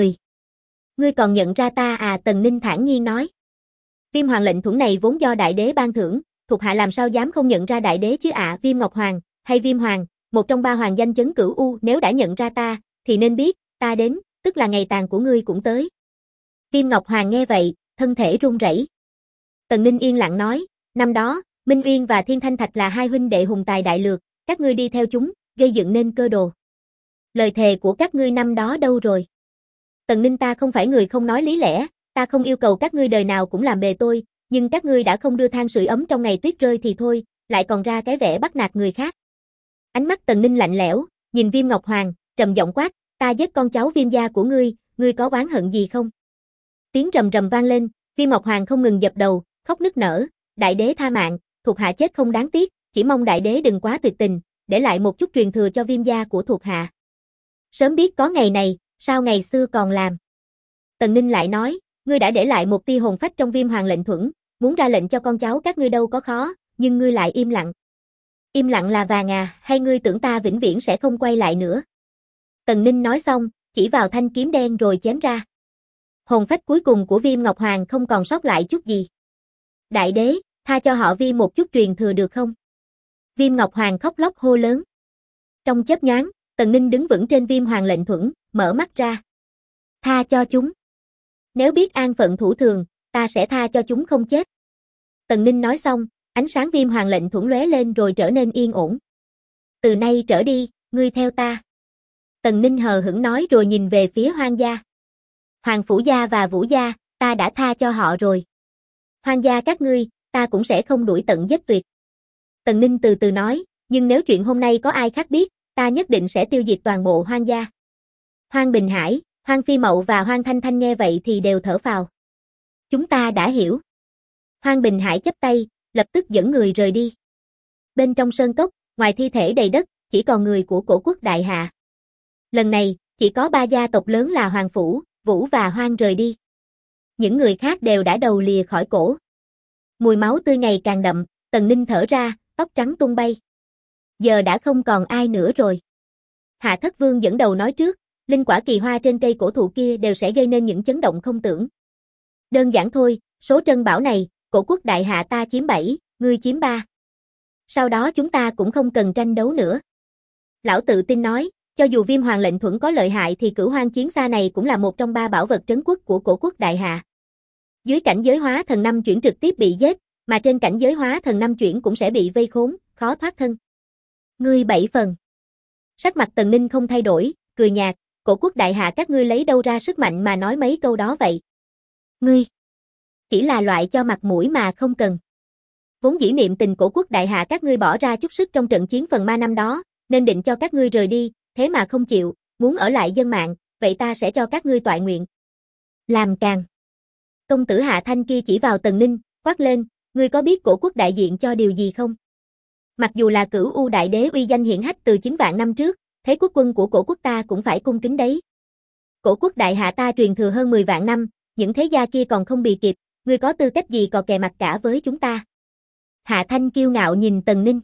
S1: ngươi còn nhận ra ta à? Tần Ninh thản nhiên nói. Viêm Hoàng lệnh thuẫn này vốn do đại đế ban thưởng, thuộc hạ làm sao dám không nhận ra đại đế chứ ạ? Viêm Ngọc Hoàng, hay Viêm Hoàng, một trong ba hoàng danh chấn cửu u, nếu đã nhận ra ta, thì nên biết, ta đến, tức là ngày tàn của ngươi cũng tới. Viêm Ngọc Hoàng nghe vậy, thân thể run rẩy. Tần Ninh yên lặng nói, năm đó, Minh Uyên và Thiên Thanh Thạch là hai huynh đệ hùng tài đại lược, các ngươi đi theo chúng, gây dựng nên cơ đồ. Lời thề của các ngươi năm đó đâu rồi? Tần Ninh, ta không phải người không nói lý lẽ, ta không yêu cầu các ngươi đời nào cũng làm bề tôi, nhưng các ngươi đã không đưa than sưởi ấm trong ngày tuyết rơi thì thôi, lại còn ra cái vẻ bắt nạt người khác. Ánh mắt Tần Ninh lạnh lẽo, nhìn Viêm Ngọc Hoàng, trầm giọng quát, ta giết con cháu Viêm gia của ngươi có oán hận gì không? Tiếng rầm rầm vang lên, Viêm Ngọc Hoàng không ngừng dập đầu, khóc nức nở, đại đế tha mạng, thuộc hạ chết không đáng tiếc, chỉ mong đại đế đừng quá tuyệt tình, để lại một chút truyền thừa cho Viêm gia của thuộc hạ. Sớm biết có ngày này, sao ngày xưa còn làm? Tần Ninh lại nói, ngươi đã để lại một tia hồn phách trong Viêm Hoàng lệnh thuẫn, muốn ra lệnh cho con cháu các ngươi đâu có khó, nhưng ngươi lại im lặng. Im lặng là vàng à, hay ngươi tưởng ta vĩnh viễn sẽ không quay lại nữa? Tần Ninh nói xong, chỉ vào thanh kiếm đen rồi chém ra. Hồn phách cuối cùng của Viêm Ngọc Hoàng không còn sót lại chút gì. Đại đế, tha cho họ Viêm một chút truyền thừa được không? Viêm Ngọc Hoàng khóc lóc hô lớn. Trong chớp nhoáng, Tần Ninh đứng vững trên Viêm Hoàng lệnh thuẫn, mở mắt ra. Tha cho chúng. Nếu biết an phận thủ thường, ta sẽ tha cho chúng không chết. Tần Ninh nói xong, ánh sáng Viêm Hoàng lệnh thuẫn lóe lên rồi trở nên yên ổn. Từ nay trở đi, ngươi theo ta. Tần Ninh hờ hững nói rồi nhìn về phía Hoang gia. Hoàng Phủ gia và Vũ gia, ta đã tha cho họ rồi. Hoang gia các ngươi, ta cũng sẽ không đuổi tận giết tuyệt. Tần Ninh từ từ nói, Nhưng nếu chuyện hôm nay có ai khác biết, ta nhất định sẽ tiêu diệt toàn bộ Hoang gia. Hoang Bình Hải, Hoang Phi Mậu và Hoang Thanh Thanh nghe vậy thì đều thở phào. Chúng ta đã hiểu. Hoang Bình Hải chắp tay, lập tức dẫn người rời đi. Bên trong sơn cốc, ngoài thi thể đầy đất, chỉ còn người của Cổ Quốc đại hạ. Lần này, chỉ có 3 gia tộc lớn là Hoàng Phủ, Vũ và Hoang rời đi. Những người khác đều đã đầu lìa khỏi cổ. Mùi máu tươi ngày càng đậm, Tần Ninh thở ra, tóc trắng tung bay. Giờ đã không còn ai nữa rồi. Hạ Thất Vương dẫn đầu nói trước, linh quả kỳ hoa trên cây cổ thụ kia đều sẽ gây nên những chấn động không tưởng. Đơn giản thôi, số trân bảo này, Cổ Quốc đại hạ ta chiếm 7, ngươi chiếm 3. Sau đó chúng ta cũng không cần tranh đấu nữa. Lão tự tin nói, cho dù Viêm Hoàng lệnh thuẫn có lợi hại thì Cửu Hoang chiến xa này cũng là một trong 3 bảo vật trấn quốc của Cổ Quốc đại hạ. Dưới cảnh giới hóa thần 5 chuyển trực tiếp bị giết, mà trên cảnh giới hóa thần 5 chuyển cũng sẽ bị vây khốn, khó thoát thân. Ngươi 7 phần. Sắc mặt Tần Ninh không thay đổi, cười nhạt, Cổ Quốc đại hạ các ngươi lấy đâu ra sức mạnh mà nói mấy câu đó vậy? Ngươi chỉ là loại cho mặt mũi mà không cần. Vốn dĩ niệm tình Cổ Quốc đại hạ các ngươi bỏ ra chút sức trong trận chiến phần ma năm đó, nên định cho các ngươi rời đi, thế mà không chịu, muốn ở lại dân mạng, vậy ta sẽ cho các ngươi toại nguyện. Làm càng. Công tử Hạ Thanh kia chỉ vào Tần Ninh, quát lên, ngươi có biết Cổ Quốc đại diện cho điều gì không? Mặc dù là Cửu U đại đế uy danh hiển hách từ 9 vạn năm trước, thế quốc quân của Cổ Quốc ta cũng phải cung kính đấy. Cổ Quốc đại hạ ta truyền thừa hơn 10 vạn năm, những thế gia kia còn không bì kịp, ngươi có tư cách gì cò kè mặt cả với chúng ta? Hạ Thanh kiêu ngạo nhìn Tần Ninh.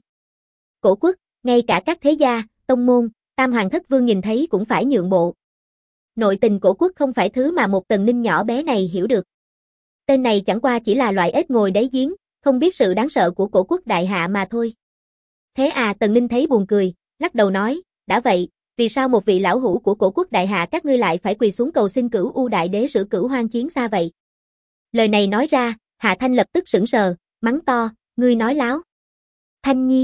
S1: Cổ Quốc, ngay cả các thế gia, tông môn, Tam Hoàng Thất Vương nhìn thấy cũng phải nhượng bộ. Nội tình Cổ Quốc không phải thứ mà một Tần Ninh nhỏ bé này hiểu được. Tên này chẳng qua chỉ là loại ếch ngồi đáy giếng, không biết sự đáng sợ của Cổ Quốc đại hạ mà thôi. Thế à, Tần Ninh thấy buồn cười, lắc đầu nói, đã vậy, vì sao một vị lão hủ của Cổ Quốc đại hạ các ngươi lại phải quỳ xuống cầu xin Cửu U đại đế sửa Cửu Hoang chiến xa vậy? Lời này nói ra, Hạ Thanh lập tức sững sờ, mắng to, ngươi nói láo. Thanh Nhi.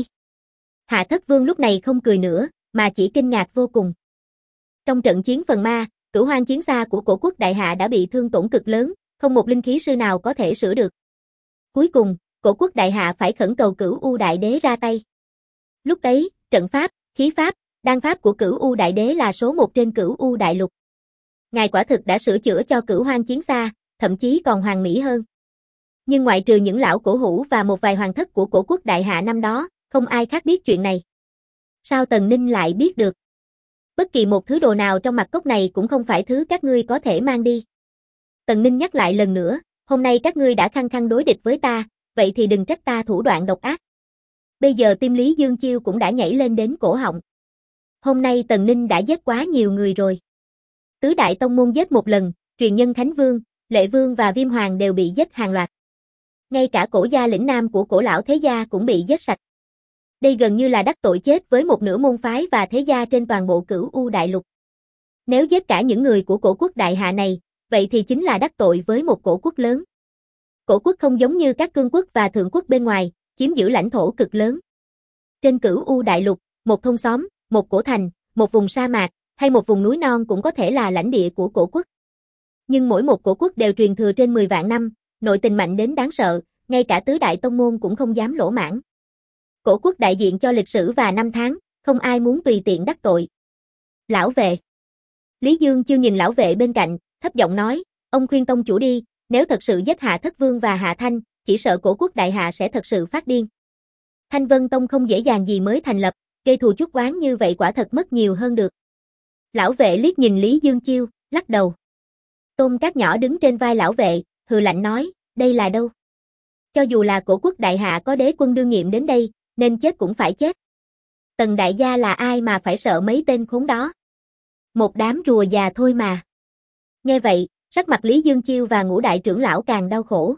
S1: Hạ Thất Vương lúc này không cười nữa, mà chỉ kinh ngạc vô cùng. Trong trận chiến phần ma, Cửu Hoang chiến xa của Cổ Quốc đại hạ đã bị thương tổn cực lớn, không một linh khí sư nào có thể sửa được. Cuối cùng, Cổ Quốc đại hạ phải khẩn cầu Cửu U đại đế ra tay. Lúc ấy, trận pháp, khí pháp, đan pháp của Cửu U đại đế là số 1 trên Cửu U đại lục. Ngài quả thực đã sửa chữa cho Cửu Hoang chiến xa, thậm chí còn hoàn mỹ hơn. Nhưng ngoại trừ những lão cổ hủ và một vài hoàng thất của Cổ Quốc đại hạ năm đó, không ai khác biết chuyện này. Sao Tần Ninh lại biết được? Bất kỳ một thứ đồ nào trong mặt cốc này cũng không phải thứ các ngươi có thể mang đi. Tần Ninh nhắc lại lần nữa, hôm nay các ngươi đã khăng khăng đối địch với ta, vậy thì đừng trách ta thủ đoạn độc ác. Bây giờ tim Lý Dương Chiêu cũng đã nhảy lên đến cổ họng. Hôm nay Tần Ninh đã giết quá nhiều người rồi. Tứ đại tông môn giết một lần, truyền nhân Khánh Vương, Lệ Vương và Viêm Hoàng đều bị giết hàng loạt. Ngay cả cổ gia lĩnh nam của cổ lão thế gia cũng bị giết sạch. Đây gần như là đắc tội chết với một nửa môn phái và thế gia trên toàn bộ Cửu U đại lục. Nếu giết cả những người của Cổ Quốc đại hạ này, vậy thì chính là đắc tội với một cổ quốc lớn. Cổ quốc không giống như các cương quốc và thượng quốc bên ngoài, chiếm giữ lãnh thổ cực lớn. Trên Cửu U đại lục, một thôn xóm, một cổ thành, một vùng sa mạc, hay một vùng núi non cũng có thể là lãnh địa của cổ quốc. Nhưng mỗi một cổ quốc đều truyền thừa trên 10 vạn năm, nội tình mạnh đến đáng sợ, ngay cả tứ đại tông môn cũng không dám lỗ mãng. Cổ quốc đại diện cho lịch sử và năm tháng, không ai muốn tùy tiện đắc tội. Lão vệ. Lý Dương Chiêu nhìn lão vệ bên cạnh, thấp giọng nói, ông khuyên tông chủ đi, nếu thật sự giết Hạ Thất Vương và Hạ Thanh, chỉ sợ Cổ Quốc đại hạ sẽ thật sự phát điên. Thanh Vân Tông không dễ dàng gì mới thành lập, gây thù chuốc oán như vậy quả thật mất nhiều hơn được. Lão vệ liếc nhìn Lý Dương Chiêu, lắc đầu. Tôn Cát nhỏ đứng trên vai lão vệ, hừ lạnh nói, đây là đâu? Cho dù là Cổ Quốc đại hạ có đế quân đương nhiệm đến đây, nên chết cũng phải chết. Tần đại gia là ai mà phải sợ mấy tên khốn đó? Một đám rùa già thôi mà. Nghe vậy, sắc mặt Lý Dương Chiêu và Ngũ đại trưởng lão càng đau khổ.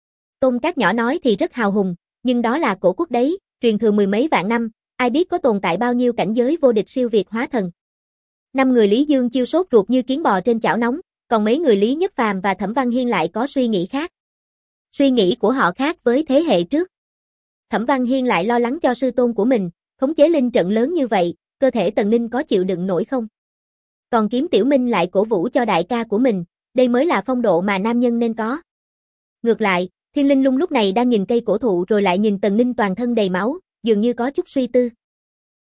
S1: Tôn Cát nhỏ nói thì rất hào hùng, nhưng đó là cổ quốc đấy, truyền thừa 10 mấy vạn năm, ai biết có tồn tại bao nhiêu cảnh giới vô địch siêu việt hóa thần. 5 người Lý Dương Chiêu sốt ruột như kiến bò trên chảo nóng, còn mấy người Lý Nhất Phàm và Thẩm Văn Hiên lại có suy nghĩ khác. Suy nghĩ của họ khác với thế hệ trước. Thẩm Văn Hiên lại lo lắng cho sư tôn của mình, khống chế linh trận lớn như vậy, cơ thể Tần Ninh có chịu đựng nổi không? Còn Kiếm Tiểu Minh lại cổ vũ cho đại ca của mình, đây mới là phong độ mà nam nhân nên có. Ngược lại, Thiên Linh Lung lúc này đang nhìn cây cổ thụ rồi lại nhìn Tần Ninh toàn thân đầy máu, dường như có chút suy tư.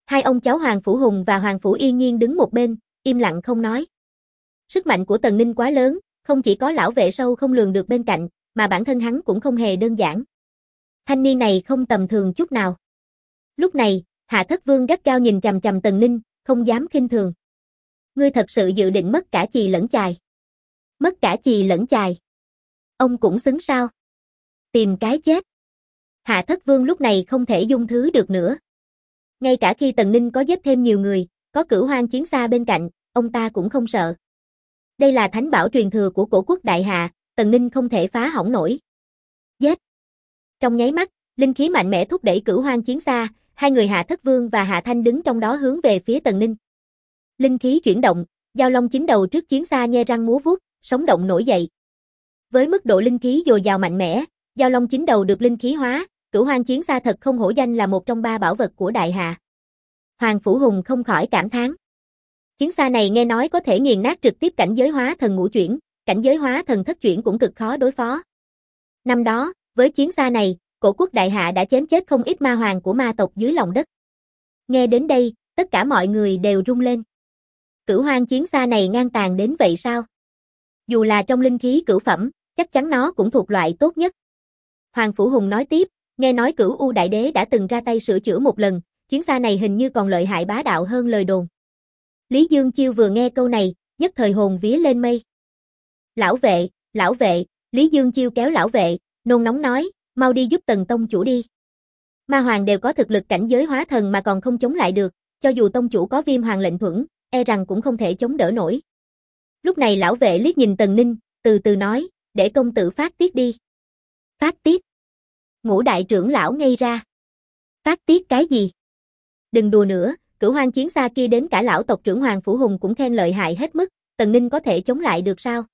S1: Hai ông cháu Hoàng Phủ Hùng và Hoàng Phủ Yên Nhiên đứng một bên, im lặng không nói. Sức mạnh của Tần Ninh quá lớn, không chỉ có lão vệ sâu không lường được bên cạnh, mà bản thân hắn cũng không hề đơn giản. Thanh niên này không tầm thường chút nào. Lúc này, Hạ Thất Vương gắt gao nhìn chằm chằm Tần Ninh, không dám khinh thường. Ngươi thật sự dự định mất cả chì lẫn chài. Mất cả chì lẫn chài. Ông cũng xứng sao? Tìm cái chết. Hạ Thất Vương lúc này không thể dung thứ được nữa. Ngay cả khi Tần Ninh có giết thêm nhiều người, có Cửu Hoang Chiến Xa bên cạnh, ông ta cũng không sợ. Đây là thánh bảo truyền thừa của Cổ Quốc Đại Hạ, Tần Ninh không thể phá hỏng nổi. Giết! Trong nháy mắt, linh khí mạnh mẽ thúc đẩy Cửu Hoang Chiến Xa, hai người Hạ Thất Vương và Hạ Thanh đứng trong đó hướng về phía Tần Ninh. Linh khí chuyển động, Dao Long chính đầu trước chiến xa nhe răng múa vuốt, sống động nổi dậy. Với mức độ linh khí dồi dào mạnh mẽ, Dao Long chính đầu được linh khí hóa, Cửu Hoang Chiến Xa thật không hổ danh là một trong ba bảo vật của Đại Hạ. Hoàng Phủ Hùng không khỏi cảm thán. Chiến xa này nghe nói có thể nghiền nát trực tiếp cảnh giới hóa thần ngũ chuyển, cảnh giới hóa thần thất chuyển cũng cực khó đối phó. Năm đó, với chiến xa này, Cổ Quốc Đại Hạ đã chém chết không ít ma hoàng của ma tộc dưới lòng đất. Nghe đến đây, tất cả mọi người đều rung lên. Cửu Hoang Chiến Xa này ngang tàn đến vậy sao? Dù là trong linh khí cửu phẩm, chắc chắn nó cũng thuộc loại tốt nhất. Hoàng Phủ Hùng nói tiếp, nghe nói Cửu U Đại Đế đã từng ra tay sửa chữa một lần, chiến xa này hình như còn lợi hại bá đạo hơn lời đồn. Lý Dương Chiêu vừa nghe câu này, nhất thời hồn vía lên mây. Lão vệ, Lý Dương Chiêu kéo lão vệ, nôn nóng nói, mau đi giúp Tần tông chủ đi. Ma hoàng đều có thực lực cảnh giới hóa thần mà còn không chống lại được, cho dù tông chủ có Viêm Hoàng lệnh thuẫn, e rằng cũng không thể chống đỡ nổi. Lúc này lão vệ liếc nhìn Tần Ninh, từ từ nói, để công tử phát tiết đi. Phát tiết? Ngũ đại trưởng lão ngây ra. Phát tiết cái gì? Đừng đùa nữa, Cửu Hoang Chiến Xa kia đến cả lão tộc trưởng Hoàng Phủ Hùng cũng khen lợi hại hết mức, Tần Ninh có thể chống lại được sao?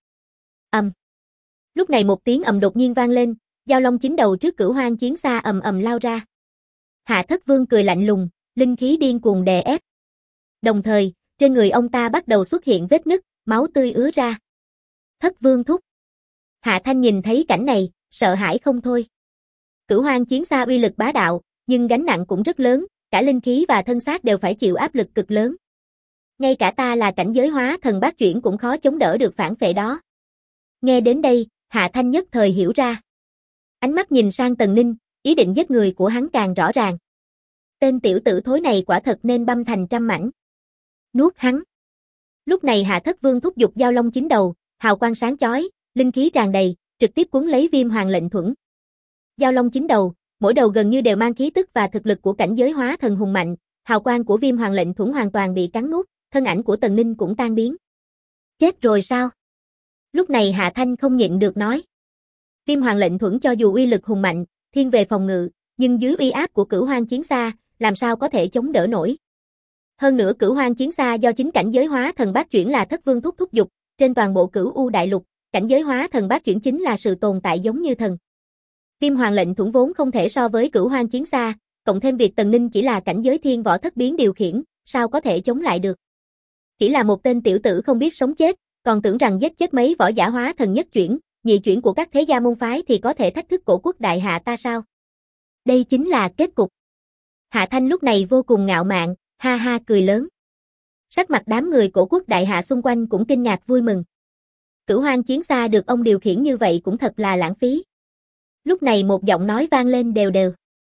S1: Lúc này một tiếng ầm đột nhiên vang lên, Dao Long chính đầu trước Cửu Hoang Chiến Xa ầm ầm lao ra. Hạ Thất Vương cười lạnh lùng, linh khí điên cuồng đè ép. Đồng thời, trên người ông ta bắt đầu xuất hiện vết nứt, máu tươi ứa ra. Thất Vương thúc. Hạ Thanh nhìn thấy cảnh này, sợ hãi không thôi. Cửu Hoang Chiến Xa uy lực bá đạo, nhưng gánh nặng cũng rất lớn, cả linh khí và thân xác đều phải chịu áp lực cực lớn. Ngay cả ta là cảnh giới hóa thần bát chuyển cũng khó chống đỡ được phản phệ đó. Nghe đến đây, Hạ Thanh nhất thời hiểu ra. Ánh mắt nhìn sang Tần Ninh, ý định giết người của hắn càng rõ ràng. Tên tiểu tử thối này quả thật nên băm thành trăm mảnh. Nuốt hắn. Lúc này Hạ Thất Vương thúc giục Dao Long chính đầu, hào quang sáng chói, linh khí tràn đầy, trực tiếp cuốn lấy Viêm Hoàng lệnh thuẫn. Dao Long chính đầu, mỗi đầu gần như đều mang khí tức và thực lực của cảnh giới hóa thần hùng mạnh, hào quang của Viêm Hoàng lệnh thuẫn hoàn toàn bị cắn nuốt, thân ảnh của Tần Ninh cũng tan biến. Chết rồi sao? Lúc này Hạ Thanh không nhịn được nói. Viêm Hoàng lệnh thuẫn cho dù uy lực hùng mạnh, thiên về phòng ngự, nhưng dưới uy áp của Cửu Hoang Chiến Xa, làm sao có thể chống đỡ nổi. Hơn nữa Cửu Hoang Chiến Xa do chính cảnh giới hóa thần bát chuyển là Thất Vương thúc giục, trên toàn bộ Cửu U đại lục, cảnh giới hóa thần bát chuyển chính là sự tồn tại giống như thần. Viêm Hoàng lệnh thuẫn vốn không thể so với Cửu Hoang Chiến Xa, cộng thêm việc Tần Ninh chỉ là cảnh giới thiên võ thất biến điều khiển, sao có thể chống lại được. Chỉ là một tên tiểu tử không biết sống chết, còn tưởng rằng giết chết mấy võ giả hóa thần nhất chuyển, nhị chuyển của các thế gia môn phái thì có thể thách thức Cổ Quốc Đại Hạ ta sao? Đây chính là kết cục. Hạ Thanh lúc này vô cùng ngạo mạn, ha ha cười lớn. Sắc mặt đám người Cổ Quốc Đại Hạ xung quanh cũng kinh ngạc vui mừng. Cửu Hoang Chiến Xa được ông điều khiển như vậy cũng thật là lãng phí. Lúc này một giọng nói vang lên đều đều.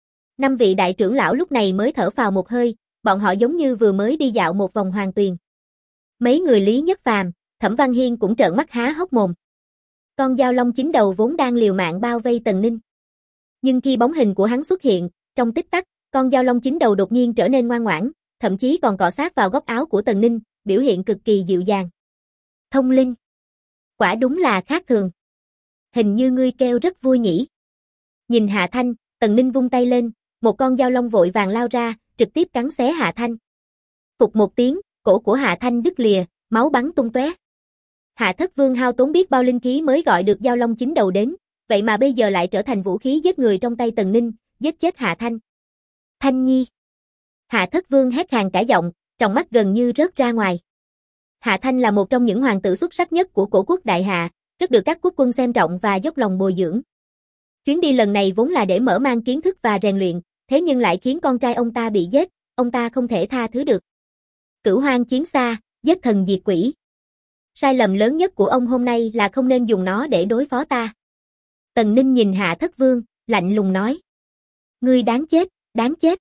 S1: 5 vị đại trưởng lão lúc này mới thở phào một hơi, bọn họ giống như vừa mới đi dạo một vòng hoàng tuyền. Mấy người Lý Nhất Phàm, Thẩm Văn Hiên cũng trợn mắt há hốc mồm. Con Dao Long chính đầu vốn đang liều mạng bao vây Tần Ninh. Nhưng khi bóng hình của hắn xuất hiện, trong tích tắc, con Dao Long chính đầu đột nhiên trở nên ngoan ngoãn, thậm chí còn cọ sát vào góc áo của Tần Ninh, biểu hiện cực kỳ dịu dàng. Thông linh. Quả đúng là khác thường. Hình như ngươi kêu rất vui nhỉ. Nhìn Hạ Thanh, Tần Ninh vung tay lên, một con dao long vội vàng lao ra, trực tiếp cắn xé Hạ Thanh. Phụt một tiếng, cổ của Hạ Thanh đứt lìa, máu bắn tung tóe. Hạ Thất Vương hao tốn biết bao linh khí mới gọi được dao long chính đầu đến, vậy mà bây giờ lại trở thành vũ khí giết người trong tay Tần Ninh, giết chết Hạ Thanh. Thanh Nhi. Hạ Thất Vương hét khàn cả giọng, trong mắt gần như rớt ra ngoài. Hạ Thanh là một trong những hoàng tử xuất sắc nhất của Cổ Quốc Đại Hạ, rất được các quốc quân xem trọng và dốc lòng bồi dưỡng. Chuyến đi lần này vốn là để mở mang kiến thức và rèn luyện, thế nhưng lại khiến con trai ông ta bị giết, ông ta không thể tha thứ được. Cửu hoang chiến xa, giết thần diệt quỷ. Sai lầm lớn nhất của ông hôm nay là không nên dùng nó để đối phó ta. Tần Ninh nhìn Hạ Thất Vương, lạnh lùng nói. Ngươi đáng chết, đáng chết.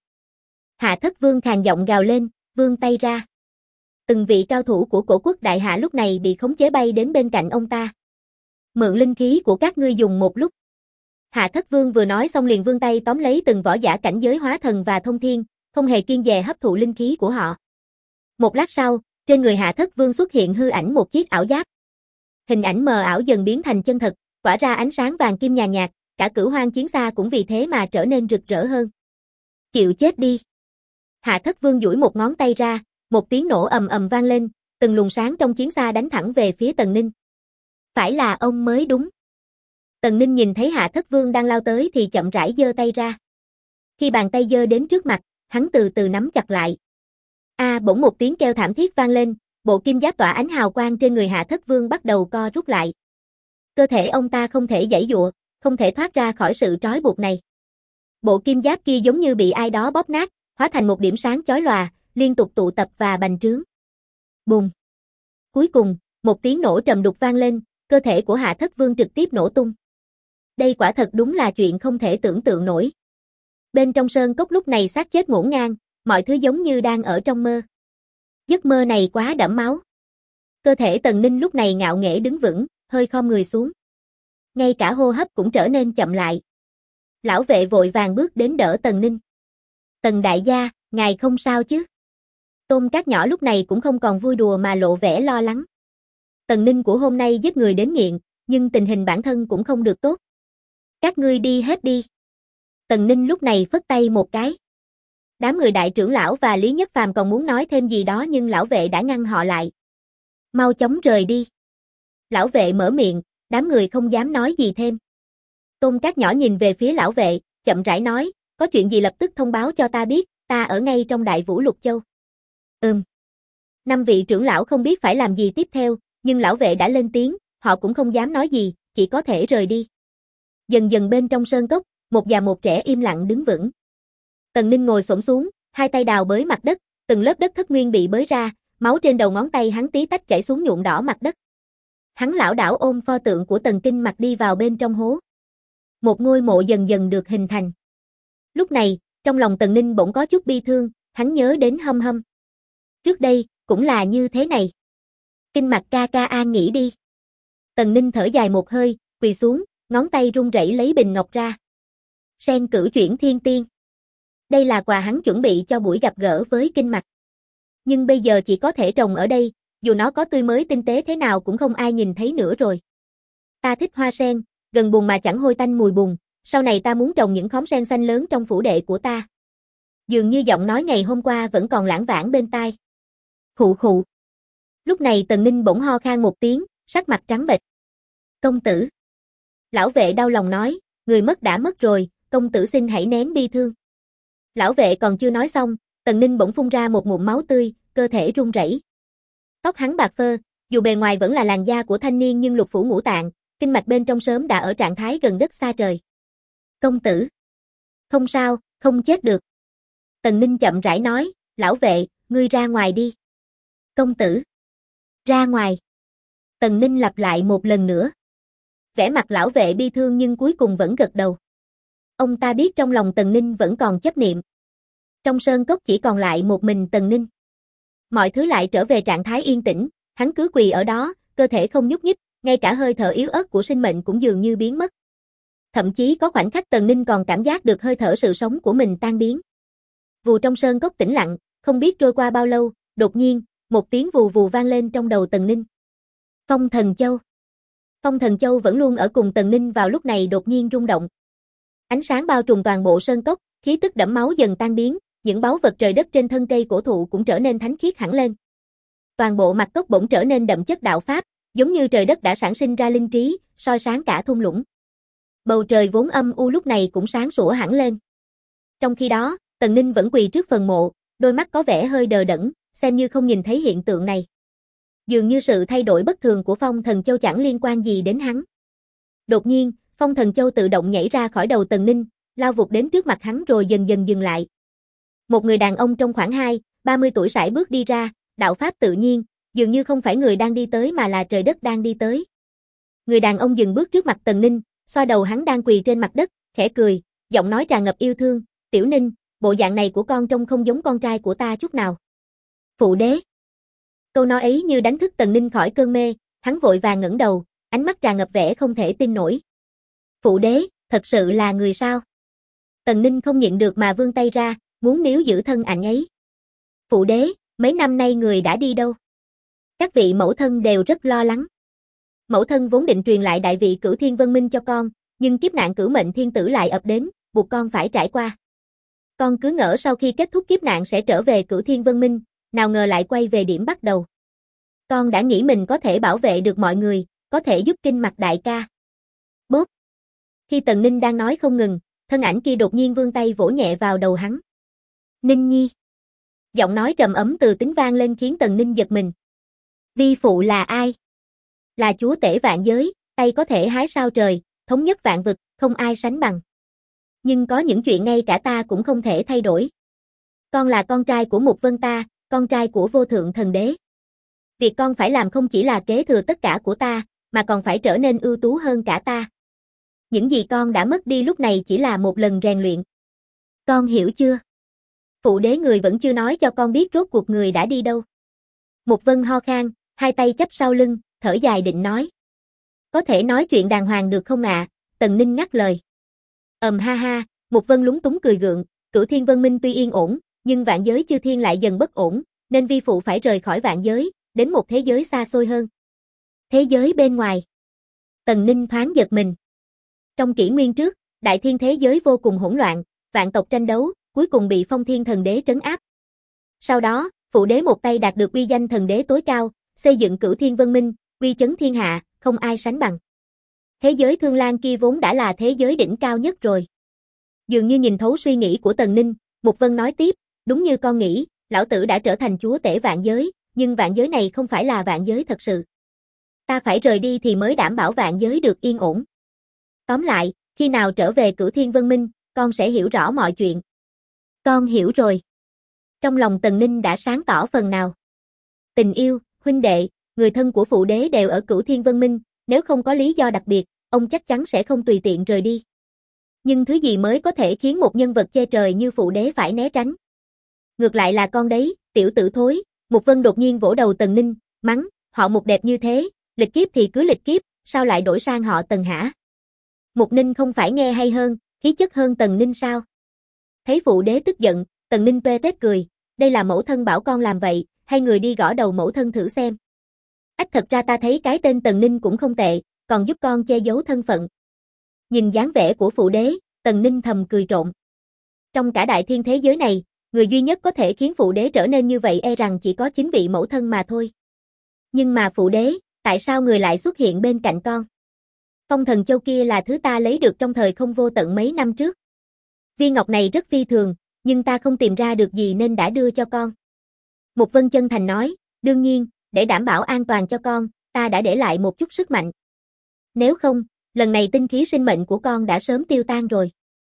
S1: Hạ Thất Vương khàn giọng gào lên, vươn tay ra. Từng vị cao thủ của Cổ Quốc Đại Hạ lúc này bị khống chế bay đến bên cạnh ông ta. Mượn linh khí của các ngươi dùng một lúc. Hạ Thất Vương vừa nói xong liền vươn tay tóm lấy từng võ giả cảnh giới hóa thần và thông thiên, không hề kiêng dè hấp thụ linh khí của họ. Một lát sau, trên người Hạ Thất Vương xuất hiện hư ảnh một chiếc ảo giáp. Hình ảnh mờ ảo dần biến thành chân thật, tỏa ra ánh sáng vàng kim nhàn nhạt, cả Cửu Hoang chiến xa cũng vì thế mà trở nên rực rỡ hơn. Chịu chết đi. Hạ Thất Vương duỗi một ngón tay ra, một tiếng nổ ầm ầm vang lên, từng luồng sáng trong chiến xa đánh thẳng về phía Tần Ninh. Phải là ông mới đúng. Tần Ninh nhìn thấy Hạ Thất Vương đang lao tới thì chậm rãi giơ tay ra. Khi bàn tay giơ đến trước mặt, hắn từ từ nắm chặt lại. Bỗng một tiếng kêu thảm thiết vang lên, bộ kim giáp tỏa ánh hào quang trên người Hạ Thất Vương bắt đầu co rút lại. Cơ thể ông ta không thể giãy giụa, không thể thoát ra khỏi sự trói buộc này. Bộ kim giáp kia giống như bị ai đó bóp nát, hóa thành một điểm sáng chói lòa, liên tục tụ tập và bành trướng. Bùng! Cuối cùng, một tiếng nổ trầm đục vang lên, cơ thể của Hạ Thất Vương trực tiếp nổ tung. Đây quả thật đúng là chuyện không thể tưởng tượng nổi. Bên trong sơn cốc lúc này xác chết ngổn ngang, mọi thứ giống như đang ở trong mơ. Giấc mơ này quá đẫm máu. Cơ thể Tần Ninh lúc này ngạo nghễ đứng vững, hơi khom người xuống. Ngay cả hô hấp cũng trở nên chậm lại. Lão vệ vội vàng bước đến đỡ Tần Ninh. Tần đại gia, ngài không sao chứ? Tôm Cát Nhỏ lúc này cũng không còn vui đùa mà lộ vẻ lo lắng. Tần Ninh của hôm nay giết người đến nghiện, nhưng tình hình bản thân cũng không được tốt. Các ngươi đi hết đi. Tần Ninh lúc này phất tay một cái. Đám người đại trưởng lão và Lý Nhất Phàm còn muốn nói thêm gì đó nhưng lão vệ đã ngăn họ lại. Mau chóng rời đi. Lão vệ mở miệng, đám người không dám nói gì thêm. Tôm Cát Nhỏ nhìn về phía lão vệ, chậm rãi nói, có chuyện gì lập tức thông báo cho ta biết, ta ở ngay trong Đại Vũ Lục Châu. 5 vị trưởng lão không biết phải làm gì tiếp theo, nhưng lão vệ đã lên tiếng, họ cũng không dám nói gì, chỉ có thể rời đi. Dần dần bên trong sơn cốc, một già một trẻ im lặng đứng vững. Tần Ninh ngồi xổm xuống, hai tay đào bới mặt đất, từng lớp đất thất nguyên bị bới ra, máu trên đầu ngón tay hắn tí tách chảy xuống nhuộm đỏ mặt đất. Hắn lảo đảo ôm pho tượng của Tần Kinh Mặc đi vào bên trong hố. Một ngôi mộ dần dần được hình thành. Lúc này, trong lòng Tần Ninh bỗng có chút bi thương, hắn nhớ đến Hâm Hâm. Trước đây, cũng là như thế này. Kinh Mặc ca ca an nghỉ đi. Tần Ninh thở dài một hơi, quỳ xuống, ngón tay run rẩy lấy bình ngọc ra. Sen cửu chuyển thiên tiên. Đây là quà hắn chuẩn bị cho buổi gặp gỡ với Kinh Mặc. Nhưng bây giờ chỉ có thể trồng ở đây, dù nó có tươi mới tinh tế thế nào cũng không ai nhìn thấy nữa rồi. Ta thích hoa sen, gần bùn mà chẳng hôi tanh mùi bùn, sau này ta muốn trồng những khóm sen xanh lớn trong phủ đệ của ta. Dường như giọng nói ngày hôm qua vẫn còn lãng vảng bên tai. Khụ khụ. Lúc này Tần Ninh bỗng ho khan một tiếng, sắc mặt trắng bệch. Công tử. Lão vệ đau lòng nói, người mất đã mất rồi, công tử xin hãy nén bi thương. Lão vệ còn chưa nói xong, Tần Ninh bỗng phun ra một ngụm máu tươi, cơ thể run rẩy. Tóc hắn bạc phơ, dù bề ngoài vẫn là làn da của thanh niên nhưng lục phủ ngũ tạng, kinh mạch bên trong sớm đã ở trạng thái gần đất xa trời. Công tử. Không sao, không chết được. Tần Ninh chậm rãi nói, lão vệ, ngươi ra ngoài đi. Công tử. Ra ngoài. Tần Ninh lặp lại một lần nữa. Vẻ mặt lão vệ bi thương nhưng cuối cùng vẫn gật đầu. Ông ta biết trong lòng Tần Ninh vẫn còn chấp niệm. Trong sơn cốc chỉ còn lại một mình Tần Ninh. Mọi thứ lại trở về trạng thái yên tĩnh, hắn cứ quỳ ở đó, cơ thể không nhúc nhích, ngay cả hơi thở yếu ớt của sinh mệnh cũng dường như biến mất. Thậm chí có khoảnh khắc Tần Ninh còn cảm giác được hơi thở sự sống của mình tan biến. Vù trong sơn cốc tĩnh lặng, không biết trôi qua bao lâu, đột nhiên, một tiếng vù vù vang lên trong đầu Tần Ninh. Phong Thần Châu. Phong Thần Châu vẫn luôn ở cùng Tần Ninh vào lúc này đột nhiên rung động. Ánh sáng bao trùm toàn bộ sơn cốc, khí tức đẫm máu dần tan biến, những báu vật trời đất trên thân cây cổ thụ cũng trở nên thánh khiết hẳn lên. Toàn bộ mặt cốc bỗng trở nên đậm chất đạo pháp, giống như trời đất đã sản sinh ra linh trí, soi sáng cả thung lũng. Bầu trời vốn âm u lúc này cũng sáng sủa hẳn lên. Trong khi đó, Tần Ninh vẫn quỳ trước phần mộ, đôi mắt có vẻ hơi đờ đẫn, xem như không nhìn thấy hiện tượng này. Dường như sự thay đổi bất thường của Phong Thần Châu chẳng liên quan gì đến hắn. Đột nhiên, Phong Thần Châu tự động nhảy ra khỏi đầu Tần Ninh, lao vụt đến trước mặt hắn rồi dần dần dừng lại. Một người đàn ông trong khoảng 30 tuổi sải bước đi ra, đạo pháp tự nhiên, dường như không phải người đang đi tới mà là trời đất đang đi tới. Người đàn ông dừng bước trước mặt Tần Ninh, xoa đầu hắn đang quỳ trên mặt đất, khẽ cười, giọng nói tràn ngập yêu thương, "Tiểu Ninh, bộ dạng này của con trông không giống con trai của ta chút nào." Phụ đế. Câu nói ấy như đánh thức Tần Ninh khỏi cơn mê, hắn vội vàng ngẩng đầu, ánh mắt tràn ngập vẻ không thể tin nổi. Phụ đế, thật sự là người sao? Tần Ninh không nhịn được mà vươn tay ra, muốn níu giữ thân ảnh ấy. Phụ đế, mấy năm nay người đã đi đâu? Các vị mẫu thân đều rất lo lắng. Mẫu thân vốn định truyền lại đại vị Cửu Thiên Vân Minh cho con, nhưng kiếp nạn cửu mệnh thiên tử lại ập đến, buộc con phải trải qua. Con cứ ngỡ sau khi kết thúc kiếp nạn sẽ trở về Cửu Thiên Vân Minh, nào ngờ lại quay về điểm bắt đầu. Con đã nghĩ mình có thể bảo vệ được mọi người, có thể giúp Kinh Mặc đại ca. Bốp. Khi Tần Ninh đang nói không ngừng, thân ảnh kia đột nhiên vươn tay vỗ nhẹ vào đầu hắn. Ninh Nhi. Giọng nói trầm ấm từ tính vang lên khiến Tần Ninh giật mình. Vi phụ là ai? Là chúa tể vạn giới, tay có thể hái sao trời, thống nhất vạn vực, không ai sánh bằng. Nhưng có những chuyện ngay cả ta cũng không thể thay đổi. Con là con trai của Mục Vân ta, con trai của vô thượng thần đế. Việc con phải làm không chỉ là kế thừa tất cả của ta, mà còn phải trở nên ưu tú hơn cả ta. Những gì con đã mất đi lúc này chỉ là một lần rèn luyện. Con hiểu chưa? Phụ đế người vẫn chưa nói cho con biết rốt cuộc người đã đi đâu. Mục Vân ho khan, hai tay chắp sau lưng, thở dài định nói. Có thể nói chuyện đàng hoàng được không ạ? Tần Ninh ngắt lời. Ha ha, Mục Vân lúng túng cười gượng, Cửu Thiên Vân Minh tuy yên ổn, nhưng vạn giới chư thiên lại dần bất ổn, nên vi phụ phải rời khỏi vạn giới, đến một thế giới xa xôi hơn. Thế giới bên ngoài. Tần Ninh thoáng giật mình. Trong kỷ nguyên trước, đại thiên thế giới vô cùng hỗn loạn, vạn tộc tranh đấu, cuối cùng bị Phong Thiên Thần Đế trấn áp. Sau đó, phụ đế một tay đạt được uy danh thần đế tối cao, xây dựng Cửu Thiên Vân Minh, uy chấn thiên hạ, không ai sánh bằng. Thế giới Thương Lan kia vốn đã là thế giới đỉnh cao nhất rồi. Dường như nhìn thấu suy nghĩ của Tần Ninh, Mục Vân nói tiếp, đúng như con nghĩ, lão tử đã trở thành chúa tể vạn giới, nhưng vạn giới này không phải là vạn giới thật sự. Ta phải rời đi thì mới đảm bảo vạn giới được yên ổn. Tóm lại, khi nào trở về Cửu Thiên Vân Minh, con sẽ hiểu rõ mọi chuyện. Con hiểu rồi. Trong lòng Tần Ninh đã sáng tỏ phần nào. Tình yêu, huynh đệ, người thân của phụ đế đều ở Cửu Thiên Vân Minh, nếu không có lý do đặc biệt, ông chắc chắn sẽ không tùy tiện rời đi. Nhưng thứ gì mới có thể khiến một nhân vật che trời như phụ đế phải né tránh? Ngược lại là con đấy, tiểu tử thối. Mục Vân đột nhiên vỗ đầu Tần Ninh, mắng, họ Mục đẹp như thế, lịch kiếp thì cứ lịch kiếp, sao lại đổi sang họ Tần hả? Mục Ninh không phải nghe hay hơn, khí chất hơn Tần Ninh sao? Thấy phụ đế tức giận, Tần Ninh tuê tét cười, đây là mẫu thân bảo con làm vậy, hay người đi gõ đầu mẫu thân thử xem. Thật ra ta thấy cái tên Tần Ninh cũng không tệ, còn giúp con che giấu thân phận. Nhìn dáng vẻ của phụ đế, Tần Ninh thầm cười trộm. Trong cả đại thiên thế giới này, người duy nhất có thể khiến phụ đế trở nên như vậy e rằng chỉ có chính vị mẫu thân mà thôi. Nhưng mà phụ đế, tại sao người lại xuất hiện bên cạnh con? Phong Thần Châu kia là thứ ta lấy được trong thời không vô tận mấy năm trước. Viên ngọc này rất phi thường, nhưng ta không tìm ra được gì nên đã đưa cho con. Mục Vân chân thành nói, đương nhiên, để đảm bảo an toàn cho con, ta đã để lại một chút sức mạnh. Nếu không, lần này tinh khí sinh mệnh của con đã sớm tiêu tan rồi.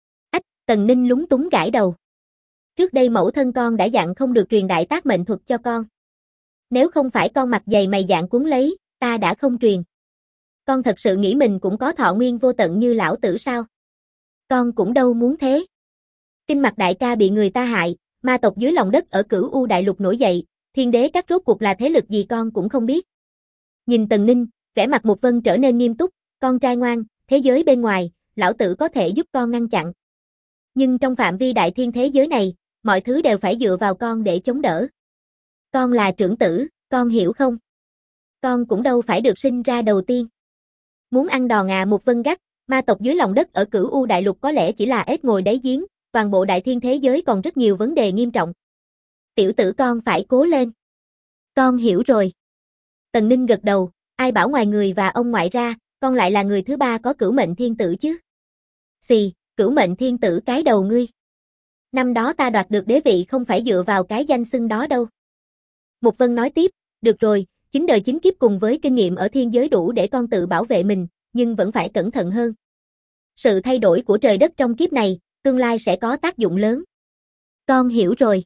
S1: Tần Ninh lúng túng gãi đầu. Trước đây mẫu thân con đã dặn không được truyền đại tác mệnh thuật cho con. Nếu không phải con mặt dày mày dạn cuốn lấy, ta đã không truyền. Con thật sự nghĩ mình cũng có thọ nguyên vô tận như lão tử sao? Con cũng đâu muốn thế. Kinh Mặc đại ca bị người ta hại, ma tộc dưới lòng đất ở Cửu U đại lục nổi dậy, thiên đế các rốt cuộc là thế lực gì con cũng không biết. Nhìn Tần Ninh, vẻ mặt Mục Vân trở nên nghiêm túc, con trai ngoan, thế giới bên ngoài, lão tử có thể giúp con ngăn chặn. Nhưng trong phạm vi đại thiên thế giới này, mọi thứ đều phải dựa vào con để chống đỡ. Con là trưởng tử, con hiểu không? Con cũng đâu phải được sinh ra đầu tiên. Muốn ăn đòn à? Mục Vân gắt, ma tộc dưới lòng đất ở Cửu U đại lục có lẽ chỉ là ếch ngồi đáy giếng, toàn bộ đại thiên thế giới còn rất nhiều vấn đề nghiêm trọng. Tiểu tử con phải cố lên. Con hiểu rồi. Tần Ninh gật đầu, ai bảo ngoài người và ông ngoại ra, con lại là người thứ ba có cửu mệnh thiên tử chứ. Xì, cửu mệnh thiên tử cái đầu ngươi. Năm đó ta đoạt được đế vị không phải dựa vào cái danh xưng đó đâu. Mục Vân nói tiếp, được rồi, 9 đời 9 kiếp cùng với kinh nghiệm ở thiên giới đủ để con tự bảo vệ mình, nhưng vẫn phải cẩn thận hơn. Sự thay đổi của trời đất trong kiếp này, tương lai sẽ có tác dụng lớn. Con hiểu rồi.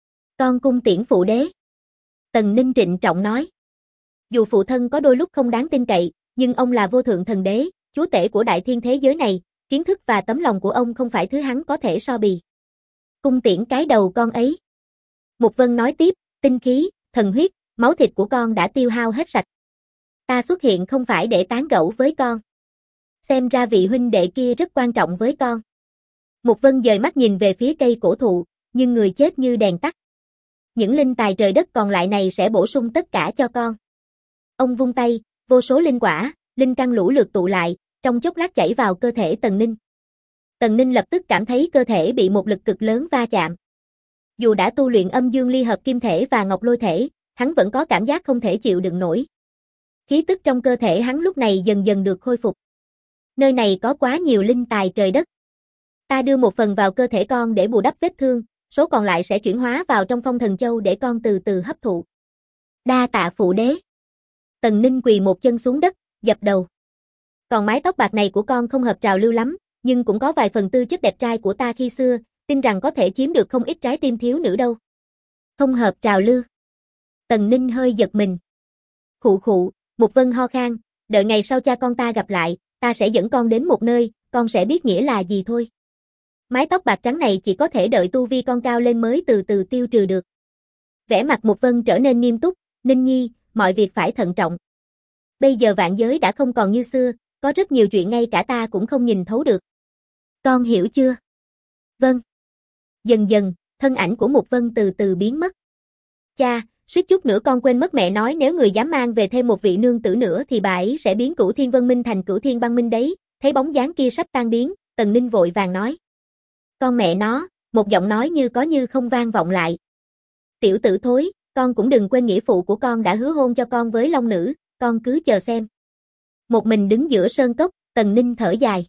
S1: Con cung tiễn phụ đế. Tần Ninh trịnh trọng nói. Dù phụ thân có đôi lúc không đáng tin cậy, nhưng ông là vô thượng thần đế, chúa tể của đại thiên thế giới này, kiến thức và tấm lòng của ông không phải thứ hắn có thể so bì. Cung tiễn cái đầu con ấy. Mục Vân nói tiếp, tinh khí, thần huyết, máu thịt của con đã tiêu hao hết sạch. Ta xuất hiện không phải để tán gẫu với con. Xem ra vị huynh đệ kia rất quan trọng với con. Mục Vân dời mắt nhìn về phía cây cổ thụ, nhưng người chết như đèn tắt. Những linh tài trời đất còn lại này sẽ bổ sung tất cả cho con. Ông vung tay, vô số linh quả, linh căn lũ lượt tụ lại, trong chốc lát chảy vào cơ thể Tần Ninh. Tần Ninh lập tức cảm thấy cơ thể bị một lực cực lớn va chạm. Dù đã tu luyện âm dương ly hợp kim thể và ngọc lôi thể, hắn vẫn có cảm giác không thể chịu đựng nổi. Khí tức trong cơ thể hắn lúc này dần dần được khôi phục. Nơi này có quá nhiều linh tài trời đất. Ta đưa một phần vào cơ thể con để bù đắp vết thương, số còn lại sẽ chuyển hóa vào trong phong thần châu để con từ từ hấp thụ. Đa tạ phụ đế. Tần Ninh quỳ một chân xuống đất, dập đầu. Còn mái tóc bạc này của con không hợp trào lưu lắm, nhưng cũng có vài phần tư chất đẹp trai của ta khi xưa, tin rằng có thể chiếm được không ít trái tim thiếu nữ đâu. Không hợp trào lưu. Tần Ninh hơi giật mình. Khụ khụ, Mục Vân ho khan, đợi ngày sau cha con ta gặp lại, ta sẽ dẫn con đến một nơi, con sẽ biết nghĩa là gì thôi. Mái tóc bạc trắng này chỉ có thể đợi tu vi con cao lên mới từ từ tiêu trừ được. Vẻ mặt Mục Vân trở nên nghiêm túc, Ninh Nhi, mọi việc phải thận trọng. Bây giờ vạn giới đã không còn như xưa, có rất nhiều chuyện ngay cả ta cũng không nhìn thấu được. Con hiểu chưa? Vâng. Dần dần, thân ảnh của Mục Vân từ từ biến mất. Cha, suýt chút nữa con quên mất mẹ nói nếu người dám mang về thêm một vị nương tử nữa thì bà ấy sẽ biến Cửu Thiên Vân Minh thành Cửu Thiên Băng Minh đấy. Thấy bóng dáng kia sắp tan biến, Tần Ninh vội vàng nói. Con mẹ nó, một giọng nói như có như không vang vọng lại. Tiểu tử thối, con cũng đừng quên nghĩa phụ của con đã hứa hôn cho con với Long Nữ, con cứ chờ xem. Một mình đứng giữa sơn cốc, Tần Ninh thở dài.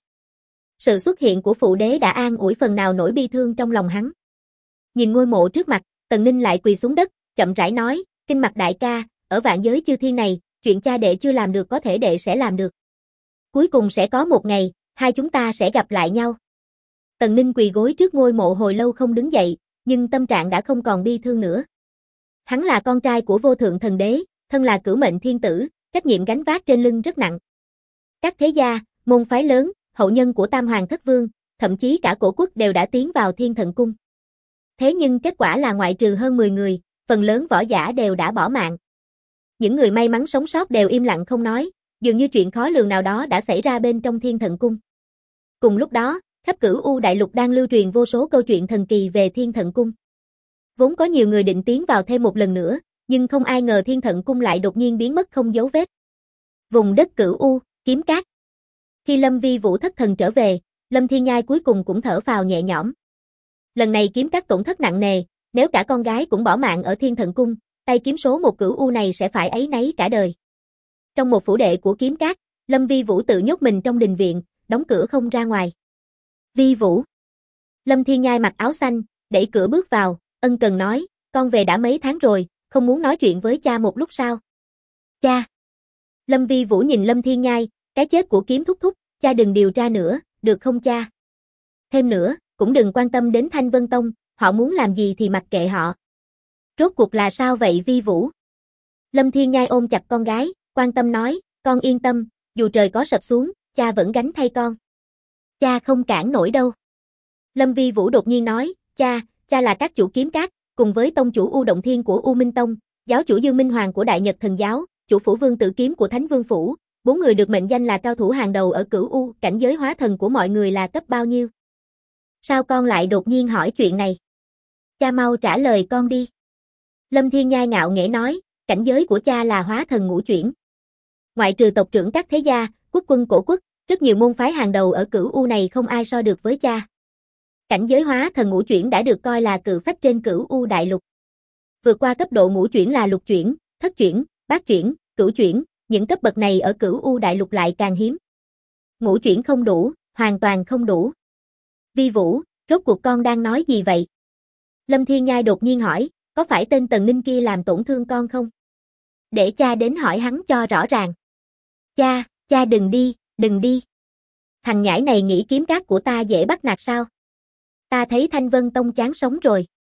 S1: Sự xuất hiện của phụ đế đã an ủi phần nào nỗi bi thương trong lòng hắn. Nhìn ngôi mộ trước mặt, Tần Ninh lại quỳ xuống đất, chậm rãi nói, kinh mặt đại ca, ở vạn giới chư thiên này, chuyện cha đệ chưa làm được có thể đệ sẽ làm được. Cuối cùng sẽ có một ngày, hai chúng ta sẽ gặp lại nhau. Tần Ninh quỳ gối trước ngôi mộ hồi lâu không đứng dậy, nhưng tâm trạng đã không còn bi thương nữa. Hắn là con trai của vô thượng thần đế, thân là cửu mệnh thiên tử, trách nhiệm gánh vác trên lưng rất nặng. Các thế gia, môn phái lớn, hậu nhân của Tam Hoàng Thất Vương, thậm chí cả cổ quốc đều đã tiến vào Thiên Thần Cung. Thế nhưng kết quả là ngoại trừ hơn 10 người, phần lớn võ giả đều đã bỏ mạng. Những người may mắn sống sót đều im lặng không nói, dường như chuyện khó lường nào đó đã xảy ra bên trong Thiên Thần Cung. Cùng lúc đó, khắp Cửu U Đại Lục đang lưu truyền vô số câu chuyện thần kỳ về Thiên Thần Cung. Vốn có nhiều người định tiến vào thêm một lần nữa, nhưng không ai ngờ Thiên Thần Cung lại đột nhiên biến mất không dấu vết. Vùng đất Cửu U, Kiếm Cát. Khi Lâm Vi Vũ thất thần trở về, Lâm Thiên Nhai cuối cùng cũng thở phào nhẹ nhõm. Lần này Kiếm Cát tổn thất nặng nề, nếu cả con gái cũng bỏ mạng ở Thiên Thần Cung, tay kiếm số một Cửu U này sẽ phải áy náy cả đời. Trong một phủ đệ của Kiếm Cát, Lâm Vi Vũ tự nhốt mình trong đình viện, đóng cửa không ra ngoài. Vi Vũ. Lâm Thiên Nhai mặc áo xanh, đẩy cửa bước vào, ân cần nói, con về đã mấy tháng rồi, không muốn nói chuyện với cha một lúc sao? Cha. Lâm Vi Vũ nhìn Lâm Thiên Nhai, cái chết của Kiếm thúc thúc, cha đừng điều tra nữa, được không cha? Thêm nữa, cũng đừng quan tâm đến Thanh Vân Tông, họ muốn làm gì thì mặc kệ họ. Rốt cuộc là sao vậy Vi Vũ? Lâm Thiên Nhai ôm chặt con gái, quan tâm nói, con yên tâm, dù trời có sập xuống, cha vẫn gánh thay con. Cha không cản nổi đâu. Lâm Vi Vũ đột nhiên nói, cha là các chủ Kiếm Cát, cùng với tông chủ U Động Thiên của U Minh Tông, giáo chủ Dương Minh Hoàng của Đại Nhật Thần Giáo, chủ phủ Vương Tử Kiếm của Thánh Vương Phủ, 4 người được mệnh danh là cao thủ hàng đầu ở Cửu U, cảnh giới hóa thần của mọi người là cấp bao nhiêu? Sao con lại đột nhiên hỏi chuyện này? Cha mau trả lời con đi. Lâm Thiên Nhai ngạo nghễ nói, cảnh giới của cha là hóa thần ngũ chuyển. Ngoại trừ tộc trưởng các thế gia, quốc quân cổ quốc, rất nhiều môn phái hàng đầu ở Cửu U này không ai so được với cha. Cảnh giới hóa thần ngũ chuyển đã được coi là cự phách trên Cửu U Đại Lục. Vượt qua cấp độ ngũ chuyển là lục chuyển, thất chuyển, bát chuyển, cửu chuyển, những cấp bậc này ở Cửu U Đại Lục lại càng hiếm. Ngũ chuyển không đủ, hoàn toàn không đủ. Vi Vũ, rốt cuộc con đang nói gì vậy? Lâm Thiên Nhai đột nhiên hỏi, có phải tên Tần Ninh kia làm tổn thương con không? Để cha đến hỏi hắn cho rõ ràng. Cha đừng đi. Thằng nhãi này nghĩ Kiếm Cát của ta dễ bắt nạt sao? Ta thấy Thanh Vân Tông chán sống rồi.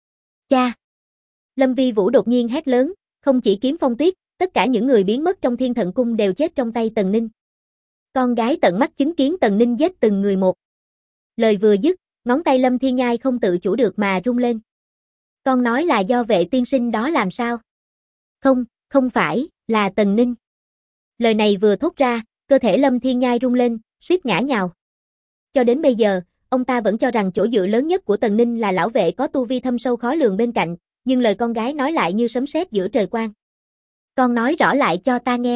S1: Cha! Lâm Vi Vũ đột nhiên hét lớn, không chỉ Kiếm Phong Tuyết, tất cả những người biến mất trong Thiên Thần Cung đều chết trong tay Tần Ninh. Con gái tận mắt chứng kiến Tần Ninh giết từng người một. Lời vừa dứt, ngón tay Lâm Thiên Nhai không tự chủ được mà rung lên. Con nói là do Vệ tiên sinh đó làm sao? Không, không phải, là Tần Ninh. Lời này vừa thốt ra, cơ thể Lâm Thiên Nhai rung lên, suýt ngã nhào. Cho đến bây giờ, ông ta vẫn cho rằng chỗ dựa lớn nhất của Tần Ninh là lão vệ có tu vi thâm sâu khó lường bên cạnh, nhưng lời con gái nói lại như sấm sét giữa trời quang. Con nói rõ lại cho ta nghe.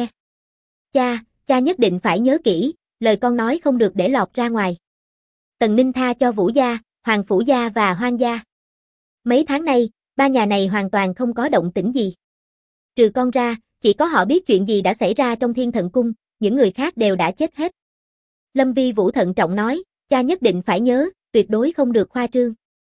S1: Cha nhất định phải nhớ kỹ, lời con nói không được để lọt ra ngoài. Tần Ninh tha cho Vũ gia, Hoàng Phủ gia và Hoang gia. Mấy tháng nay, ba nhà này hoàn toàn không có động tĩnh gì. Trừ con ra, chỉ có họ biết chuyện gì đã xảy ra trong Thiên Thần Cung, những người khác đều đã chết hết. Lâm Vi Vũ thận trọng nói, cha nhất định phải nhớ, tuyệt đối không được khoa trương.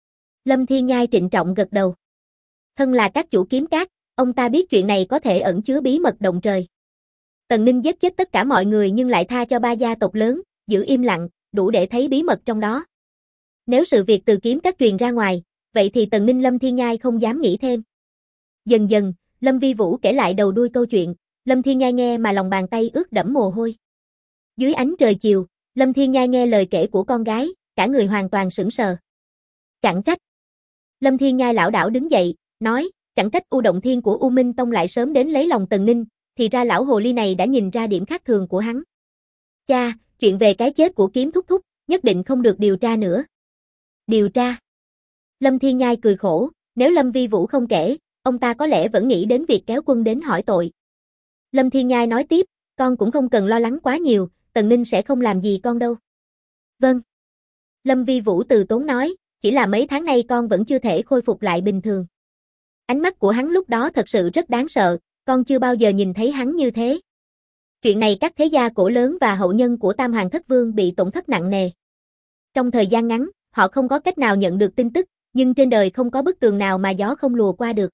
S1: Lâm Thiên Nhai trịnh trọng gật đầu. Thân là các chủ kiếm các, ông ta biết chuyện này có thể ẩn chứa bí mật động trời. Tần Ninh giết chết tất cả mọi người nhưng lại tha cho ba gia tộc lớn, giữ im lặng, đủ để thấy bí mật trong đó. Nếu sự việc từ kiếm các truyền ra ngoài, vậy thì Tần Ninh Lâm Thiên Nhai không dám nghĩ thêm. Dần dần, Lâm Vi Vũ kể lại đầu đuôi câu chuyện, Lâm Thiên Nhai nghe mà lòng bàn tay ướt đẫm mồ hôi. Dưới ánh trời chiều, Lâm Thiên Nhai nghe lời kể của con gái, cả người hoàn toàn sững sờ. Chẳng trách. Lâm Thiên Nhai lảo đảo đứng dậy, nói, chẳng trách U Động Thiên của U Minh Tông lại sớm đến lấy lòng Tần Ninh, thì ra lão hồ ly này đã nhìn ra điểm khác thường của hắn. Cha, chuyện về cái chết của Kiếm thúc thúc, nhất định không được điều tra nữa. Điều tra? Lâm Thiên Nhai cười khổ, nếu Lâm Vi Vũ không kể, ông ta có lẽ vẫn nghĩ đến việc kéo quân đến hỏi tội. Lâm Thiên Nhai nói tiếp, con cũng không cần lo lắng quá nhiều, Tần Ninh sẽ không làm gì con đâu. Vâng. Lâm Vi Vũ từ tốn nói, chỉ là mấy tháng nay con vẫn chưa thể khôi phục lại bình thường. Ánh mắt của hắn lúc đó thật sự rất đáng sợ, con chưa bao giờ nhìn thấy hắn như thế. Chuyện này các thế gia cổ lớn và hậu nhân của Tam Hoàng Thất Vương bị tổn thất nặng nề. Trong thời gian ngắn, họ không có cách nào nhận được tin tức, nhưng trên đời không có bức tường nào mà gió không lùa qua được.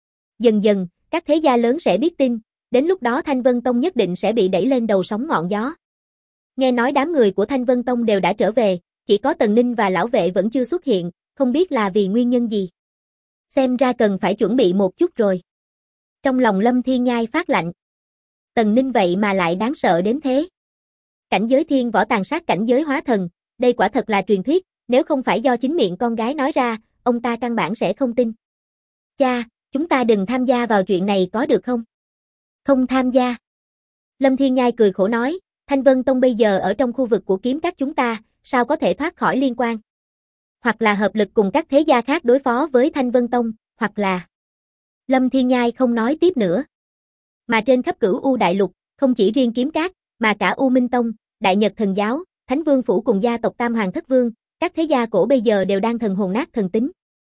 S1: Dần dần, các thế gia lớn sẽ biết tin, đến lúc đó Thanh Vân Tông nhất định sẽ bị đẩy lên đầu sóng ngọn gió. Nghe nói đám người của Thanh Vân Tông đều đã trở về, chỉ có Tần Ninh và lão vệ vẫn chưa xuất hiện, không biết là vì nguyên nhân gì. Xem ra cần phải chuẩn bị một chút rồi. Trong lòng Lâm Thiên Nhai phát lạnh. Tần Ninh vậy mà lại đáng sợ đến thế. Cảnh giới thiên võ tàn sát cảnh giới hóa thần, đây quả thật là truyền thuyết, nếu không phải do chính miệng con gái nói ra, ông ta căn bản sẽ không tin. Cha, chúng ta đừng tham gia vào chuyện này có được không? Không tham gia. Lâm Thiên Nhai cười khổ nói, Thanh Vân Tông bây giờ ở trong khu vực của kiếm các chúng ta, sao có thể thoát khỏi liên quan? Hoặc là hợp lực cùng các thế gia khác đối phó với Thanh Vân Tông, hoặc là... Lâm Thiên Nhai không nói tiếp nữa. Mà trên khắp Cửu U Đại Lục, không chỉ riêng kiếm các, mà cả U Minh Tông, Đại Nhật Thần Giáo, Thánh Vương Phủ cùng gia tộc Tam Hoàng Thất Vương, các thế gia cổ bây giờ đều đang thần hồn nát thần tính.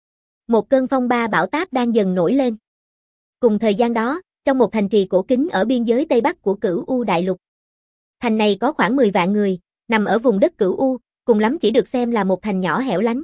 S1: Một cơn phong ba bão táp đang dần nổi lên. Cùng thời gian đó, trong một thành trì cổ kính ở biên giới Tây Bắc của Cửu U Đại Lục. Thành này có khoảng 10 vạn người, nằm ở vùng đất Cửu U, cùng lắm chỉ được xem là một thành nhỏ hẻo lánh.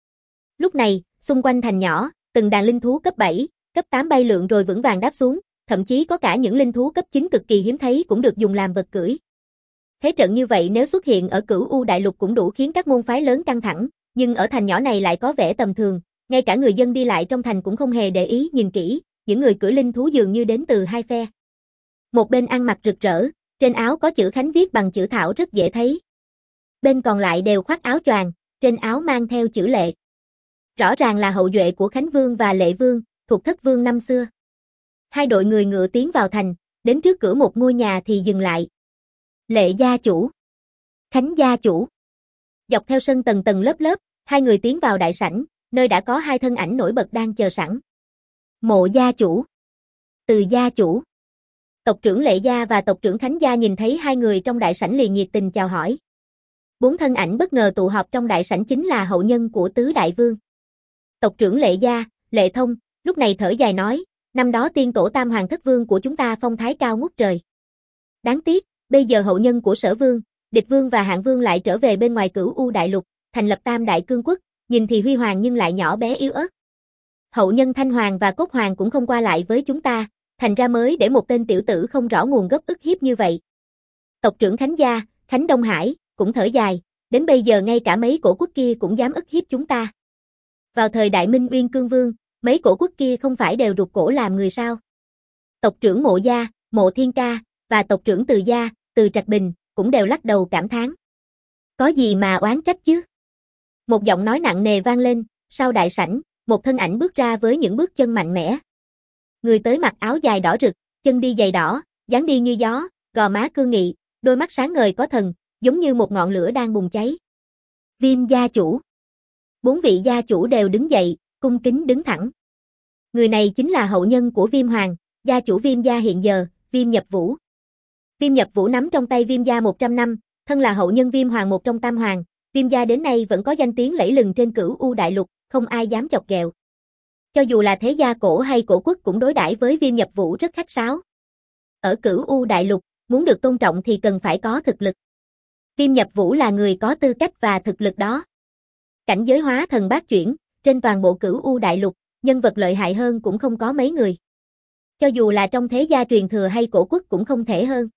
S1: Lúc này, xung quanh thành nhỏ, từng đàn linh thú cấp 7, cấp 8 bay lượn rồi vững vàng đáp xuống, thậm chí có cả những linh thú cấp 9 cực kỳ hiếm thấy cũng được dùng làm vật cưỡi. Thế trận như vậy nếu xuất hiện ở Cửu U Đại Lục cũng đủ khiến các môn phái lớn căng thẳng, nhưng ở thành nhỏ này lại có vẻ tầm thường, ngay cả người dân đi lại trong thành cũng không hề để ý nhìn kỹ, những người cưỡi linh thú dường như đến từ hai phe. Một bên ăn mặc rực rỡ, trên áo có chữ Khánh viết bằng chữ thảo rất dễ thấy. Bên còn lại đều khoác áo choàng, trên áo mang theo chữ Lệ. Rõ ràng là hậu duệ của Khánh Vương và Lệ Vương, thuộc Thất Vương năm xưa. Hai đội người ngựa tiến vào thành, đến trước cửa một ngôi nhà thì dừng lại. Lệ gia chủ, Khánh gia chủ. Dọc theo sân tầng tầng lớp lớp, hai người tiến vào đại sảnh, nơi đã có hai thân ảnh nổi bật đang chờ sẵn. Mộ gia chủ, Từ gia chủ. Tộc trưởng Lệ gia và tộc trưởng Khánh gia nhìn thấy hai người trong đại sảnh liền nhiệt tình chào hỏi. Bốn thân ảnh bất ngờ tụ họp trong đại sảnh chính là hậu nhân của tứ đại vương. Tộc trưởng Lệ gia, Lệ Thông, lúc này thở dài nói, năm đó tiên tổ Tam Hoàng Thất Vương của chúng ta phong thái cao ngút trời. Đáng tiếc, bây giờ hậu nhân của Sở Vương, Địch Vương và Hạng Vương lại trở về bên ngoài Cửu U Đại Lục, thành lập Tam Đại Cương Quốc, nhìn thì huy hoàng nhưng lại nhỏ bé yếu ớt. Hậu nhân Thanh Hoàng và Cốt Hoàng cũng không qua lại với chúng ta, thành ra mới để một tên tiểu tử không rõ nguồn gốc ức hiếp như vậy. Tộc trưởng Khánh gia, Khánh Đông Hải, cũng thở dài, đến bây giờ ngay cả mấy cổ quốc kia cũng dám ức hiếp chúng ta. Vào thời Đại Minh Uyên Cương Vương, Mấy cổ quốc kia không phải đều rụt cổ làm người sao? Tộc trưởng Mộ Gia, Mộ Thiên Ca, và tộc trưởng Từ Gia, Từ Trạch Bình, cũng đều lắc đầu cảm thán. Có gì mà oán trách chứ? Một giọng nói nặng nề vang lên, sau đại sảnh, một thân ảnh bước ra với những bước chân mạnh mẽ. Người tới mặc áo dài đỏ rực, chân đi giày đỏ, dáng đi như gió, gò má cương nghị, đôi mắt sáng ngời có thần, giống như một ngọn lửa đang bùng cháy. Viêm gia chủ. 4 vị gia chủ đều đứng dậy, cung kính đứng thẳng. Người này chính là hậu nhân của Viêm Hoàng, gia chủ Viêm gia hiện giờ, Viêm Nhập Vũ. Viêm Nhập Vũ nắm trong tay Viêm gia 100 năm, thân là hậu nhân Viêm Hoàng một trong tam hoàng, Viêm gia đến nay vẫn có danh tiếng lẫy lừng trên Cửu U đại lục, không ai dám chọc ghẹo. Cho dù là thế gia cổ hay cổ quốc cũng đối đãi với Viêm Nhập Vũ rất khách sáo. Ở Cửu U đại lục, muốn được tôn trọng thì cần phải có thực lực. Viêm Nhập Vũ là người có tư cách và thực lực đó. Cảnh giới hóa thần bát chuyển, trên toàn bộ Cửu U đại lục, nhân vật lợi hại hơn cũng không có mấy người. Cho dù là trong thế gia truyền thừa hay cổ quốc cũng không thể hơn.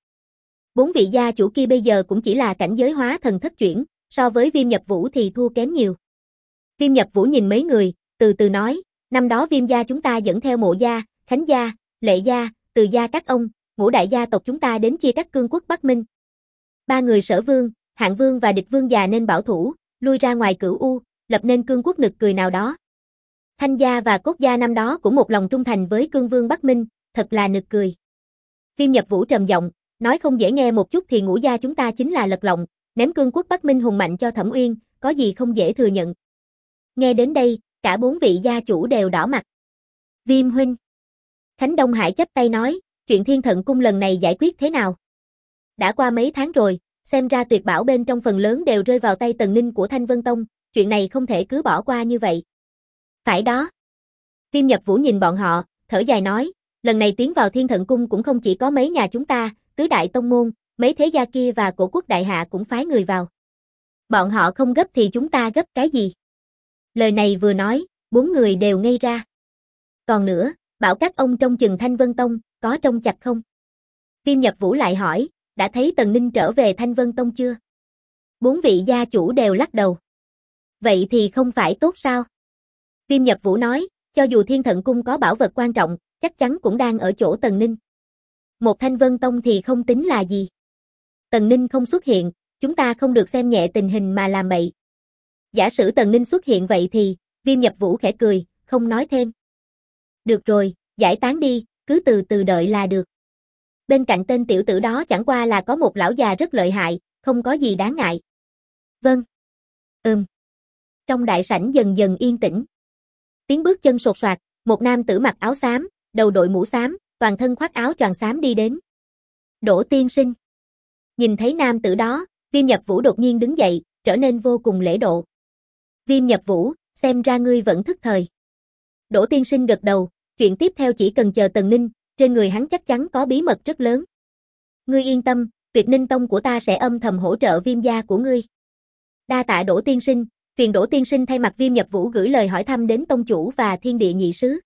S1: 4 vị gia chủ kia bây giờ cũng chỉ là cảnh giới hóa thần thất chuyển, so với Viêm Nhập Vũ thì thua kém nhiều. Viêm Nhập Vũ nhìn mấy người, từ từ nói, năm đó Viêm gia chúng ta dẫn theo Mộ gia, Khánh gia, Lệ gia, Từ gia các ông, ngũ đại gia tộc chúng ta đến chia cắt cương quốc Bắc Minh. 3 người Sở Vương, Hạng Vương và Địch Vương già nên bảo thủ, lui ra ngoài Cửu U, lập nên cương quốc nực cười nào đó. Thanh gia và Cốt gia năm đó cũng một lòng trung thành với cương vương Bắc Minh, thật là nực cười. Viêm Nhập Vũ trầm giọng, nói không dễ nghe một chút thì ngũ gia chúng ta chính là lật lọng, ném cương quốc Bắc Minh hùng mạnh cho Thẩm Uyên, có gì không dễ thừa nhận. Nghe đến đây, cả 4 vị gia chủ đều đỏ mặt. Viêm huynh. Khánh Đông Hải chắp tay nói, chuyện Thiên Thận Cung lần này giải quyết thế nào? Đã qua mấy tháng rồi, xem ra tuyệt bảo bên trong phần lớn đều rơi vào tay Tần Ninh của Thanh Vân Tông, chuyện này không thể cứ bỏ qua như vậy. Phải đó. Viêm Nhập Vũ nhìn bọn họ, thở dài nói, lần này tiến vào Thiên Thận Cung cũng không chỉ có mấy nhà chúng ta, tứ đại tông môn, mấy thế gia kia và cổ quốc đại hạ cũng phái người vào. Bọn họ không gấp thì chúng ta gấp cái gì? Lời này vừa nói, 4 người đều ngây ra. Còn nữa, bảo các ông trông chừng Thanh Vân Tông, có trông chặt không? Viêm Nhập Vũ lại hỏi, đã thấy Tần Ninh trở về Thanh Vân Tông chưa? 4 vị gia chủ đều lắc đầu. Vậy thì không phải tốt sao? Viêm Nhập Vũ nói, cho dù Thiên Thận Cung có bảo vật quan trọng, chắc chắn cũng đang ở chỗ Tần Ninh. Một Thanh Vân Tông thì không tính là gì. Tần Ninh không xuất hiện, chúng ta không được xem nhẹ tình hình mà làm bậy. Giả sử Tần Ninh xuất hiện vậy thì, Viêm Nhập Vũ khẽ cười, không nói thêm. Được rồi, giải tán đi, cứ từ từ đợi là được. Bên cạnh tên tiểu tử đó chẳng qua là có một lão già rất lợi hại, không có gì đáng ngại. Vâng. Trong đại sảnh dần dần yên tĩnh. Tiếng bước chân sột soạt, một nam tử mặc áo xám, đầu đội mũ xám, toàn thân khoác áo choàng xám đi đến. Đỗ tiên sinh. Nhìn thấy nam tử đó, Viêm Nhập Vũ đột nhiên đứng dậy, trở nên vô cùng lễ độ. Viêm Nhập Vũ, xem ra ngươi vẫn thức thời. Đỗ tiên sinh gật đầu, chuyện tiếp theo chỉ cần chờ Tần Ninh, trên người hắn chắc chắn có bí mật rất lớn. Ngươi yên tâm, Tuyệt Ninh Tông của ta sẽ âm thầm hỗ trợ Viêm gia của ngươi. Đa tạ Đỗ tiên sinh, phiền Đỗ tiên sinh thay mặt Viêm Nhập Vũ gửi lời hỏi thăm đến tông chủ và Thiên Địa nhị sứ.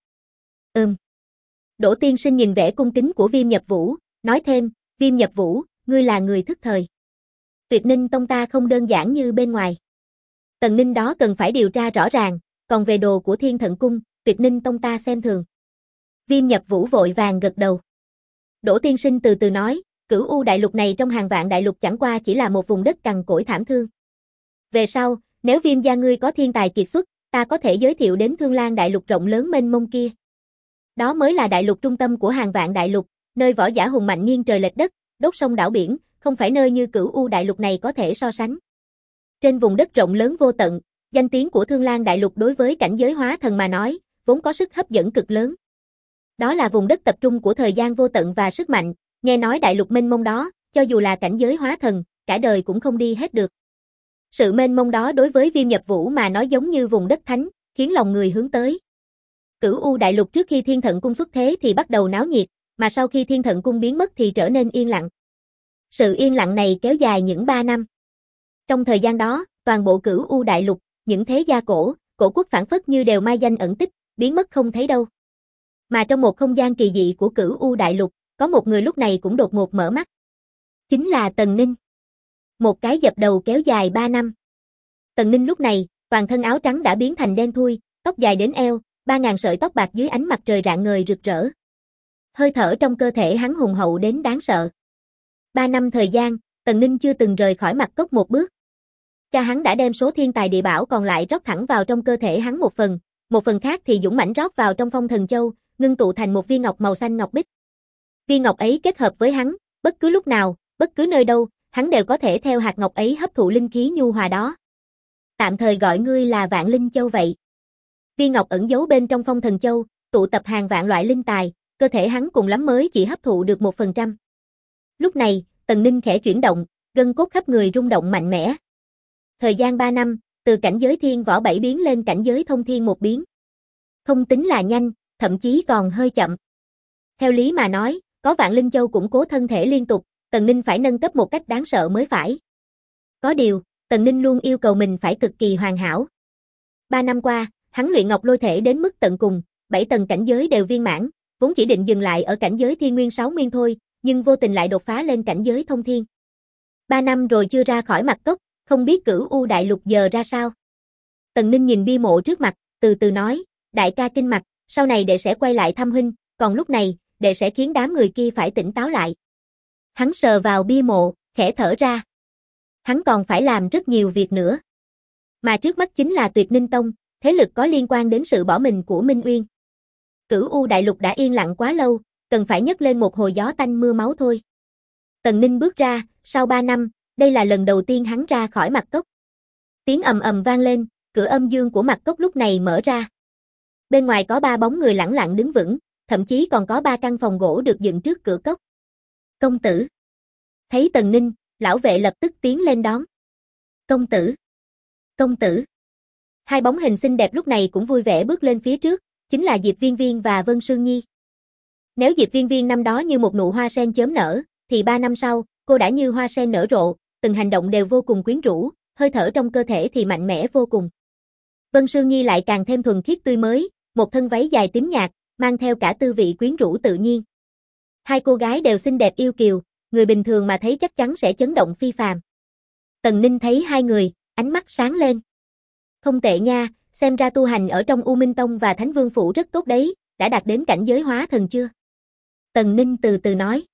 S1: Đỗ tiên sinh nhìn vẻ cung kính của Viêm Nhập Vũ, nói thêm, Viêm Nhập Vũ, ngươi là người thức thời. Tuyệt Ninh Tông ta không đơn giản như bên ngoài. Tần Ninh đó cần phải điều tra rõ ràng, còn về đồ của Thiên Thận Cung, Tuyệt Ninh Tông ta xem thường. Viêm Nhập Vũ vội vàng gật đầu. Đỗ tiên sinh từ từ nói, Cửu U đại lục này trong hàng vạn đại lục chẳng qua chỉ là một vùng đất cằn cỗi thảm thương. Về sau, nếu Viêm gia ngươi có thiên tài kiệt xuất, ta có thể giới thiệu đến Thương Lan đại lục rộng lớn mênh mông kia. Đó mới là đại lục trung tâm của hàng vạn đại lục, nơi võ giả hùng mạnh nghiêng trời lệch đất, đốt sông đảo biển, không phải nơi như Cửu U đại lục này có thể so sánh. Trên vùng đất rộng lớn vô tận, danh tiếng của Thương Lan đại lục đối với cảnh giới hóa thần mà nói, vốn có sức hấp dẫn cực lớn. Đó là vùng đất tập trung của thời gian vô tận và sức mạnh, nghe nói đại lục mênh mông đó, cho dù là cảnh giới hóa thần, cả đời cũng không đi hết được. Sự mênh mông đó đối với Viêm Nhập Vũ mà nói giống như vùng đất thánh, khiến lòng người hướng tới. Cửu U đại lục trước khi Thiên Thận Cung xuất thế thì bắt đầu náo nhiệt, mà sau khi Thiên Thận Cung biến mất thì trở nên yên lặng. Sự yên lặng này kéo dài những 3 năm. Trong thời gian đó, toàn bộ Cửu U đại lục, những thế gia cổ quốc phản phất như đều mai danh ẩn tích, biến mất không thấy đâu. Mà trong một không gian kỳ dị của Cửu U đại lục, có một người lúc này cũng đột ngột mở mắt. Chính là Tần Ninh. Một cái dập đầu kéo dài 3 năm. Tần Ninh lúc này, toàn thân áo trắng đã biến thành đen thui, tóc dài đến eo, 3.000 sợi tóc bạc dưới ánh mặt trời rạng ngời rực rỡ. Hơi thở trong cơ thể hắn hùng hậu đến đáng sợ. 3 năm thời gian, Tần Ninh chưa từng rời khỏi Mặt Cốc một bước. Cha hắn đã đem số thiên tài địa bảo còn lại rót thẳng vào trong cơ thể hắn một phần khác thì dũng mãnh rót vào trong Phong Thần Châu, ngưng tụ thành một viên ngọc màu xanh ngọc bích. Viên ngọc ấy kết hợp với hắn, bất cứ lúc nào, bất cứ nơi đâu, hắn đều có thể theo hạt ngọc ấy hấp thụ linh khí nhu hòa đó. Tạm thời gọi ngươi là Vạn Linh Châu vậy. Viên ngọc ẩn giấu bên trong Phong Thần Châu, tụ tập hàng vạn loại linh tài, cơ thể hắn cùng lắm mới chỉ hấp thụ được 1%. Lúc này, Tần Ninh khẽ chuyển động, gân cốt khắp người rung động mạnh mẽ. Thời gian 3 năm, từ cảnh giới thiên võ 7 biến lên cảnh giới thông thiên 1 biến. Không tính là nhanh, thậm chí còn hơi chậm. Theo lý mà nói, có Vạn Linh Châu củng cố thân thể liên tục, Tần Ninh phải nâng cấp một cách đáng sợ mới phải. Có điều, Tần Ninh luôn yêu cầu mình phải cực kỳ hoàn hảo. 3 năm qua, hắn luyện ngọc lôi thể đến mức tận cùng, 7 tầng cảnh giới đều viên mãn, vốn chỉ định dừng lại ở cảnh giới thiên nguyên 6 nguyên thôi, nhưng vô tình lại đột phá lên cảnh giới thông thiên. 3 năm rồi chưa ra khỏi Mặt Cốc, không biết Cửu U Đại Lục giờ ra sao. Tần Ninh nhìn bia mộ trước mặt, từ từ nói, đại ca kinh mạch, sau này đệ sẽ quay lại thăm huynh, còn lúc này, đệ sẽ khiến đám người kia phải tỉnh táo lại. Hắn sờ vào bia mộ, khẽ thở ra. Hắn còn phải làm rất nhiều việc nữa. Mà trước mắt chính là Tuyệt Ninh Tông, thế lực có liên quan đến sự bỏ mình của Minh Uyên. Cửu U Đại Lục đã yên lặng quá lâu, cần phải nhấc lên một hồi gió tanh mưa máu thôi. Tần Ninh bước ra, sau 3 năm, đây là lần đầu tiên hắn ra khỏi Mặt Cốc. Tiếng ầm ầm vang lên, cửa âm dương của Mặt Cốc lúc này mở ra. Bên ngoài có 3 bóng người lẳng lặng đứng vững, thậm chí còn có 3 căn phòng gỗ được dựng trước cửa cốc. Công tử. Thấy Tần Ninh, lão vệ lập tức tiến lên đón. Công tử. Công tử. 2 bóng hình xinh đẹp lúc này cũng vui vẻ bước lên phía trước, chính là Diệp Viên Viên và Vân Sương Nhi. Nếu Diệp Viên Viên năm đó như một nụ hoa sen chớm nở, thì 3 năm sau, cô đã như hoa sen nở rộ, từng hành động đều vô cùng quyến rũ, hơi thở trong cơ thể thì mạnh mẽ vô cùng. Vân Sương Nhi lại càng thêm thuần khiết tươi mới, một thân váy dài tím nhạt, mang theo cả tư vị quyến rũ tự nhiên. 2 cô gái đều xinh đẹp yêu kiều, người bình thường mà thấy chắc chắn sẽ chấn động phi phàm. Tần Ninh thấy 2 người, ánh mắt sáng lên. Không tệ nha, xem ra tu hành ở trong U Minh Tông và Thánh Vương Phủ rất tốt đấy, đã đạt đến cảnh giới hóa thần chưa? Tần Ninh từ từ nói.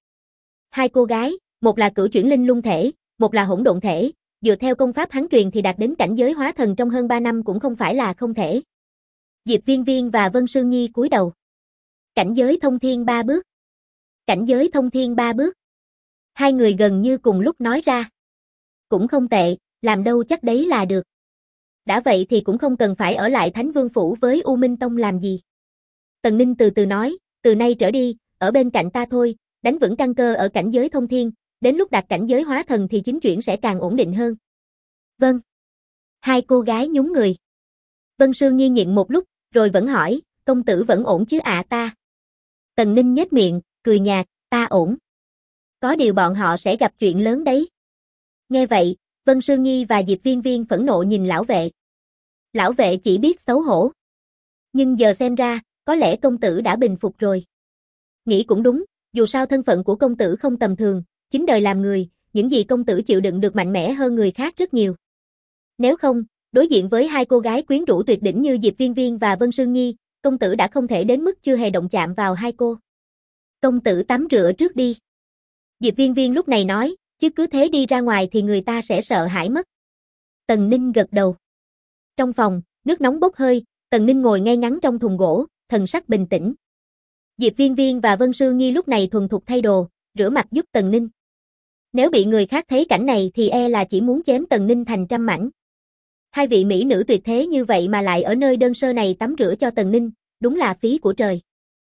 S1: 2 cô gái, một là cửu chuyển linh lung thể, một là hỗn độn thể, dựa theo công pháp hắn truyền thì đạt đến cảnh giới hóa thần trong hơn 3 năm cũng không phải là không thể. Diệp Viên Viên và Vân Sương Nhi cúi đầu. Cảnh giới thông thiên 3 bước. Cảnh giới thông thiên 3 bước. 2 người gần như cùng lúc nói ra. Cũng không tệ, làm đâu chắc đấy là được. Đã vậy thì cũng không cần phải ở lại Thánh Vương Phủ với U Minh Tông làm gì. Tần Ninh từ từ nói, từ nay trở đi, ở bên cạnh ta thôi, đánh vững căn cơ ở cảnh giới thông thiên, đến lúc đạt cảnh giới hóa thần thì chính chuyện sẽ càng ổn định hơn. Vâng. 2 cô gái nhún người. Vân Sương Nhi nhịn một lúc, rồi vẫn hỏi, công tử vẫn ổn chứ ạ ta? Tần Ninh nhếch miệng, cười nhạt, ta ổn. Có điều bọn họ sẽ gặp chuyện lớn đấy. Nghe vậy, Vân Sương Nhi và Diệp Viên Viên phẫn nộ nhìn lão vệ. Lão vệ chỉ biết xấu hổ. Nhưng giờ xem ra, có lẽ công tử đã bình phục rồi. Nghĩ cũng đúng, dù sao thân phận của công tử không tầm thường, chính đời làm người, những gì công tử chịu đựng được mạnh mẽ hơn người khác rất nhiều. Nếu không, đối diện với 2 cô gái quyến rũ tuyệt đỉnh như Diệp Viên Viên và Vân Sương Nhi, công tử đã không thể đến mức chưa hề động chạm vào 2 cô. Công tử tắm rửa trước đi. Diệp Viên Viên lúc này nói, chứ cứ thế đi ra ngoài thì người ta sẽ sợ hãi mất. Tần Ninh gật đầu. Trong phòng, nước nóng bốc hơi, Tần Ninh ngồi ngay ngắn trong thùng gỗ, thần sắc bình tĩnh. Diệp Viên Viên và Vân Sương Nhi lúc này thuần thục thay đồ, rửa mặt giúp Tần Ninh. Nếu bị người khác thấy cảnh này thì e là chỉ muốn chém Tần Ninh thành trăm mảnh. 2 vị mỹ nữ tuyệt thế như vậy mà lại ở nơi đơn sơ này tắm rửa cho Tần Ninh, đúng là phí của trời.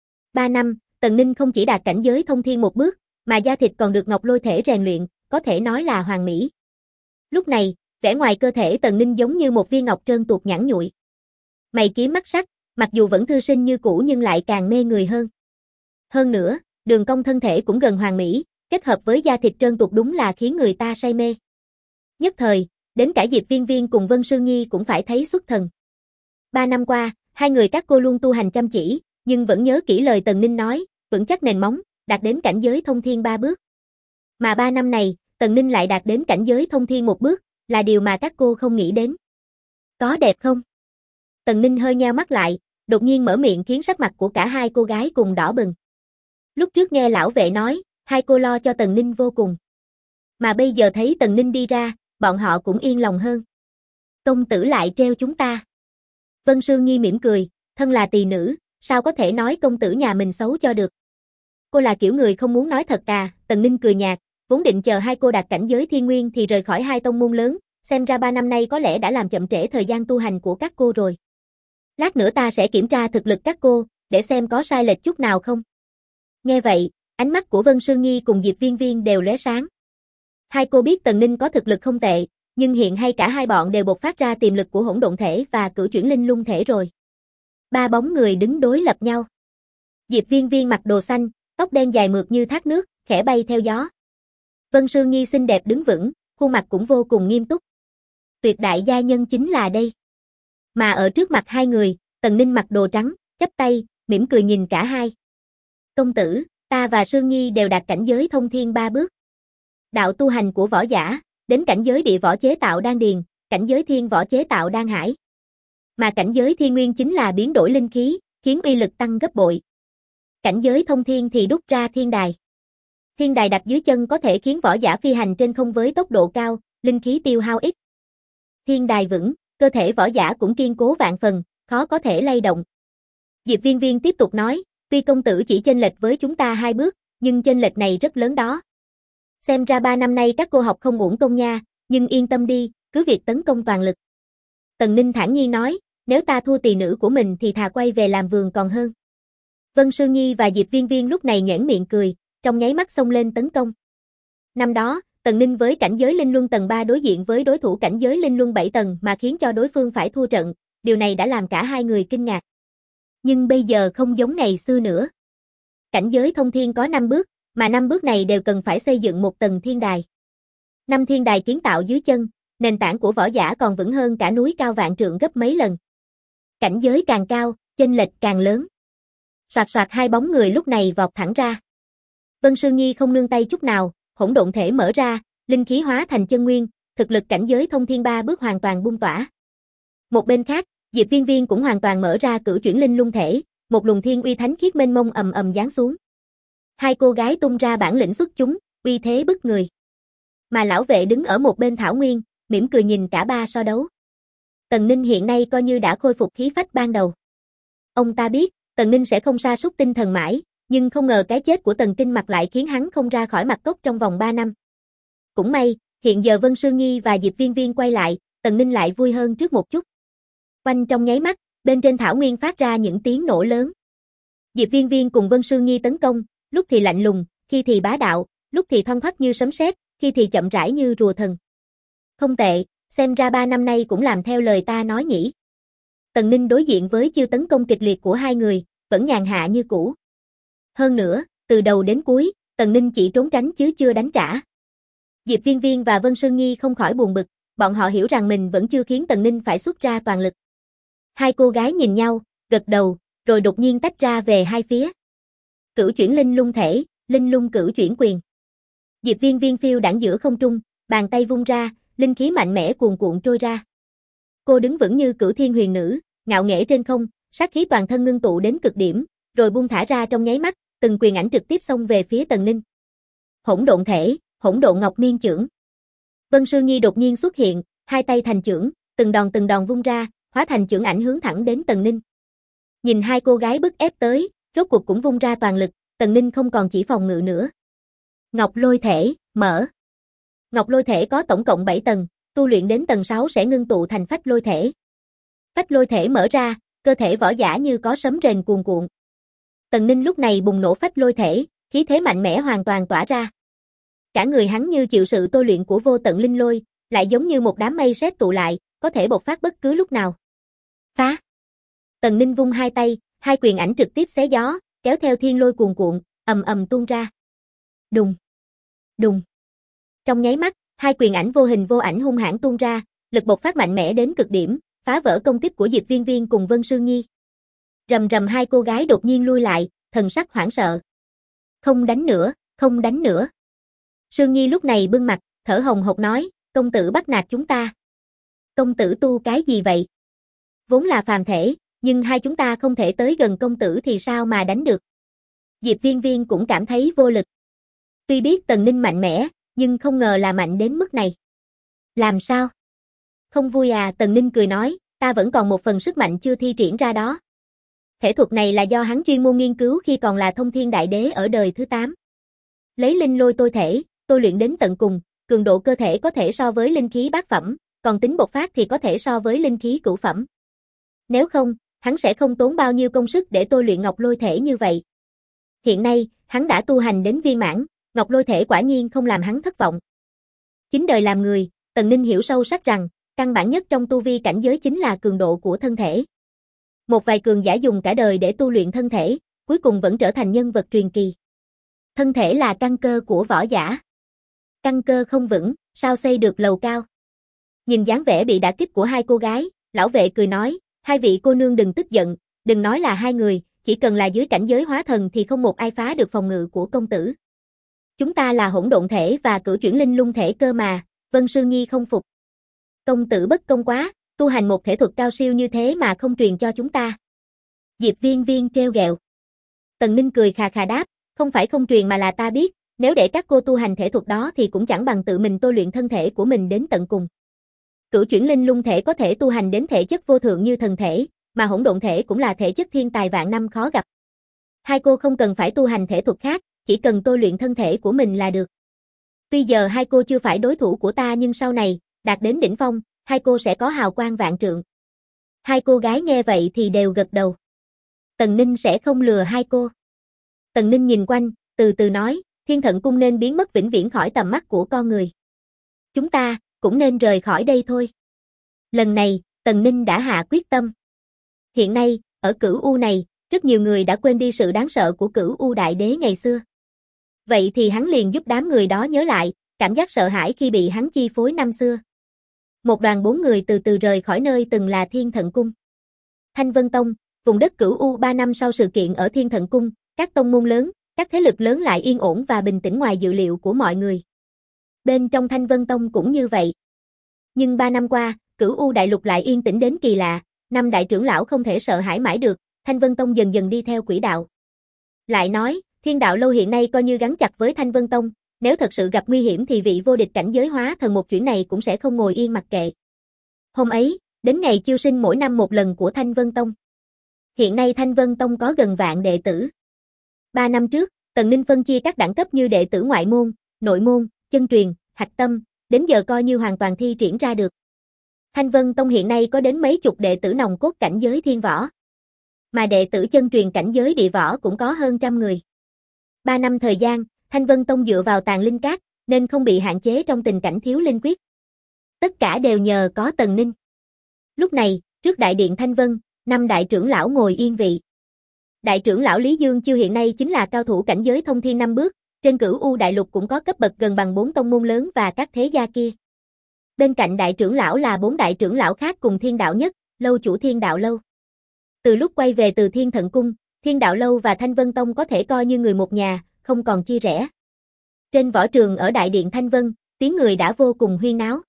S1: 3 năm, Tần Ninh không chỉ đạt cảnh giới thông thiên một bước, mà da thịt còn được ngọc lôi thể rèn luyện, có thể nói là hoàn mỹ. Lúc này, vẻ ngoài cơ thể Tần Ninh giống như một viên ngọc trơn tuột nhẵn nhụi. Mày kiếm mắt sắc, mặc dù vẫn thư sinh như cũ nhưng lại càng mê người hơn. Hơn nữa, đường cong thân thể cũng gần hoàn mỹ, kết hợp với da thịt trơn tuột đúng là khiến người ta say mê. Nhất thời, đến cả Diệp Viên Viên cùng Vân Sương Nhi cũng phải thấy xuất thần. 3 năm qua, 2 người các cô luôn tu hành chăm chỉ, nhưng vẫn nhớ kỹ lời Tần Ninh nói, vững chắc nền móng, đạt đến cảnh giới thông thiên 3 bước. Mà 3 năm này, Tần Ninh lại đạt đến cảnh giới thông thiên 1 bước, là điều mà các cô không nghĩ đến. Có đẹp không? Tần Ninh hơi nheo mắt lại, đột nhiên mở miệng khiến sắc mặt của cả hai cô gái cùng đỏ bừng. Lúc trước nghe lão vệ nói, hai cô lo cho Tần Ninh vô cùng. Mà bây giờ thấy Tần Ninh đi ra, bọn họ cũng yên lòng hơn. Công tử lại treo chúng ta. Vân Sương Nhi mỉm cười, thân là tỳ nữ, sao có thể nói công tử nhà mình xấu cho được. Cô là kiểu người không muốn nói thật à, Tần Ninh cười nhạt, vốn định chờ hai cô đạt cảnh giới thiên nguyên thì rời khỏi hai tông môn lớn, xem ra 3 năm nay có lẽ đã làm chậm trễ thời gian tu hành của các cô rồi. Lát nữa ta sẽ kiểm tra thực lực các cô, để xem có sai lệch chút nào không. Nghe vậy, ánh mắt của Vân Sương Nhi cùng Diệp Viên Viên đều lóe sáng. Hai cô biết Tần Ninh có thực lực không tệ, nhưng hiện hay cả hai bọn đều bộc phát ra tiềm lực của hỗn độn thể và cửu chuyển linh lung thể rồi. Ba bóng người đứng đối lập nhau. Diệp Viên Viên mặc đồ xanh, tóc đen dài mượt như thác nước, khẽ bay theo gió. Vân Sương Nhi xinh đẹp đứng vững, khuôn mặt cũng vô cùng nghiêm túc. Tuyệt đại gia nhân chính là đây. Mà ở trước mặt hai người, Tần Ninh mặc đồ trắng, chắp tay, mỉm cười nhìn cả hai. Công tử, ta và Sương Nhi đều đạt cảnh giới thông thiên 3 bước. Đạo tu hành của võ giả, đến cảnh giới địa võ chế tạo đan điền, cảnh giới thiên võ chế tạo đan hải. Mà cảnh giới thiên nguyên chính là biến đổi linh khí, khiến uy lực tăng gấp bội. Cảnh giới thông thiên thì đúc ra thiên đài. Thiên đài đặt dưới chân có thể khiến võ giả phi hành trên không với tốc độ cao, linh khí tiêu hao ít. Thiên đài vững, cơ thể võ giả cũng kiên cố vạn phần, khó có thể lay động. Diệp Viên Viên tiếp tục nói, tuy công tử chỉ chênh lệch với chúng ta 2 bước, nhưng chênh lệch này rất lớn đó. Xem ra 3 năm nay các cô học không uổng công nha, nhưng yên tâm đi, cứ việc tấn công toàn lực. Tần Ninh thản nhiên nói, nếu ta thua tỳ nữ của mình thì thà quay về làm vườn còn hơn. Vân Sương Nhi và Diệp Viên Viên lúc này nhoẻn miệng cười, trong nháy mắt xông lên tấn công. Năm đó, Tần Ninh với cảnh giới linh luân tầng 3 đối diện với đối thủ cảnh giới linh luân 7 tầng mà khiến cho đối phương phải thua trận, điều này đã làm cả hai người kinh ngạc. Nhưng bây giờ không giống ngày xưa nữa. Cảnh giới thông thiên có 5 bước, mà 5 bước này đều cần phải xây dựng một tầng thiên đài. 5 thiên đài kiến tạo dưới chân, nền tảng của võ giả còn vững hơn cả núi cao vạn trượng gấp mấy lần. Cảnh giới càng cao, chênh lệch càng lớn. Soạt soạt hai bóng người lúc này vọt thẳng ra. Vân Sương Nhi không nương tay chút nào, hỗn độn thể mở ra, linh khí hóa thành chân nguyên, thực lực cảnh giới thông thiên 3 bước hoàn toàn bung tỏa. Một bên khác, Diệp Viên Viên cũng hoàn toàn mở ra cửu chuyển linh lung thể, một luồng thiên uy thánh khiết mênh mông ầm ầm giáng xuống. Hai cô gái tung ra bản lĩnh xuất chúng, uy thế bức người. Mà lão vệ đứng ở một bên thảo nguyên, mỉm cười nhìn cả ba so đấu. Tần Ninh hiện nay coi như đã khôi phục khí phách ban đầu. Ông ta biết, Tần Ninh sẽ không sa sút tinh thần mãi, nhưng không ngờ cái chết của Tần Kinh Mặc lại khiến hắn không ra khỏi mặt cốc trong vòng 3 năm. Cũng may, hiện giờ Vân Sương Nhi và Diệp Viên Viên quay lại, Tần Ninh lại vui hơn trước một chút. Quanh trong nháy mắt, bên trên thảo nguyên phát ra những tiếng nổ lớn. Diệp Viên Viên cùng Vân Sương Nhi tấn công, lúc thì lạnh lùng, khi thì bá đạo, lúc thì thoăn thoắt như sấm sét, khi thì chậm rãi như rùa thần. Không tệ, xem ra 3 năm nay cũng làm theo lời ta nói nhỉ. Tần Ninh đối diện với chiêu tấn công kịch liệt của hai người, vẫn nhàn hạ như cũ. Hơn nữa, từ đầu đến cuối, Tần Ninh chỉ trốn tránh chứ chưa đánh trả. Diệp Viên Viên và Vân Sương Nhi không khỏi buồn bực, bọn họ hiểu rằng mình vẫn chưa khiến Tần Ninh phải xuất ra toàn lực. Hai cô gái nhìn nhau, gật đầu, rồi đột nhiên tách ra về hai phía. Cửu chuyển linh lung thể, linh lung cửu chuyển quyền. Diệp Viên Viên phiêu đãng giữa không trung, bàn tay vung ra, linh khí mạnh mẽ cuồn cuộn trôi ra. Cô đứng vững như cửu thiên huyền nữ, ngạo nghễ trên không, sát khí toàn thân ngưng tụ đến cực điểm, rồi buông thả ra trong nháy mắt, từng quyền ảnh trực tiếp xông về phía Tần Ninh. Hỗn độn thể, hỗn độn ngọc miên chưởng. Vân Sương Nhi đột nhiên xuất hiện, hai tay thành chưởng, từng đòn vung ra, hóa thành chưởng ảnh hướng thẳng đến Tần Ninh. Nhìn hai cô gái bức ép tới, rốt cuộc cũng vung ra toàn lực, Tần Ninh không còn chỉ phòng ngự nữa. Ngọc lôi thể, mở. Ngọc lôi thể có tổng cộng 7 tầng, tu luyện đến tầng 6 sẽ ngưng tụ thành phách lôi thể. Phách lôi thể mở ra, cơ thể võ giả như có sấm rền cuồn cuộn. Tần Ninh lúc này bùng nổ phách lôi thể, khí thế mạnh mẽ hoàn toàn tỏa ra. Cả người hắn như chịu sự tôi luyện của vô tận linh lôi, lại giống như một đám mây sét tụ lại, có thể bộc phát bất cứ lúc nào. Phá! Tần Ninh vung hai tay, hai quyền ảnh trực tiếp xé gió, kéo theo thiên lôi cuồn cuộn, ầm ầm tuôn ra. Đùng! Đùng! Trong nháy mắt, hai quyền ảnh vô hình vô ảnh hung hãn tuôn ra, lực bộc phát mạnh mẽ đến cực điểm, phá vỡ công kích của Diệp Viên Viên cùng Vân Sương Nhi. Rầm rầm hai cô gái đột nhiên lui lại, thần sắc hoảng sợ. Không đánh nữa, không đánh nữa. Sương Nhi lúc này bưng mặt, thở hồng hộc nói, công tử bắt nạt chúng ta. Công tử tu cái gì vậy? Vốn là phàm thể, nhưng hai chúng ta không thể tới gần công tử thì sao mà đánh được. Diệp Viên Viên cũng cảm thấy vô lực. Tuy biết Tần Ninh mạnh mẽ, nhưng không ngờ là mạnh đến mức này. Làm sao? Không vui à? Tần Ninh cười nói, ta vẫn còn một phần sức mạnh chưa thi triển ra đó. Thể thuật này là do hắn chuyên môn nghiên cứu khi còn là Thông Thiên Đại Đế ở đời thứ 8. Lấy linh lôi tôi thể, tôi luyện đến tận cùng, cường độ cơ thể có thể so với linh khí bát phẩm, còn tính bộc phát thì có thể so với linh khí cửu phẩm. Nếu không, hắn sẽ không tốn bao nhiêu công sức để tôi luyện ngọc lôi thể như vậy. Hiện nay, hắn đã tu hành đến viên mãn, ngọc lôi thể quả nhiên không làm hắn thất vọng. Chính đời làm người, Tần Ninh hiểu sâu sắc rằng, căn bản nhất trong tu vi cảnh giới chính là cường độ của thân thể. Một vài cường giả dùng cả đời để tu luyện thân thể, cuối cùng vẫn trở thành nhân vật truyền kỳ. Thân thể là căn cơ của võ giả. Căn cơ không vững, sao xây được lầu cao? Nhìn dáng vẻ bị đả kích của hai cô gái, lão vệ cười nói, hai vị cô nương đừng tức giận, đừng nói là hai người, chỉ cần là dưới cảnh giới hóa thần thì không một ai phá được phòng ngự của công tử. Chúng ta là hỗn độn thể và cửu chuyển linh lung thể cơ mà, Vân Sư Nhi không phục. Công tử bất công quá, tu hành một thể thuật cao siêu như thế mà không truyền cho chúng ta. Diệp Viên Viên trêu ghẹo. Tần Ninh cười khà khà đáp, không phải không truyền mà là ta biết, nếu để các cô tu hành thể thuật đó thì cũng chẳng bằng tự mình tôi luyện thân thể của mình đến tận cùng. Cửu chuyển linh lung thể có thể tu hành đến thể chất vô thượng như thần thể, mà hỗn độn thể cũng là thể chất thiên tài vạn năm khó gặp. Hai cô không cần phải tu hành thể thuật khác, chỉ cần tôi luyện thân thể của mình là được. Tuy giờ hai cô chưa phải đối thủ của ta nhưng sau này, đạt đến đỉnh phong, hai cô sẽ có hào quang vạn trượng. Hai cô gái nghe vậy thì đều gật đầu. Tần Ninh sẽ không lừa hai cô. Tần Ninh nhìn quanh, từ từ nói, Thiên Thận Cung nên biến mất vĩnh viễn khỏi tầm mắt của con người. Chúng ta cũng nên rời khỏi đây thôi. Lần này, Tần Ninh đã hạ quyết tâm. Hiện nay, ở Cửu U này, rất nhiều người đã quên đi sự đáng sợ của Cửu U Đại Đế ngày xưa. Vậy thì hắn liền giúp đám người đó nhớ lại, cảm giác sợ hãi khi bị hắn chi phối năm xưa. Một đoàn 4 người từ từ rời khỏi nơi từng là Thiên Thận Cung. Thanh Vân Tông, vùng đất Cửu U 3 năm sau sự kiện ở Thiên Thận Cung, các tông môn lớn, các thế lực lớn lại yên ổn và bình tĩnh ngoài dự liệu của mọi người. Bên trong Thanh Vân Tông cũng như vậy. Nhưng 3 năm qua, Cửu U Đại Lục lại yên tĩnh đến kỳ lạ, năm đại trưởng lão không thể sợ hãi mãi được, Thanh Vân Tông dần dần đi theo quỹ đạo. Lại nói, Thiên Đạo Lâu hiện nay coi như gắn chặt với Thanh Vân Tông, nếu thật sự gặp nguy hiểm thì vị vô địch cảnh giới hóa thần một chuyện này cũng sẽ không ngồi yên mặc kệ. Hôm ấy, đến ngày chiêu sinh mỗi năm một lần của Thanh Vân Tông. Hiện nay Thanh Vân Tông có gần vạn đệ tử. 3 năm trước, Tần Ninh phân chia các đẳng cấp như đệ tử ngoại môn, nội môn, chân truyền, hạch tâm, đến giờ coi như hoàn toàn thi triển ra được. Thanh Vân Tông hiện nay có đến mấy chục đệ tử nòng cốt cảnh giới thiên võ. Mà đệ tử chân truyền cảnh giới địa võ cũng có hơn 100 người. 3 năm thời gian, Thanh Vân Tông dựa vào tàng linh cát, nên không bị hạn chế trong tình cảnh thiếu linh quyết. Tất cả đều nhờ có Tần Ninh. Lúc này, trước đại điện Thanh Vân, 5 đại trưởng lão ngồi yên vị. Đại trưởng lão Lý Dương Chiêu hiện nay chính là cao thủ cảnh giới thông thiên 5 bước, trên Cửu U Đại Lục cũng có cấp bậc gần bằng 4 tông môn lớn và các thế gia kia. Bên cạnh đại trưởng lão là 4 đại trưởng lão khác cùng Thiên Đạo Nhất, lâu chủ Thiên Đạo Lâu. Từ lúc quay về từ Thiên Thận Cung, Thiên Đạo Lâu và Thanh Vân Tông có thể coi như người một nhà, không còn chia rẽ. Trên võ trường ở đại điện Thanh Vân, tiếng người đã vô cùng huyên náo.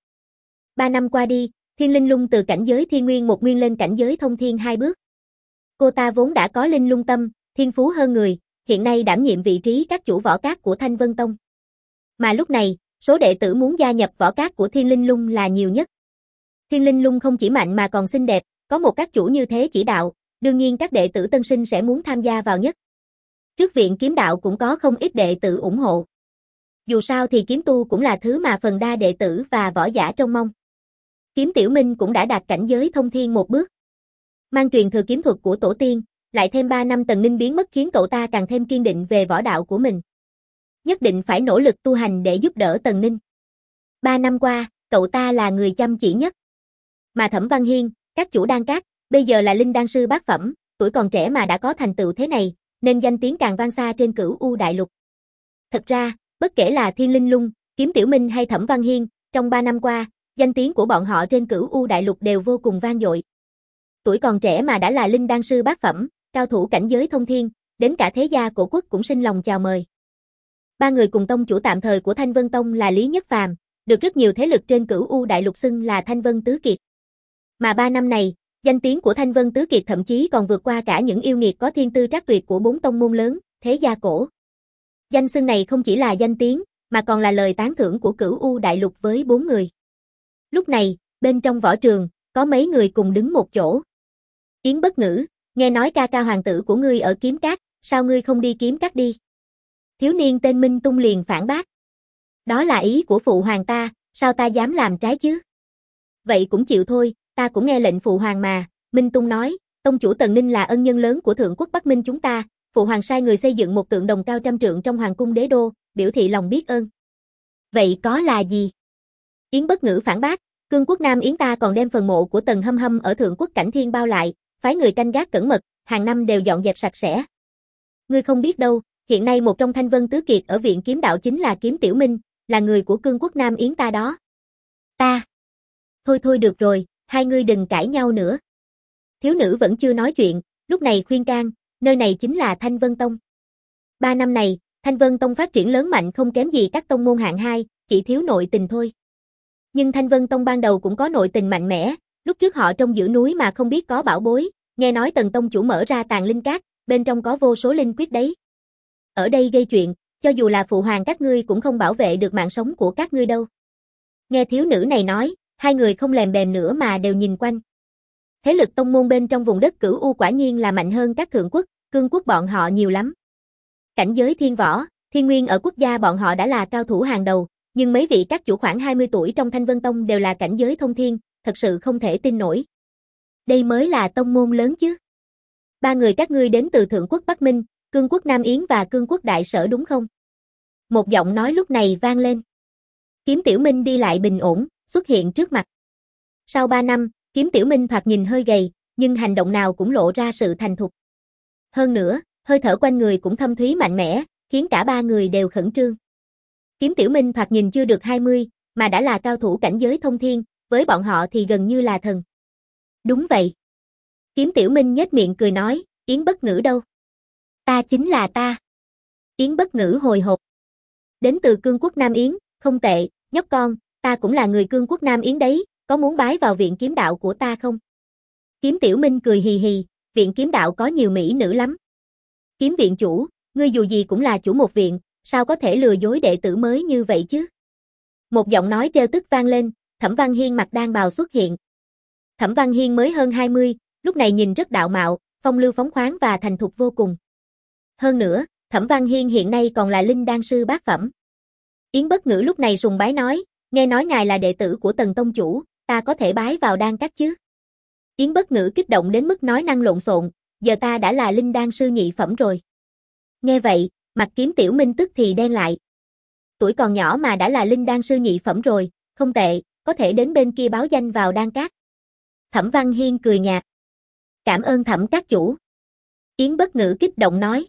S1: 3 năm qua đi, Thiên Linh Lung từ cảnh giới Thiên Nguyên một nguyên lên cảnh giới thông thiên 2 bước. Cô ta vốn đã có linh lung tâm, thiên phú hơn người, hiện nay đảm nhiệm vị trí các chủ võ cát của Thanh Vân Tông. Mà lúc này, số đệ tử muốn gia nhập võ cát của Thiên Linh Lung là nhiều nhất. Thiên Linh Lung không chỉ mạnh mà còn xinh đẹp, có một các chủ như thế chỉ đạo, đương nhiên các đệ tử tân sinh sẽ muốn tham gia vào nhất. Trước viện kiếm đạo cũng có không ít đệ tử ủng hộ. Dù sao thì kiếm tu cũng là thứ mà phần đa đệ tử và võ giả trông mong. Kiếm Tiểu Minh cũng đã đạt cảnh giới thông thiên một bước. Mang truyền thừa kiếm thuật của tổ tiên, lại thêm 3 năm Tần Ninh biến mất khiến cậu ta càng thêm kiên định về võ đạo của mình. Nhất định phải nỗ lực tu hành để giúp đỡ Tần Ninh. 3 năm qua, cậu ta là người chăm chỉ nhất. Mà Thẩm Văn Hiên, các chủ đan cát, bây giờ là linh đan sư bát phẩm, tuổi còn trẻ mà đã có thành tựu thế này, nên danh tiếng càng vang xa trên Cửu U Đại Lục. Thật ra, bất kể là Thiên Linh Lung, Kiếm Tiểu Minh hay Thẩm Văn Hiên, trong 3 năm qua, danh tiếng của bọn họ trên Cửu U Đại Lục đều vô cùng vang dội. Tuổi còn trẻ mà đã là linh đan sư bát phẩm, cao thủ cảnh giới thông thiên, đến cả thế gia cổ quốc cũng sinh lòng chào mời. 3 người cùng tông chủ tạm thời của Thanh Vân Tông là Lý Nhất Phàm, được rất nhiều thế lực trên Cửu U Đại Lục xưng là Thanh Vân Tứ Kiệt. Mà 3 năm này, Danh tiếng của Thanh Vân Tứ Kiệt thậm chí còn vượt qua cả những yêu nghiệt có thiên tư trác tuyệt của 4 tông môn lớn, thế gia cổ. Danh xưng này không chỉ là danh tiếng, mà còn là lời tán thưởng của Cửu U Đại Lục với 4 người. Lúc này, bên trong võ trường, có mấy người cùng đứng một chỗ. Yến Bất Ngữ, nghe nói ca ca hoàng tử của ngươi ở Kiếm Cát, sao ngươi không đi Kiếm Cát đi? Thiếu niên tên Minh Tung liền phản bác. Đó là ý của phụ hoàng ta, sao ta dám làm trái chứ? Vậy cũng chịu thôi, ta cũng nghe lệnh phụ hoàng mà, Minh Tung nói, tông chủ Tần Ninh là ân nhân lớn của Thượng Quốc Bắc Minh chúng ta, phụ hoàng sai người xây dựng một tượng đồng cao 100 trượng trong hoàng cung đế đô, biểu thị lòng biết ơn. Vậy có là gì? Yến Bất Ngữ phản bác, Cương Quốc Nam Yến ta còn đem phần mộ của Tần Hâm Hâm ở Thượng Quốc Cảnh Thiên bao lại, phái người canh gác cẩn mật, hàng năm đều dọn dẹp sạch sẽ. Ngươi không biết đâu, hiện nay một trong Thanh Vân Tứ Kiệt ở Viện Kiếm Đạo chính là Kiếm Tiểu Minh, là người của Cương Quốc Nam Yến ta đó. Ta. Thôi được rồi, hai ngươi đừng cãi nhau nữa. Thiếu nữ vẫn chưa nói chuyện, lúc này khuyên can, nơi này chính là Thanh Vân Tông. 3 năm này, Thanh Vân Tông phát triển lớn mạnh không kém gì các tông môn hạng 2, chỉ thiếu nội tình thôi. Nhưng Thanh Vân Tông ban đầu cũng có nội tình mạnh mẽ, lúc trước họ trông giữ núi mà không biết có bảo bối, nghe nói Tần Tông chủ mở ra tàng linh cát, bên trong có vô số linh quyết đấy. Ở đây gây chuyện, cho dù là phụ hoàng các ngươi cũng không bảo vệ được mạng sống của các ngươi đâu. Nghe thiếu nữ này nói, hai người không lèm bèm nữa mà đều nhìn quanh. Thế lực tông môn bên trong vùng đất Cửu U quả nhiên là mạnh hơn các thượng quốc, cương quốc bọn họ nhiều lắm. Cảnh giới thiên võ, thiên nguyên ở quốc gia bọn họ đã là cao thủ hàng đầu, nhưng mấy vị các chủ khoảng 20 tuổi trong Thanh Vân Tông đều là cảnh giới thông thiên, thật sự không thể tin nổi. Đây mới là tông môn lớn chứ. 3 người các ngươi đến từ Thượng Quốc Bắc Minh, Cương Quốc Nam Yến và Cương Quốc Đại Sở đúng không? Một giọng nói lúc này vang lên. Kiếm Tiểu Minh đi lại bình ổn, xuất hiện trước mặt. Sau 3 năm, Kiếm Tiểu Minh thoạt nhìn hơi gầy, nhưng hành động nào cũng lộ ra sự thành thục. Hơn nữa, hơi thở quanh người cũng thâm thúy mạnh mẽ, khiến cả 3 người đều khẩn trương. Kiếm Tiểu Minh thoạt nhìn chưa được 20, mà đã là cao thủ cảnh giới thông thiên, với bọn họ thì gần như là thần. Đúng vậy. Kiếm Tiểu Minh nhếch miệng cười nói, Yến Bất Ngữ đâu? Ta chính là ta. Yến Bất Ngữ hồi hộp. Đến từ Cương Quốc Nam Yến, không tệ, nhóc con, ta cũng là người Cương Quốc Nam Yến đấy, có muốn bái vào viện kiếm đạo của ta không? Kiếm Tiểu Minh cười hì hì, viện kiếm đạo có nhiều mỹ nữ lắm. Kiếm viện chủ, ngươi dù gì cũng là chủ một viện, sao có thể lừa dối đệ tử mới như vậy chứ? Một giọng nói trêu tức vang lên, Thẩm Văn Hiên mặc đan bào xuất hiện. Thẩm Văn Hiên mới hơn 20, lúc này nhìn rất đạo mạo, phong lưu phóng khoáng và thành thục vô cùng. Hơn nữa, Thẩm Văn Hiên hiện nay còn là linh đan sư bát phẩm. Yến Bất Ngữ lúc này sùng bái nói, nghe nói ngài là đệ tử của Tần Tông chủ, ta có thể bái vào đan các chứ? Yến Bất Ngữ kích động đến mức nói năng lộn xộn, giờ ta đã là linh đan sư nhị phẩm rồi. Nghe vậy, mặt Kiếm Tiểu Minh tức thì đen lại. Tuổi còn nhỏ mà đã là linh đan sư nhị phẩm rồi, không tệ, có thể đến bên kia báo danh vào đan các. Thẩm Văn Hiên cười nhạt. Cảm ơn Thẩm các chủ. Yến Bất Ngữ kích động nói.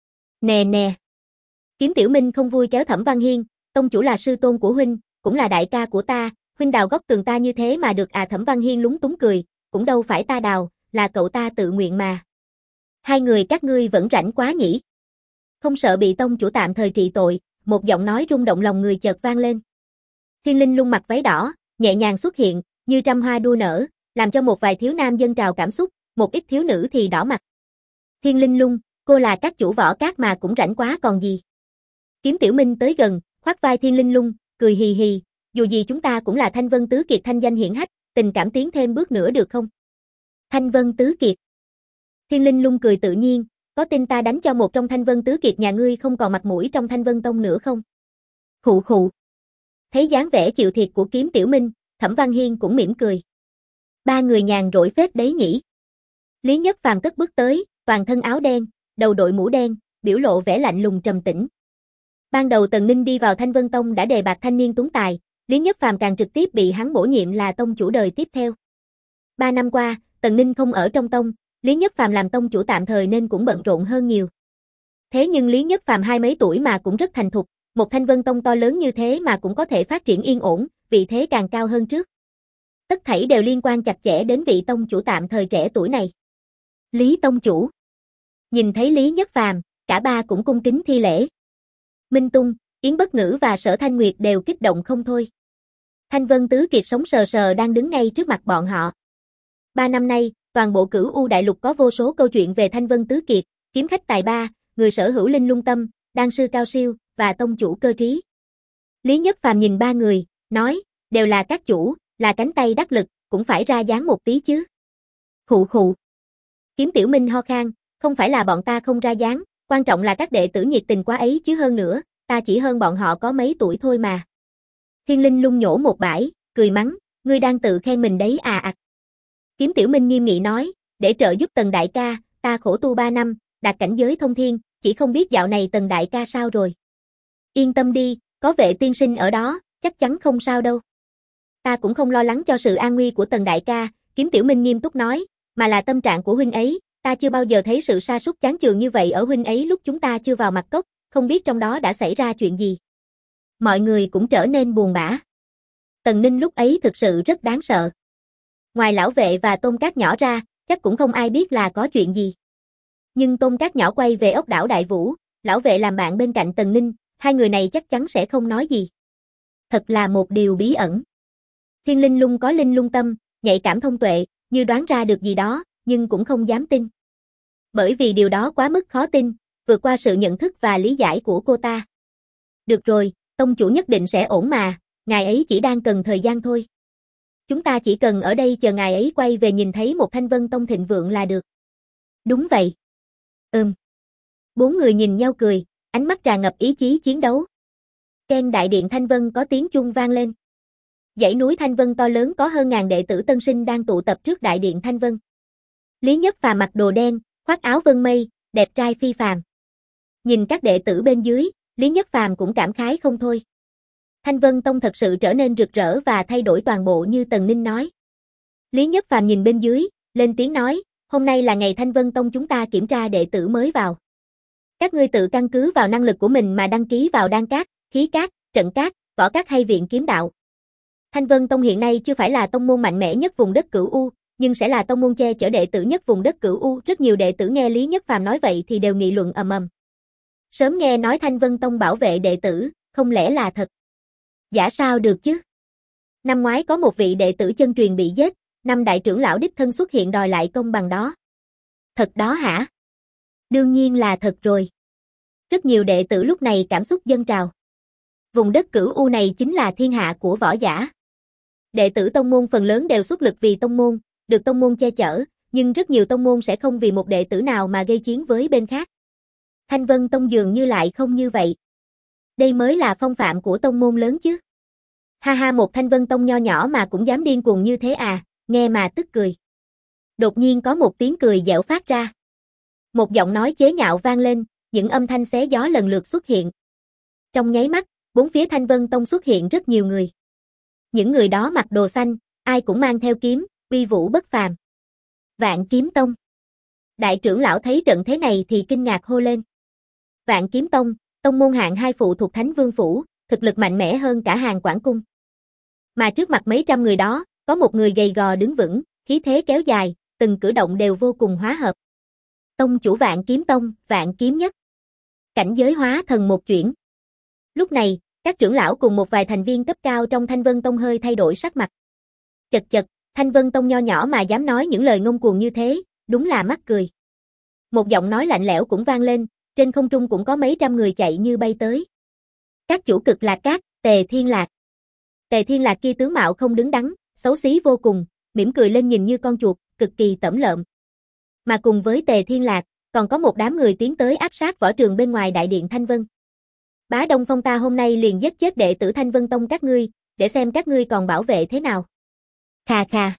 S1: Nè. Kiếm Tiểu Minh không vui kéo Thẩm Văn Hiên, tông chủ là sư tôn của huynh, cũng là đại ca của ta, huynh đào góc tường ta như thế mà được à? Thẩm Văn Hiên lúng túng cười, cũng đâu phải ta đào, là cậu ta tự nguyện mà. Hai người các ngươi vẫn rảnh quá nhỉ? Không sợ bị tông chủ tạm thời trị tội, một giọng nói rung động lòng người chợt vang lên. Thiên Linh Lung mặc váy đỏ, nhẹ nhàng xuất hiện, như trăm hoa đua nở, làm cho một vài thiếu nam dâng trào cảm xúc, một ít thiếu nữ thì đỏ mặt. Thiên Linh Lung, cô là các chủ võ cát mà cũng rảnh quá còn gì. Kiếm Tiểu Minh tới gần, khoác vai Thiên Linh Lung, cười hì hì, dù gì chúng ta cũng là Thanh Vân Tứ Kiệt thanh danh hiển hách, tình cảm tiến thêm bước nữa được không? Thanh Vân Tứ Kiệt. Thiên Linh Lung cười tự nhiên, có tin ta đánh cho một trong Thanh Vân Tứ Kiệt nhà ngươi không còn mặt mũi trong Thanh Vân Tông nữa không? Khụ. Thấy dáng vẻ chịu thiệt của Kiếm Tiểu Minh, Thẩm Văn Hiên cũng mỉm cười. 3 người nhàn rỗi phết đấy nhỉ. Lý Nhất Phàm cất bước tới, toàn thân áo đen, đầu đội mũ đen, biểu lộ vẻ lạnh lùng trầm tĩnh. Ban đầu Tần Ninh đi vào Thanh Vân Tông đã đề bạt thanh niên tuấn tài, Lý Nhất Phàm càng trực tiếp bị hắn bổ nhiệm là tông chủ đời tiếp theo. 3 năm qua, Tần Ninh không ở trong tông, Lý Nhất Phàm làm tông chủ tạm thời nên cũng bận rộn hơn nhiều. Thế nhưng Lý Nhất Phàm 20 mấy tuổi mà cũng rất thành thục, một Thanh Vân Tông to lớn như thế mà cũng có thể phát triển yên ổn, vị thế càng cao hơn trước. Tất thảy đều liên quan chặt chẽ đến vị tông chủ tạm thời trẻ tuổi này. Lý tông chủ. Nhìn thấy Lý Nhất Phàm, cả ba cũng cung kính thi lễ. Minh Tung, Yến Bất Ngữ và Sở Thanh Nguyệt đều kích động không thôi. Thanh Vân Tứ Kiệt sống sờ sờ đang đứng ngay trước mặt bọn họ. 3 năm nay, toàn bộ Cửu U đại lục có vô số câu chuyện về Thanh Vân Tứ Kiệt, kiếm khách tài ba, người sở hữu linh lung tâm, đan sư cao siêu và tông chủ cơ trí. Lý Nhất Phàm nhìn ba người, nói, đều là các chủ, là cánh tay đắc lực, cũng phải ra dáng một tí chứ. Khụ khụ. Kiếm Tiểu Minh ho khan, không phải là bọn ta không ra dáng, quan trọng là các đệ tử nhiệt tình quá ấy chứ hơn nữa, ta chỉ hơn bọn họ có mấy tuổi thôi mà. Thiên Linh Lung nhổ một bãi, cười mắng, ngươi đang tự khen mình đấy à ạt. Kiếm Tiểu Minh nghiêm nghị nói, để trợ giúp Tần đại ca, ta khổ tu 3 năm, đạt cảnh giới thông thiên, chỉ không biết dạo này Tần đại ca sao rồi. Yên tâm đi, có Vệ tiên sinh ở đó, chắc chắn không sao đâu. Ta cũng không lo lắng cho sự an nguy của Tần đại ca, Kiếm Tiểu Minh nghiêm túc nói, mà là tâm trạng của huynh ấy, ta chưa bao giờ thấy sự sa sút chán chường như vậy ở huynh ấy lúc chúng ta chưa vào mặt cốc, không biết trong đó đã xảy ra chuyện gì. Mọi người cũng trở nên buồn bã. Tần Ninh lúc ấy thực sự rất đáng sợ. Ngoài lão vệ và Tôn Cát Nhỏ ra, chắc cũng không ai biết là có chuyện gì. Nhưng Tôn Cát Nhỏ quay về ốc đảo Đại Vũ, lão vệ làm bạn bên cạnh Tần Ninh, hai người này chắc chắn sẽ không nói gì. Thật là một điều bí ẩn. Thiên Linh Lung có linh lung tâm, nhạy cảm thông tuệ, như đoán ra được gì đó, nhưng cũng không dám tin. Bởi vì điều đó quá mức khó tin, vượt qua sự nhận thức và lý giải của cô ta. Được rồi, tông chủ nhất định sẽ ổn mà, ngài ấy chỉ đang cần thời gian thôi. Chúng ta chỉ cần ở đây chờ ngài ấy quay về nhìn thấy một Thanh Vân Tông thịnh vượng là được. Đúng vậy. Bốn người nhìn nhau cười, ánh mắt tràn ngập ý chí chiến đấu. Keng đại điện Thanh Vân có tiếng chuông vang lên. Dãy núi Thanh Vân to lớn có hơn ngàn đệ tử tân sinh đang tụ tập trước đại điện Thanh Vân. Lý Nhất Phàm mặc đồ đen, khoác áo vân mây, đẹp trai phi phàm. Nhìn các đệ tử bên dưới, Lý Nhất Phàm cũng cảm khái không thôi. Thanh Vân Tông thật sự trở nên rực rỡ và thay đổi toàn bộ như Tần Ninh nói. Lý Nhất Phàm nhìn bên dưới, lên tiếng nói, hôm nay là ngày Thanh Vân Tông chúng ta kiểm tra đệ tử mới vào. Các ngươi tự căn cứ vào năng lực của mình mà đăng ký vào đan cát, khí cát, trận cát, võ cát hay viện kiếm đạo. Thanh Vân Tông hiện nay chưa phải là tông môn mạnh mẽ nhất vùng đất Cửu U, nhưng sẽ là tông môn che chở đệ tử nhất vùng đất Cửu U. Rất nhiều đệ tử nghe Lý Nhất Phàm nói vậy thì đều nghị luận ầm ầm. Sớm nghe nói Thanh Vân Tông bảo vệ đệ tử, không lẽ là thật? Giả sao được chứ? Năm ngoái có một vị đệ tử chân truyền bị giết, năm đại trưởng lão đích thân xuất hiện đòi lại công bằng đó. Thật đó hả? Đương nhiên là thật rồi. Rất nhiều đệ tử lúc này cảm xúc dâng trào. Vùng đất Cửu U này chính là thiên hạ của võ giả. Đệ tử tông môn phần lớn đều xuất lực vì tông môn, được tông môn che chở, nhưng rất nhiều tông môn sẽ không vì một đệ tử nào mà gây chiến với bên khác. Thanh Vân Tông dường như lại không như vậy. Đây mới là phong phạm của tông môn lớn chứ. Ha ha, một Thanh Vân Tông nho nhỏ mà cũng dám điên cuồng như thế à, nghe mà tức cười. Đột nhiên có một tiếng cười dẻo phát ra. Một giọng nói chế nhạo vang lên, những âm thanh xé gió lần lượt xuất hiện. Trong nháy mắt, bốn phía Thanh Vân Tông xuất hiện rất nhiều người. Những người đó mặc đồ xanh, ai cũng mang theo kiếm, uy vũ bất phàm. Vạn Kiếm Tông. Đại trưởng lão thấy trận thế này thì kinh ngạc hô lên. Vạn Kiếm Tông, tông môn hạng 2 phụ thuộc Thánh Vương Phủ, thực lực mạnh mẽ hơn cả Hàng Quảng Cung. Mà trước mặt mấy trăm người đó, có một người gầy gò đứng vững, khí thế kéo dài, từng cử động đều vô cùng hóa hợp. Tông chủ Vạn Kiếm Tông, Vạn Kiếm Nhất. Cảnh giới hóa thần một chuyển. Lúc này, các trưởng lão cùng một vài thành viên cấp cao trong Thanh Vân Tông hơi thay đổi sắc mặt. Chật chật, Thanh Vân Tông nho nhỏ mà dám nói những lời ngông cuồng như thế, đúng là mắc cười. Một giọng nói lạnh lẽo cũng vang lên, trên không trung cũng có mấy trăm người chạy như bay tới. Các chủ Cực Lạc Các, Tề Thiên Lạc. Tề Thiên Lạc kia tướng mạo không đứng đắn, xấu xí vô cùng, mỉm cười lên nhìn như con chuột, cực kỳ tẩm lợm. Mà cùng với Tề Thiên Lạc, còn có một đám người tiến tới áp sát võ trường bên ngoài đại điện Thanh Vân. Bá Đông Phong ta hôm nay liền giết chết đệ tử Thanh Vân Tông các ngươi, để xem các ngươi còn bảo vệ thế nào. Khà khà.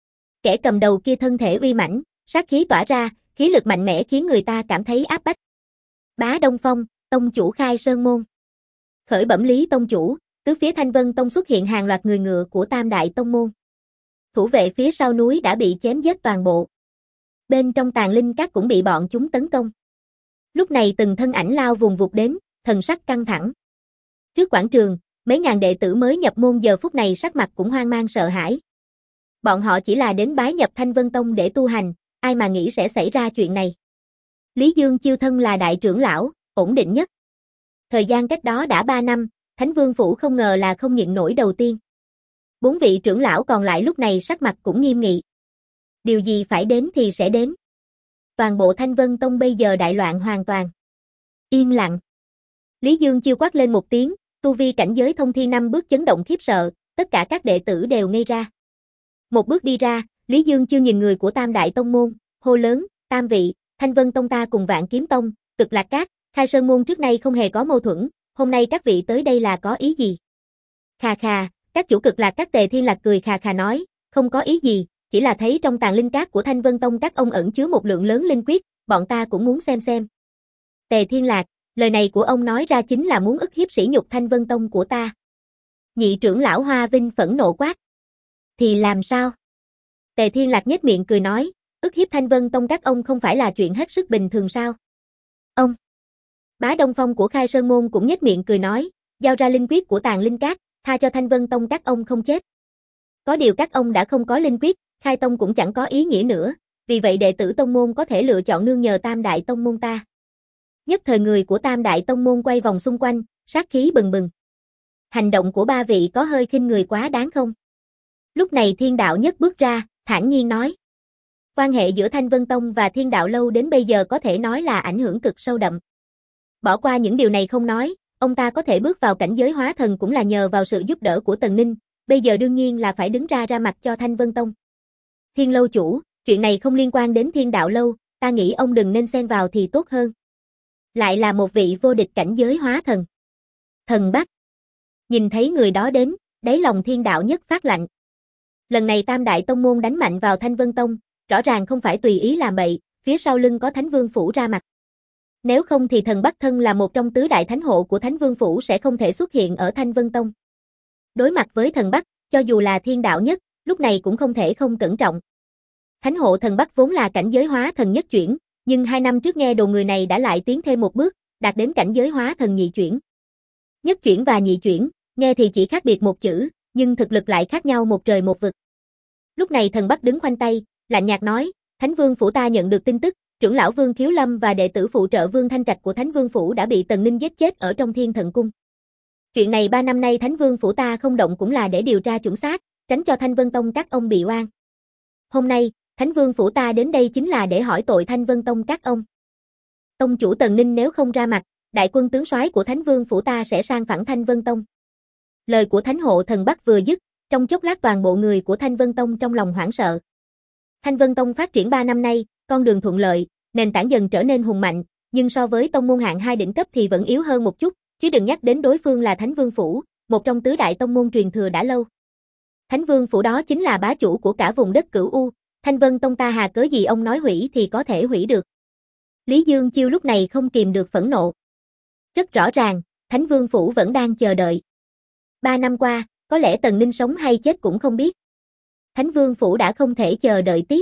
S1: Kẻ cầm đầu kia thân thể uy mãnh, sát khí tỏa ra, khí lực mạnh mẽ khiến người ta cảm thấy áp bách. Bá Đông Phong, tông chủ khai sơn môn. Khởi bẩm Lý tông chủ, tứ phía Thanh Vân Tông xuất hiện hàng loạt người ngựa của Tam đại tông môn. Thủ vệ phía sau núi đã bị chém giết toàn bộ. Bên trong Tàn Linh Các cũng bị bọn chúng tấn công. Lúc này từng thân ảnh lao vùng vụt đến, thần sắc căng thẳng. Trước quảng trường, mấy ngàn đệ tử mới nhập môn giờ phút này sắc mặt cũng hoang mang sợ hãi. Bọn họ chỉ là đến bái nhập Thanh Vân Tông để tu hành, ai mà nghĩ sẽ xảy ra chuyện này. Lý Dương Chiêu thân là đại trưởng lão, ổn định nhất. Thời gian cách đó đã 3 năm, Thánh Vương Phủ không ngờ là không nhịn nổi đầu tiên. 4 vị trưởng lão còn lại lúc này sắc mặt cũng nghiêm nghị. Điều gì phải đến thì sẽ đến. Toàn bộ Thanh Vân Tông bây giờ đại loạn hoàn toàn. Yên lặng. Lý Dương Chiêu quát lên một tiếng, tu vi cảnh giới thông thiên 5 bước chấn động khiếp sợ, tất cả các đệ tử đều ngây ra. Một bước đi ra, Lý Dương Chiêu nhìn người của Tam Đại Tông Môn, hô lớn, Tam vị, Thanh Vân Tông ta cùng Vạn Kiếm Tông, Cực Lạc Các, Khai Sơn Môn trước nay không hề có mâu thuẫn, hôm nay các vị tới đây là có ý gì? Khà khà, các chủ Cực Lạc Các Tề Thiên Lạc cười khà khà nói, không có ý gì, chỉ là thấy trong tàng linh cát của Thanh Vân Tông các ông ẩn chứa một lượng lớn linh quyết, bọn ta cũng muốn xem. Tề Thiên Lạc, lời này của ông nói ra chính là muốn ức hiếp sỉ nhục Thanh Vân Tông của ta. Nhị trưởng lão Hoa Vinh phẫn nộ quát. Thì làm sao? Tề Thiên Lạc nhếch miệng cười nói, ức hiếp Thanh Vân Tông các ông không phải là chuyện hết sức bình thường sao? Ông. Bá Đông Phong của Khai Sơn Môn cũng nhếch miệng cười nói, giao ra linh quyết của tàng linh cát, tha cho Thanh Vân Tông các ông không chết. Có điều các ông đã không có linh quyết, khai tông cũng chẳng có ý nghĩa nữa, vì vậy đệ tử tông môn có thể lựa chọn nương nhờ Tam Đại Tông Môn ta. Nhất thời người của Tam Đại Tông Môn quay vòng xung quanh, sát khí bừng bừng. Hành động của ba vị có hơi khinh người quá đáng không? Lúc này Thiên Đạo Nhất bước ra, thản nhiên nói. Quan hệ giữa Thanh Vân Tông và Thiên Đạo Lâu đến bây giờ có thể nói là ảnh hưởng cực sâu đậm. Bỏ qua những điều này không nói, ông ta có thể bước vào cảnh giới hóa thần cũng là nhờ vào sự giúp đỡ của Tần Ninh, bây giờ đương nhiên là phải đứng ra mặt cho Thanh Vân Tông. Thiên Lâu chủ, chuyện này không liên quan đến Thiên Đạo Lâu, ta nghĩ ông đừng nên xen vào thì tốt hơn. Lại là một vị vô địch cảnh giới hóa thần. Thần Bắc. Nhìn thấy người đó đến, đáy lòng Thiên Đạo Nhất phát lạnh. Lần này Tam Đại Tông Môn đánh mạnh vào Thanh Vân Tông, rõ ràng không phải tùy ý làm bậy, phía sau lưng có Thánh Vương Phủ ra mặt. Nếu không thì thần Bắc thân là một trong tứ đại thánh hộ của Thánh Vương Phủ sẽ không thể xuất hiện ở Thanh Vân Tông. Đối mặt với thần Bắc, cho dù là Thiên Đạo Nhất, lúc này cũng không thể không cẩn trọng. Thánh hộ thần Bắc vốn là cảnh giới hóa thần nhất chuyển, nhưng 2 năm trước nghe đồn người này đã lại tiến thêm một bước, đạt đến cảnh giới hóa thần nhị chuyển. Nhất chuyển và nhị chuyển, nghe thì chỉ khác biệt một chữ, nhưng thực lực lại khác nhau một trời một vực. Lúc này thần Bắc đứng khoanh tay, lạnh nhạt nói, Thánh Vương Phủ ta nhận được tin tức, trưởng lão Vương Khiếu Lâm và đệ tử phụ trợ Vương Thanh Trạch của Thánh Vương Phủ đã bị Tần Ninh giết chết ở trong Thiên Thần Cung. Chuyện này 3 năm nay Thánh Vương Phủ ta không động cũng là để điều tra chuẩn xác, tránh cho Thanh Vân Tông các ông bị oan. Hôm nay, Thánh Vương Phủ ta đến đây chính là để hỏi tội Thanh Vân Tông các ông. Tông chủ Tần Ninh nếu không ra mặt, đại quân tướng soái của Thánh Vương Phủ ta sẽ sang phẳng Thanh Vân Tông. Lời của Thánh hộ thần Bắc vừa dứt, trong chốc lát toàn bộ người của Thanh Vân Tông trong lòng hoảng sợ. Thanh Vân Tông phát triển 3 năm nay, con đường thuận lợi, nền tảng dần trở nên hùng mạnh, nhưng so với tông môn hạng 2 đỉnh cấp thì vẫn yếu hơn một chút, chứ đừng nhắc đến đối phương là Thánh Vương Phủ, một trong tứ đại tông môn truyền thừa đã lâu. Thánh Vương Phủ đó chính là bá chủ của cả vùng đất Cửu U, Thanh Vân Tông ta hà cớ gì ông nói hủy thì có thể hủy được. Lý Dương Chiêu lúc này không kìm được phẫn nộ. Rất rõ ràng, Thánh Vương Phủ vẫn đang chờ đợi. 3 năm qua, có lẽ Tần Ninh sống hay chết cũng không biết. Thánh Vương Phủ đã không thể chờ đợi tiếp.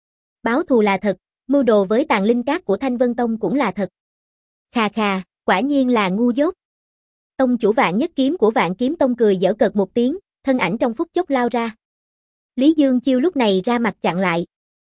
S1: Báo thù là thật, mưu đồ với tàng linh cát của Thanh Vân Tông cũng là thật. Khà khà, quả nhiên là ngu dốt. Tông chủ Vạn Nhất Kiếm của Vạn Kiếm Tông cười giễu cợt một tiếng, thân ảnh trong phút chốc lao ra. Lý Dương Chiêu lúc này ra mặt chặn lại.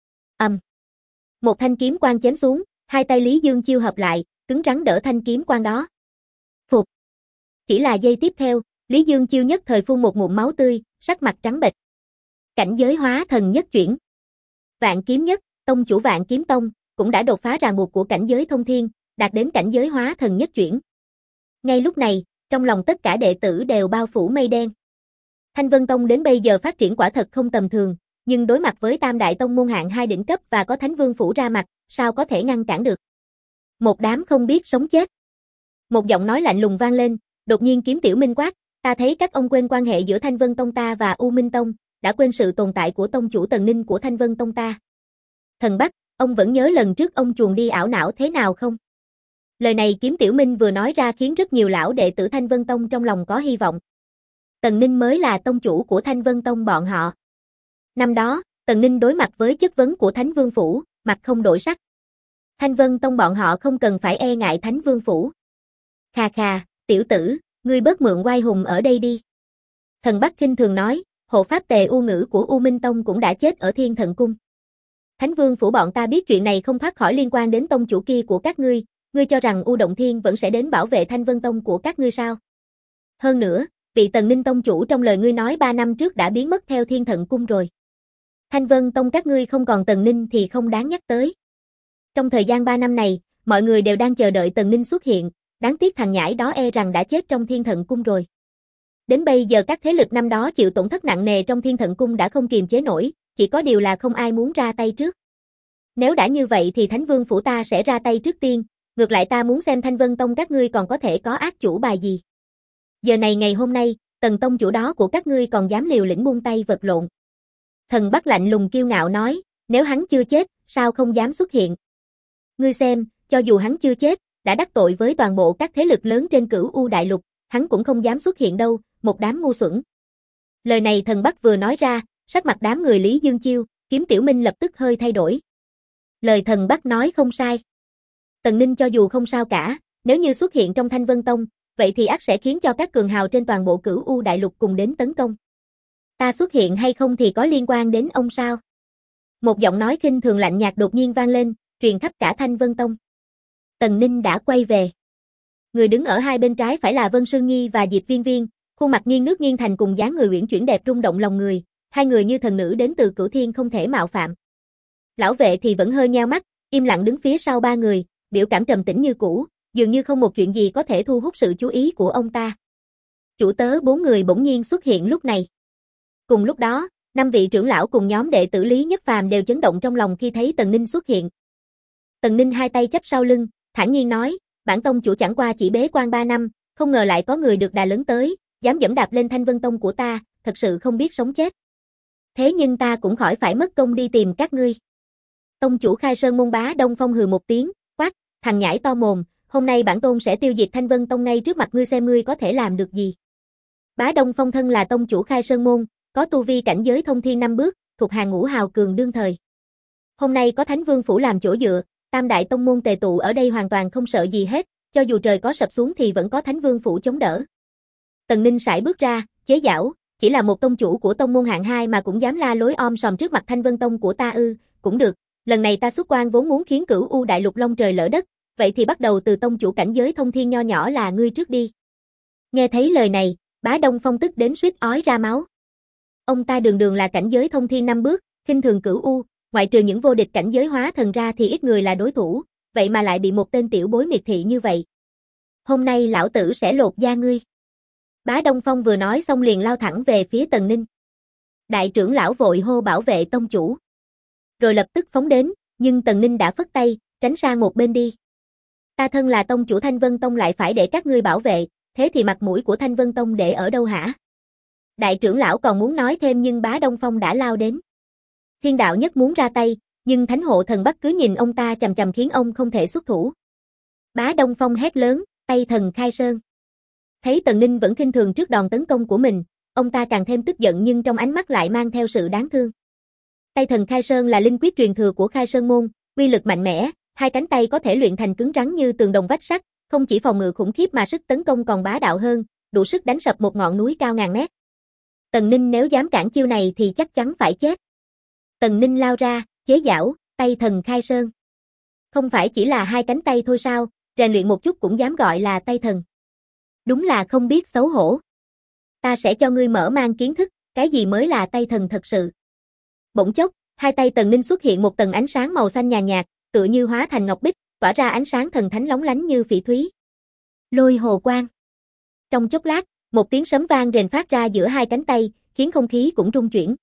S1: Một thanh kiếm quang chém xuống, hai tay Lý Dương Chiêu hợp lại, cứng rắn đỡ thanh kiếm quang đó. Phục. Chỉ là giây tiếp theo, Lý Dương Chiêu nhất thời phun một ngụm máu tươi, sắc mặt trắng bệch. Cảnh giới hóa thần nhất chuyển. Vạn Kiếm Nhất, tông chủ Vạn Kiếm Tông, cũng đã đột phá ràng buộc của cảnh giới thông thiên, đạt đến cảnh giới hóa thần nhất chuyển. Ngay lúc này, trong lòng tất cả đệ tử đều bao phủ mây đen. Thanh Vân Tông đến bây giờ phát triển quả thật không tầm thường, nhưng đối mặt với Tam Đại Tông môn hạng 2 đỉnh cấp và có Thánh Vương Phủ ra mặt, sao có thể ngăn cản được? Một đám không biết sống chết. Một giọng nói lạnh lùng vang lên, đột nhiên Kiếm Tiểu Minh quát, ta thấy các ông quên quan hệ giữa Thanh Vân Tông ta và U Minh Tông, đã quên sự tồn tại của tông chủ Tần Ninh của Thanh Vân Tông ta. Thần Bắc, ông vẫn nhớ lần trước ông chuồn đi ảo não thế nào không? Lời này Kiếm Tiểu Minh vừa nói ra khiến rất nhiều lão đệ tử Thanh Vân Tông trong lòng có hy vọng. Tần Ninh mới là tông chủ của Thanh Vân Tông bọn họ. Năm đó, Tần Ninh đối mặt với chất vấn của Thánh Vương Phủ, mặt không đổi sắc. Thanh Vân Tông bọn họ không cần phải e ngại Thánh Vương Phủ. Khà khà, tiểu tử, ngươi bớt mượn oai hùng ở đây đi. Thần Bắc khinh thường nói, hộ pháp Tề U Ngữ của U Minh Tông cũng đã chết ở Thiên Thần Cung. Thánh Vương Phủ bọn ta biết chuyện này không thoát khỏi liên quan đến tông chủ kia của các ngươi cho rằng U Động Thiên vẫn sẽ đến bảo vệ Thanh Vân Tông của các ngươi sao? Hơn nữa, vị Tần Ninh tông chủ trong lời ngươi nói 3 năm trước đã biến mất theo Thiên Thần Cung rồi. Thanh Vân Tông các ngươi không còn Tần Ninh thì không đáng nhắc tới. Trong thời gian 3 năm này, mọi người đều đang chờ đợi Tần Ninh xuất hiện, đáng tiếc thằng nhãi đó e rằng đã chết trong Thiên Thận Cung rồi. Đến bây giờ các thế lực năm đó chịu tổn thất nặng nề trong Thiên Thận Cung đã không kiềm chế nổi, chỉ có điều là không ai muốn ra tay trước. Nếu đã như vậy thì Thánh Vương phủ ta sẽ ra tay trước tiên, ngược lại ta muốn xem Thanh Vân Tông các ngươi còn có thể có ác chủ bài gì. Giờ này ngày hôm nay, Tần tông chủ đó của các ngươi còn dám liều lĩnh buông tay vật lộn. Thần Bắc lạnh lùng kiêu ngạo nói, nếu hắn chưa chết, sao không dám xuất hiện. Ngươi xem, cho dù hắn chưa chết, đã đắc tội với toàn bộ các thế lực lớn trên Cửu U Đại Lục, hắn cũng không dám xuất hiện đâu, một đám ngu xuẩn. Lời này Thần Bắc vừa nói ra, sắc mặt đám người Lý Dương Chiêu, Kiếm Tiểu Minh lập tức hơi thay đổi. Lời Thần Bắc nói không sai. Tần Ninh cho dù không sao cả, nếu như xuất hiện trong Thanh Vân Tông, vậy thì ắt sẽ khiến cho các cường hào trên toàn bộ Cửu U Đại Lục cùng đến tấn công. Ta xuất hiện hay không thì có liên quan đến ông sao? Một giọng nói khinh thường lạnh nhạt đột nhiên vang lên, truyền khắp cả Thanh Vân Tông. Tần Ninh đã quay về. Người đứng ở hai bên trái phải là Vân Sương Nhi và Diệp Viên Viên, khuôn mặt nghiêng nước nghiêng thành cùng dáng người uyển chuyển đẹp rung động lòng người, hai người như thần nữ đến từ Cửu Thiên không thể mạo phạm. Lão vệ thì vẫn hơi nheo mắt, im lặng đứng phía sau ba người, biểu cảm trầm tĩnh như cũ, dường như không một chuyện gì có thể thu hút sự chú ý của ông ta. Chủ tớ 4 người bỗng nhiên xuất hiện lúc này. Cùng lúc đó, 5 vị trưởng lão cùng nhóm đệ tử Lý Nhất Phàm đều chấn động trong lòng khi thấy Tần Ninh xuất hiện. Tần Ninh hai tay chắp sau lưng, thản nhiên nói, bản tông chủ chẳng qua chỉ bế quan 3 năm, không ngờ lại có người được đà lớn tới, dám dẫm đạp lên Thanh Vân Tông của ta, thật sự không biết sống chết. Thế nhưng ta cũng khỏi phải mất công đi tìm các ngươi. Tông chủ Khai Sơn môn Bá Đông Phong hừ một tiếng, quát, thằng nhãi to mồm, hôm nay bản tôn sẽ tiêu diệt Thanh Vân Tông ngay trước mặt ngươi xem ngươi có thể làm được gì. Bá Đông Phong thân là tông chủ Khai Sơn môn, có tu vi cảnh giới thông thiên 5 bước, thuộc hàng ngũ hào cường đương thời. Hôm nay có Thánh Vương phủ làm chỗ dựa, tam đại tông môn tề tụ ở đây hoàn toàn không sợ gì hết, cho dù trời có sập xuống thì vẫn có Thánh Vương phủ chống đỡ. Tần Ninh sải bước ra, chế giảo, chỉ là một tông chủ của tông môn hạng 2 mà cũng dám la lối om sòm trước mặt Thanh Vân Tông của ta ư, cũng được, lần này ta xuất quan vốn muốn khiến Cửu U Đại Lục long trời lỡ đất, vậy thì bắt đầu từ tông chủ cảnh giới thông thiên nho nhỏ là ngươi trước đi. Nghe thấy lời này, Bá Đông Phong tức đến suýt ói ra máu. Ông ta đường đường là cảnh giới thông thiên 5 bước, khinh thường Cửu U, ngoại trừ những vô địch cảnh giới hóa thần ra thì ít người là đối thủ, vậy mà lại bị một tên tiểu bối miệt thị như vậy. Hôm nay lão tử sẽ lột da ngươi. Bá Đông Phong vừa nói xong liền lao thẳng về phía Tần Ninh. Đại trưởng lão vội hô bảo vệ tông chủ. Rồi lập tức phóng đến, nhưng Tần Ninh đã phất tay, tránh sang một bên đi. Ta thân là tông chủ Thanh Vân Tông lại phải để các ngươi bảo vệ, thế thì mặt mũi của Thanh Vân Tông để ở đâu hả? Đại trưởng lão còn muốn nói thêm nhưng Bá Đông Phong đã lao đến. Thiên đạo nhất muốn ra tay, nhưng Thánh hộ thần Bắc cứ nhìn ông ta chằm chằm khiến ông không thể xuất thủ. Bá Đông Phong hét lớn, tay thần khai sơn. Thấy Tần Ninh vẫn khinh thường trước đòn tấn công của mình, ông ta càng thêm tức giận nhưng trong ánh mắt lại mang theo sự đáng thương. Tay thần khai sơn là linh quyết truyền thừa của Khai Sơn môn, uy lực mạnh mẽ, hai cánh tay có thể luyện thành cứng rắn như tường đồng vách sắt, không chỉ phòng ngự khủng khiếp mà sức tấn công còn bá đạo hơn, đủ sức đánh sập một ngọn núi cao ngàn mét. Tần Ninh nếu dám cản chiêu này thì chắc chắn phải chết. Tần Ninh lao ra, chế giảo, tay thần khai sơn. Không phải chỉ là hai cánh tay thôi sao, rèn luyện một chút cũng dám gọi là tay thần. Đúng là không biết xấu hổ. Ta sẽ cho ngươi mở mang kiến thức, cái gì mới là tay thần thật sự. Bỗng chốc, hai tay Tần Ninh xuất hiện một tầng ánh sáng màu xanh nhàn nhạt, tựa như hóa thành ngọc bích, tỏa ra ánh sáng thần thánh lóng lánh như phỉ thúy. Lôi hồ quang. Trong chốc lát, một tiếng sấm vang rền phát ra giữa hai cánh tay, khiến không khí cũng rung chuyển.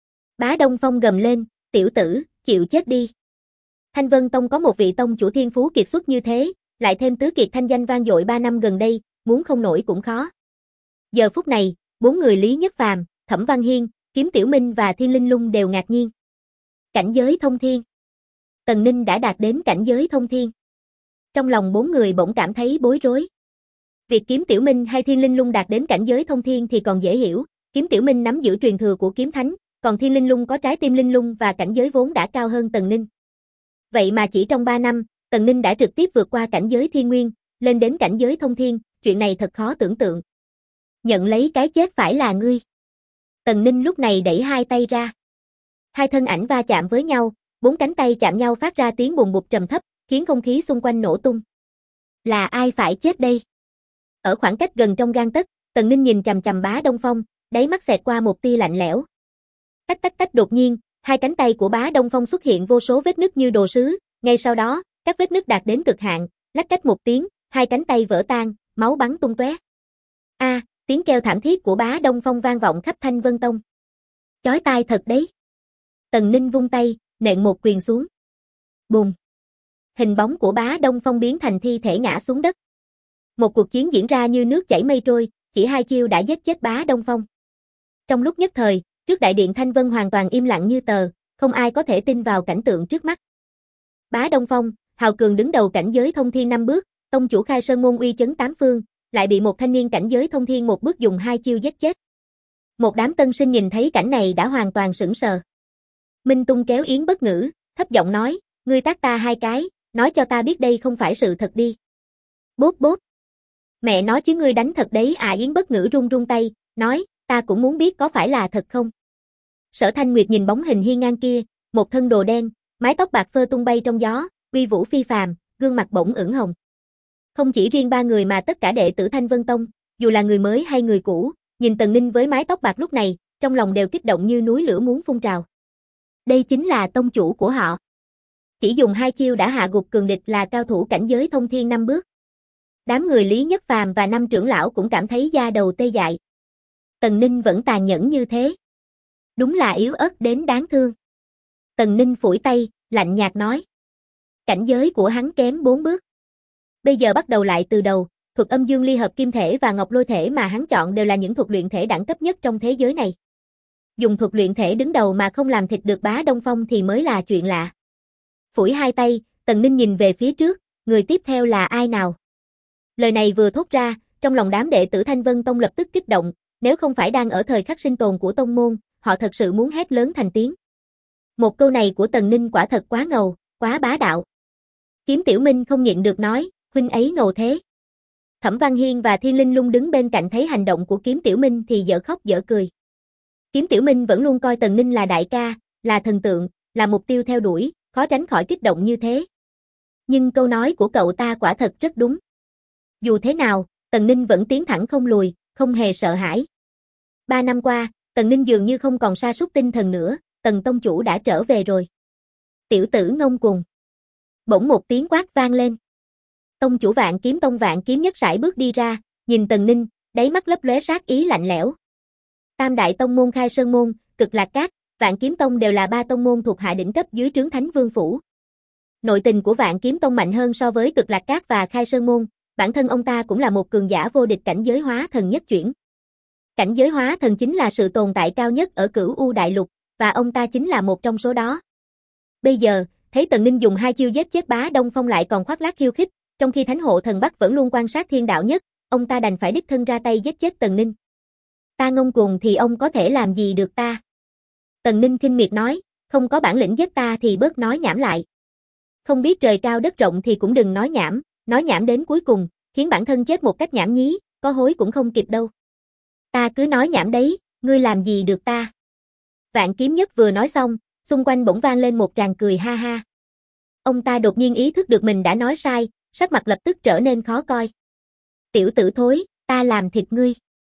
S1: Bá Đông Phong gầm lên, tiểu tử, chịu chết đi. Thanh Vân Tông có một vị tông chủ thiên phú kiệt xuất như thế, lại thêm tứ kiệt thanh danh vang dội 3 năm gần đây, muốn không nổi cũng khó. Giờ phút này, 4 người Lý Nhất Phàm, Thẩm Văn Hiên, Kiếm Tiểu Minh và Thiên Linh Lung đều ngạc nhiên. Cảnh giới thông thiên. Tần Ninh đã đạt đến cảnh giới thông thiên. Trong lòng 4 người bỗng cảm thấy bối rối. Việc Kiếm Tiểu Minh hay Thiên Linh Lung đạt đến cảnh giới thông thiên thì còn dễ hiểu, Kiếm Tiểu Minh nắm giữ truyền thừa của kiếm thánh, còn Thiên Linh Lung có trái tim linh lung và cảnh giới vốn đã cao hơn Tần Ninh. Vậy mà chỉ trong 3 năm, Tần Ninh đã trực tiếp vượt qua cảnh giới thiên nguyên, lên đến cảnh giới thông thiên, chuyện này thật khó tưởng tượng. Nhận lấy cái chết phải là ngươi. Tần Ninh lúc này đẩy hai tay ra. Hai thân ảnh va chạm với nhau, 4 cánh tay chạm nhau phát ra tiếng bùng bụt trầm thấp, khiến không khí xung quanh nổ tung. Là ai phải chết đây? Ở khoảng cách gần trong gang tấc, Tần Ninh nhìn chằm chằm Bá Đông Phong, đáy mắt xẹt qua một tia lạnh lẽo. Tách tách tách đột nhiên, Hai cánh tay của Bá Đông Phong xuất hiện vô số vết nứt như đồ sứ, ngay sau đó, các vết nứt đạt đến cực hạn, lách cách một tiếng, hai cánh tay vỡ tan, máu bắn tung tóe. Tiếng kêu thảm thiết của Bá Đông Phong vang vọng khắp Thanh Vân Tông. Chói tai thật đấy. Tần Ninh vung tay, nện một quyền xuống. Bùm. Hình bóng của Bá Đông Phong biến thành thi thể ngã xuống đất. Một cuộc chiến diễn ra như nước chảy mây trôi, chỉ hai chiêu đã giết chết Bá Đông Phong. Trong lúc nhất thời, trước đại điện Thanh Vân hoàn toàn im lặng như tờ, không ai có thể tin vào cảnh tượng trước mắt. Bá Đông Phong, hào cường đứng đầu cảnh giới thông thiên 5 bước, tông chủ Khai Sơn môn uy chấn tám phương, lại bị một thanh niên cảnh giới thông thiên một bước dùng hai chiêu giết chết. Một đám tân sinh nhìn thấy cảnh này đã hoàn toàn sững sờ. Minh Tung kéo Yến Bất Ngữ, thấp giọng nói, ngươi tát ta hai cái, nói cho ta biết đây không phải sự thật đi. Bốp bốp. Mẹ nói chứ ngươi đánh thật đấy à. Yến Bất Ngữ run run tay, nói, ta cũng muốn biết có phải là thật không. Sở Thanh Nguyệt nhìn bóng hình hiên ngang kia, một thân đồ đen, mái tóc bạc phơ tung bay trong gió, uy vũ phi phàm, gương mặt bỗng ửng hồng. Không chỉ riêng ba người mà tất cả đệ tử Thanh Vân Tông, dù là người mới hay người cũ, nhìn Tần Ninh với mái tóc bạc lúc này, trong lòng đều kích động như núi lửa muốn phun trào. Đây chính là tông chủ của họ. Chỉ dùng hai chiêu đã hạ gục cường địch là cao thủ cảnh giới thông thiên 5 bước. Đám người Lý Nhất Phàm và năm trưởng lão cũng cảm thấy da đầu tê dại. Tần Ninh vẫn tàn nhẫn như thế. Đúng là yếu ớt đến đáng thương. Tần Ninh phủi tay, lạnh nhạt nói. Cảnh giới của hắn kém 4 bước. Bây giờ bắt đầu lại từ đầu, thuật âm dương ly hợp kim thể và ngọc lôi thể mà hắn chọn đều là những thuật luyện thể đẳng cấp nhất trong thế giới này. Dùng thuật luyện thể đứng đầu mà không làm thịt được Bá Đông Phong thì mới là chuyện lạ. Phủi hai tay, Tần Ninh nhìn về phía trước, người tiếp theo là ai nào? Lời này vừa thốt ra, trong lòng đám đệ tử Thanh Vân Tông lập tức kích động, nếu không phải đang ở thời khắc sinh tồn của tông môn, họ thật sự muốn hét lớn thành tiếng. Một câu này của Tần Ninh quả thật quá ngầu, quá bá đạo. Kiếm Tiểu Minh không nhịn được nói, huynh ấy ngầu thế. Thẩm Văn Hiên và Thiên Linh Lung đứng bên cạnh thấy hành động của Kiếm Tiểu Minh thì dở khóc dở cười. Kiếm Tiểu Minh vẫn luôn coi Tần Ninh là đại ca, là thần tượng, là mục tiêu theo đuổi, khó tránh khỏi kích động như thế. Nhưng câu nói của cậu ta quả thật rất đúng. Dù thế nào, Tần Ninh vẫn tiến thẳng không lùi, không hề sợ hãi. 3 năm qua, Tần Ninh dường như không còn sa sút tinh thần nữa, Tần tông chủ đã trở về rồi. Tiểu tử ngông cuồng. Bỗng một tiếng quát vang lên. Tông chủ Vạn Kiếm Tông Vạn Kiếm Nhất sải bước đi ra, nhìn Tần Ninh, đáy mắt lấp lóe sát ý lạnh lẽo. Tam đại tông môn Khai Sơn môn, Cực Lạc Các, Vạn Kiếm Tông đều là ba tông môn thuộc hạ đỉnh cấp dưới trướng Thánh Vương phủ. Nội tình của Vạn Kiếm Tông mạnh hơn so với Cực Lạc Các và Khai Sơn môn, bản thân ông ta cũng là một cường giả vô địch cảnh giới hóa thần nhất chuyển. Cảnh giới hóa thần chính là sự tồn tại cao nhất ở Cửu U đại lục, và ông ta chính là một trong số đó. Bây giờ, thấy Tần Ninh dùng hai chiêu giết chết Bá Đông Phong lại còn khoác lác khiêu khích, trong khi Thánh Hộ Thần Bắc vẫn luôn quan sát thiên đạo nhất, ông ta đành phải đích thân ra tay giết chết Tần Ninh. Ta ngông cuồng thì ông có thể làm gì được ta? Tần Ninh khinh miệt nói, không có bản lĩnh giết ta thì bớt nói nhảm lại. Không biết trời cao đất rộng thì cũng đừng nói nhảm đến cuối cùng, khiến bản thân chết một cách nhảm nhí, có hối cũng không kịp đâu. Ta cứ nói nhảm đấy, ngươi làm gì được ta? Vạn Kiếm Nhất vừa nói xong, xung quanh bỗng vang lên một tràng cười ha ha. Ông ta đột nhiên ý thức được mình đã nói sai, sắc mặt lập tức trở nên khó coi. Tiểu tử thối, ta làm thịt ngươi.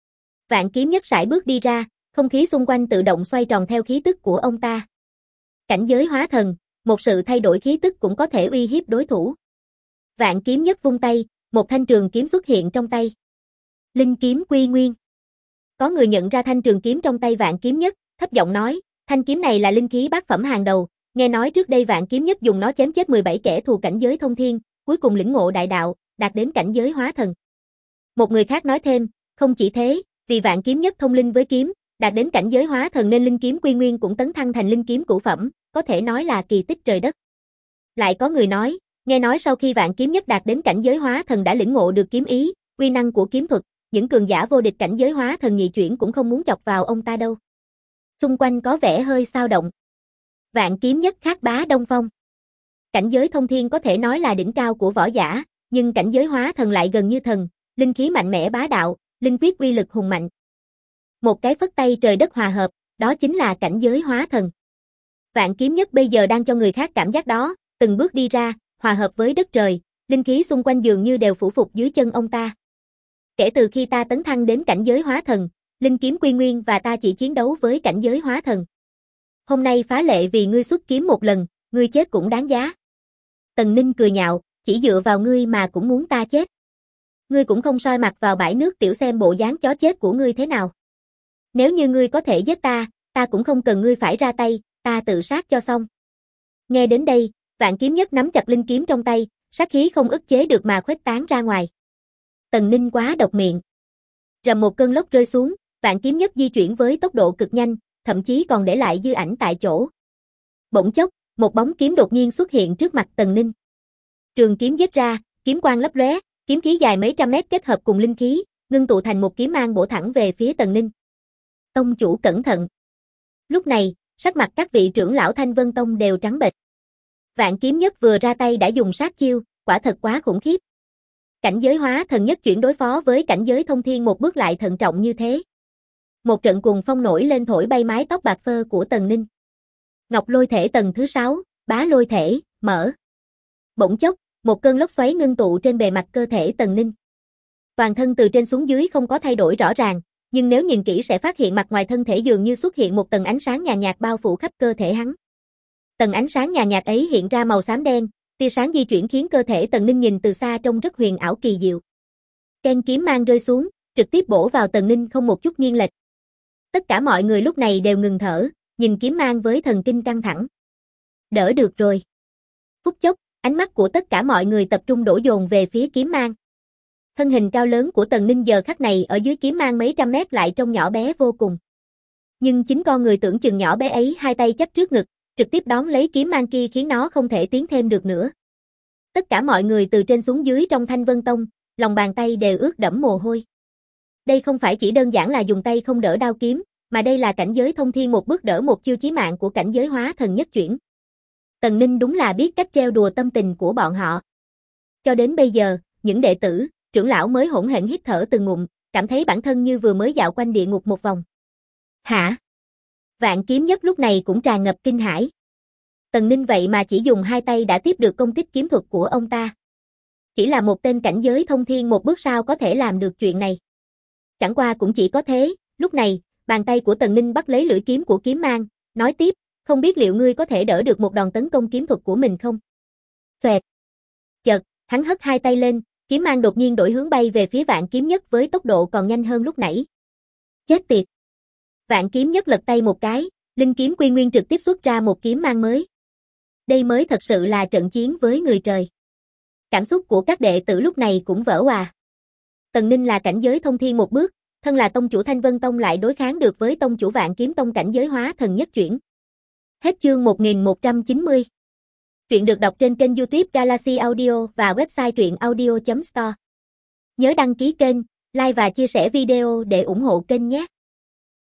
S1: Vạn Kiếm Nhất sải bước đi ra, không khí xung quanh tự động xoay tròn theo khí tức của ông ta. Cảnh giới hóa thần, một sự thay đổi khí tức cũng có thể uy hiếp đối thủ. Vạn Kiếm Nhất vung tay, một thanh trường kiếm xuất hiện trong tay. Linh kiếm quy nguyên. Có người nhận ra thanh trường kiếm trong tay Vạn Kiếm Nhất, thấp giọng nói, thanh kiếm này là linh khí bát phẩm hàng đầu, nghe nói trước đây Vạn Kiếm Nhất dùng nó chém chết 17 kẻ thù cảnh giới thông thiên, cuối cùng lĩnh ngộ đại đạo, đạt đến cảnh giới hóa thần. Một người khác nói thêm, không chỉ thế, vì Vạn Kiếm Nhất thông linh với kiếm, đạt đến cảnh giới hóa thần nên linh kiếm quy nguyên cũng tấn thăng thành linh kiếm cửu phẩm, có thể nói là kỳ tích trời đất. Lại có người nói, nghe nói sau khi Vạn Kiếm Nhất đạt đến cảnh giới hóa thần đã lĩnh ngộ được kiếm ý, uy năng của kiếm thuật, những cường giả vô địch cảnh giới hóa thần nhị chuyển cũng không muốn chọc vào ông ta đâu. Xung quanh có vẻ hơi xao động. Vạn Kiếm Nhất khác Bá Đông Phong. Cảnh giới thông thiên có thể nói là đỉnh cao của võ giả, nhưng cảnh giới hóa thần lại gần như thần, linh khí mạnh mẽ bá đạo, linh quyết uy lực hùng mạnh. Một cái phất tay trời đất hòa hợp, đó chính là cảnh giới hóa thần. Vạn Kiếm Nhất bây giờ đang cho người khác cảm giác đó, từng bước đi ra, hòa hợp với đất trời, linh khí xung quanh dường như đều phủ phục dưới chân ông ta. Kể từ khi ta tấn thăng đến cảnh giới hóa thần, linh kiếm quy nguyên và ta chỉ chiến đấu với cảnh giới hóa thần. Hôm nay phá lệ vì ngươi xuất kiếm một lần, ngươi chết cũng đáng giá. Tần Ninh cười nhạo, chỉ dựa vào ngươi mà cũng muốn ta chết. Ngươi cũng không soi mặt vào bãi nước tiểu xem bộ dáng chó chết của ngươi thế nào. Nếu như ngươi có thể giết ta, ta cũng không cần ngươi phải ra tay, ta tự sát cho xong. Nghe đến đây, Vạn Kiếm Nhất nắm chặt linh kiếm trong tay, sát khí không ức chế được mà khuếch tán ra ngoài. Tần Ninh quá độc miệng. Rầm một cơn lốc rơi xuống, Vạn Kiếm Nhất di chuyển với tốc độ cực nhanh, thậm chí còn để lại dư ảnh tại chỗ. Bỗng chốc, một bóng kiếm đột nhiên xuất hiện trước mặt Tần Ninh. Trường kiếm giết ra, kiếm quang lấp lóe, kiếm khí dài mấy trăm mét kết hợp cùng linh khí, ngưng tụ thành một kiếm mang bổ thẳng về phía Tần Ninh. Tông chủ cẩn thận. Lúc này, sắc mặt các vị trưởng lão Thanh Vân Tông đều trắng bệch. Vạn Kiếm Nhất vừa ra tay đã dùng sát chiêu, quả thật quá khủng khiếp. Cảnh giới hóa thần nhất chuyển đối phó với cảnh giới thông thiên một bước lại thận trọng như thế. Một trận cuồng phong nổi lên thổi bay mái tóc bạc phơ của Tần Ninh. Ngọc lôi thể tầng thứ 6, bá lôi thể, mở. Bỗng chốc, một cơn lốc xoáy ngưng tụ trên bề mặt cơ thể Tần Ninh. Toàn thân từ trên xuống dưới không có thay đổi rõ ràng, nhưng nếu nhìn kỹ sẽ phát hiện mặt ngoài thân thể dường như xuất hiện một tầng ánh sáng nhàn nhạt bao phủ khắp cơ thể hắn. Tầng ánh sáng nhàn nhạt ấy hiện ra màu xám đen, tia sáng di chuyển khiến cơ thể Tần Ninh nhìn từ xa trông rất huyền ảo kỳ diệu. Ken kiếm mang rơi xuống, trực tiếp bổ vào Tần Ninh không một chút nghiêng lệch. Tất cả mọi người lúc này đều ngừng thở, nhìn kiếm mang với thần kinh căng thẳng. Đỡ được rồi. Phút chốc, ánh mắt của tất cả mọi người tập trung đổ dồn về phía kiếm mang. Thân hình cao lớn của Tần Ninh giờ khắc này ở dưới kiếm mang mấy trăm mét lại trông nhỏ bé vô cùng. Nhưng chính con người tưởng chừng nhỏ bé ấy hai tay chắp trước ngực, trực tiếp đón lấy kiếm mang kia khiến nó không thể tiến thêm được nữa. Tất cả mọi người từ trên xuống dưới trong Thanh Vân Tông, lòng bàn tay đều ướt đẫm mồ hôi. Đây không phải chỉ đơn giản là dùng tay không đỡ đao kiếm, mà đây là cảnh giới thông thiên một bước đỡ một chiêu chí mạng của cảnh giới hóa thần nhất chuyển. Tần Ninh đúng là biết cách trêu đùa tâm tình của bọn họ. Cho đến bây giờ, những đệ tử, trưởng lão mới hỗn hển hít thở từng ngụm, cảm thấy bản thân như vừa mới dạo quanh địa ngục một vòng. Hả? Vạn Kiếm Nhất lúc này cũng tràn ngập kinh hãi. Tần Ninh vậy mà chỉ dùng hai tay đã tiếp được công kích kiếm thuật của ông ta. Chỉ là một tên cảnh giới thông thiên một bước sao có thể làm được chuyện này. Chẳng qua cũng chỉ có thế, lúc này, bàn tay của Tần Ninh bắt lấy lưỡi kiếm của kiếm mang, nói tiếp, không biết liệu ngươi có thể đỡ được một đòn tấn công kiếm thuật của mình không? Xoẹt. Chợt, hắn hất hai tay lên, kiếm mang đột nhiên đổi hướng bay về phía Vạn Kiếm Nhất với tốc độ còn nhanh hơn lúc nãy. Chết tiệt. Vạn Kiếm Nhất lật tay một cái, linh kiếm quy nguyên trực tiếp xuất ra một kiếm mang mới. Đây mới thật sự là trận chiến với người trời. Cảm xúc của các đệ tử lúc này cũng vỡ òa. Tần Ninh là cảnh giới thông thiên một bước, thân là tông chủ Thanh Vân Tông lại đối kháng được với tông chủ Vạn Kiếm Tông cảnh giới hóa thần nhất chuyển. Hết chương 1190. Truyện được đọc trên kênh YouTube Galaxy Audio và website truyệnaudio.store. Nhớ đăng ký kênh, like và chia sẻ video để ủng hộ kênh nhé.